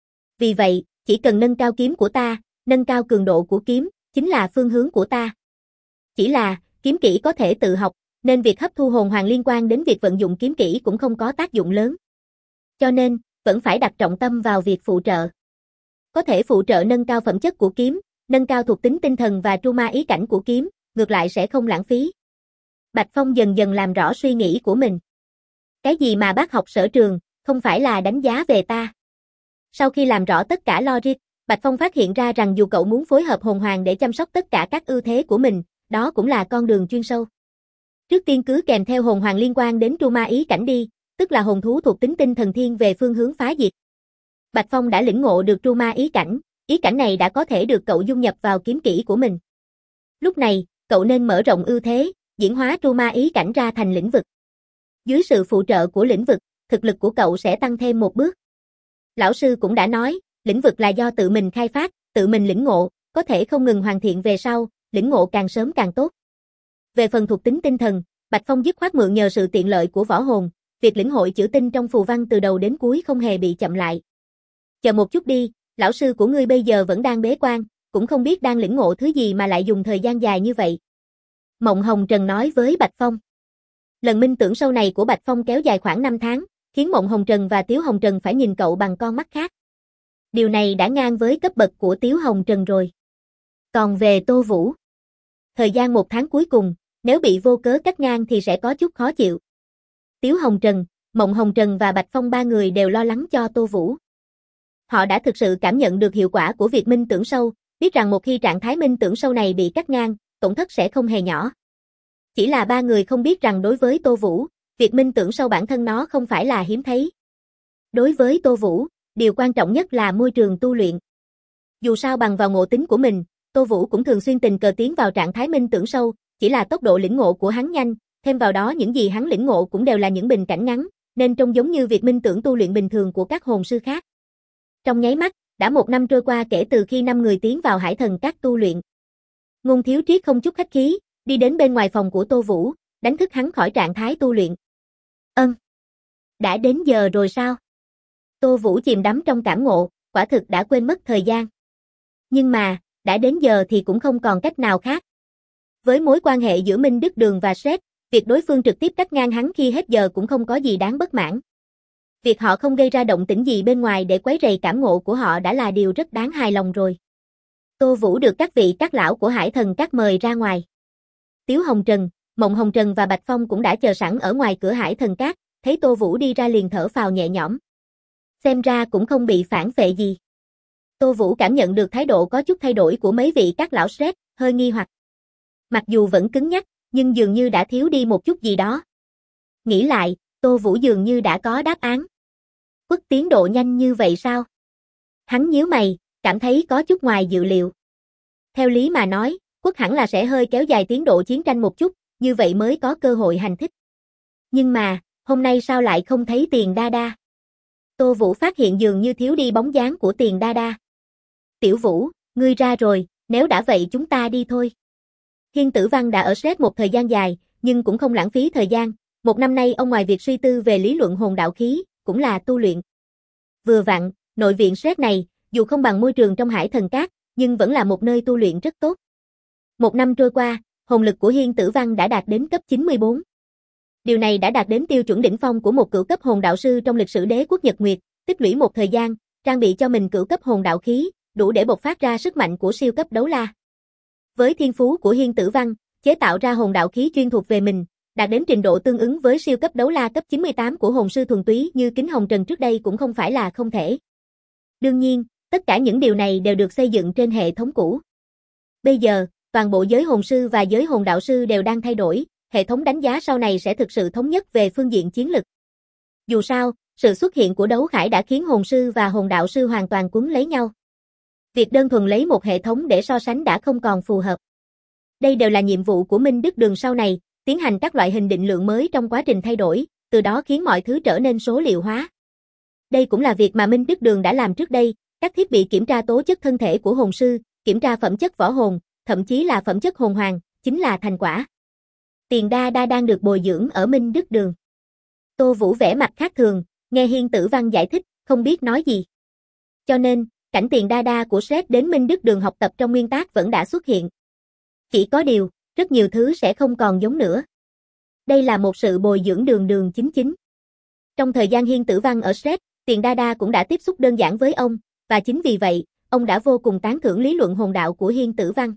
Vì vậy, chỉ cần nâng cao kiếm của ta, nâng cao cường độ của kiếm, chính là phương hướng của ta. Chỉ là, kiếm kỹ có thể tự học, nên việc hấp thu hồn hoàng liên quan đến việc vận dụng kiếm kỹ cũng không có tác dụng lớn. Cho nên, vẫn phải đặt trọng tâm vào việc phụ trợ. Có thể phụ trợ nâng cao phẩm chất của kiếm, nâng cao thuộc tính tinh thần và tru ma ý cảnh của kiếm, ngược lại sẽ không lãng phí. Bạch Phong dần dần làm rõ suy nghĩ của mình. Cái gì mà bác học sở trường, không phải là đánh giá về ta. Sau khi làm rõ tất cả logic, Bạch Phong phát hiện ra rằng dù cậu muốn phối hợp hồn hoàng để chăm sóc tất cả các ưu thế của mình, đó cũng là con đường chuyên sâu. Trước tiên cứ kèm theo hồn hoàng liên quan đến tru ma ý cảnh đi, tức là hồn thú thuộc tính tinh thần thiên về phương hướng phá diệt. Bạch Phong đã lĩnh ngộ được tru ma ý cảnh này đã có thể được cậu dung nhập vào kiếm kỹ của mình. Lúc này, cậu nên mở rộng ưu thế, diễn hóa tru ma ý cảnh ra thành lĩnh vực. Dưới sự phụ trợ của lĩnh vực, thực lực của cậu sẽ tăng thêm một bước. Lão sư cũng đã nói, lĩnh vực là do tự mình khai phát, tự mình lĩnh ngộ, có thể không ngừng hoàn thiện về sau, lĩnh ngộ càng sớm càng tốt. Về phần thuộc tính tinh thần, Bạch Phong dứt khoát mượn nhờ sự tiện lợi của võ hồn, việc lĩnh hội chữ tinh trong phù văn từ đầu đến cuối không hề bị chậm lại. Chờ một chút đi, lão sư của ngươi bây giờ vẫn đang bế quan, cũng không biết đang lĩnh ngộ thứ gì mà lại dùng thời gian dài như vậy. Mộng Hồng Trần nói với Bạch Phong. Lần minh tưởng sâu này của Bạch Phong kéo dài khoảng 5 tháng, khiến Mộng Hồng Trần và Tiếu Hồng Trần phải nhìn cậu bằng con mắt khác. Điều này đã ngang với cấp bậc của Tiếu Hồng Trần rồi. Còn về Tô Vũ, thời gian 1 tháng cuối cùng, nếu bị vô cớ cắt ngang thì sẽ có chút khó chịu. Tiếu Hồng Trần, Mộng Hồng Trần và Bạch Phong ba người đều lo lắng cho Tô Vũ. Họ đã thực sự cảm nhận được hiệu quả của việc minh tưởng sâu, biết rằng một khi trạng thái minh tưởng sâu này bị cắt ngang, tổn thất sẽ không hề nhỏ. Chỉ là ba người không biết rằng đối với Tô Vũ, việc minh tưởng sâu bản thân nó không phải là hiếm thấy. Đối với Tô Vũ, điều quan trọng nhất là môi trường tu luyện. Dù sao bằng vào ngộ tính của mình, Tô Vũ cũng thường xuyên tình cờ tiến vào trạng thái minh tưởng sâu, chỉ là tốc độ lĩnh ngộ của hắn nhanh, thêm vào đó những gì hắn lĩnh ngộ cũng đều là những bình cảnh ngắn, nên trông giống như việc minh tưởng tu luyện bình thường của các hồn sư khác. Trong nháy mắt, đã 1 năm trôi qua kể từ khi 5 người tiến vào Hải Thần Các tu luyện. Ngôn Thiếu Triết không chút khách khí, đi đến bên ngoài phòng của Tô Vũ, đánh thức hắn khỏi trạng thái tu luyện. Đã đến giờ rồi sao? Tô Vũ chìm đắm trong cảm ngộ, quả thực đã quên mất thời gian. Nhưng mà, đã đến giờ thì cũng không còn cách nào khác. Với mối quan hệ giữa Minh Đức Đường và Sét, việc đối phương trực tiếp cắt ngang hắn khi hết giờ cũng không có gì đáng bất mãn. Việc họ không gây ra động tĩnh gì bên ngoài để quấy rầy cảm ngộ của họ đã là điều rất đáng hài lòng rồi. Tô Vũ được các vị các lão của Hải Thần Các mời ra ngoài. Tiếu Hồng Trần, Mộng Hồng Trần và Bạch Phong cũng đã chờ sẵn ở ngoài cửa Hải Thần Các, thấy Tô Vũ đi ra liền thở phào nhẹ nhõm. Xem ra cũng không bị phản phệ gì. Tô Vũ cảm nhận được thái độ có chút thay đổi của mấy vị các lão Shrek, hơi nghi hoặc. Mặc dù vẫn cứng nhắc, nhưng dường như đã thiếu đi một chút gì đó. Nghĩ lại, Tô Vũ dường như đã có đáp án. Quất tiến độ nhanh như vậy sao? Hắn nhíu mày, cảm thấy có chút ngoài dự liệu. Theo lý mà nói, Quất hẳn là sẽ hơi kéo dài tiến độ chiến tranh một chút, như vậy mới có cơ hội hành thích. Nhưng mà, hôm nay sao lại không thấy Tiền Đa Đa? Tô Vũ phát hiện dường như thiếu đi bóng dáng của Tiền Đa Đa. Tiểu Vũ, ngươi ra rồi, nếu đã vậy chúng ta đi thôi. Hiên Tử Văn đã ở Shrek một thời gian dài, nhưng cũng không lãng phí thời gian. Một năm nay ông ngoài việc suy tư về lý luận hồn đạo khí, cũng là tu luyện. Vừa vặn, nội viện Shrek này, dù không bằng môi trường trong Hải Thần Các, nhưng vẫn là một nơi tu luyện rất tốt. Một năm trôi qua, hồn lực của Hiên Tử Văn đã đạt đến cấp 94. Điều này đã đạt đến tiêu chuẩn đỉnh phong của một cửu cấp hồn đạo sư trong lịch sử đế quốc Nhật Nguyệt, tích lũy một thời gian, trang bị cho mình cửu cấp hồn đạo khí, đủ để bộc phát ra sức mạnh của siêu cấp đấu la. Với thiên phú của Hiên Tử Văn, chế tạo ra hồn đạo khí chuyên thuộc về mình, đạt đến trình độ tương ứng với siêu cấp đấu la cấp 98 của hồn sư thuần túy như Kính Hồng Trần trước đây cũng không phải là không thể. Đương nhiên, tất cả những điều này đều được xây dựng trên hệ thống cũ. Bây giờ, toàn bộ giới hồn sư và giới hồn đạo sư đều đang thay đổi, hệ thống đánh giá sau này sẽ thực sự thống nhất về phương diện chiến lực. Dù sao, sự xuất hiện của đấu khải đã khiến hồn sư và hồn đạo sư hoàn toàn quấn lấy nhau. Việc đơn thuần lấy một hệ thống để so sánh đã không còn phù hợp. Đây đều là nhiệm vụ của Minh Đức Đường sau này, tiến hành các loại hình định lượng mới trong quá trình thay đổi, từ đó khiến mọi thứ trở nên số liệu hóa. Đây cũng là việc mà Minh Đức Đường đã làm trước đây, các thiết bị kiểm tra tố chất thân thể của hồn sư, kiểm tra phẩm chất võ hồn, thậm chí là phẩm chất hồn hoàng, chính là thành quả. Tiền Đa Đa đang được bồi dưỡng ở Minh Đức Đường. Tô Vũ vẻ mặt khác thường, nghe Hiên Tử Văn giải thích, không biết nói gì. Cho nên, cảnh Tiền Đa Đa của Shrek đến Minh Đức Đường học tập trong nguyên tác vẫn đã xuất hiện. Chỉ có điều, rất nhiều thứ sẽ không còn giống nữa. Đây là một sự bồi dưỡng đường đường chính chính. Trong thời gian Hiên Tử Văn ở Shrek, Tiền Đa Đa cũng đã tiếp xúc đơn giản với ông, và chính vì vậy, ông đã vô cùng tán thưởng lý luận hồn đạo của Hiên Tử Văn.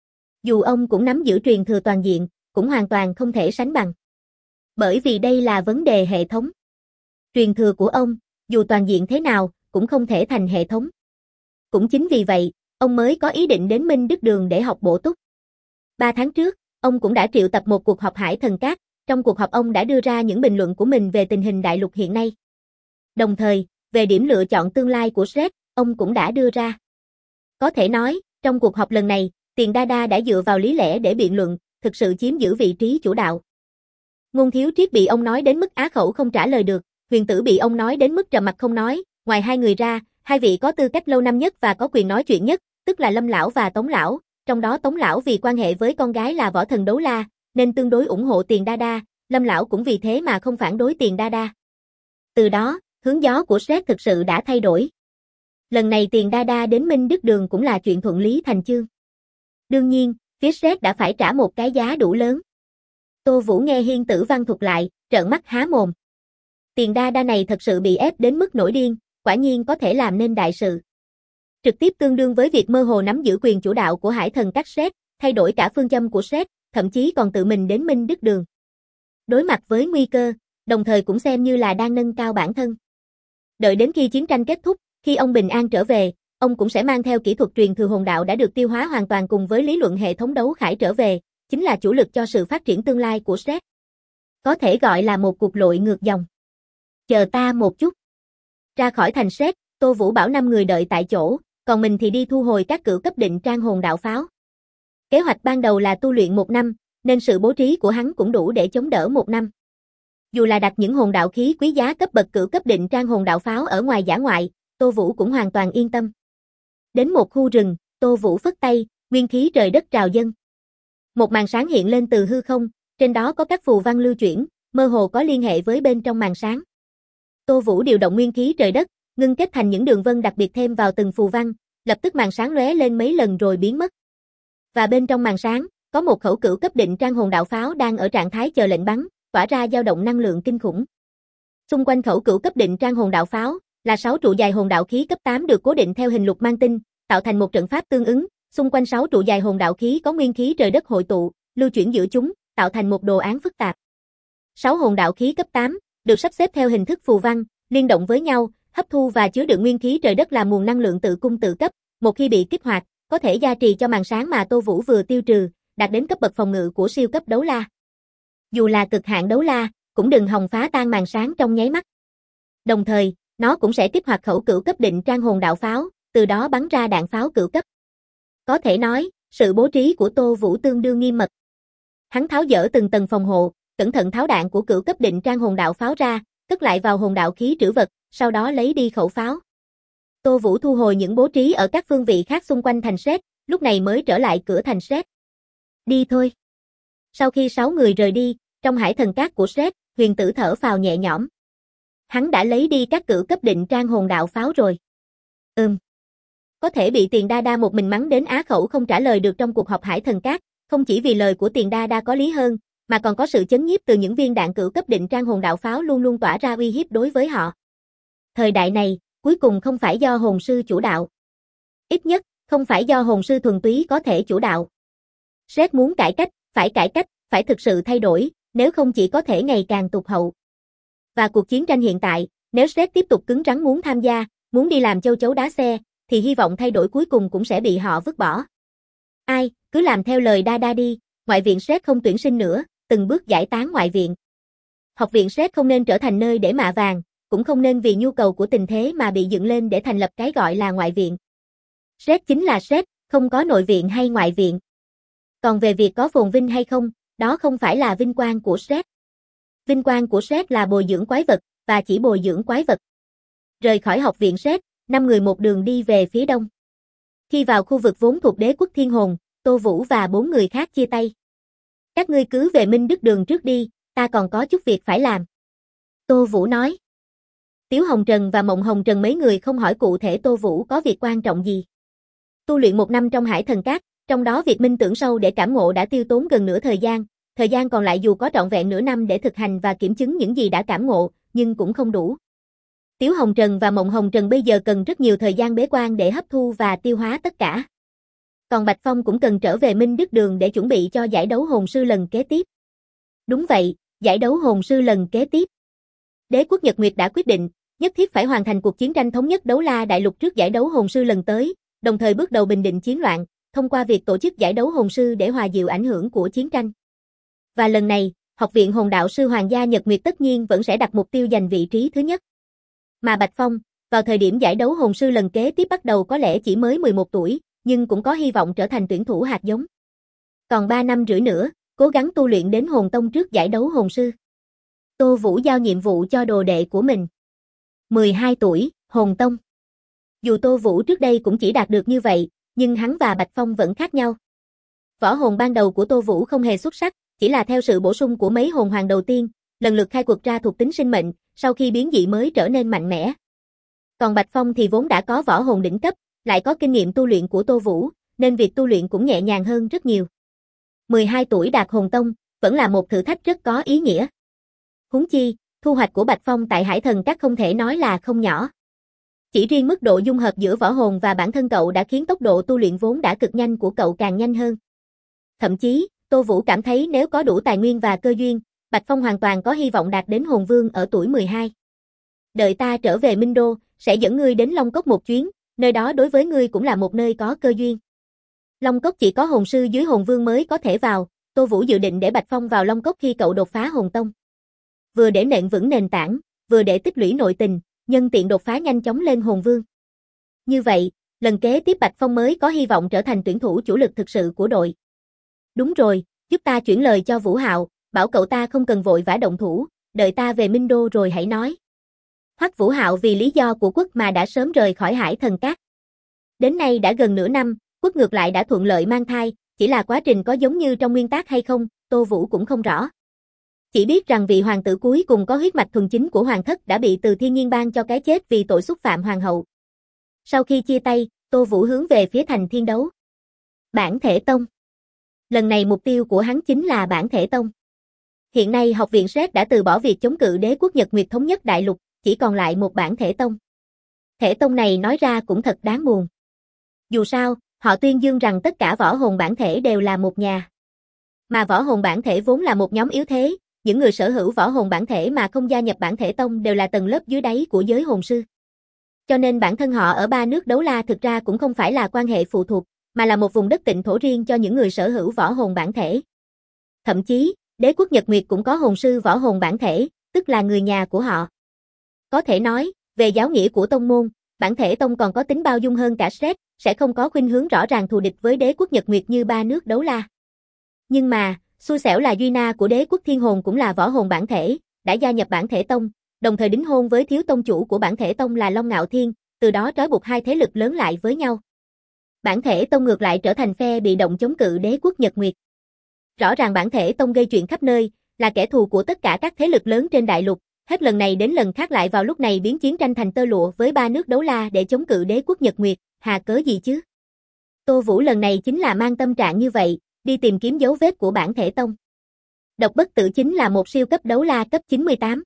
Dù ông cũng nắm giữ truyền thừa toàn diện, cũng hoàn toàn không thể sánh bằng. Bởi vì đây là vấn đề hệ thống. Truyền thừa của ông, dù toàn diện thế nào, cũng không thể thành hệ thống. Cũng chính vì vậy, ông mới có ý định đến Minh Đức Đường để học bổ túc. 3 tháng trước, ông cũng đã triệu tập một cuộc họp Hải Thần Các, trong cuộc họp ông đã đưa ra những bình luận của mình về tình hình đại lục hiện nay. Đồng thời, về điểm lựa chọn tương lai của Shrek, ông cũng đã đưa ra. Có thể nói, trong cuộc họp lần này, Tiền Đa Đa đã dựa vào lý lẽ để biện luận, thực sự chiếm giữ vị trí chủ đạo. Ngôn Thiếu Triết bị ông nói đến mức á khẩu không trả lời được, Huyền Tử bị ông nói đến mức trầm mặc không nói, ngoài hai người ra, hai vị có tư cách lâu năm nhất và có quyền nói chuyện nhất, tức là Lâm Lão và Tống Lão, trong đó Tống Lão vì quan hệ với con gái là võ thần đấu la, nên tương đối ủng hộ Tiền Đa Đa, Lâm Lão cũng vì thế mà không phản đối Tiền Đa Đa. Từ đó, hướng gió của Shrek thực sự đã thay đổi. Lần này Tiền Đa Đa đến Minh Đức Đường cũng là chuyện thuận lý thành chương. Đương nhiên, phía Shrek đã phải trả một cái giá đủ lớn. Tô Vũ nghe Hiên Tử Văn thuật lại, trợn mắt há mồm. Tiền Đa Đa này thật sự bị ép đến mức nổi điên, quả nhiên có thể làm nên đại sự. Trực tiếp tương đương với việc mơ hồ nắm giữ quyền chủ đạo của Hải Thần Các Shrek, thay đổi cả phương châm của Shrek, thậm chí còn tự mình đến Minh Đức Đường. Đối mặt với nguy cơ, đồng thời cũng xem như là đang nâng cao bản thân. Đợi đến khi chiến tranh kết thúc, khi ông bình an trở về, ông cũng sẽ mang theo kỹ thuật truyền thừa hồn đạo đã được tiêu hóa hoàn toàn cùng với lý luận hệ thống đấu khải trở về, chính là chủ lực cho sự phát triển tương lai của Shrek. Có thể gọi là một cuộc lội ngược dòng. Chờ ta một chút. Ra khỏi thành Shrek, Tô Vũ bảo 5 người đợi tại chỗ, còn mình thì đi thu hồi các cửu cấp định trang hồn đạo pháo. Kế hoạch ban đầu là tu luyện 1 năm, nên sự bố trí của hắn cũng đủ để chống đỡ 1 năm. Dù là đặt những hồn đạo khí quý giá cấp bậc cửu cấp định trang hồn đạo pháo ở ngoài dã ngoại, Tô Vũ cũng hoàn toàn yên tâm. Đến một khu rừng, Tô Vũ phất tay, nguyên khí trời đất trào dâng. Một màn sáng hiện lên từ hư không, trên đó có các phù văn lưu chuyển, mơ hồ có liên hệ với bên trong màn sáng. Tô Vũ điều động nguyên khí trời đất, ngưng kết thành những đường vân đặc biệt thêm vào từng phù văn, lập tức màn sáng lóe lên mấy lần rồi biến mất. Và bên trong màn sáng, có một khẩu cửu cấp định trang hồn đạo pháo đang ở trạng thái chờ lệnh bắn, tỏa ra dao động năng lượng kinh khủng. Xung quanh khẩu cửu cấp định trang hồn đạo pháo, là 6 trụ dài hồn đạo khí cấp 8 được cố định theo hình lục mang tinh, tạo thành một trận pháp tương ứng, xung quanh 6 trụ dài hồn đạo khí có nguyên khí trời đất hội tụ, lưu chuyển giữa chúng, tạo thành một đồ án phức tạp. 6 hồn đạo khí cấp 8 được sắp xếp theo hình thức phù văn, liên động với nhau, hấp thu và chứa đựng nguyên khí trời đất làm nguồn năng lượng tự cung tự cấp, một khi bị kích hoạt, có thể gia trì cho màn sáng mà Tô Vũ vừa tiêu trừ, đạt đến cấp bậc phòng ngự của siêu cấp đấu la. Dù là cực hạn đấu la, cũng đừng hòng phá tan màn sáng trong nháy mắt. Đồng thời, nó cũng sẽ kích hoạt khẩu cửu cấp định trang hồn đạo pháo, từ đó bắn ra đạn pháo cửu cấp. Có thể nói, sự bố trí của Tô Vũ tương đương nghiêm mật. Hắn tháo dỡ từng tầng phòng hộ, cẩn thận tháo đạn của cửu cấp định trang hồn đạo pháo ra, cất lại vào hồn đạo khí trữ vật, sau đó lấy đi khẩu pháo. Tô Vũ thu hồi những bố trí ở các phương vị khác xung quanh thành sét, lúc này mới trở lại cửa thành sét. Đi thôi. Sau khi 6 người rời đi, trong hải thần cát của sét, Huyền Tử thở phào nhẹ nhõm. Hắn đã lấy đi các cửu cấp định trang hồn đạo pháo rồi. Có thể bị Tiền Đa Đa một mình mắng đến á khẩu không trả lời được trong cuộc họp hải thần cát, không chỉ vì lời của Tiền Đa Đa có lý hơn, mà còn có sự chấn nhiếp từ những viên đạn cửu cấp định trang hồn đạo pháo luôn luôn tỏa ra uy hiếp đối với họ. Thời đại này, cuối cùng không phải do hồn sư chủ đạo. Ít nhất, không phải do hồn sư thuần túy có thể chủ đạo. Sét muốn cải cách, phải thực sự thay đổi, nếu không chỉ có thể ngày càng tụt hậu. Và cuộc chiến tranh hiện tại, nếu Sét tiếp tục cứng rắn muốn tham gia, muốn đi làm châu chấu đá xe, thì hy vọng thay đổi cuối cùng cũng sẽ bị họ vứt bỏ. Ai, cứ làm theo lời Đa Đa đi, ngoại viện Sét không tuyển sinh nữa, từng bước giải tán ngoại viện. Học viện Sét không nên trở thành nơi để mạ vàng, cũng không nên vì nhu cầu của tình thế mà bị dựng lên để thành lập cái gọi là ngoại viện. Sét chính là Sét, không có nội viện hay ngoại viện. Còn về việc có phồn vinh hay không, đó không phải là vinh quang của Sét. Vinh quang của Sét là bồi dưỡng quái vật, và chỉ bồi dưỡng quái vật. Rời khỏi học viện Sét, 5 người một đường đi về phía đông. Khi vào khu vực vốn thuộc đế quốc Thiên Hồn, Tô Vũ và 4 người khác chia tay. Các ngươi cứ về Minh Đức Đường trước đi, ta còn có chút việc phải làm. Tô Vũ nói. Tiếu Hồng Trần và Mộng Hồng Trần mấy người không hỏi cụ thể Tô Vũ có việc quan trọng gì. Tu luyện 1 năm trong hải thần cát, trong đó việc minh tưởng sâu để cảm ngộ đã tiêu tốn gần nửa thời gian còn lại dù có trọn vẹn nửa năm để thực hành và kiểm chứng những gì đã cảm ngộ, nhưng cũng không đủ. Tiếu Hồng Trần và Mộng Hồng Trần bây giờ cần rất nhiều thời gian bế quan để hấp thu và tiêu hóa tất cả. Còn Bạch Phong cũng cần trở về Minh Đức Đường để chuẩn bị cho giải đấu hồn sư lần kế tiếp. Đúng vậy, giải đấu hồn sư lần kế tiếp. Đế quốc Nhật Nguyệt đã quyết định, nhất thiết phải hoàn thành cuộc chiến tranh thống nhất đấu la đại lục trước giải đấu hồn sư lần tới, đồng thời bước đầu bình định chiến loạn, thông qua việc tổ chức giải đấu hồn sư để hòa dịu ảnh hưởng của chiến tranh. Và lần này, Học viện Hồn đạo sư Hoàng gia Nhật Nguyệt tất nhiên vẫn sẽ đặt mục tiêu giành vị trí thứ nhất. Mà Bạch Phong, vào thời điểm giải đấu hồn sư lần kế tiếp bắt đầu có lẽ chỉ mới 11 tuổi, nhưng cũng có hy vọng trở thành tuyển thủ hạt giống. Còn 3 năm rưỡi nữa, cố gắng tu luyện đến hồn tông trước giải đấu hồn sư. Tô Vũ giao nhiệm vụ cho đồ đệ của mình. 12 tuổi, hồn tông. Dù Tô Vũ trước đây cũng chỉ đạt được như vậy, nhưng hắn và Bạch Phong vẫn khác nhau. Võ hồn ban đầu của Tô Vũ không hề xuất sắc, chỉ là theo sự bổ sung của mấy hồn hoàng đầu tiên, lần lượt khai quật ra thuộc tính sinh mệnh, sau khi biến dị mới trở nên mạnh mẽ. Còn Bạch Phong thì vốn đã có võ hồn đỉnh cấp, lại có kinh nghiệm tu luyện của Tô Vũ, nên việc tu luyện cũng nhẹ nhàng hơn rất nhiều. 12 tuổi đạt hồn tông, vẫn là một thử thách rất có ý nghĩa. Huống chi, thu hoạch của Bạch Phong tại Hải Thần Các không thể nói là không nhỏ. Chỉ riêng mức độ dung hợp giữa võ hồn và bản thân cậu đã khiến tốc độ tu luyện vốn đã cực nhanh của cậu càng nhanh hơn. Thậm chí, Tô Vũ cảm thấy nếu có đủ tài nguyên và cơ duyên, Bạch Phong hoàn toàn có hy vọng đạt đến hồn vương ở tuổi 12. Đợi ta trở về Minh Đô, sẽ dẫn ngươi đến Long Cốc một chuyến, nơi đó đối với ngươi cũng là một nơi có cơ duyên. Long Cốc chỉ có hồn sư dưới hồn vương mới có thể vào, Tô Vũ dự định để Bạch Phong vào Long Cốc khi cậu đột phá hồn tông. Vừa để nện vững nền tảng, vừa để tích lũy nội tình, nhân tiện đột phá nhanh chóng lên hồn vương. Như vậy, lần kế tiếp Bạch Phong mới có hy vọng trở thành tuyển thủ chủ lực thực sự của đội. Đúng rồi, giúp ta chuyển lời cho Vũ Hạo, bảo cậu ta không cần vội vã động thủ, đợi ta về Minh Đô rồi hãy nói. Hoắc Vũ Hạo vì lý do của Quốc mà đã sớm rời khỏi Hải Thần Các. Đến nay đã gần nửa năm, Quốc ngược lại đã thuận lợi mang thai, chỉ là quá trình có giống như trong nguyên tác hay không, Tô Vũ cũng không rõ. Chỉ biết rằng vị hoàng tử cuối cùng có huyết mạch thuần chính của hoàng thất đã bị Từ Thiên Nhiên ban cho cái chết vì tội xúc phạm hoàng hậu. Sau khi chia tay, Tô Vũ hướng về phía thành Thiên Đấu. Bản Thể Tông. Lần này mục tiêu của hắn chính là Bản Thể Tông. Hiện nay học viện SRED đã từ bỏ việc chống cự đế quốc Nhật Nguyệt thống nhất đại lục, chỉ còn lại một bản thể tông. Thể tông này nói ra cũng thật đáng buồn. Dù sao, họ tuyên dương rằng tất cả võ hồn bản thể đều là một nhà. Mà võ hồn bản thể vốn là một nhóm yếu thế, những người sở hữu võ hồn bản thể mà không gia nhập bản thể tông đều là tầng lớp dưới đáy của giới hồn sư. Cho nên bản thân họ ở ba nước đấu la thực ra cũng không phải là quan hệ phụ thuộc, mà là một vùng đất tịnh thổ riêng cho những người sở hữu võ hồn bản thể. Thậm chí, đế quốc Nhật Nguyệt cũng có hồn sư võ hồn bản thể, tức là người nhà của họ. Có thể nói, về giáo nghĩa của tông môn, bản thể tông còn có tính bao dung hơn cả SRED, sẽ không có khuynh hướng rõ ràng thù địch với đế quốc Nhật Nguyệt như ba nước đấu la. Nhưng mà, xui xẻo là Duy Na của đế quốc Thiên Hồn cũng là võ hồn bản thể, đã gia nhập bản thể tông, đồng thời đính hôn với thiếu tông chủ của bản thể tông là Long Ngạo Thiên, từ đó trói buộc hai thế lực lớn lại với nhau. Bản thể tông ngược lại trở thành phe bị động chống cự đế quốc Nhật Nguyệt. Rõ ràng bản thể tông gây chuyện khắp nơi, là kẻ thù của tất cả các thế lực lớn trên đại lục, hết lần này đến lần khác lại vào lúc này biến chiến tranh thành tơ lụa với ba nước đấu la để chống cự đế quốc Nhật Nguyệt, hà cớ gì chứ? Tô Vũ lần này chính là mang tâm trạng như vậy, đi tìm kiếm dấu vết của bản thể tông. Độc Bất Tử chính là một siêu cấp đấu la cấp 98.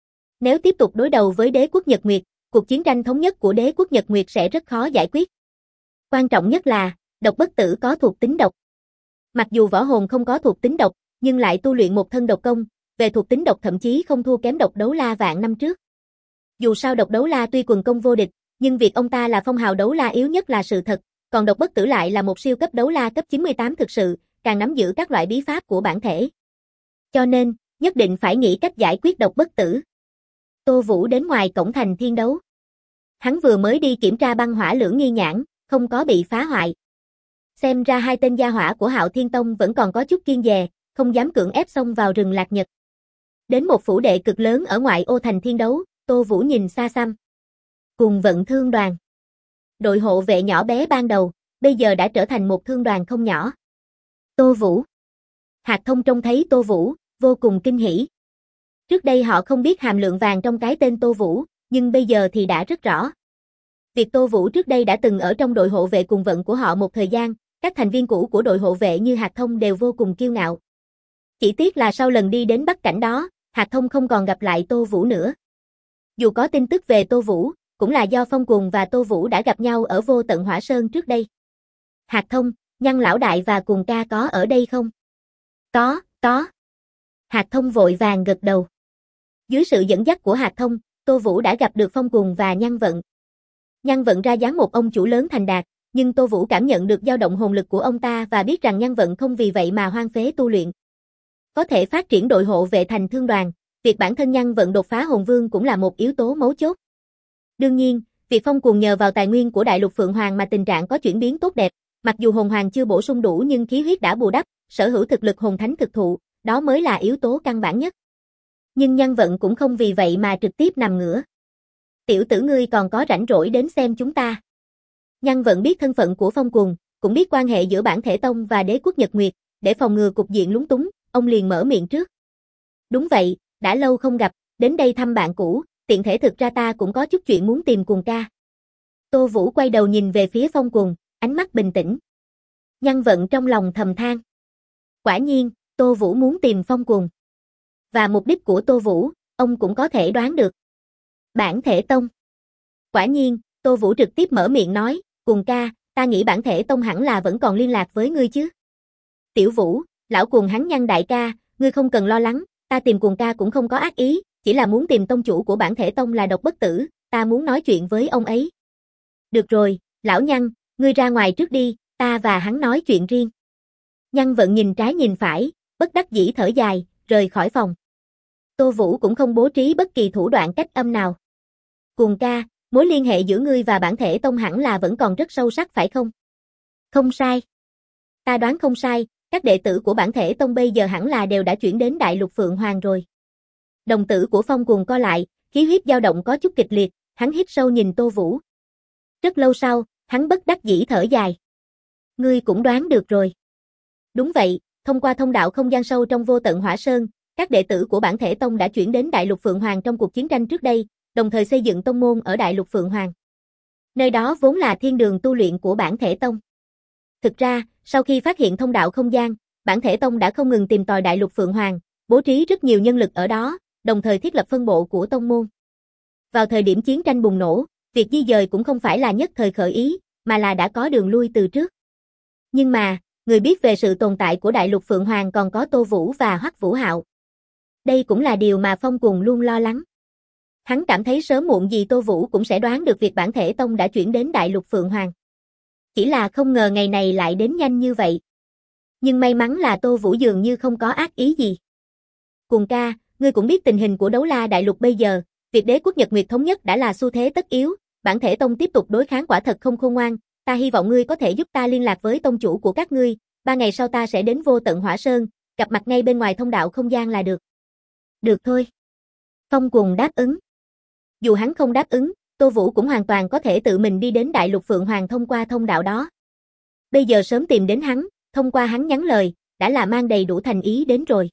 Nếu tiếp tục đối đầu với đế quốc Nhật Nguyệt, cuộc chiến tranh thống nhất của đế quốc Nhật Nguyệt sẽ rất khó giải quyết. Quan trọng nhất là, Độc Bất Tử có thuộc tính độc. Mặc dù võ hồn không có thuộc tính độc, nhưng lại tu luyện một thân độc công, về thuộc tính độc thậm chí không thua kém độc đấu la vạn năm trước. Dù sao độc đấu la tuy quần công vô địch, nhưng việc ông ta là phong hào đấu la yếu nhất là sự thật, còn Độc Bất Tử lại là một siêu cấp đấu la cấp 98 thực sự, càng nắm giữ các loại bí pháp của bản thể. Cho nên, nhất định phải nghĩ cách giải quyết Độc Bất Tử. Tô Vũ đến ngoài cổng thành thiên đấu. Hắn vừa mới đi kiểm tra băng hỏa lưỡng nghi nhãn, không có bị phá hoại. Xem ra hai tên gia hỏa của Hạo Thiên Tông vẫn còn có chút kiêng dè, không dám cưỡng ép xông vào rừng Lạc Nhật. Đến một phủ đệ cực lớn ở ngoại ô thành thiên đấu, Tô Vũ nhìn xa xăm. Cùng vận thương đoàn. Đội hộ vệ nhỏ bé ban đầu, bây giờ đã trở thành một thương đoàn không nhỏ. Tô Vũ. Hạc Thông trông thấy Tô Vũ, vô cùng kinh hỉ. Trước đây họ không biết hàm lượng vàng trong cái tên Tô Vũ, nhưng bây giờ thì đã rất rõ. Việc Tô Vũ trước đây đã từng ở trong đội hộ vệ cùng vận của họ một thời gian, các thành viên cũ của đội hộ vệ như Hạc Thông đều vô cùng kiêu ngạo. Chỉ tiếc là sau lần đi đến Bắc Cảnh đó, Hạc Thông không còn gặp lại Tô Vũ nữa. Dù có tin tức về Tô Vũ, cũng là do Phong Cuồng và Tô Vũ đã gặp nhau ở Vô Tận Hỏa Sơn trước đây. Hạc Thông, Nhăn lão đại và Cuồng ca có ở đây không? Có. Hạc Thông vội vàng gật đầu. Dưới sự dẫn dắt của Hạc Thông, Tô Vũ đã gặp được Phong Cuồng và Nhăn Vận. Nhăn Vận ra dáng một ông chủ lớn thành đạt, nhưng Tô Vũ cảm nhận được dao động hồn lực của ông ta và biết rằng Nhăn Vận không vì vậy mà hoang phế tu luyện. Có thể phát triển đội hộ vệ thành thương đoàn, việc bản thân Nhăn Vận đột phá hồn vương cũng là một yếu tố mấu chốt. Đương nhiên, việc Phong Cuồng nhờ vào tài nguyên của Đại Lục Phượng Hoàng mà tình trạng có chuyển biến tốt đẹp, mặc dù hồn hoàng chưa bổ sung đủ nhưng khí huyết đã bù đắp, sở hữu thực lực hồn thánh thực thụ, đó mới là yếu tố căn bản nhất. Nhưng Nhăn Vận cũng không vì vậy mà trực tiếp nằm ngửa. Tiểu tử ngươi còn có rảnh rỗi đến xem chúng ta. Nhăn Vận biết thân phận của Phong Cuồng, cũng biết quan hệ giữa bản thể tông và đế quốc Nhật Nguyệt, để phòng ngừa cục diện lúng túng, ông liền mở miệng trước. Đúng vậy, đã lâu không gặp, đến đây thăm bạn cũ, tiện thể thực ra ta cũng có chút chuyện muốn tìm Cuồng ca. Tô Vũ quay đầu nhìn về phía Phong Cuồng, ánh mắt bình tĩnh. Nhăn Vận trong lòng thầm than. Quả nhiên, Tô Vũ muốn tìm Phong Cuồng. Và mục đích của Tô Vũ, ông cũng có thể đoán được. Bản thể tông. Quả nhiên, Tô Vũ trực tiếp mở miệng nói, Cuồng ca, ta nghĩ bản thể tông hẳn là vẫn còn liên lạc với ngươi chứ. Tiểu Vũ, lão Cuồng hắn Nhăn đại ca, ngươi không cần lo lắng, ta tìm Cuồng ca cũng không có ác ý, chỉ là muốn tìm tông chủ của bản thể tông là Độc Bất Tử, ta muốn nói chuyện với ông ấy. Được rồi, lão Nhăn, ngươi ra ngoài trước đi, ta và hắn nói chuyện riêng. Nhăn Vận nhìn trái nhìn phải, bất đắc dĩ thở dài, rời khỏi phòng. Tô Vũ cũng không bố trí bất kỳ thủ đoạn cách âm nào. Cuồng ca, mối liên hệ giữa ngươi và bản thể tông hẳn là vẫn còn rất sâu sắc phải không? Không sai. Ta đoán không sai, các đệ tử của bản thể tông bây giờ hẳn là đều đã chuyển đến Đại Lục Phượng Hoàng rồi. Đồng tử của Phong Cuồng co lại, khí huyết dao động có chút kịch liệt, hắn hít sâu nhìn Tô Vũ. Rất lâu sau, hắn bất đắc dĩ thở dài. Ngươi cũng đoán được rồi. Đúng vậy, thông qua thông đạo không gian sâu trong Vô Tận Hỏa Sơn, các đệ tử của bản thể tông đã chuyển đến Đại Lục Phượng Hoàng trong cuộc chiến tranh trước đây, đồng thời xây dựng tông môn ở Đại Lục Phượng Hoàng. Nơi đó vốn là thiên đường tu luyện của bản thể tông. Thực ra, sau khi phát hiện thông đạo không gian, bản thể tông đã không ngừng tìm tòi Đại Lục Phượng Hoàng, bố trí rất nhiều nhân lực ở đó, đồng thời thiết lập phân bộ của tông môn. Vào thời điểm chiến tranh bùng nổ, việc di dời cũng không phải là nhất thời khởi ý, mà là đã có đường lui từ trước. Nhưng mà, người biết về sự tồn tại của Đại Lục Phượng Hoàng còn có Tô Vũ và Hoắc Vũ Hạo. Đây cũng là điều mà Phong Cuồng luôn lo lắng. Hắn cảm thấy sớm muộn gì Tô Vũ cũng sẽ đoán được việc bản thể tông đã chuyển đến Đại Lục Phượng Hoàng. Chỉ là không ngờ ngày này lại đến nhanh như vậy. Nhưng may mắn là Tô Vũ dường như không có ác ý gì. Cuồng ca, ngươi cũng biết tình hình của Đấu La Đại Lục bây giờ, việc Đế quốc Nhật Nguyệt thống nhất đã là xu thế tất yếu, bản thể tông tiếp tục đối kháng quả thật không khôn ngoan, ta hy vọng ngươi có thể giúp ta liên lạc với tông chủ của các ngươi, 3 ngày sau ta sẽ đến Vô Tận Hỏa Sơn, gặp mặt ngay bên ngoài thông đạo không gian là được. Được thôi. Phong Cuồng đáp ứng. Dù hắn không đáp ứng, Tô Vũ cũng hoàn toàn có thể tự mình đi đến Đại Lục Phượng Hoàng thông qua thông đạo đó. Bây giờ sớm tìm đến hắn, thông qua hắn nhắn lời, đã là mang đầy đủ thành ý đến rồi.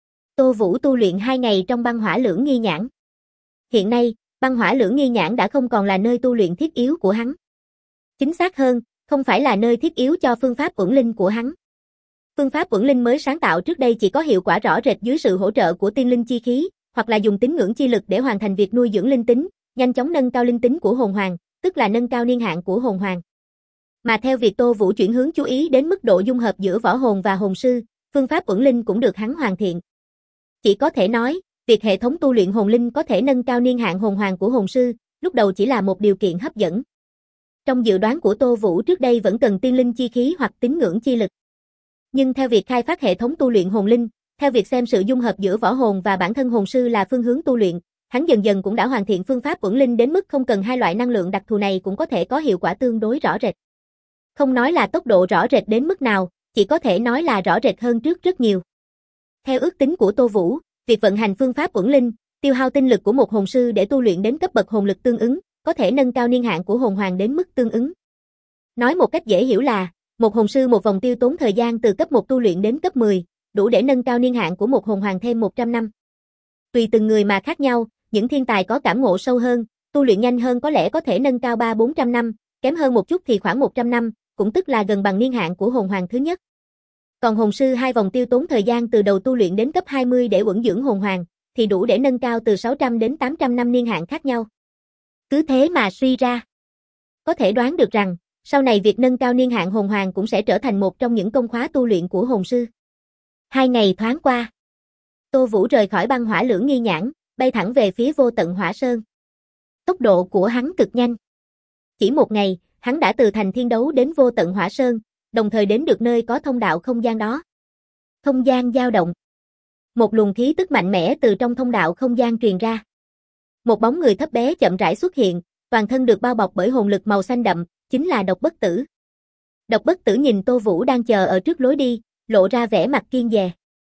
Tô Vũ tu luyện 2 ngày trong băng hỏa lưỡng nghi nhãn. Hiện nay, băng hỏa lưỡng nghi nhãn đã không còn là nơi tu luyện thiết yếu của hắn. Chính xác hơn, không phải là nơi thiết yếu cho phương pháp uẩn linh của hắn. Phương pháp uẩn linh mới sáng tạo trước đây chỉ có hiệu quả rõ rệt dưới sự hỗ trợ của tiên linh chi khí, hoặc là dùng tín ngưỡng chi lực để hoàn thành việc nuôi dưỡng linh tính, nhanh chóng nâng cao linh tính của hồn hoàng, tức là nâng cao niên hạn của hồn hoàng. Mà theo việc Tô Vũ chuyển hướng chú ý đến mức độ dung hợp giữa võ hồn và hồn sư, phương pháp uẩn linh cũng được hắn hoàn thiện. Chỉ có thể nói, việc hệ thống tu luyện hồn linh có thể nâng cao niên hạn hồn hoàng của hồn sư, lúc đầu chỉ là một điều kiện hấp dẫn. Trong dự đoán của Tô Vũ trước đây vẫn cần tiên linh chi khí hoặc tín ngưỡng chi lực. Nhưng theo việc khai phát hệ thống tu luyện hồn linh, theo việc xem sự dung hợp giữa võ hồn và bản thân hồn sư là phương hướng tu luyện, hắn dần dần cũng đã hoàn thiện phương pháp uẩn linh đến mức không cần hai loại năng lượng đặc thù này cũng có thể có hiệu quả tương đối rõ rệt. Không nói là tốc độ rõ rệt đến mức nào, chỉ có thể nói là rõ rệt hơn trước rất nhiều. Theo ước tính của Tô Vũ, việc vận hành phương pháp uẩn linh, tiêu hao tinh lực của một hồn sư để tu luyện đến cấp bậc hồn lực tương ứng, có thể nâng cao niên hạn của hồn hoàng đến mức tương ứng. Nói một cách dễ hiểu là, một hồn sư một vòng tiêu tốn thời gian từ cấp 1 tu luyện đến cấp 10, đủ để nâng cao niên hạn của một hồn hoàng thêm 100 năm. Tùy từng người mà khác nhau, những thiên tài có cảm ngộ sâu hơn, tu luyện nhanh hơn có lẽ có thể nâng cao 300-400 năm, kém hơn một chút thì khoảng 100 năm, cũng tức là gần bằng niên hạn của hồn hoàng thứ nhất. Còn hồn sư 2 vòng tiêu tốn thời gian từ đầu tu luyện đến cấp 20 để uẩn dưỡng hồn hoàng, thì đủ để nâng cao từ 600 đến 800 năm niên hạn khác nhau. Cứ thế mà suy ra. Có thể đoán được rằng, sau này việc nâng cao niên hạn hồn hoàng cũng sẽ trở thành một trong những công khóa tu luyện của hồn sư. 2 ngày thoáng qua. Tô Vũ rời khỏi băng hỏa lưỡng nghi nhãn, bay thẳng về phía Vô Tận Hỏa Sơn. Tốc độ của hắn cực nhanh. Chỉ một ngày, hắn đã từ thành Thiên Đấu đến Vô Tận Hỏa Sơn, đồng thời đến được nơi có thông đạo không gian đó. Không gian dao động. Một luồng khí tức mạnh mẽ từ trong thông đạo không gian truyền ra. Một bóng người thấp bé chậm rãi xuất hiện, toàn thân được bao bọc bởi hồn lực màu xanh đậm, chính là Độc Bất Tử. Độc Bất Tử nhìn Tô Vũ đang chờ ở trước lối đi, lộ ra vẻ mặt kiêng dè.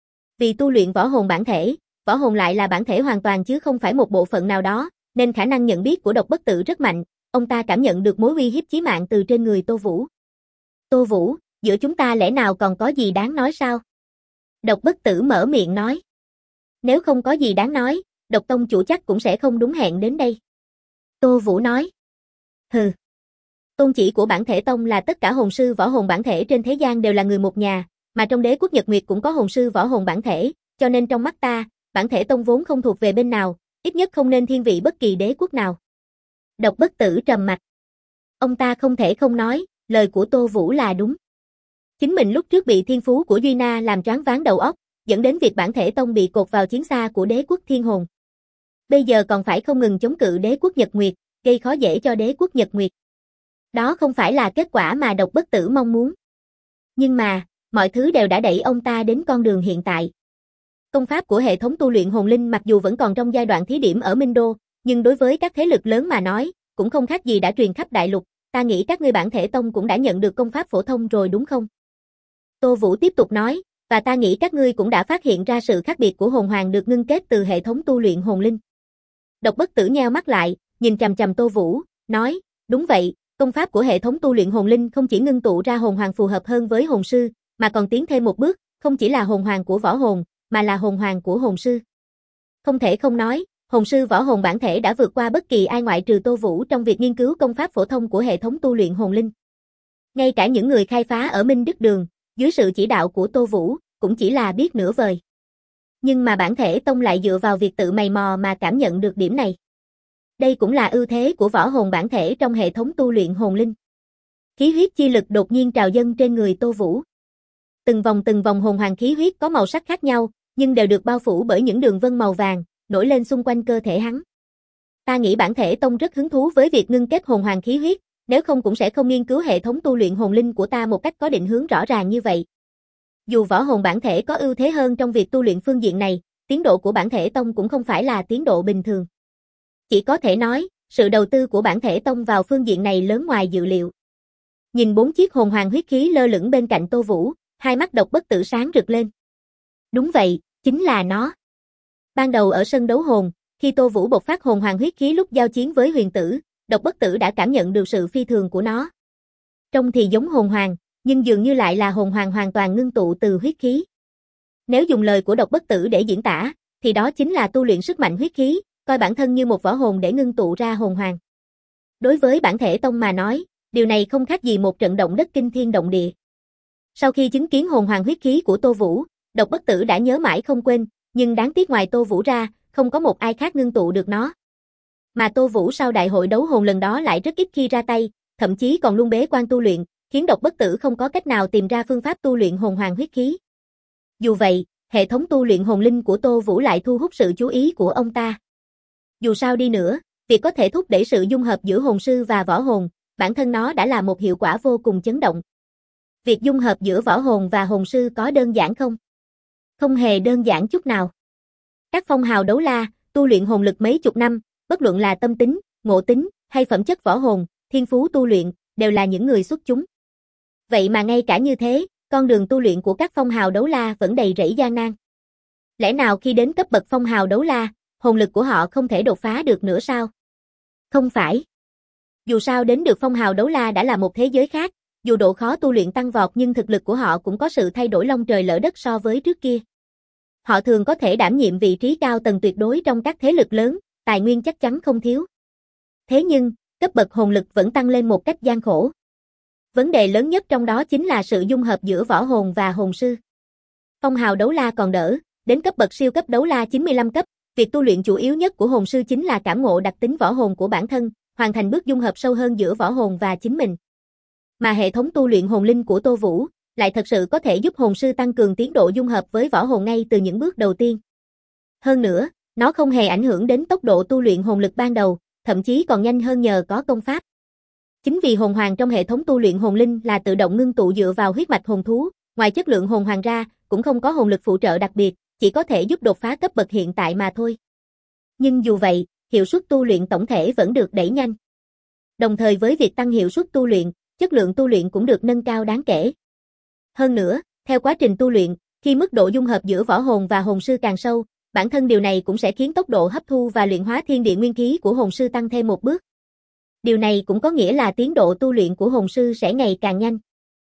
Vì tu luyện võ hồn bản thể, võ hồn lại là bản thể hoàn toàn chứ không phải một bộ phận nào đó, nên khả năng nhận biết của Độc Bất Tử rất mạnh, ông ta cảm nhận được mối uy hiếp chí mạng từ trên người Tô Vũ. Tô Vũ, giữa chúng ta lẽ nào còn có gì đáng nói sao? Độc Bất Tử mở miệng nói. Nếu không có gì đáng nói, Độc tông chủ chắc cũng sẽ không đúng hẹn đến đây. Tô Vũ nói. Hừ. Tôn chỉ của bản thể tông là tất cả hồn sư võ hồn bản thể trên thế gian đều là người một nhà, mà trong Đế quốc Nhật Nguyệt cũng có hồn sư võ hồn bản thể, cho nên trong mắt ta, bản thể tông vốn không thuộc về bên nào, ít nhất không nên thiên vị bất kỳ đế quốc nào. Độc Bất Tử trầm mặt. Ông ta không thể không nói, lời của Tô Vũ là đúng. Chính mình lúc trước bị thiên phú của Duy Na làm choáng váng đầu óc, dẫn đến việc bản thể tông bị cột vào chiến xa của đế quốc Thiên Hồn. Bây giờ còn phải không ngừng chống cự đế quốc Nhật Nguyệt, gây khó dễ cho đế quốc Nhật Nguyệt. Đó không phải là kết quả mà Độc Bất Tử mong muốn. Nhưng mà, mọi thứ đều đã đẩy ông ta đến con đường hiện tại. Công pháp của hệ thống tu luyện hồn linh mặc dù vẫn còn trong giai đoạn thí điểm ở Minh Đô, nhưng đối với các thế lực lớn mà nói, cũng không khác gì đã truyền khắp đại lục, ta nghĩ các ngươi bản thể tông cũng đã nhận được công pháp phổ thông rồi đúng không? Tô Vũ tiếp tục nói, và ta nghĩ các ngươi cũng đã phát hiện ra sự khác biệt của hồn hoàng được ngưng kết từ hệ thống tu luyện hồn linh. Độc Bất Tử nheo mắt lại, nhìn chằm chằm Tô Vũ, nói, đúng vậy, công pháp của hệ thống tu luyện hồn linh không chỉ ngưng tụ ra hồn hoàng phù hợp hơn với hồn sư, mà còn tiến thêm một bước, không chỉ là hồn hoàng của võ hồn, mà là hồn hoàng của hồn sư. Không thể không nói, hồn sư võ hồn bản thể đã vượt qua bất kỳ ai ngoại trừ Tô Vũ trong việc nghiên cứu công pháp phổ thông của hệ thống tu luyện hồn linh. Ngay cả những người khai phá ở Minh Đức Đường, dưới sự chỉ đạo của Tô Vũ, cũng chỉ là biết nửa vời. Nhưng mà bản thể tông lại dựa vào việc tự mày mò mà cảm nhận được điểm này. Đây cũng là ưu thế của võ hồn bản thể trong hệ thống tu luyện hồn linh. Khí huyết chi lực đột nhiên trào dâng trên người Tô Vũ. Từng vòng hồn hoàng khí huyết có màu sắc khác nhau, nhưng đều được bao phủ bởi những đường vân màu vàng, nổi lên xung quanh cơ thể hắn. Ta nghĩ bản thể tông rất hứng thú với việc ngưng kết hồn hoàng khí huyết, nếu không cũng sẽ không nghiên cứu hệ thống tu luyện hồn linh của ta một cách có định hướng rõ ràng như vậy. Dù võ hồn bản thể có ưu thế hơn trong việc tu luyện phương diện này, tiến độ của bản thể tông cũng không phải là tiến độ bình thường. Chỉ có thể nói, sự đầu tư của bản thể tông vào phương diện này lớn ngoài dự liệu. Nhìn 4 chiếc hồn hoàng huyết khí lơ lửng bên cạnh Tô Vũ, hai mắt Độc Bất Tử sáng rực lên. Đúng vậy, chính là nó. Ban đầu ở sân đấu hồn, khi Tô Vũ bộc phát hồn hoàng huyết khí lúc giao chiến với Huyền Tử, Độc Bất Tử đã cảm nhận được sự phi thường của nó. Trông thì giống hồn hoàng, nhưng dường như lại là hồn hoàng hoàn toàn ngưng tụ từ huyết khí. Nếu dùng lời của Độc Bất Tử để diễn tả, thì đó chính là tu luyện sức mạnh huyết khí, coi bản thân như một võ hồn để ngưng tụ ra hồn hoàng. Đối với bản thể tông mà nói, điều này không khác gì một trận động đất kinh thiên động địa. Sau khi chứng kiến hồn hoàng huyết khí của Tô Vũ, Độc Bất Tử đã nhớ mãi không quên, nhưng đáng tiếc ngoài Tô Vũ ra, không có một ai khác ngưng tụ được nó. Mà Tô Vũ sau đại hội đấu hồn lần đó lại rất ít khi ra tay, thậm chí còn luôn bế quan tu luyện, khiến Độc Bất Tử không có cách nào tìm ra phương pháp tu luyện hồn hoàng huyết khí. Dù vậy, hệ thống tu luyện hồn linh của Tô Vũ lại thu hút sự chú ý của ông ta. Dù sao đi nữa, việc có thể thúc đẩy sự dung hợp giữa hồn sư và võ hồn, bản thân nó đã là một hiệu quả vô cùng chấn động. Việc dung hợp giữa võ hồn và hồn sư có đơn giản không? Không hề đơn giản chút nào. Các phong hào đấu la, tu luyện hồn lực mấy chục năm, bất luận là tâm tính, ngộ tính, hay phẩm chất võ hồn, thiên phú tu luyện, đều là những người xuất chúng. Vậy mà ngay cả như thế, con đường tu luyện của các phong hào đấu la vẫn đầy rẫy gian nan. Lẽ nào khi đến cấp bậc phong hào đấu la, hồn lực của họ không thể đột phá được nữa sao? Không phải. Dù sao đến được phong hào đấu la đã là một thế giới khác, dù độ khó tu luyện tăng vọt nhưng thực lực của họ cũng có sự thay đổi long trời lỡ đất so với trước kia. Họ thường có thể đảm nhiệm vị trí cao tầng tuyệt đối trong các thế lực lớn, tài nguyên chắc chắn không thiếu. Thế nhưng, cấp bậc hồn lực vẫn tăng lên một cách gian khổ. Vấn đề lớn nhất trong đó chính là sự dung hợp giữa võ hồn và hồn sư. Phong hào đấu la còn đỡ, đến cấp bậc siêu cấp đấu la 95 cấp, việc tu luyện chủ yếu nhất của hồn sư chính là cảm ngộ đặc tính võ hồn của bản thân, hoàn thành bước dung hợp sâu hơn giữa võ hồn và chính mình. Mà hệ thống tu luyện hồn linh của Tô Vũ lại thật sự có thể giúp hồn sư tăng cường tiến độ dung hợp với võ hồn ngay từ những bước đầu tiên. Hơn nữa, nó không hề ảnh hưởng đến tốc độ tu luyện hồn lực ban đầu, thậm chí còn nhanh hơn nhờ có công pháp. Chính vì hồn hoàng trong hệ thống tu luyện hồn linh là tự động ngưng tụ dựa vào huyết mạch hồn thú, ngoài chất lượng hồn hoàng ra, cũng không có hồn lực phụ trợ đặc biệt, chỉ có thể giúp đột phá cấp bậc hiện tại mà thôi. Nhưng dù vậy, hiệu suất tu luyện tổng thể vẫn được đẩy nhanh. Đồng thời với việc tăng hiệu suất tu luyện, chất lượng tu luyện cũng được nâng cao đáng kể. Hơn nữa, theo quá trình tu luyện, khi mức độ dung hợp giữa võ hồn và hồn sư càng sâu, bản thân điều này cũng sẽ khiến tốc độ hấp thu và luyện hóa thiên địa nguyên khí của hồn sư tăng thêm một bước. Điều này cũng có nghĩa là tiến độ tu luyện của hồn sư sẽ ngày càng nhanh.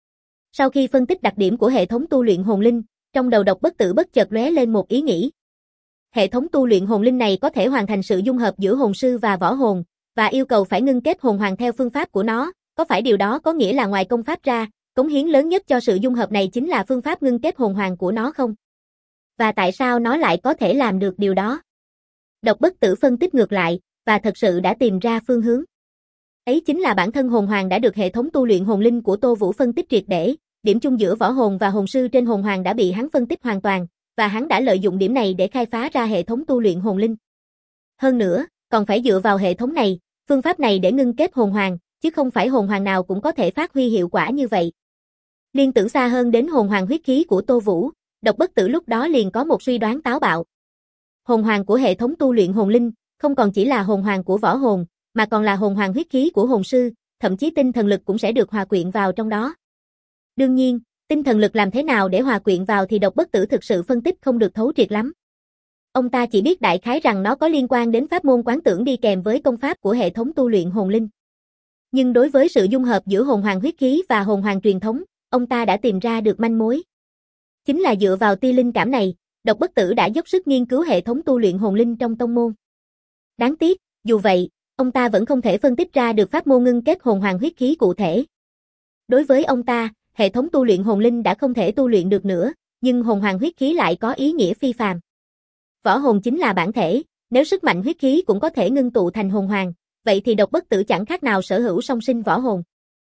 Sau khi phân tích đặc điểm của hệ thống tu luyện hồn linh, trong đầu Độc Bất Tử bất chợt lóe lên một ý nghĩ. Hệ thống tu luyện hồn linh này có thể hoàn thành sự dung hợp giữa hồn sư và võ hồn, và yêu cầu phải ngưng kết hồn hoàng theo phương pháp của nó, có phải điều đó có nghĩa là ngoài công pháp ra, cống hiến lớn nhất cho sự dung hợp này chính là phương pháp ngưng kết hồn hoàng của nó không? Và tại sao nó lại có thể làm được điều đó? Độc Bất Tử phân tích ngược lại, và thật sự đã tìm ra phương hướng. Ấy chính là bản thân hồn hoàng đã được hệ thống tu luyện hồn linh của Tô Vũ phân tích triệt để, điểm chung giữa võ hồn và hồn sư trên hồn hoàng đã bị hắn phân tích hoàn toàn, và hắn đã lợi dụng điểm này để khai phá ra hệ thống tu luyện hồn linh. Hơn nữa, còn phải dựa vào hệ thống này, phương pháp này để ngưng kết hồn hoàng, chứ không phải hồn hoàng nào cũng có thể phát huy hiệu quả như vậy. Liên tưởng xa hơn đến hồn hoàng huyết khí của Tô Vũ, Độc Bất Tử lúc đó liền có một suy đoán táo bạo. Hồn hoàng của hệ thống tu luyện hồn linh, không còn chỉ là hồn hoàng của võ hồn, mà còn là hồn hoàng huyết khí của hồn sư, thậm chí tinh thần lực cũng sẽ được hòa quyện vào trong đó. Đương nhiên, tinh thần lực làm thế nào để hòa quyện vào thì Độc Bất Tử thực sự phân tích không được thấu triệt lắm. Ông ta chỉ biết đại khái rằng nó có liên quan đến pháp môn quán tưởng đi kèm với công pháp của hệ thống tu luyện hồn linh. Nhưng đối với sự dung hợp giữa hồn hoàng huyết khí và hồn hoàng truyền thống, ông ta đã tìm ra được manh mối. Chính là dựa vào tia linh cảm này, Độc Bất Tử đã dốc sức nghiên cứu hệ thống tu luyện hồn linh trong tông môn. Đáng tiếc, dù vậy, ông ta vẫn không thể phân tích ra được pháp môn ngưng kết hồn hoàng huyết khí cụ thể. Đối với ông ta, hệ thống tu luyện hồn linh đã không thể tu luyện được nữa, nhưng hồn hoàng huyết khí lại có ý nghĩa phi phàm. Võ hồn chính là bản thể, nếu sức mạnh huyết khí cũng có thể ngưng tụ thành hồn hoàng, vậy thì độc bất tử chẳng khác nào sở hữu song sinh võ hồn.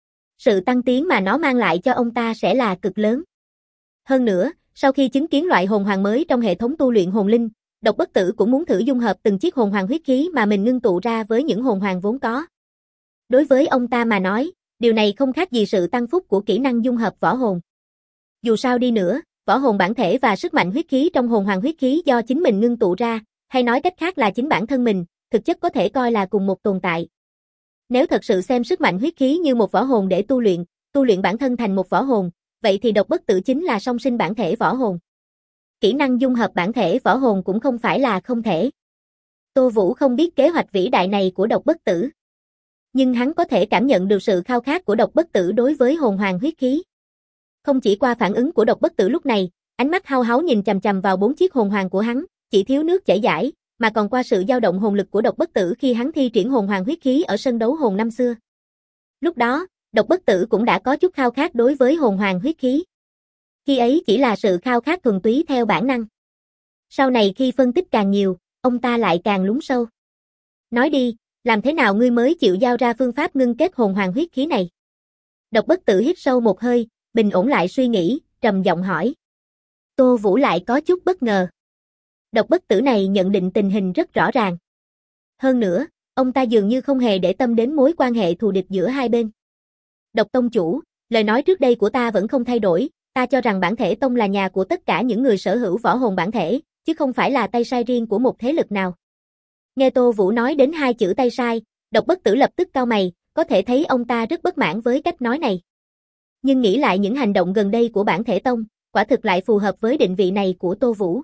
Sự tăng tiến mà nó mang lại cho ông ta sẽ là cực lớn. Hơn nữa, sau khi chứng kiến loại hồn hoàng mới trong hệ thống tu luyện hồn linh, độc bất tử cũng muốn thử dung hợp từng chiếc hồn hoàng huyết khí mà mình ngưng tụ ra với những hồn hoàng vốn có. Đối với ông ta mà nói, điều này không khác gì sự tăng phúc của kỹ năng dung hợp võ hồn. Dù sao đi nữa, võ hồn bản thể và sức mạnh huyết khí trong hồn hoàng huyết khí do chính mình ngưng tụ ra, hay nói cách khác là chính bản thân mình, thực chất có thể coi là cùng một tồn tại. Nếu thật sự xem sức mạnh huyết khí như một võ hồn để tu luyện bản thân thành một võ hồn, vậy thì độc bất tử chính là song sinh bản thể võ hồn. Kỹ năng dung hợp bản thể võ hồn cũng không phải là không thể. Tô Vũ không biết kế hoạch vĩ đại này của độc bất tử. Nhưng hắn có thể cảm nhận được sự khao khát của độc bất tử đối với hồn hoàng huyết khí. Không chỉ qua phản ứng của độc bất tử lúc này, ánh mắt hao háo nhìn chằm chằm vào 4 chiếc hồn hoàng của hắn, chỉ thiếu nước chảy dãi, mà còn qua sự dao động hồn lực của độc bất tử khi hắn thi triển hồn hoàng huyết khí ở sân đấu hồn năm xưa. Lúc đó, độc bất tử cũng đã có chút khao khát đối với hồn hoàng huyết khí. Khi ấy chỉ là sự khao khát thuần túy theo bản năng. Sau này khi phân tích càng nhiều, ông ta lại càng lún sâu. Nói đi, làm thế nào ngươi mới chịu giao ra phương pháp ngưng kết hồn hoàng huyết khí này? Độc bất tử hít sâu một hơi, bình ổn lại suy nghĩ, trầm giọng hỏi. Tô Vũ lại có chút bất ngờ. Độc bất tử này nhận định tình hình rất rõ ràng. Hơn nữa, ông ta dường như không hề để tâm đến mối quan hệ thù địch giữa hai bên. Độc tông chủ, lời nói trước đây của ta vẫn không thay đổi, ta cho rằng bản thể tông là nhà của tất cả những người sở hữu võ hồn bản thể, chứ không phải là tay sai riêng của một thế lực nào. Nghe Tô Vũ nói đến 2 chữ tay sai, độc bất tử lập tức cau mày, có thể thấy ông ta rất bất mãn với cách nói này. Nhưng nghĩ lại những hành động gần đây của bản thể tông, quả thực lại phù hợp với định vị này của Tô Vũ.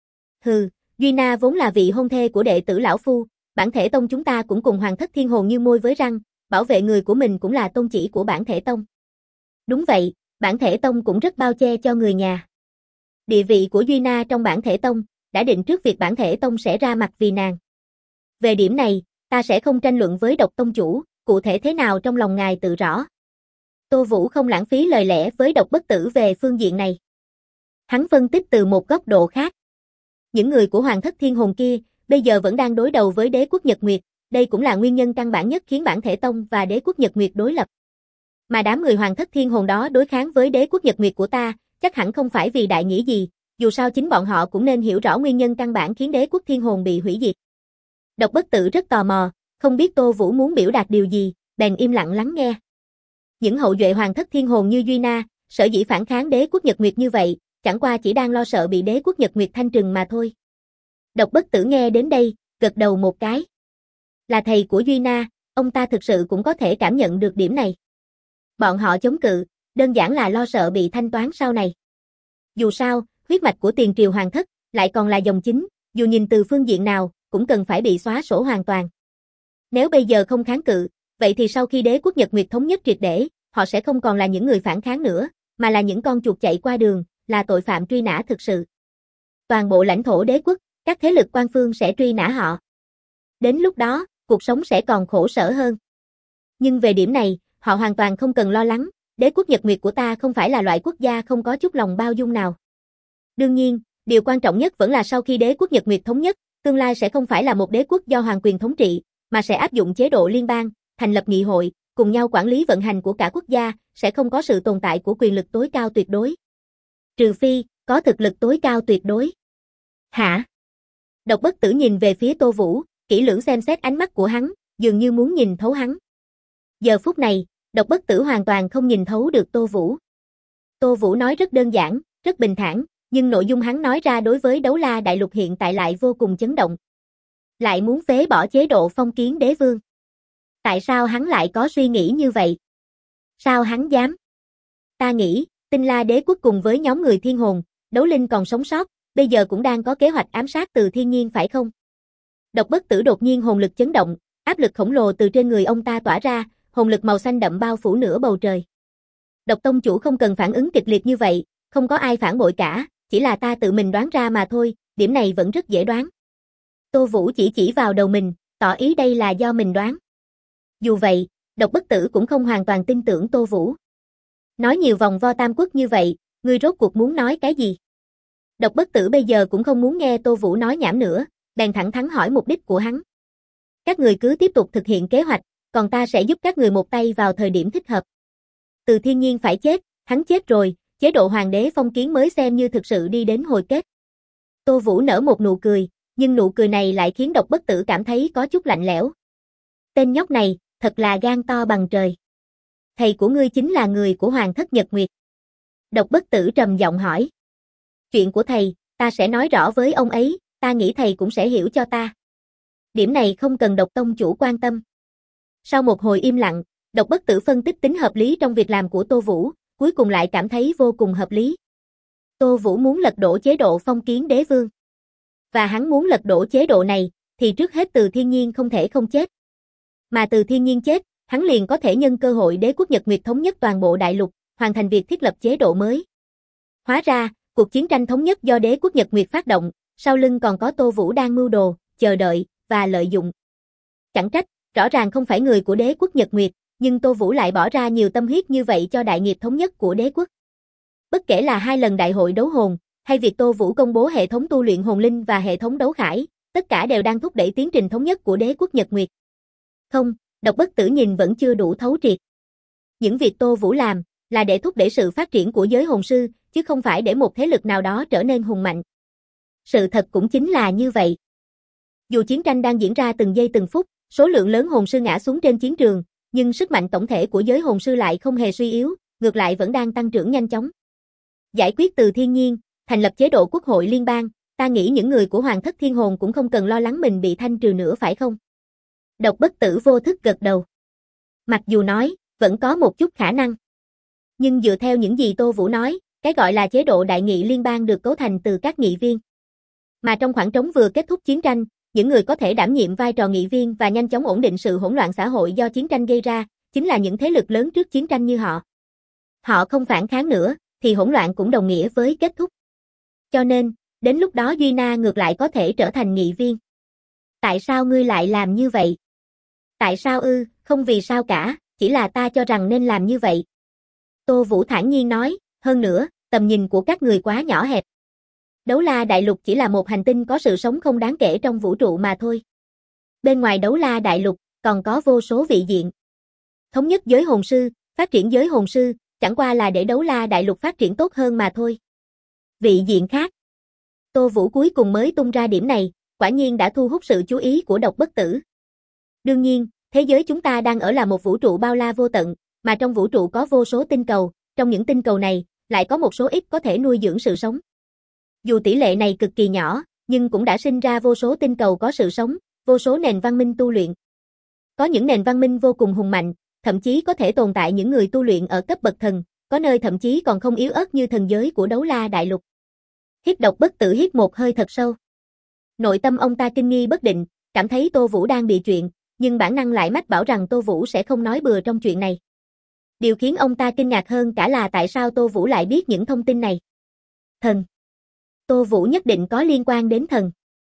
Hừ, Duy Na vốn là vị hôn thê của đệ tử lão phu, bản thể tông chúng ta cũng cùng Hoàng Thất Thiên Hồn như môi với răng, bảo vệ người của mình cũng là tôn chỉ của bản thể tông. Đúng vậy, bản thể tông cũng rất bao che cho người nhà. Địa vị của Duy Na trong bản thể tông đã định trước việc bản thể tông sẽ ra mặt vì nàng. Về điểm này, ta sẽ không tranh luận với độc tông chủ, cụ thể thế nào trong lòng ngài tự rõ. Tô Vũ không lãng phí lời lẽ với độc bất tử về phương diện này. Hắn phân tích từ một góc độ khác. Những người của Hoàng Thất Thiên Hồn kia, bây giờ vẫn đang đối đầu với đế quốc Nhật Nguyệt, đây cũng là nguyên nhân căn bản nhất khiến bản thể tông và đế quốc Nhật Nguyệt đối lập. Mà đám người Hoàng Thất Thiên Hồn đó đối kháng với đế quốc Nhật Nguyệt của ta, chắc hẳn không phải vì đại nghĩa gì, dù sao chính bọn họ cũng nên hiểu rõ nguyên nhân căn bản khiến đế quốc Thiên Hồn bị hủy diệt. Độc bất tử rất tò mò, không biết Tô Vũ muốn biểu đạt điều gì, bèn im lặng lắng nghe. Những hậu duệ Hoàng Thất Thiên Hồn như Duy Na, sở dĩ phản kháng đế quốc Nhật Nguyệt như vậy, chẳng qua chỉ đang lo sợ bị đế quốc Nhật Nguyệt thanh trừng mà thôi. Độc bất tử nghe đến đây, gật đầu một cái. Là thầy của Duy Na, ông ta thực sự cũng có thể cảm nhận được điểm này. Bọn họ chống cự, đơn giản là lo sợ bị thanh toán sau này. Dù sao, huyết mạch của tiền triều Hoàng Thất, lại còn là dòng chính, dù nhìn từ phương diện nào, cũng cần phải bị xóa sổ hoàn toàn. Nếu bây giờ không kháng cự, vậy thì sau khi đế quốc Nhật Nguyệt thống nhất triệt để, họ sẽ không còn là những người phản kháng nữa, mà là những con chuột chạy qua đường, là tội phạm truy nã thực sự. Toàn bộ lãnh thổ đế quốc, các thế lực quan phương sẽ truy nã họ. Đến lúc đó, cuộc sống sẽ còn khổ sở hơn. Nhưng về điểm này, họ hoàn toàn không cần lo lắng, đế quốc Nhật Nguyệt của ta không phải là loại quốc gia không có chút lòng bao dung nào. Đương nhiên, điều quan trọng nhất vẫn là sau khi đế quốc Nhật Nguyệt thống nhất, tương lai sẽ không phải là một đế quốc do hoàng quyền thống trị, mà sẽ áp dụng chế độ liên bang, thành lập nghị hội, cùng nhau quản lý vận hành của cả quốc gia, sẽ không có sự tồn tại của quyền lực tối cao tuyệt đối. Trừ phi, có thực lực tối cao tuyệt đối. Hả? Độc bất tử nhìn về phía Tô Vũ, kỹ lưỡng xem xét ánh mắt của hắn, dường như muốn nhìn thấu hắn. Giờ phút này, độc bất tử hoàn toàn không nhìn thấu được Tô Vũ. Tô Vũ nói rất đơn giản, rất bình thản, nhưng nội dung hắn nói ra đối với Đấu La Đại Lục hiện tại lại vô cùng chấn động. Lại muốn phế bỏ chế độ phong kiến đế vương. Tại sao hắn lại có suy nghĩ như vậy? Sao hắn dám? Ta nghĩ, Tinh La Đế quốc cùng với nhóm người thiên hồn, đấu linh còn sống sót, bây giờ cũng đang có kế hoạch ám sát từ thiên nhiên phải không? Độc bất tử đột nhiên hồn lực chấn động, áp lực khổng lồ từ trên người ông ta tỏa ra, hồn lực màu xanh đậm bao phủ nửa bầu trời. Độc tông chủ không cần phản ứng kịch liệt như vậy, không có ai phản bội cả, chỉ là ta tự mình đoán ra mà thôi, điểm này vẫn rất dễ đoán. Tô Vũ chỉ vào đầu mình, tỏ ý đây là do mình đoán. Dù vậy, độc bất tử cũng không hoàn toàn tin tưởng Tô Vũ. Nói nhiều vòng vo tam quốc như vậy, ngươi rốt cuộc muốn nói cái gì? Độc Bất Tử bây giờ cũng không muốn nghe Tô Vũ nói nhảm nữa, bèn thẳng thắn hỏi mục đích của hắn. Các người cứ tiếp tục thực hiện kế hoạch, còn ta sẽ giúp các người một tay vào thời điểm thích hợp. Từ Thiên Nhiên phải chết, hắn chết rồi, chế độ hoàng đế phong kiến mới xem như thực sự đi đến hồi kết. Tô Vũ nở một nụ cười, nhưng nụ cười này lại khiến Độc Bất Tử cảm thấy có chút lạnh lẽo. Tên nhóc này, thật là gan to bằng trời. Thầy của ngươi chính là người của Hoàng thất Nhật Nguyệt. Độc Bất Tử trầm giọng hỏi. Chuyện của thầy, ta sẽ nói rõ với ông ấy, ta nghĩ thầy cũng sẽ hiểu cho ta. Điểm này không cần Độc tông chủ quan tâm. Sau một hồi im lặng, Độc Bất Tử phân tích tính hợp lý trong việc làm của Tô Vũ, cuối cùng lại cảm thấy vô cùng hợp lý. Tô Vũ muốn lật đổ chế độ phong kiến đế vương. Và hắn muốn lật đổ chế độ này, thì trước hết Từ Thiên Nhiên không thể không chết. Mà Từ Thiên Nhiên chết, hắn liền có thể nhân cơ hội đế quốc Nhật Nguyệt thống nhất toàn bộ đại lục, hoàn thành việc thiết lập chế độ mới. Hóa ra, cuộc chiến tranh thống nhất do đế quốc Nhật Nguyệt phát động, sau lưng còn có Tô Vũ đang mưu đồ, chờ đợi, và lợi dụng. Chẳng trách, rõ ràng không phải người của đế quốc Nhật Nguyệt, nhưng Tô Vũ lại bỏ ra nhiều tâm huyết như vậy cho đại nghiệp thống nhất của đế quốc. Bất kể là 2 lần đại hội đấu hồn, hay việc Tô Vũ công bố hệ thống tu luyện hồn linh và hệ thống đấu khải, tất cả đều đang thúc đẩy tiến trình thống nhất của đế quốc Nhật Nguyệt. Không, Độc Bất Tử nhìn vẫn chưa đủ thấu triệt. Những việc Tô Vũ làm, là để thúc đẩy sự phát triển của giới hồn sư, chứ không phải để một thế lực nào đó trở nên hùng mạnh. Sự thật cũng chính là như vậy. Dù chiến tranh đang diễn ra từng giây từng phút, số lượng lớn hồn sư ngã xuống trên chiến trường, nhưng sức mạnh tổng thể của giới hồn sư lại không hề suy yếu, ngược lại vẫn đang tăng trưởng nhanh chóng. Giải quyết Từ Thiên Nhiên, thành lập chế độ quốc hội liên bang, ta nghĩ những người của Hoàng thất Thiên Hồn cũng không cần lo lắng mình bị thanh trừ nữa phải không? Độc Bất Tử vô thức gật đầu. Mặc dù nói, vẫn có một chút khả năng. Nhưng dựa theo những gì Tô Vũ nói, cái gọi là chế độ đại nghị liên bang được cấu thành từ các nghị viên. Mà trong khoảng trống vừa kết thúc chiến tranh, những người có thể đảm nhiệm vai trò nghị viên và nhanh chóng ổn định sự hỗn loạn xã hội do chiến tranh gây ra, chính là những thế lực lớn trước chiến tranh như họ. Họ không phản kháng nữa, thì hỗn loạn cũng đồng nghĩa với kết thúc. Cho nên, đến lúc đó Duy Na ngược lại có thể trở thành nghị viên. Tại sao ngươi lại làm như vậy? Tại sao ư, không vì sao cả, chỉ là ta cho rằng nên làm như vậy. Tô Vũ thản nhiên nói, hơn nữa, tầm nhìn của các người quá nhỏ hẹp. Đấu La Đại Lục chỉ là một hành tinh có sự sống không đáng kể trong vũ trụ mà thôi. Bên ngoài Đấu La Đại Lục, còn có vô số vị diện. Thống nhất giới hồn sư, phát triển giới hồn sư, chẳng qua là để Đấu La Đại Lục phát triển tốt hơn mà thôi. Vị diện khác. Tô Vũ cuối cùng mới tung ra điểm này, quả nhiên đã thu hút sự chú ý của Độc Bất Tử. Đương nhiên, thế giới chúng ta đang ở là một vũ trụ bao la vô tận, mà trong vũ trụ có vô số tinh cầu, trong những tinh cầu này, lại có một số ít có thể nuôi dưỡng sự sống. Dù tỷ lệ này cực kỳ nhỏ, nhưng cũng đã sinh ra vô số tinh cầu có sự sống, vô số nền văn minh tu luyện. Có những nền văn minh vô cùng hùng mạnh, thậm chí có thể tồn tại những người tu luyện ở cấp bậc thần, có nơi thậm chí còn không yếu ớt như thần giới của Đấu La Đại Lục. Độc Bất Tử hít một hơi thật sâu. Nội tâm ông ta kinh nghi bất định, cảm thấy Tô Vũ đang bị chuyện, nhưng bản năng lại mách bảo rằng Tô Vũ sẽ không nói bừa trong chuyện này. Điều khiến ông ta kinh ngạc hơn cả là tại sao Tô Vũ lại biết những thông tin này. Thần. Tô Vũ nhất định có liên quan đến thần.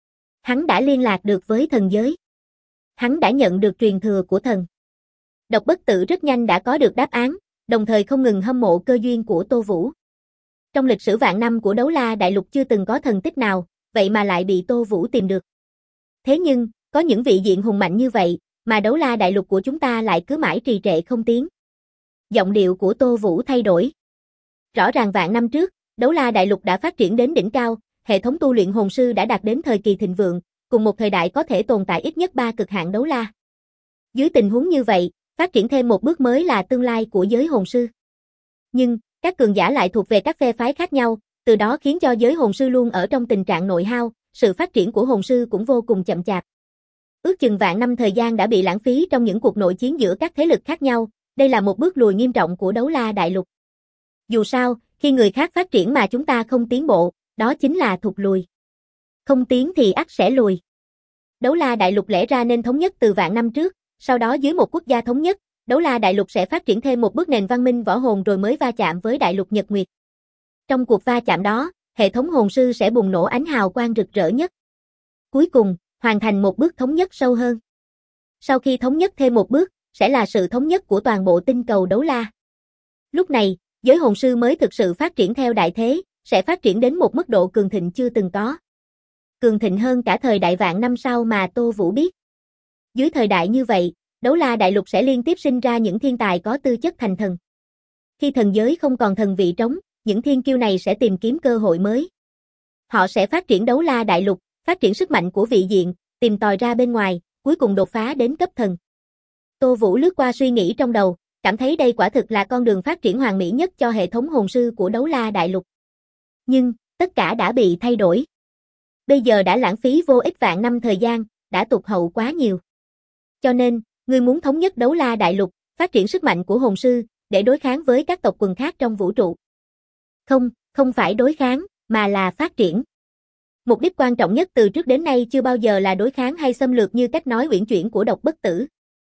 Hắn đã liên lạc được với thần giới. Hắn đã nhận được truyền thừa của thần. Độc Bất Tử rất nhanh đã có được đáp án, đồng thời không ngừng hâm mộ cơ duyên của Tô Vũ. Trong lịch sử vạn năm của Đấu La Đại Lục chưa từng có thần tích nào, vậy mà lại bị Tô Vũ tìm được. Thế nhưng, có những vị diện hùng mạnh như vậy, mà Đấu La Đại Lục của chúng ta lại cứ mãi trì trệ không tiến. Giọng điệu của Tô Vũ thay đổi. Rõ ràng vạn năm trước, Đấu La Đại Lục đã phát triển đến đỉnh cao, hệ thống tu luyện hồn sư đã đạt đến thời kỳ thịnh vượng, cùng một thời đại có thể tồn tại ít nhất 3 cực hạn đấu la. Dưới tình huống như vậy, phát triển thêm một bước mới là tương lai của giới hồn sư. Nhưng, các cường giả lại thuộc về các phe phái khác nhau, từ đó khiến cho giới hồn sư luôn ở trong tình trạng nội hao, sự phát triển của hồn sư cũng vô cùng chậm chạp. Ước chừng vạn năm thời gian đã bị lãng phí trong những cuộc nội chiến giữa các thế lực khác nhau, đây là một bước lùi nghiêm trọng của Đấu La Đại Lục. Dù sao, khi người khác phát triển mà chúng ta không tiến bộ, đó chính là thụt lùi. Không tiến thì ắt sẽ lùi. Đấu La Đại Lục lẽ ra nên thống nhất từ vạn năm trước, sau đó dưới một quốc gia thống nhất, Đấu La Đại Lục sẽ phát triển thêm một bước nền văn minh võ hồn rồi mới va chạm với Đại Lục Nhật Nguyệt. Trong cuộc va chạm đó, hệ thống hồn sư sẽ bùng nổ ánh hào quang rực rỡ nhất. Cuối cùng, hoàn thành một bước thống nhất sâu hơn. Sau khi thống nhất thêm một bước, sẽ là sự thống nhất của toàn bộ tinh cầu Đấu La. Lúc này, giới hồn sư mới thực sự phát triển theo đại thế, sẽ phát triển đến một mức độ cường thịnh chưa từng có. Cường thịnh hơn cả thời đại vạn năm sau mà Tô Vũ biết. Dưới thời đại như vậy, Đấu La Đại Lục sẽ liên tiếp sinh ra những thiên tài có tư chất thành thần. Khi thần giới không còn thần vị trống, những thiên kiêu này sẽ tìm kiếm cơ hội mới. Họ sẽ phát triển Đấu La Đại Lục, phát triển sức mạnh của vị diện, tìm tòi ra bên ngoài, cuối cùng đột phá đến cấp thần. Tô Vũ lướt qua suy nghĩ trong đầu, cảm thấy đây quả thực là con đường phát triển hoàn mỹ nhất cho hệ thống hồn sư của Đấu La Đại Lục. Nhưng, tất cả đã bị thay đổi. Bây giờ đã lãng phí vô ích vạn năm thời gian, đã tụt hậu quá nhiều. Cho nên, ngươi muốn thống nhất Đấu La Đại Lục, phát triển sức mạnh của hồn sư, để đối kháng với các tộc quần khác trong vũ trụ. Không phải đối kháng, mà là phát triển. Mục đích quan trọng nhất từ trước đến nay chưa bao giờ là đối kháng hay xâm lược như cách nói uyển chuyển của Độc Bất Tử.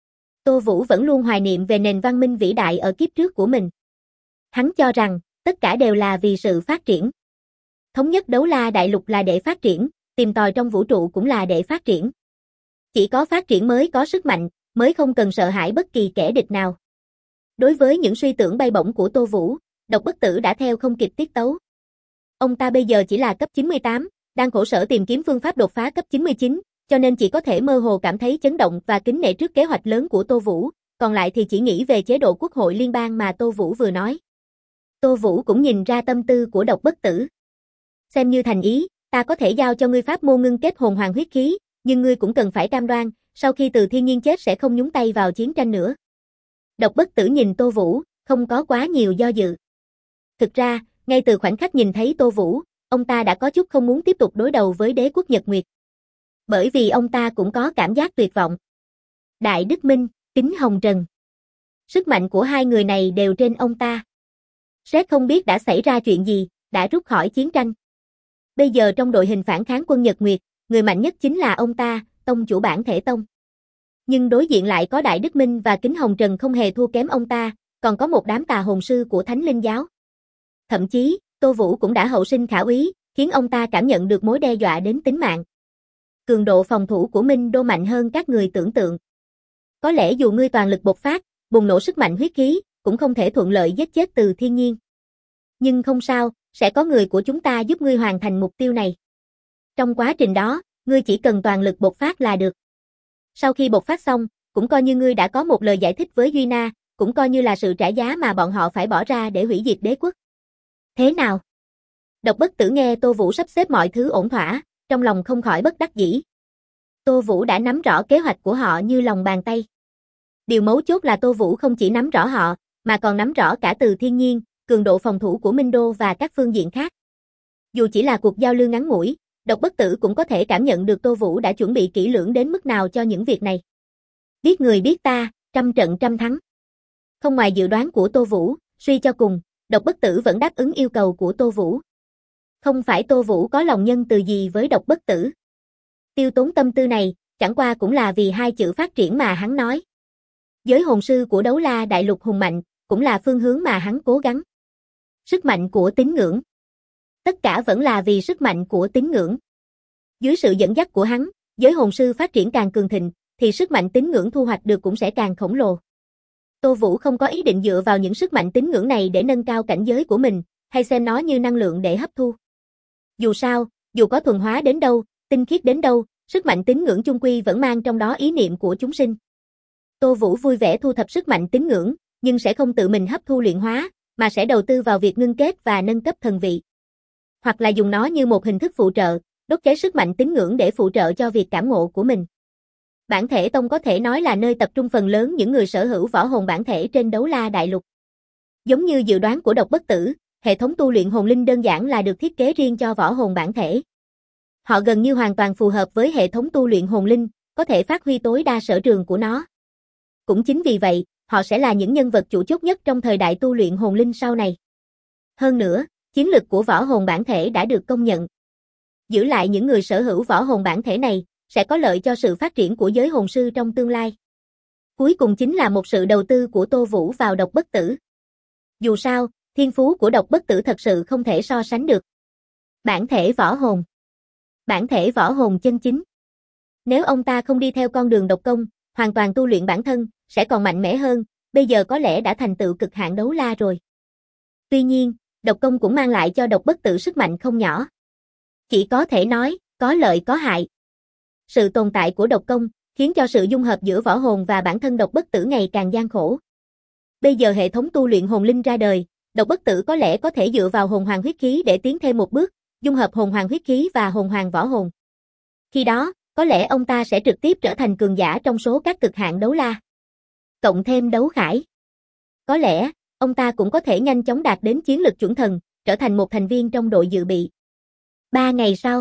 Tô Vũ vẫn luôn hoài niệm về nền văn minh vĩ đại ở kiếp trước của mình. Hắn cho rằng, tất cả đều là vì sự phát triển. Thống nhất Đấu La Đại Lục là để phát triển, tìm tòi trong vũ trụ cũng là để phát triển. Chỉ có phát triển mới có sức mạnh, mới không cần sợ hãi bất kỳ kẻ địch nào. Đối với những suy tưởng bay bổng của Tô Vũ, Độc Bất Tử đã theo không kịp tiết tấu. Ông ta bây giờ chỉ là cấp 98, đang khổ sở tìm kiếm phương pháp đột phá cấp 99, cho nên chỉ có thể mơ hồ cảm thấy chấn động và kính nể trước kế hoạch lớn của Tô Vũ, còn lại thì chỉ nghĩ về chế độ quốc hội liên bang mà Tô Vũ vừa nói. Tô Vũ cũng nhìn ra tâm tư của Độc Bất Tử. Xem như thành ý, ta có thể giao cho ngươi pháp môn ngưng kết hồn hoàng huyết khí, nhưng ngươi cũng cần phải cam đoan, sau khi Từ Thiên Nhiên chết sẽ không nhúng tay vào chiến tranh nữa. Độc Bất Tử nhìn Tô Vũ, không có quá nhiều do dự. Thực ra, ngay từ khoảnh khắc nhìn thấy Tô Vũ, ông ta đã có chút không muốn tiếp tục đối đầu với đế quốc Nhật Nguyệt. Bởi vì ông ta cũng có cảm giác tuyệt vọng. Đại Đức Minh, Kính Hồng Trần. Sức mạnh của hai người này đều trên ông ta. Sét không biết đã xảy ra chuyện gì, đã rút khỏi chiến tranh. Bây giờ trong đội hình phản kháng quân Nhật Nguyệt, người mạnh nhất chính là ông ta, tông chủ bản thể tông. Nhưng đối diện lại có Đại Đức Minh và Kính Hồng Trần không hề thua kém ông ta, còn có một đám tà hồn sư của Thánh Linh Giáo. Thậm chí, Tô Vũ cũng đã hậu sinh khả úy, khiến ông ta cảm nhận được mối đe dọa đến tính mạng. Cường độ phòng thủ của Minh Đô mạnh hơn các người tưởng tượng. Có lẽ dù ngươi toàn lực bộc phát, bùng nổ sức mạnh huyết khí, cũng không thể thuận lợi giết chết Từ Thiên Nhiên. Nhưng không sao, sẽ có người của chúng ta giúp ngươi hoàn thành mục tiêu này. Trong quá trình đó, ngươi chỉ cần toàn lực bộc phát là được. Sau khi bộc phát xong, cũng coi như ngươi đã có một lời giải thích với Duy Na, cũng coi như là sự trả giá mà bọn họ phải bỏ ra để hủy diệt đế quốc. Thế nào? Độc Bất Tử nghe Tô Vũ sắp xếp mọi thứ ổn thỏa, trong lòng không khỏi bất đắc dĩ. Tô Vũ đã nắm rõ kế hoạch của họ như lòng bàn tay. Điều mấu chốt là Tô Vũ không chỉ nắm rõ họ, mà còn nắm rõ cả Từ Thiên Nhiên, cường độ phòng thủ của Minh Đô và các phương diện khác. Dù chỉ là cuộc giao lưu ngắn ngủi, Độc Bất Tử cũng có thể cảm nhận được Tô Vũ đã chuẩn bị kỹ lưỡng đến mức nào cho những việc này. Biết người biết ta, trăm trận trăm thắng. Không ngoài dự đoán của Tô Vũ, suy cho cùng, Độc Bất Tử vẫn đáp ứng yêu cầu của Tô Vũ. Không phải Tô Vũ có lòng nhân từ gì với Độc Bất Tử. Tiêu tốn tâm tư này, chẳng qua cũng là vì hai chữ phát triển mà hắn nói. Giới hồn sư của Đấu La Đại Lục hùng mạnh, cũng là phương hướng mà hắn cố gắng. Sức mạnh của tín ngưỡng. Tất cả vẫn là vì sức mạnh của tín ngưỡng. Dưới sự dẫn dắt của hắn, giới hồn sư phát triển càng cường thịnh, thì sức mạnh tín ngưỡng thu hoạch được cũng sẽ càng khổng lồ. Tô Vũ không có ý định dựa vào những sức mạnh tín ngưỡng này để nâng cao cảnh giới của mình, hay xem nó như năng lượng để hấp thu. Dù sao, dù có thuần hóa đến đâu, tinh khiết đến đâu, sức mạnh tín ngưỡng chung quy vẫn mang trong đó ý niệm của chúng sinh. Tô Vũ vui vẻ thu thập sức mạnh tín ngưỡng, nhưng sẽ không tự mình hấp thu luyện hóa, mà sẽ đầu tư vào việc ngưng kết và nâng cấp thần vị. Hoặc là dùng nó như một hình thức phụ trợ, đốt cháy sức mạnh tín ngưỡng để phụ trợ cho việc cảm ngộ của mình. Bản thể tông có thể nói là nơi tập trung phần lớn những người sở hữu võ hồn bản thể trên Đấu La Đại Lục. Giống như dự đoán của Độc Bất Tử, hệ thống tu luyện hồn linh đơn giản là được thiết kế riêng cho võ hồn bản thể. Họ gần như hoàn toàn phù hợp với hệ thống tu luyện hồn linh, có thể phát huy tối đa sở trường của nó. Cũng chính vì vậy, họ sẽ là những nhân vật chủ chốt nhất trong thời đại tu luyện hồn linh sau này. Hơn nữa, chiến lực của võ hồn bản thể đã được công nhận. Giữ lại những người sở hữu võ hồn bản thể này, sẽ có lợi cho sự phát triển của giới hồn sư trong tương lai. Cuối cùng chính là một sự đầu tư của Tô Vũ vào Độc Bất Tử. Dù sao, thiên phú của Độc Bất Tử thật sự không thể so sánh được. Bản thể võ hồn. Bản thể võ hồn chân chính. Nếu ông ta không đi theo con đường độc công, hoàn toàn tu luyện bản thân, sẽ còn mạnh mẽ hơn, bây giờ có lẽ đã thành tựu cực hạn đấu la rồi. Tuy nhiên, độc công cũng mang lại cho độc bất tử sức mạnh không nhỏ. Chỉ có thể nói, có lợi có hại. Sự tồn tại của độc công khiến cho sự dung hợp giữa võ hồn và bản thân độc bất tử ngày càng gian khổ. Bây giờ hệ thống tu luyện hồn linh ra đời, độc bất tử có lẽ có thể dựa vào hồn hoàng huyết khí để tiến thêm một bước, dung hợp hồn hoàng huyết khí và hồn hoàng võ hồn. Khi đó, có lẽ ông ta sẽ trực tiếp trở thành cường giả trong số các cực hạn đấu la. Cộng thêm đấu khải. Có lẽ, ông ta cũng có thể nhanh chóng đạt đến chiến lực chuẩn thần, trở thành một thành viên trong đội dự bị. 3 ngày sau,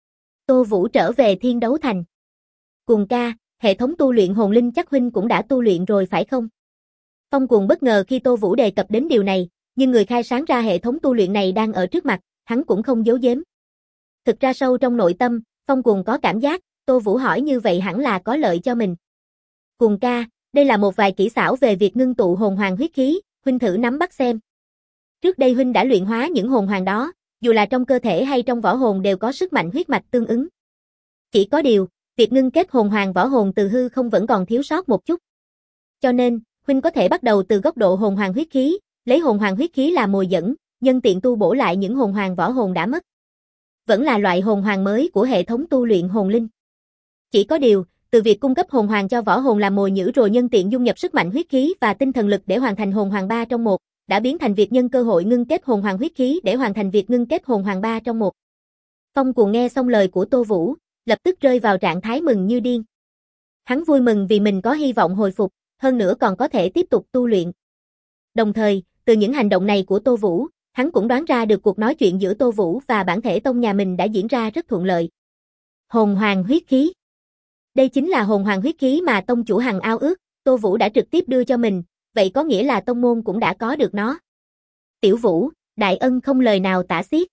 Tô Vũ trở về Thiên Đấu Thành. Cuồng ca, hệ thống tu luyện hồn linh chắc huynh cũng đã tu luyện rồi phải không? Phong Cuồng bất ngờ khi Tô Vũ đề cập đến điều này, nhưng người khai sáng ra hệ thống tu luyện này đang ở trước mặt, hắn cũng không giấu giếm. Thực ra sâu trong nội tâm, Phong Cuồng có cảm giác, Tô Vũ hỏi như vậy hẳn là có lợi cho mình. Cuồng ca, đây là một vài kỹ xảo về việc ngưng tụ hồn hoàng huyết khí, huynh thử nắm bắt xem. Trước đây huynh đã luyện hóa những hồn hoàng đó, dù là trong cơ thể hay trong võ hồn đều có sức mạnh huyết mạch tương ứng. Chỉ có điều, việc ngưng kết hồn hoàng võ hồn từ hư không vẫn còn thiếu sót một chút. Cho nên, huynh có thể bắt đầu từ góc độ hồn hoàng huyết khí, lấy hồn hoàng huyết khí làm mồi dẫn, nhân tiện tu bổ lại những hồn hoàng võ hồn đã mất. Vẫn là loại hồn hoàng mới của hệ thống tu luyện hồn linh. Chỉ có điều, từ việc cung cấp hồn hoàng cho võ hồn làm mồi nhử rồi nhân tiện dung nhập sức mạnh huyết khí và tinh thần lực để hoàn thành hồn hoàng 3 trong 1, đã biến thành việc nhân cơ hội ngưng kết hồn hoàng huyết khí để hoàn thành việc ngưng kết hồn hoàng 3 trong 1. Phong Cuồng nghe xong lời của Tô Vũ, lập tức rơi vào trạng thái mừng như điên. Hắn vui mừng vì mình có hy vọng hồi phục, hơn nữa còn có thể tiếp tục tu luyện. Đồng thời, từ những hành động này của Tô Vũ, hắn cũng đoán ra được cuộc nói chuyện giữa Tô Vũ và bản thể tông nhà mình đã diễn ra rất thuận lợi. Hồn hoàng huyết khí. Đây chính là hồn hoàng huyết khí mà tông chủ hằng ao ước, Tô Vũ đã trực tiếp đưa cho mình, vậy có nghĩa là tông môn cũng đã có được nó. Tiểu Vũ, đại ân không lời nào tả xiết.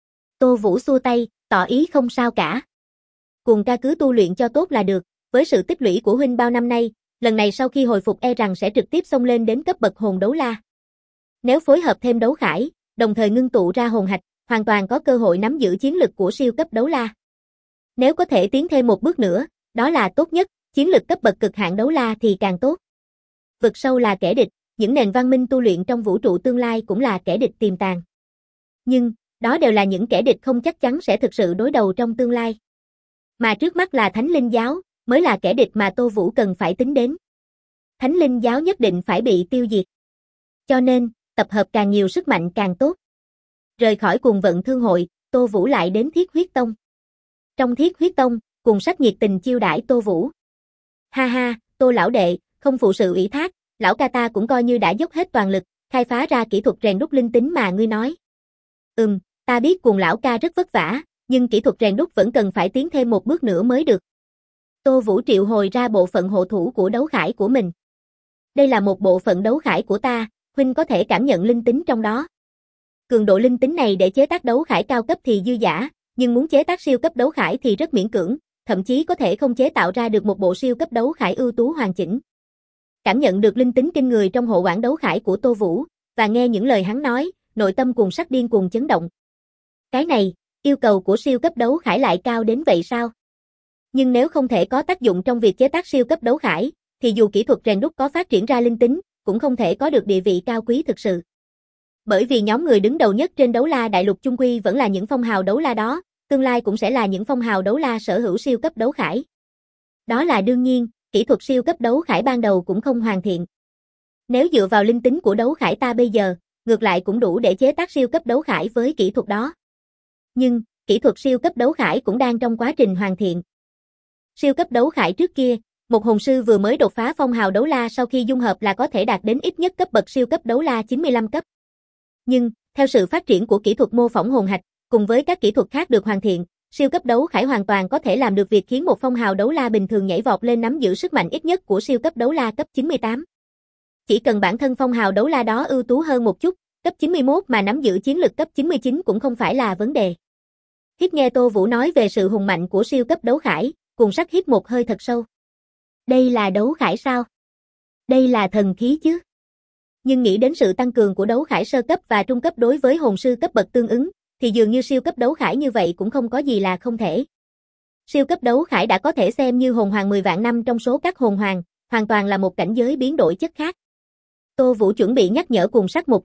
Tô Vũ xua tay, tỏ ý không sao cả. Cuồng ca cứ tu luyện cho tốt là được, với sự tích lũy của huynh bao năm nay, lần này sau khi hồi phục e rằng sẽ trực tiếp xông lên đến cấp bậc hồn đấu la. Nếu phối hợp thêm đấu khải, đồng thời ngưng tụ ra hồn hạch, hoàn toàn có cơ hội nắm giữ chiến lực của siêu cấp đấu la. Nếu có thể tiến thêm một bước nữa, đó là tốt nhất, chiến lực cấp bậc cực hạn đấu la thì càng tốt. Vực sâu là kẻ địch, những nền văn minh tu luyện trong vũ trụ tương lai cũng là kẻ địch tiềm tàng. Nhưng, đó đều là những kẻ địch không chắc chắn sẽ thực sự đối đầu trong tương lai. Mà trước mắt là Thánh Linh Giáo, mới là kẻ địch mà Tô Vũ cần phải tính đến. Thánh Linh Giáo nhất định phải bị tiêu diệt. Cho nên, tập hợp càng nhiều sức mạnh càng tốt. Rời khỏi Cuồng Vận Thương hội, Tô Vũ lại đến Thiết Huyết Tông. Trong Thiết Huyết Tông, Cuồng Sách nhiệt tình chiêu đãi Tô Vũ. Ha ha, Tô lão đệ, không phụ sự ủy thác, lão ca ta cũng coi như đã dốc hết toàn lực, khai phá ra kỹ thuật rèn đúc linh tính mà ngươi nói. Ta biết Cuồng lão ca rất vất vả, nhưng kỹ thuật rèn đúc vẫn cần phải tiến thêm một bước nữa mới được. Tô Vũ triệu hồi ra bộ phận hộ thủ của đấu khải của mình. Đây là một bộ phận đấu khải của ta, huynh có thể cảm nhận linh tính trong đó. Cường độ linh tính này để chế tác đấu khải cao cấp thì dư dả, nhưng muốn chế tác siêu cấp đấu khải thì rất miễn cưỡng, thậm chí có thể không chế tạo ra được một bộ siêu cấp đấu khải ưu tú hoàn chỉnh. Cảm nhận được linh tính kinh người trong hộ quản đấu khải của Tô Vũ, và nghe những lời hắn nói, nội tâm Cuồng Sắc điên cuồng chấn động. Cái này, yêu cầu của siêu cấp đấu khải lại cao đến vậy sao? Nhưng nếu không thể có tác dụng trong việc chế tác siêu cấp đấu khải, thì dù kỹ thuật rèn đúc có phát triển ra linh tính, cũng không thể có được địa vị cao quý thực sự. Bởi vì nhóm người đứng đầu nhất trên đấu la đại lục chung quy vẫn là những phong hào đấu la đó, tương lai cũng sẽ là những phong hào đấu la sở hữu siêu cấp đấu khải. Đó là đương nhiên, kỹ thuật siêu cấp đấu khải ban đầu cũng không hoàn thiện. Nếu dựa vào linh tính của đấu khải ta bây giờ, ngược lại cũng đủ để chế tác siêu cấp đấu khải với kỹ thuật đó. Nhưng, kỹ thuật siêu cấp đấu khải cũng đang trong quá trình hoàn thiện. Siêu cấp đấu khải trước kia, một hồn sư vừa mới đột phá phong hào đấu la sau khi dung hợp là có thể đạt đến ít nhất cấp bậc siêu cấp đấu la 95 cấp. Nhưng, theo sự phát triển của kỹ thuật mô phỏng hồn hạch, cùng với các kỹ thuật khác được hoàn thiện, siêu cấp đấu khải hoàn toàn có thể làm được việc khiến một phong hào đấu la bình thường nhảy vọt lên nắm giữ sức mạnh ít nhất của siêu cấp đấu la cấp 98. Chỉ cần bản thân phong hào đấu la đó ưu tú hơn một chút, cấp 91 mà nắm giữ chiến lực cấp 99 cũng không phải là vấn đề. Hít nghe Tô Vũ nói về sự hùng mạnh của siêu cấp đấu khải, Cuồng Sắc hít một hơi thật sâu. Đây là đấu khải sao? Đây là thần khí chứ? Nhưng nghĩ đến sự tăng cường của đấu khải sơ cấp và trung cấp đối với hồn sư cấp bậc tương ứng, thì dường như siêu cấp đấu khải như vậy cũng không có gì là không thể. Siêu cấp đấu khải đã có thể xem như hồn hoàng 10 vạn năm trong số các hồn hoàng, hoàn toàn là một cảnh giới biến đổi chất khác. Tô Vũ chuẩn bị nhắc nhở Cuồng Sắc một chút,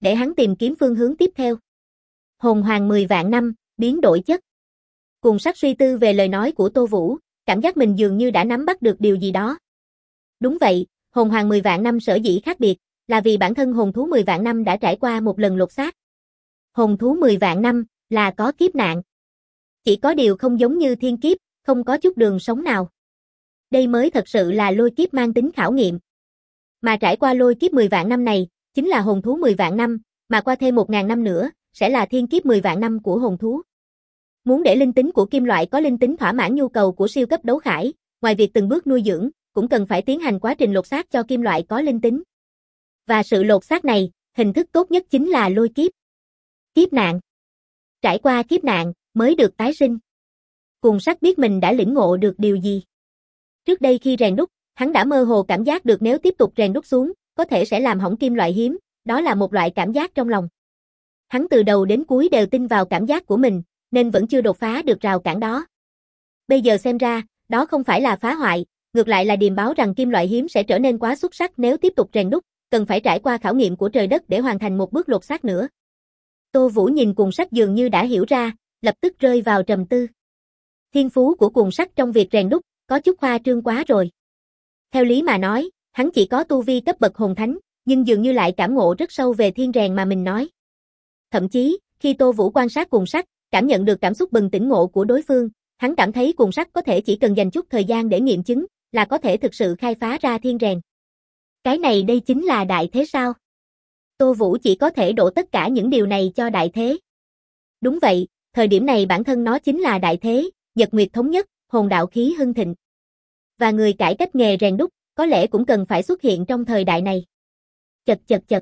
để hắn tìm kiếm phương hướng tiếp theo. Hồn hoàng 10 vạn năm, biến đổi chất. Cùng Sắc suy tư về lời nói của Tô Vũ, cảm giác mình dường như đã nắm bắt được điều gì đó. Đúng vậy, hồn hoàng 10 vạn năm sở dĩ khác biệt, là vì bản thân hồn thú 10 vạn năm đã trải qua một lần lột xác. Hồn thú 10 vạn năm, là có kiếp nạn. Chỉ có điều không giống như thiên kiếp, không có chút đường sống nào. Đây mới thật sự là lôi kiếp mang tính khảo nghiệm. Mà trải qua lôi kiếp 10 vạn năm này, chính là hồn thú 10 vạn năm, mà qua thêm 1000 năm nữa, sẽ là thiên kiếp 10 vạn năm của hồn thú. Muốn để linh tính của kim loại có linh tính thỏa mãn nhu cầu của siêu cấp đấu khải, ngoài việc từng bước nuôi dưỡng, cũng cần phải tiến hành quá trình lột xác cho kim loại có linh tính. Và sự lột xác này, hình thức tốt nhất chính là lôi kiếp. Kiếp nạn. Trải qua kiếp nạn, mới được tái sinh. Cùng Sắc biết mình đã lĩnh ngộ được điều gì. Trước đây khi rèn đúc, hắn đã mơ hồ cảm giác được nếu tiếp tục rèn đúc xuống, có thể sẽ làm hỏng kim loại hiếm, đó là một loại cảm giác trong lòng. Hắn từ đầu đến cuối đều tin vào cảm giác của mình, nên vẫn chưa đột phá được rào cản đó. Bây giờ xem ra, đó không phải là phá hoại, ngược lại là điềm báo rằng kim loại hiếm sẽ trở nên quá xuất sắc nếu tiếp tục rèn đúc, cần phải trải qua khảo nghiệm của trời đất để hoàn thành một bước lột xác nữa. Tô Vũ nhìn Cùng Sắc dường như đã hiểu ra, lập tức rơi vào trầm tư. Thiên phú của Cùng Sắc trong việc rèn đúc, có chút khoa trương quá rồi. Theo lý mà nói, hắn chỉ có tu vi cấp bậc hồn thánh, nhưng dường như lại cảm ngộ rất sâu về thiên rèn mà mình nói. Thậm chí, khi Tô Vũ quan sát Cùng Sắc, cảm nhận được cảm xúc bừng tỉnh ngộ của đối phương, hắn cảm thấy Cùng Sắc có thể chỉ cần dành chút thời gian để nghiệm chứng, là có thể thực sự khai phá ra thiên rèn. Cái này đây chính là đại thế sao? Tô Vũ chỉ có thể đổ tất cả những điều này cho đại thế. Đúng vậy, thời điểm này bản thân nó chính là đại thế, nhật nguyệt thống nhất, hồn đạo khí hưng thịnh. Và người cải cách nghề rèn đúc, có lẽ cũng cần phải xuất hiện trong thời đại này. Chật chật chật.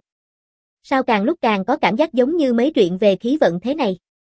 Sao càng lúc càng có cảm giác giống như mấy chuyện về khí vận thế này?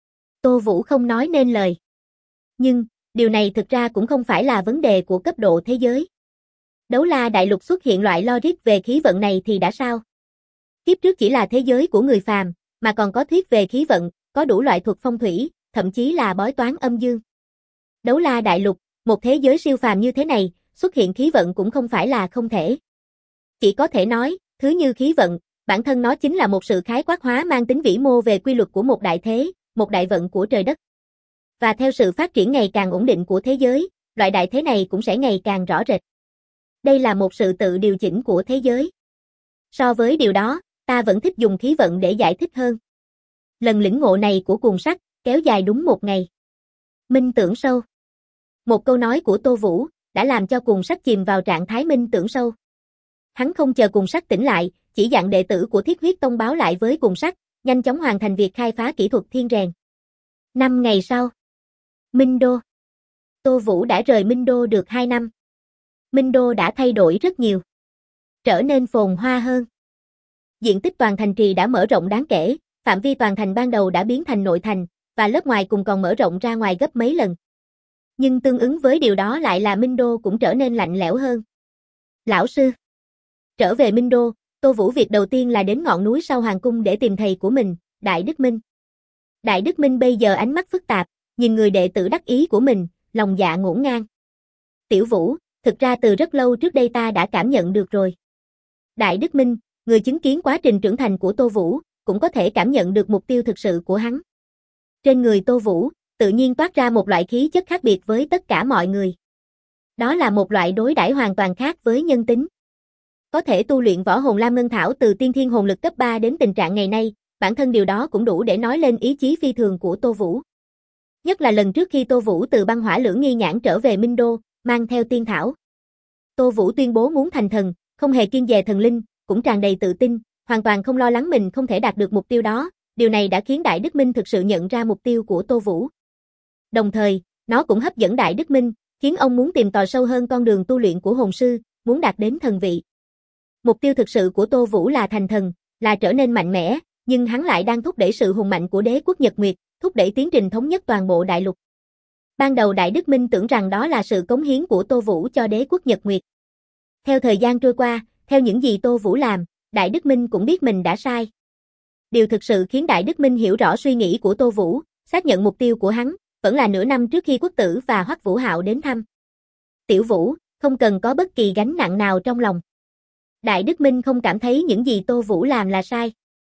Tô Vũ không nói nên lời. Nhưng, điều này thực ra cũng không phải là vấn đề của cấp độ thế giới. Đấu la đại lục xuất hiện loại logic về khí vận này thì đã sao? Kiếp trước chỉ là thế giới của người phàm, mà còn có thuyết về khí vận, có đủ loại thuật phong thủy, thậm chí là bói toán âm dương. Đấu la đại lục, một thế giới siêu phàm như thế này, xuất hiện khí vận cũng không phải là không thể. Chỉ có thể nói, thứ như khí vận, bản thân nó chính là một sự khái quát hóa mang tính vĩ mô về quy luật của một đại thế, một đại vận của trời đất. Và theo sự phát triển ngày càng ổn định của thế giới, loại đại thế này cũng sẽ ngày càng rõ rệt. Đây là một sự tự điều chỉnh của thế giới. So với điều đó, ta vẫn thích dùng khí vận để giải thích hơn. Lần lĩnh ngộ này của Cùng Sắc, kéo dài đúng 1 ngày. Minh tưởng sâu. Một câu nói của Tô Vũ, đã làm cho Cùng Sắc chìm vào trạng thái minh tưởng sâu. Hắn không chờ Cùng Sắc tỉnh lại, chỉ dặn đệ tử của Thiết Huyết Tông báo lại với Cùng Sắc, nhanh chóng hoàn thành việc khai phá kỹ thuật thiên rèn. 5 ngày sau. Minh Đô. Tô Vũ đã rời Minh Đô được 2 năm. Minh Đô đã thay đổi rất nhiều. Trở nên phồn hoa hơn. Diện tích toàn thành trì đã mở rộng đáng kể, phạm vi toàn thành ban đầu đã biến thành nội thành, và lớp ngoài cùng còn mở rộng ra ngoài gấp mấy lần. Nhưng tương ứng với điều đó lại là Minh Đô cũng trở nên lạnh lẽo hơn. Lão sư. Trở về Minh Đô, Tô Vũ việc đầu tiên là đến ngọn núi sau hoàng cung để tìm thầy của mình, Đại Đức Minh. Đại Đức Minh bây giờ ánh mắt phức tạp, nhìn người đệ tử đắc ý của mình, lòng dạ ngổn ngang. Tiểu Vũ, thực ra từ rất lâu trước đây ta đã cảm nhận được rồi. Đại Đức Minh, người chứng kiến quá trình trưởng thành của Tô Vũ, cũng có thể cảm nhận được mục tiêu thực sự của hắn. Trên người Tô Vũ, tự nhiên toát ra một loại khí chất khác biệt với tất cả mọi người. Đó là một loại đối đãi hoàn toàn khác với nhân tính. Có thể tu luyện võ hồn Lam Ngân Thảo từ tiên thiên hồn lực cấp 3 đến tình trạng ngày nay, bản thân điều đó cũng đủ để nói lên ý chí phi thường của Tô Vũ. Nhất là lần trước khi Tô Vũ từ băng hỏa lưỡng nghi nhãn trở về Minh Đô, mang theo tiên thảo. Tô Vũ tuyên bố muốn thành thần, không hề kiêng dè thần linh, cũng tràn đầy tự tin, hoàn toàn không lo lắng mình không thể đạt được mục tiêu đó, điều này đã khiến Đại Đức Minh thực sự nhận ra mục tiêu của Tô Vũ. Đồng thời, nó cũng hấp dẫn Đại Đức Minh, khiến ông muốn tìm tòi sâu hơn con đường tu luyện của hồn sư, muốn đạt đến thần vị. Mục tiêu thực sự của Tô Vũ là thành thần, là trở nên mạnh mẽ, nhưng hắn lại đang thúc đẩy sự hùng mạnh của đế quốc Nhật Nguyệt, thúc đẩy tiến trình thống nhất toàn bộ đại lục. Ban đầu Đại Đức Minh tưởng rằng đó là sự cống hiến của Tô Vũ cho đế quốc Nhật Nguyệt. Theo thời gian trôi qua, theo những gì Tô Vũ làm, Đại Đức Minh cũng biết mình đã sai. Điều thực sự khiến Đại Đức Minh hiểu rõ suy nghĩ của Tô Vũ, xác nhận mục tiêu của hắn, vẫn là nửa năm trước khi Quốc Tử và Hoắc Vũ Hạo đến thăm. Tiểu Vũ, không cần có bất kỳ gánh nặng nào trong lòng. Đại Đức Minh không cảm thấy những gì Tô Vũ làm là sai.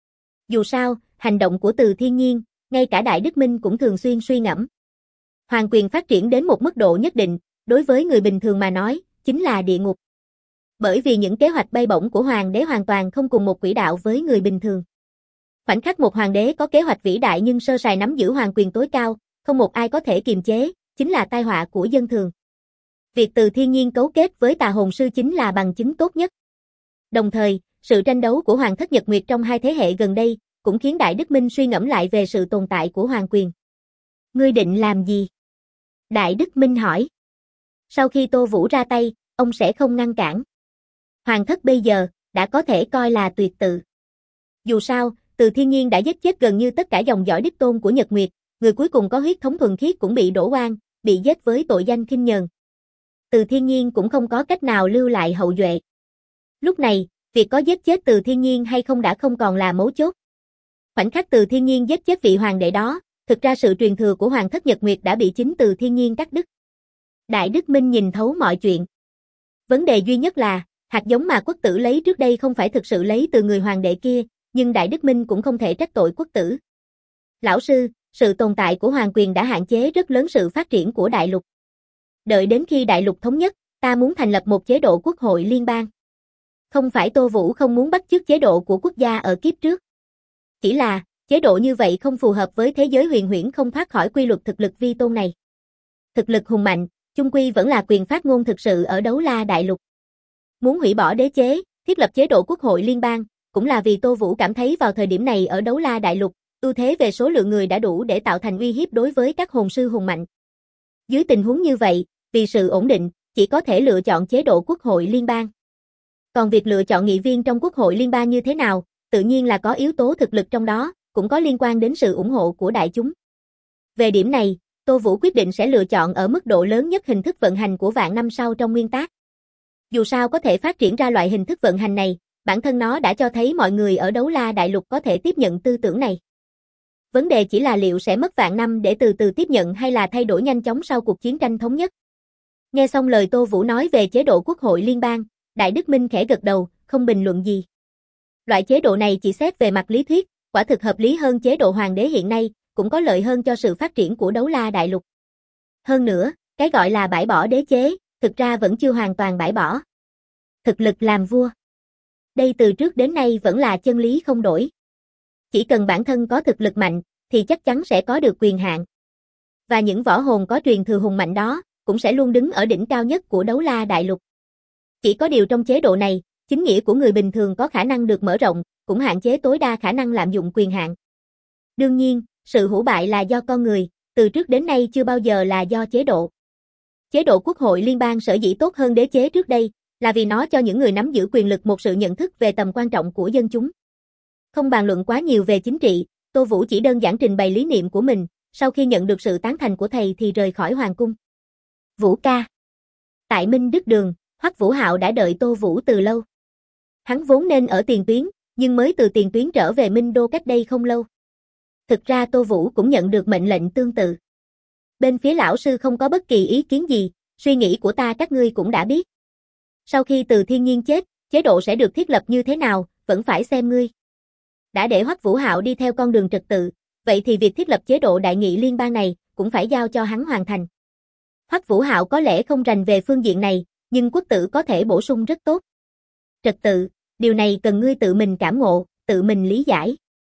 Dù sao, hành động của Từ Thiên Nhiên, ngay cả Đại Đức Minh cũng thường xuyên suy ngẫm. Hoàng quyền phát triển đến một mức độ nhất định, đối với người bình thường mà nói, chính là địa ngục. Bởi vì những kế hoạch bay bổng của hoàng đế hoàn toàn không cùng một quỹ đạo với người bình thường. Khoảnh khắc một hoàng đế có kế hoạch vĩ đại nhưng sơ sài nắm giữ hoàng quyền tối cao, không một ai có thể kiềm chế, chính là tai họa của dân thường. Việc Từ Thiên Nhiên cấu kết với Tà Hồn Sư chính là bằng chứng tốt nhất. Đồng thời, sự tranh đấu của Hoàng thất Nhật Nguyệt trong hai thế hệ gần đây, cũng khiến Đại Đức Minh suy ngẫm lại về sự tồn tại của hoàng quyền. Ngươi định làm gì? Đại Đức Minh hỏi. Sau khi Tô Vũ ra tay, ông sẽ không ngăn cản. Hoàng thất bây giờ, đã có thể coi là tuyệt tự. Dù sao, Từ Thiên Nhiên đã giết chết gần như tất cả dòng dõi đích tôn của Nhật Nguyệt, người cuối cùng có huyết thống thuần khiết cũng bị đổ oan, bị giết với tội danh khinh nhờn. Từ Thiên Nhiên cũng không có cách nào lưu lại hậu duệ. Lúc này, việc có giết chết Từ Thiên Nhiên hay không đã không còn là mấu chốt. Khoảnh khắc Từ Thiên Nhiên giết chết vị hoàng đệ đó, thực ra sự truyền thừa của Hoàng thất Nhật Nguyệt đã bị chính Từ Thiên Nhiên cắt đứt. Đại Đức Minh nhìn thấu mọi chuyện. Vấn đề duy nhất là, hạt giống mà quốc tử lấy trước đây không phải thực sự lấy từ người hoàng đệ kia, nhưng Đại Đức Minh cũng không thể trách tội quốc tử. Lão sư, sự tồn tại của hoàng quyền đã hạn chế rất lớn sự phát triển của đại lục. Đợi đến khi đại lục thống nhất, ta muốn thành lập một chế độ quốc hội liên bang. Không phải Tô Vũ không muốn bắt chước chế độ của quốc gia ở kiếp trước. Chỉ là, chế độ như vậy không phù hợp với thế giới huyền huyễn không thoát khỏi quy luật thực lực vi tôn này. Thực lực hùng mạnh, chung quy vẫn là quyền phát ngôn thực sự ở Đấu La Đại Lục. Muốn hủy bỏ đế chế, thiết lập chế độ quốc hội liên bang, cũng là vì Tô Vũ cảm thấy vào thời điểm này ở Đấu La Đại Lục, ưu thế về số lượng người đã đủ để tạo thành uy hiếp đối với các hồn sư hùng mạnh. Dưới tình huống như vậy, vì sự ổn định, chỉ có thể lựa chọn chế độ quốc hội liên bang. Còn việc lựa chọn nghị viên trong quốc hội liên bang như thế nào, tự nhiên là có yếu tố thực lực trong đó, cũng có liên quan đến sự ủng hộ của đại chúng. Về điểm này, Tô Vũ quyết định sẽ lựa chọn ở mức độ lớn nhất hình thức vận hành của vạn năm sau trong nguyên tác. Dù sao có thể phát triển ra loại hình thức vận hành này, bản thân nó đã cho thấy mọi người ở Đấu La Đại Lục có thể tiếp nhận tư tưởng này. Vấn đề chỉ là liệu sẽ mất vạn năm để từ từ tiếp nhận hay là thay đổi nhanh chóng sau cuộc chiến tranh thống nhất. Nghe xong lời Tô Vũ nói về chế độ quốc hội liên bang, Đại Đức Minh khẽ gật đầu, không bình luận gì. Loại chế độ này chỉ xét về mặt lý thuyết, quả thực hợp lý hơn chế độ hoàng đế hiện nay, cũng có lợi hơn cho sự phát triển của Đấu La Đại Lục. Hơn nữa, cái gọi là bãi bỏ đế chế, thực ra vẫn chưa hoàn toàn bãi bỏ. Thực lực làm vua. Đây từ trước đến nay vẫn là chân lý không đổi. Chỉ cần bản thân có thực lực mạnh, thì chắc chắn sẽ có được quyền hạn. Và những võ hồn có truyền thừa hùng mạnh đó, cũng sẽ luôn đứng ở đỉnh cao nhất của Đấu La Đại Lục. Chỉ có điều trong chế độ này, chính nghĩa của người bình thường có khả năng được mở rộng, cũng hạn chế tối đa khả năng lạm dụng quyền hạn. Đương nhiên, sự hủ bại là do con người, từ trước đến nay chưa bao giờ là do chế độ. Chế độ quốc hội liên bang sở dĩ tốt hơn đế chế trước đây, là vì nó cho những người nắm giữ quyền lực một sự nhận thức về tầm quan trọng của dân chúng. Không bàn luận quá nhiều về chính trị, Tô Vũ chỉ đơn giản trình bày lý niệm của mình, sau khi nhận được sự tán thành của thầy thì rời khỏi hoàng cung. Vũ ca. Tại Minh Đức Đường, Hoắc Vũ Hạo đã đợi Tô Vũ từ lâu. Hắn vốn nên ở tiền tuyến, nhưng mới từ tiền tuyến trở về Minh Đô cách đây không lâu. Thực ra Tô Vũ cũng nhận được mệnh lệnh tương tự. Bên phía lão sư không có bất kỳ ý kiến gì, suy nghĩ của ta các ngươi cũng đã biết. Sau khi Từ Thiên Nhiên chết, chế độ sẽ được thiết lập như thế nào, vẫn phải xem ngươi. Đã để Hoắc Vũ Hạo đi theo con đường trật tự, vậy thì việc thiết lập chế độ đại nghị liên bang này, cũng phải giao cho hắn hoàn thành. Hoắc Vũ Hạo có lẽ không rành về phương diện này, nhưng quốc tử có thể bổ sung rất tốt. Trật tự, điều này cần ngươi tự mình cảm ngộ, tự mình lý giải.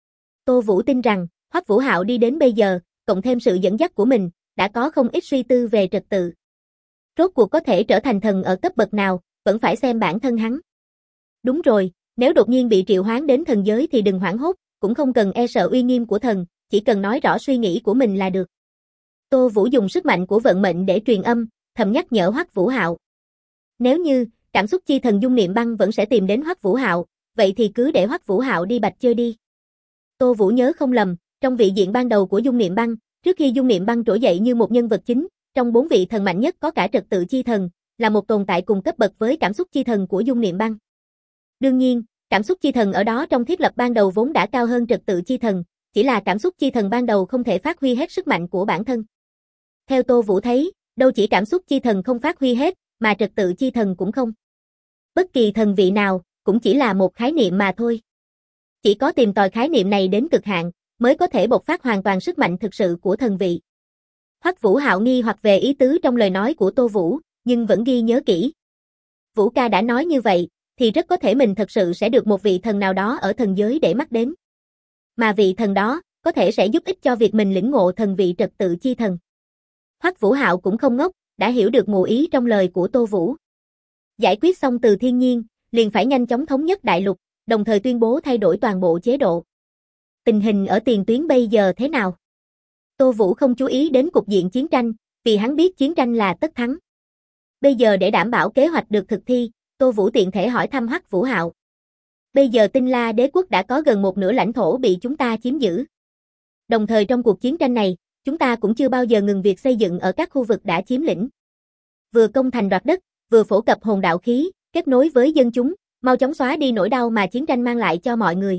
Tô Vũ tin rằng, Hoắc Vũ Hạo đi đến bây giờ, cộng thêm sự dẫn dắt của mình, đã có không ít suy tư về trật tự. Rốt cuộc có thể trở thành thần ở cấp bậc nào, vẫn phải xem bản thân hắn. Đúng rồi, nếu đột nhiên bị triệu hoán đến thần giới thì đừng hoảng hốt, cũng không cần e sợ uy nghiêm của thần, chỉ cần nói rõ suy nghĩ của mình là được. Tô Vũ dùng sức mạnh của vận mệnh để truyền âm, thầm nhắc nhở Hoắc Vũ Hạo. Nếu như, cảm xúc chi thần Dung Niệm Băng vẫn sẽ tìm đến Hoắc Vũ Hạo, vậy thì cứ để Hoắc Vũ Hạo đi bạch chơi đi. Tô Vũ nhớ không lầm, trong vị diện ban đầu của Dung Niệm Băng, trước khi Dung Niệm Băng trỗi dậy như một nhân vật chính, trong 4 vị thần mạnh nhất có cả trật tự chi thần, là một tồn tại cùng cấp bậc với cảm xúc chi thần của Dung Niệm Băng. Đương nhiên, cảm xúc chi thần ở đó trong thiết lập ban đầu vốn đã cao hơn trật tự chi thần, chỉ là cảm xúc chi thần ban đầu không thể phát huy hết sức mạnh của bản thân. Theo Tô Vũ thấy, đâu chỉ cảm xúc chi thần không phát huy hết, mà trật tự chi thần cũng không. Bất kỳ thần vị nào, cũng chỉ là một khái niệm mà thôi. Chỉ có tìm tòi khái niệm này đến cực hạn, mới có thể bộc phát hoàn toàn sức mạnh thực sự của thần vị. Hoắc Vũ Hạo nghi hoặc về ý tứ trong lời nói của Tô Vũ, nhưng vẫn ghi nhớ kỹ. Vũ ca đã nói như vậy, thì rất có thể mình thật sự sẽ được một vị thần nào đó ở thần giới để mắt đến. Mà vị thần đó, có thể sẽ giúp ích cho việc mình lĩnh ngộ thần vị trật tự chi thần. Hoắc Vũ Hạo cũng không ngốc, đã hiểu được ngụ ý trong lời của Tô Vũ. Giải quyết xong Từ Thiên Nhiên, liền phải nhanh chóng thống nhất đại lục, đồng thời tuyên bố thay đổi toàn bộ chế độ. Tình hình ở tiền tuyến bây giờ thế nào? Tô Vũ không chú ý đến cục diện chiến tranh, vì hắn biết chiến tranh là tất thắng. Bây giờ để đảm bảo kế hoạch được thực thi, Tô Vũ tiện thể hỏi thăm Hoắc Vũ Hạo. Bây giờ Tinh La Đế quốc đã có gần một nửa lãnh thổ bị chúng ta chiếm giữ. Đồng thời trong cuộc chiến tranh này, chúng ta cũng chưa bao giờ ngừng việc xây dựng ở các khu vực đã chiếm lĩnh. Vừa công thành đoạt đất, vừa phổ cập hồn đạo khí, kết nối với dân chúng, mau chóng xóa đi nỗi đau mà chiến tranh mang lại cho mọi người.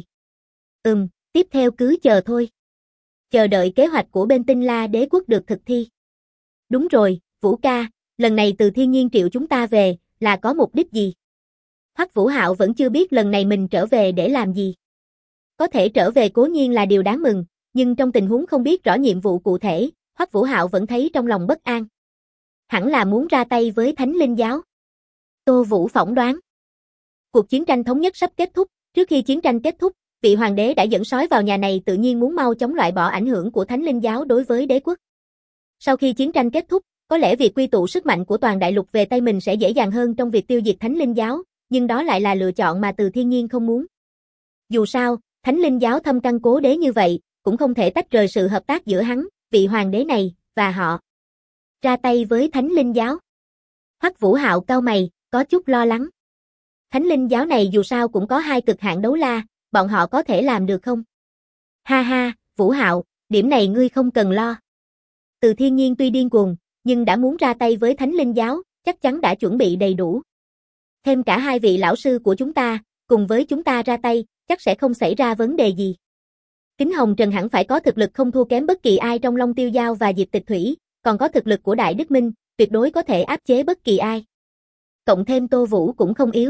Tiếp theo cứ chờ thôi. Chờ đợi kế hoạch của bên Tinh La Đế quốc được thực thi. Đúng rồi, Vũ ca, lần này Từ Thiên Nhiên triệu chúng ta về, là có mục đích gì? Hoắc Vũ Hạo vẫn chưa biết lần này mình trở về để làm gì. Có thể trở về cố nhiên là điều đáng mừng, nhưng trong tình huống không biết rõ nhiệm vụ cụ thể, Hoắc Vũ Hạo vẫn thấy trong lòng bất an. Hẳn là muốn ra tay với Thánh Linh giáo. Tô Vũ phỏng đoán. Cuộc chiến tranh thống nhất sắp kết thúc, trước khi chiến tranh kết thúc, vị hoàng đế đã dẫn sói vào nhà này tự nhiên muốn mau chóng loại bỏ ảnh hưởng của Thánh Linh giáo đối với đế quốc. Sau khi chiến tranh kết thúc, có lẽ việc quy tụ sức mạnh của toàn đại lục về tay mình sẽ dễ dàng hơn trong việc tiêu diệt Thánh Linh giáo, nhưng đó lại là lựa chọn mà Từ Thiên Nhiên không muốn. Dù sao, Thánh Linh giáo thâm căn cố đế như vậy, cũng không thể tách rời sự hợp tác giữa hắn, vị hoàng đế này, và họ. Ra tay với Thánh Linh giáo. Hoắc Vũ Hạo cau mày, có chút lo lắng. Thánh Linh giáo này dù sao cũng có 2 cực hạn đấu la, bọn họ có thể làm được không? Ha ha, Vũ Hạo, điểm này ngươi không cần lo. Từ Thiên Nhiên tuy điên cuồng, nhưng đã muốn ra tay với Thánh Linh giáo, chắc chắn đã chuẩn bị đầy đủ. Thêm cả 2 vị lão sư của chúng ta, cùng với chúng ta ra tay, chắc sẽ không xảy ra vấn đề gì. Kính Hồng Trần hẳn phải có thực lực không thua kém bất kỳ ai trong Long Tiêu Giao và Diệp Tịch Thủy, còn có thực lực của Đại Đức Minh, tuyệt đối có thể áp chế bất kỳ ai. Cộng thêm Tô Vũ cũng không yếu.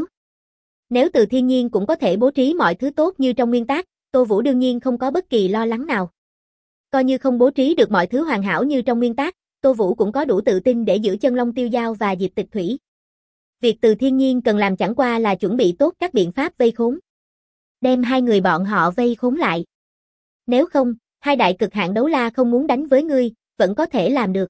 Nếu Từ Thiên Nhiên cũng có thể bố trí mọi thứ tốt như trong nguyên tắc, Tô Vũ đương nhiên không có bất kỳ lo lắng nào. Coi như không bố trí được mọi thứ hoàn hảo như trong nguyên tắc, Tô Vũ cũng có đủ tự tin để giữ chân Long Tiêu Giao và Diệp Tịch Thủy. Việc Từ Thiên Nhiên cần làm chẳng qua là chuẩn bị tốt các biện pháp vây khốn. Đem 2 người bọn họ vây khốn lại. Nếu không, 2 đại cực hạn đấu la không muốn đánh với ngươi, vẫn có thể làm được.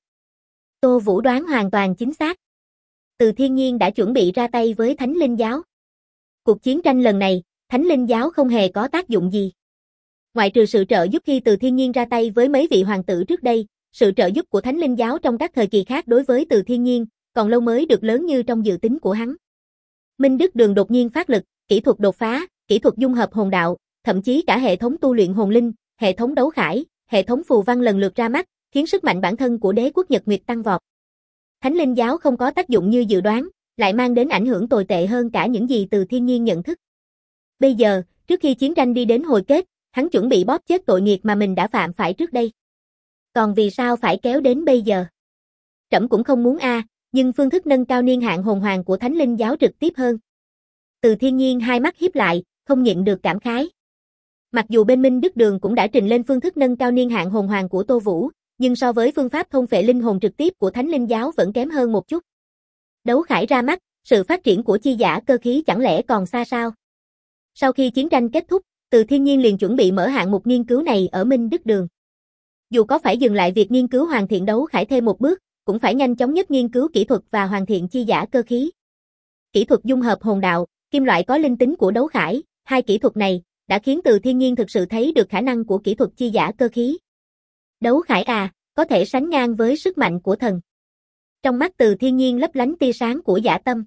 Tô Vũ đoán hoàn toàn chính xác. Từ Thiên Nhiên đã chuẩn bị ra tay với Thánh Linh giáo. Cuộc chiến tranh lần này, Thánh Linh giáo không hề có tác dụng gì. Ngoại trừ sự trợ giúp khi Từ Thiên Nhiên ra tay với mấy vị hoàng tử trước đây, sự trợ giúp của Thánh Linh giáo trong các thời kỳ khác đối với Từ Thiên Nhiên, còn lâu mới được lớn như trong dự tính của hắn. Minh Đức Đường đột nhiên phát lực, kỹ thuật đột phá, kỹ thuật dung hợp hồn đạo, thậm chí cả hệ thống tu luyện hồn linh, hệ thống đấu khải, hệ thống phù văn lần lượt ra mắt, khiến sức mạnh bản thân của đế quốc Nhật Nguyệt tăng vọt. Thánh Linh giáo không có tác dụng như dự đoán, lại mang đến ảnh hưởng tồi tệ hơn cả những gì Từ Thiên Nhiên nhận thức. Bây giờ, trước khi chiến tranh đi đến hồi kết, hắn chuẩn bị bóp chết tội nghiệp mà mình đã phạm phải trước đây. Còn vì sao phải kéo đến bây giờ? Trẫm cũng không muốn nhưng phương thức nâng cao niên hạn hồn hoàng của Thánh Linh giáo trực tiếp hơn. Từ Thiên Nhiên hai mắt híp lại, không nhịn được cảm khái. Mặc dù bên Minh Đức Đường cũng đã trình lên phương thức nâng cao niên hạn hồn hoàng của Tô Vũ, nhưng so với phương pháp thôn phệ linh hồn trực tiếp của Thánh Linh giáo vẫn kém hơn một chút. Đấu khải ra mắt, sự phát triển của chi giả cơ khí chẳng lẽ còn xa sao? Sau khi chiến tranh kết thúc, Từ Thiên Nhiên liền chuẩn bị mở hạng mục nghiên cứu này ở Minh Đức Đường. Dù có phải dừng lại việc nghiên cứu hoàn thiện đấu khải thêm một bước, cũng phải nhanh chóng nhất nghiên cứu kỹ thuật và hoàn thiện chi giả cơ khí. Kỹ thuật dung hợp hồn đạo, kim loại có linh tính của đấu khải, hai kỹ thuật này đã khiến Từ Thiên Nhiên thực sự thấy được khả năng của kỹ thuật chi giả cơ khí. Đấu khải có thể sánh ngang với sức mạnh của thần. Trong mắt Từ Thiên Nhiên lấp lánh tia sáng của dã tâm.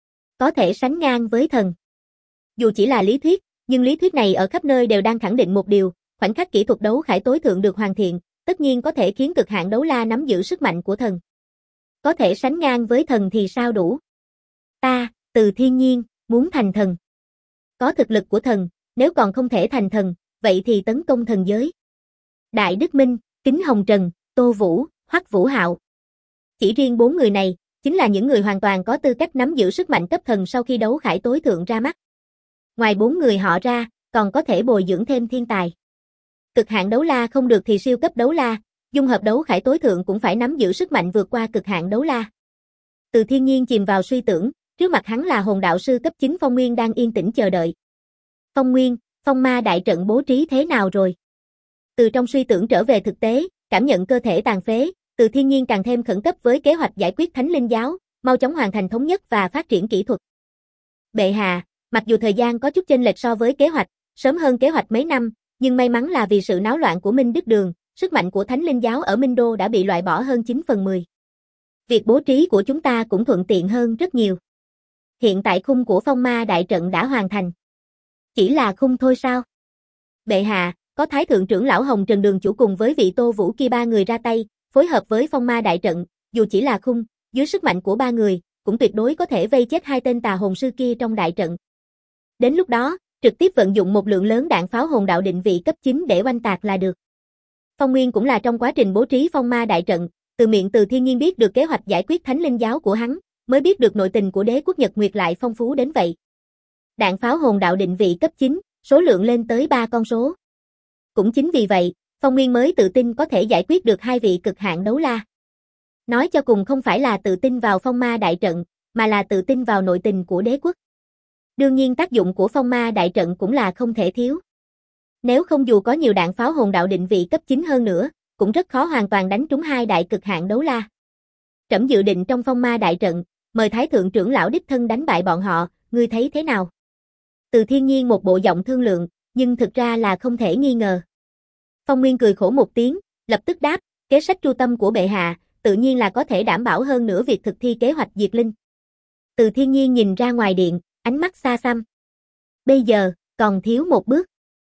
Có thể sánh ngang với thần. Dù chỉ là lý thuyết, nhưng lý thuyết này ở khắp nơi đều đang khẳng định một điều, khoảnh khắc kỹ thuật đấu khải tối thượng được hoàn thiện, tất nhiên có thể khiến cực hạn đấu la nắm giữ sức mạnh của thần. Có thể sánh ngang với thần thì sao đủ? Ta, Từ Thiên Nhiên, muốn thành thần. Có thực lực của thần, nếu còn không thể thành thần, vậy thì tấn công thần giới. Đại Đức Minh, Kính Hồng Trần, Tô Vũ, Hoắc Vũ Hạo. Chỉ riêng 4 người này, chính là những người hoàn toàn có tư cách nắm giữ sức mạnh cấp thần sau khi đấu khải tối thượng ra mắt. Ngoài 4 người họ ra, còn có thể bồi dưỡng thêm thiên tài. Cực hạn đấu la không được thì siêu cấp đấu la, dung hợp đấu khải tối thượng cũng phải nắm giữ sức mạnh vượt qua cực hạn đấu la. Từ Thiên Nhiên chìm vào suy tưởng, trước mặt hắn là hồn đạo sư cấp 9 Phong Nguyên đang yên tĩnh chờ đợi. Phong Nguyên, phong ma đại trận bố trí thế nào rồi? Từ trong suy tưởng trở về thực tế, cảm nhận cơ thể tàn phế, Từ Thiên Nhiên càng thêm khẩn cấp với kế hoạch giải quyết Thánh Linh giáo, mau chóng hoàn thành thống nhất và phát triển kỹ thuật. Bệ hạ, mặc dù thời gian có chút chênh lệch so với kế hoạch, sớm hơn kế hoạch mấy năm, nhưng may mắn là vì sự náo loạn của Minh Đức Đường, sức mạnh của Thánh Linh giáo ở Minh Đô đã bị loại bỏ hơn 9/10. Việc bố trí của chúng ta cũng thuận tiện hơn rất nhiều. Hiện tại khung của phong ma đại trận đã hoàn thành. Chỉ là khung thôi sao? Bệ hạ, có Thái Thượng trưởng lão Hồng Trần Đường chủ cùng với vị Tô Vũ kia ba người ra tay, phối hợp với phong ma đại trận, dù chỉ là khung, dưới sức mạnh của ba người, cũng tuyệt đối có thể vây chết hai tên tà hồn sư kia trong đại trận. Đến lúc đó, trực tiếp vận dụng một lượng lớn đạn pháo hồn đạo định vị cấp 9 để oanh tạc là được. Phong Nguyên cũng là trong quá trình bố trí phong ma đại trận, từ miệng Từ Thiên Nhiên biết được kế hoạch giải quyết Thánh Linh giáo của hắn, mới biết được nội tình của đế quốc Nhật Nguyệt lại phong phú đến vậy. Đạn pháo hồn đạo định vị cấp 9, số lượng lên tới 3 con số. Cũng chính vì vậy, Phong Nguyên mới tự tin có thể giải quyết được hai vị cực hạn đấu la. Nói cho cùng không phải là tự tin vào phong ma đại trận, mà là tự tin vào nội tình của đế quốc. Đương nhiên tác dụng của phong ma đại trận cũng là không thể thiếu. Nếu không dù có nhiều đạn pháo hồn đạo định vị cấp 9 hơn nữa, cũng rất khó hoàn toàn đánh trúng hai đại cực hạn đấu la. Trẫm dự định trong phong ma đại trận, mời Thái Thượng trưởng lão đích thân đánh bại bọn họ, ngươi thấy thế nào? Từ Thiên Nhiên một bộ giọng thương lượng, nhưng thực ra là không thể nghi ngờ. Phong Nguyên cười khổ một tiếng, lập tức đáp, kế sách tru tâm của bệ hạ, tự nhiên là có thể đảm bảo hơn nữa việc thực thi kế hoạch diệt linh. Từ Thiên Nhiên nhìn ra ngoài điện, ánh mắt xa xăm. Bây giờ, còn thiếu một bước.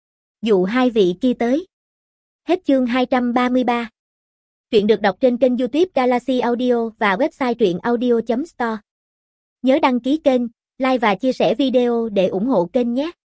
Dụ hai vị kia tới. Hết chương 233. Truyện được đọc trên kênh YouTube Galaxy Audio và website truyệnaudio.store. Nhớ đăng ký kênh, like và chia sẻ video để ủng hộ kênh nhé.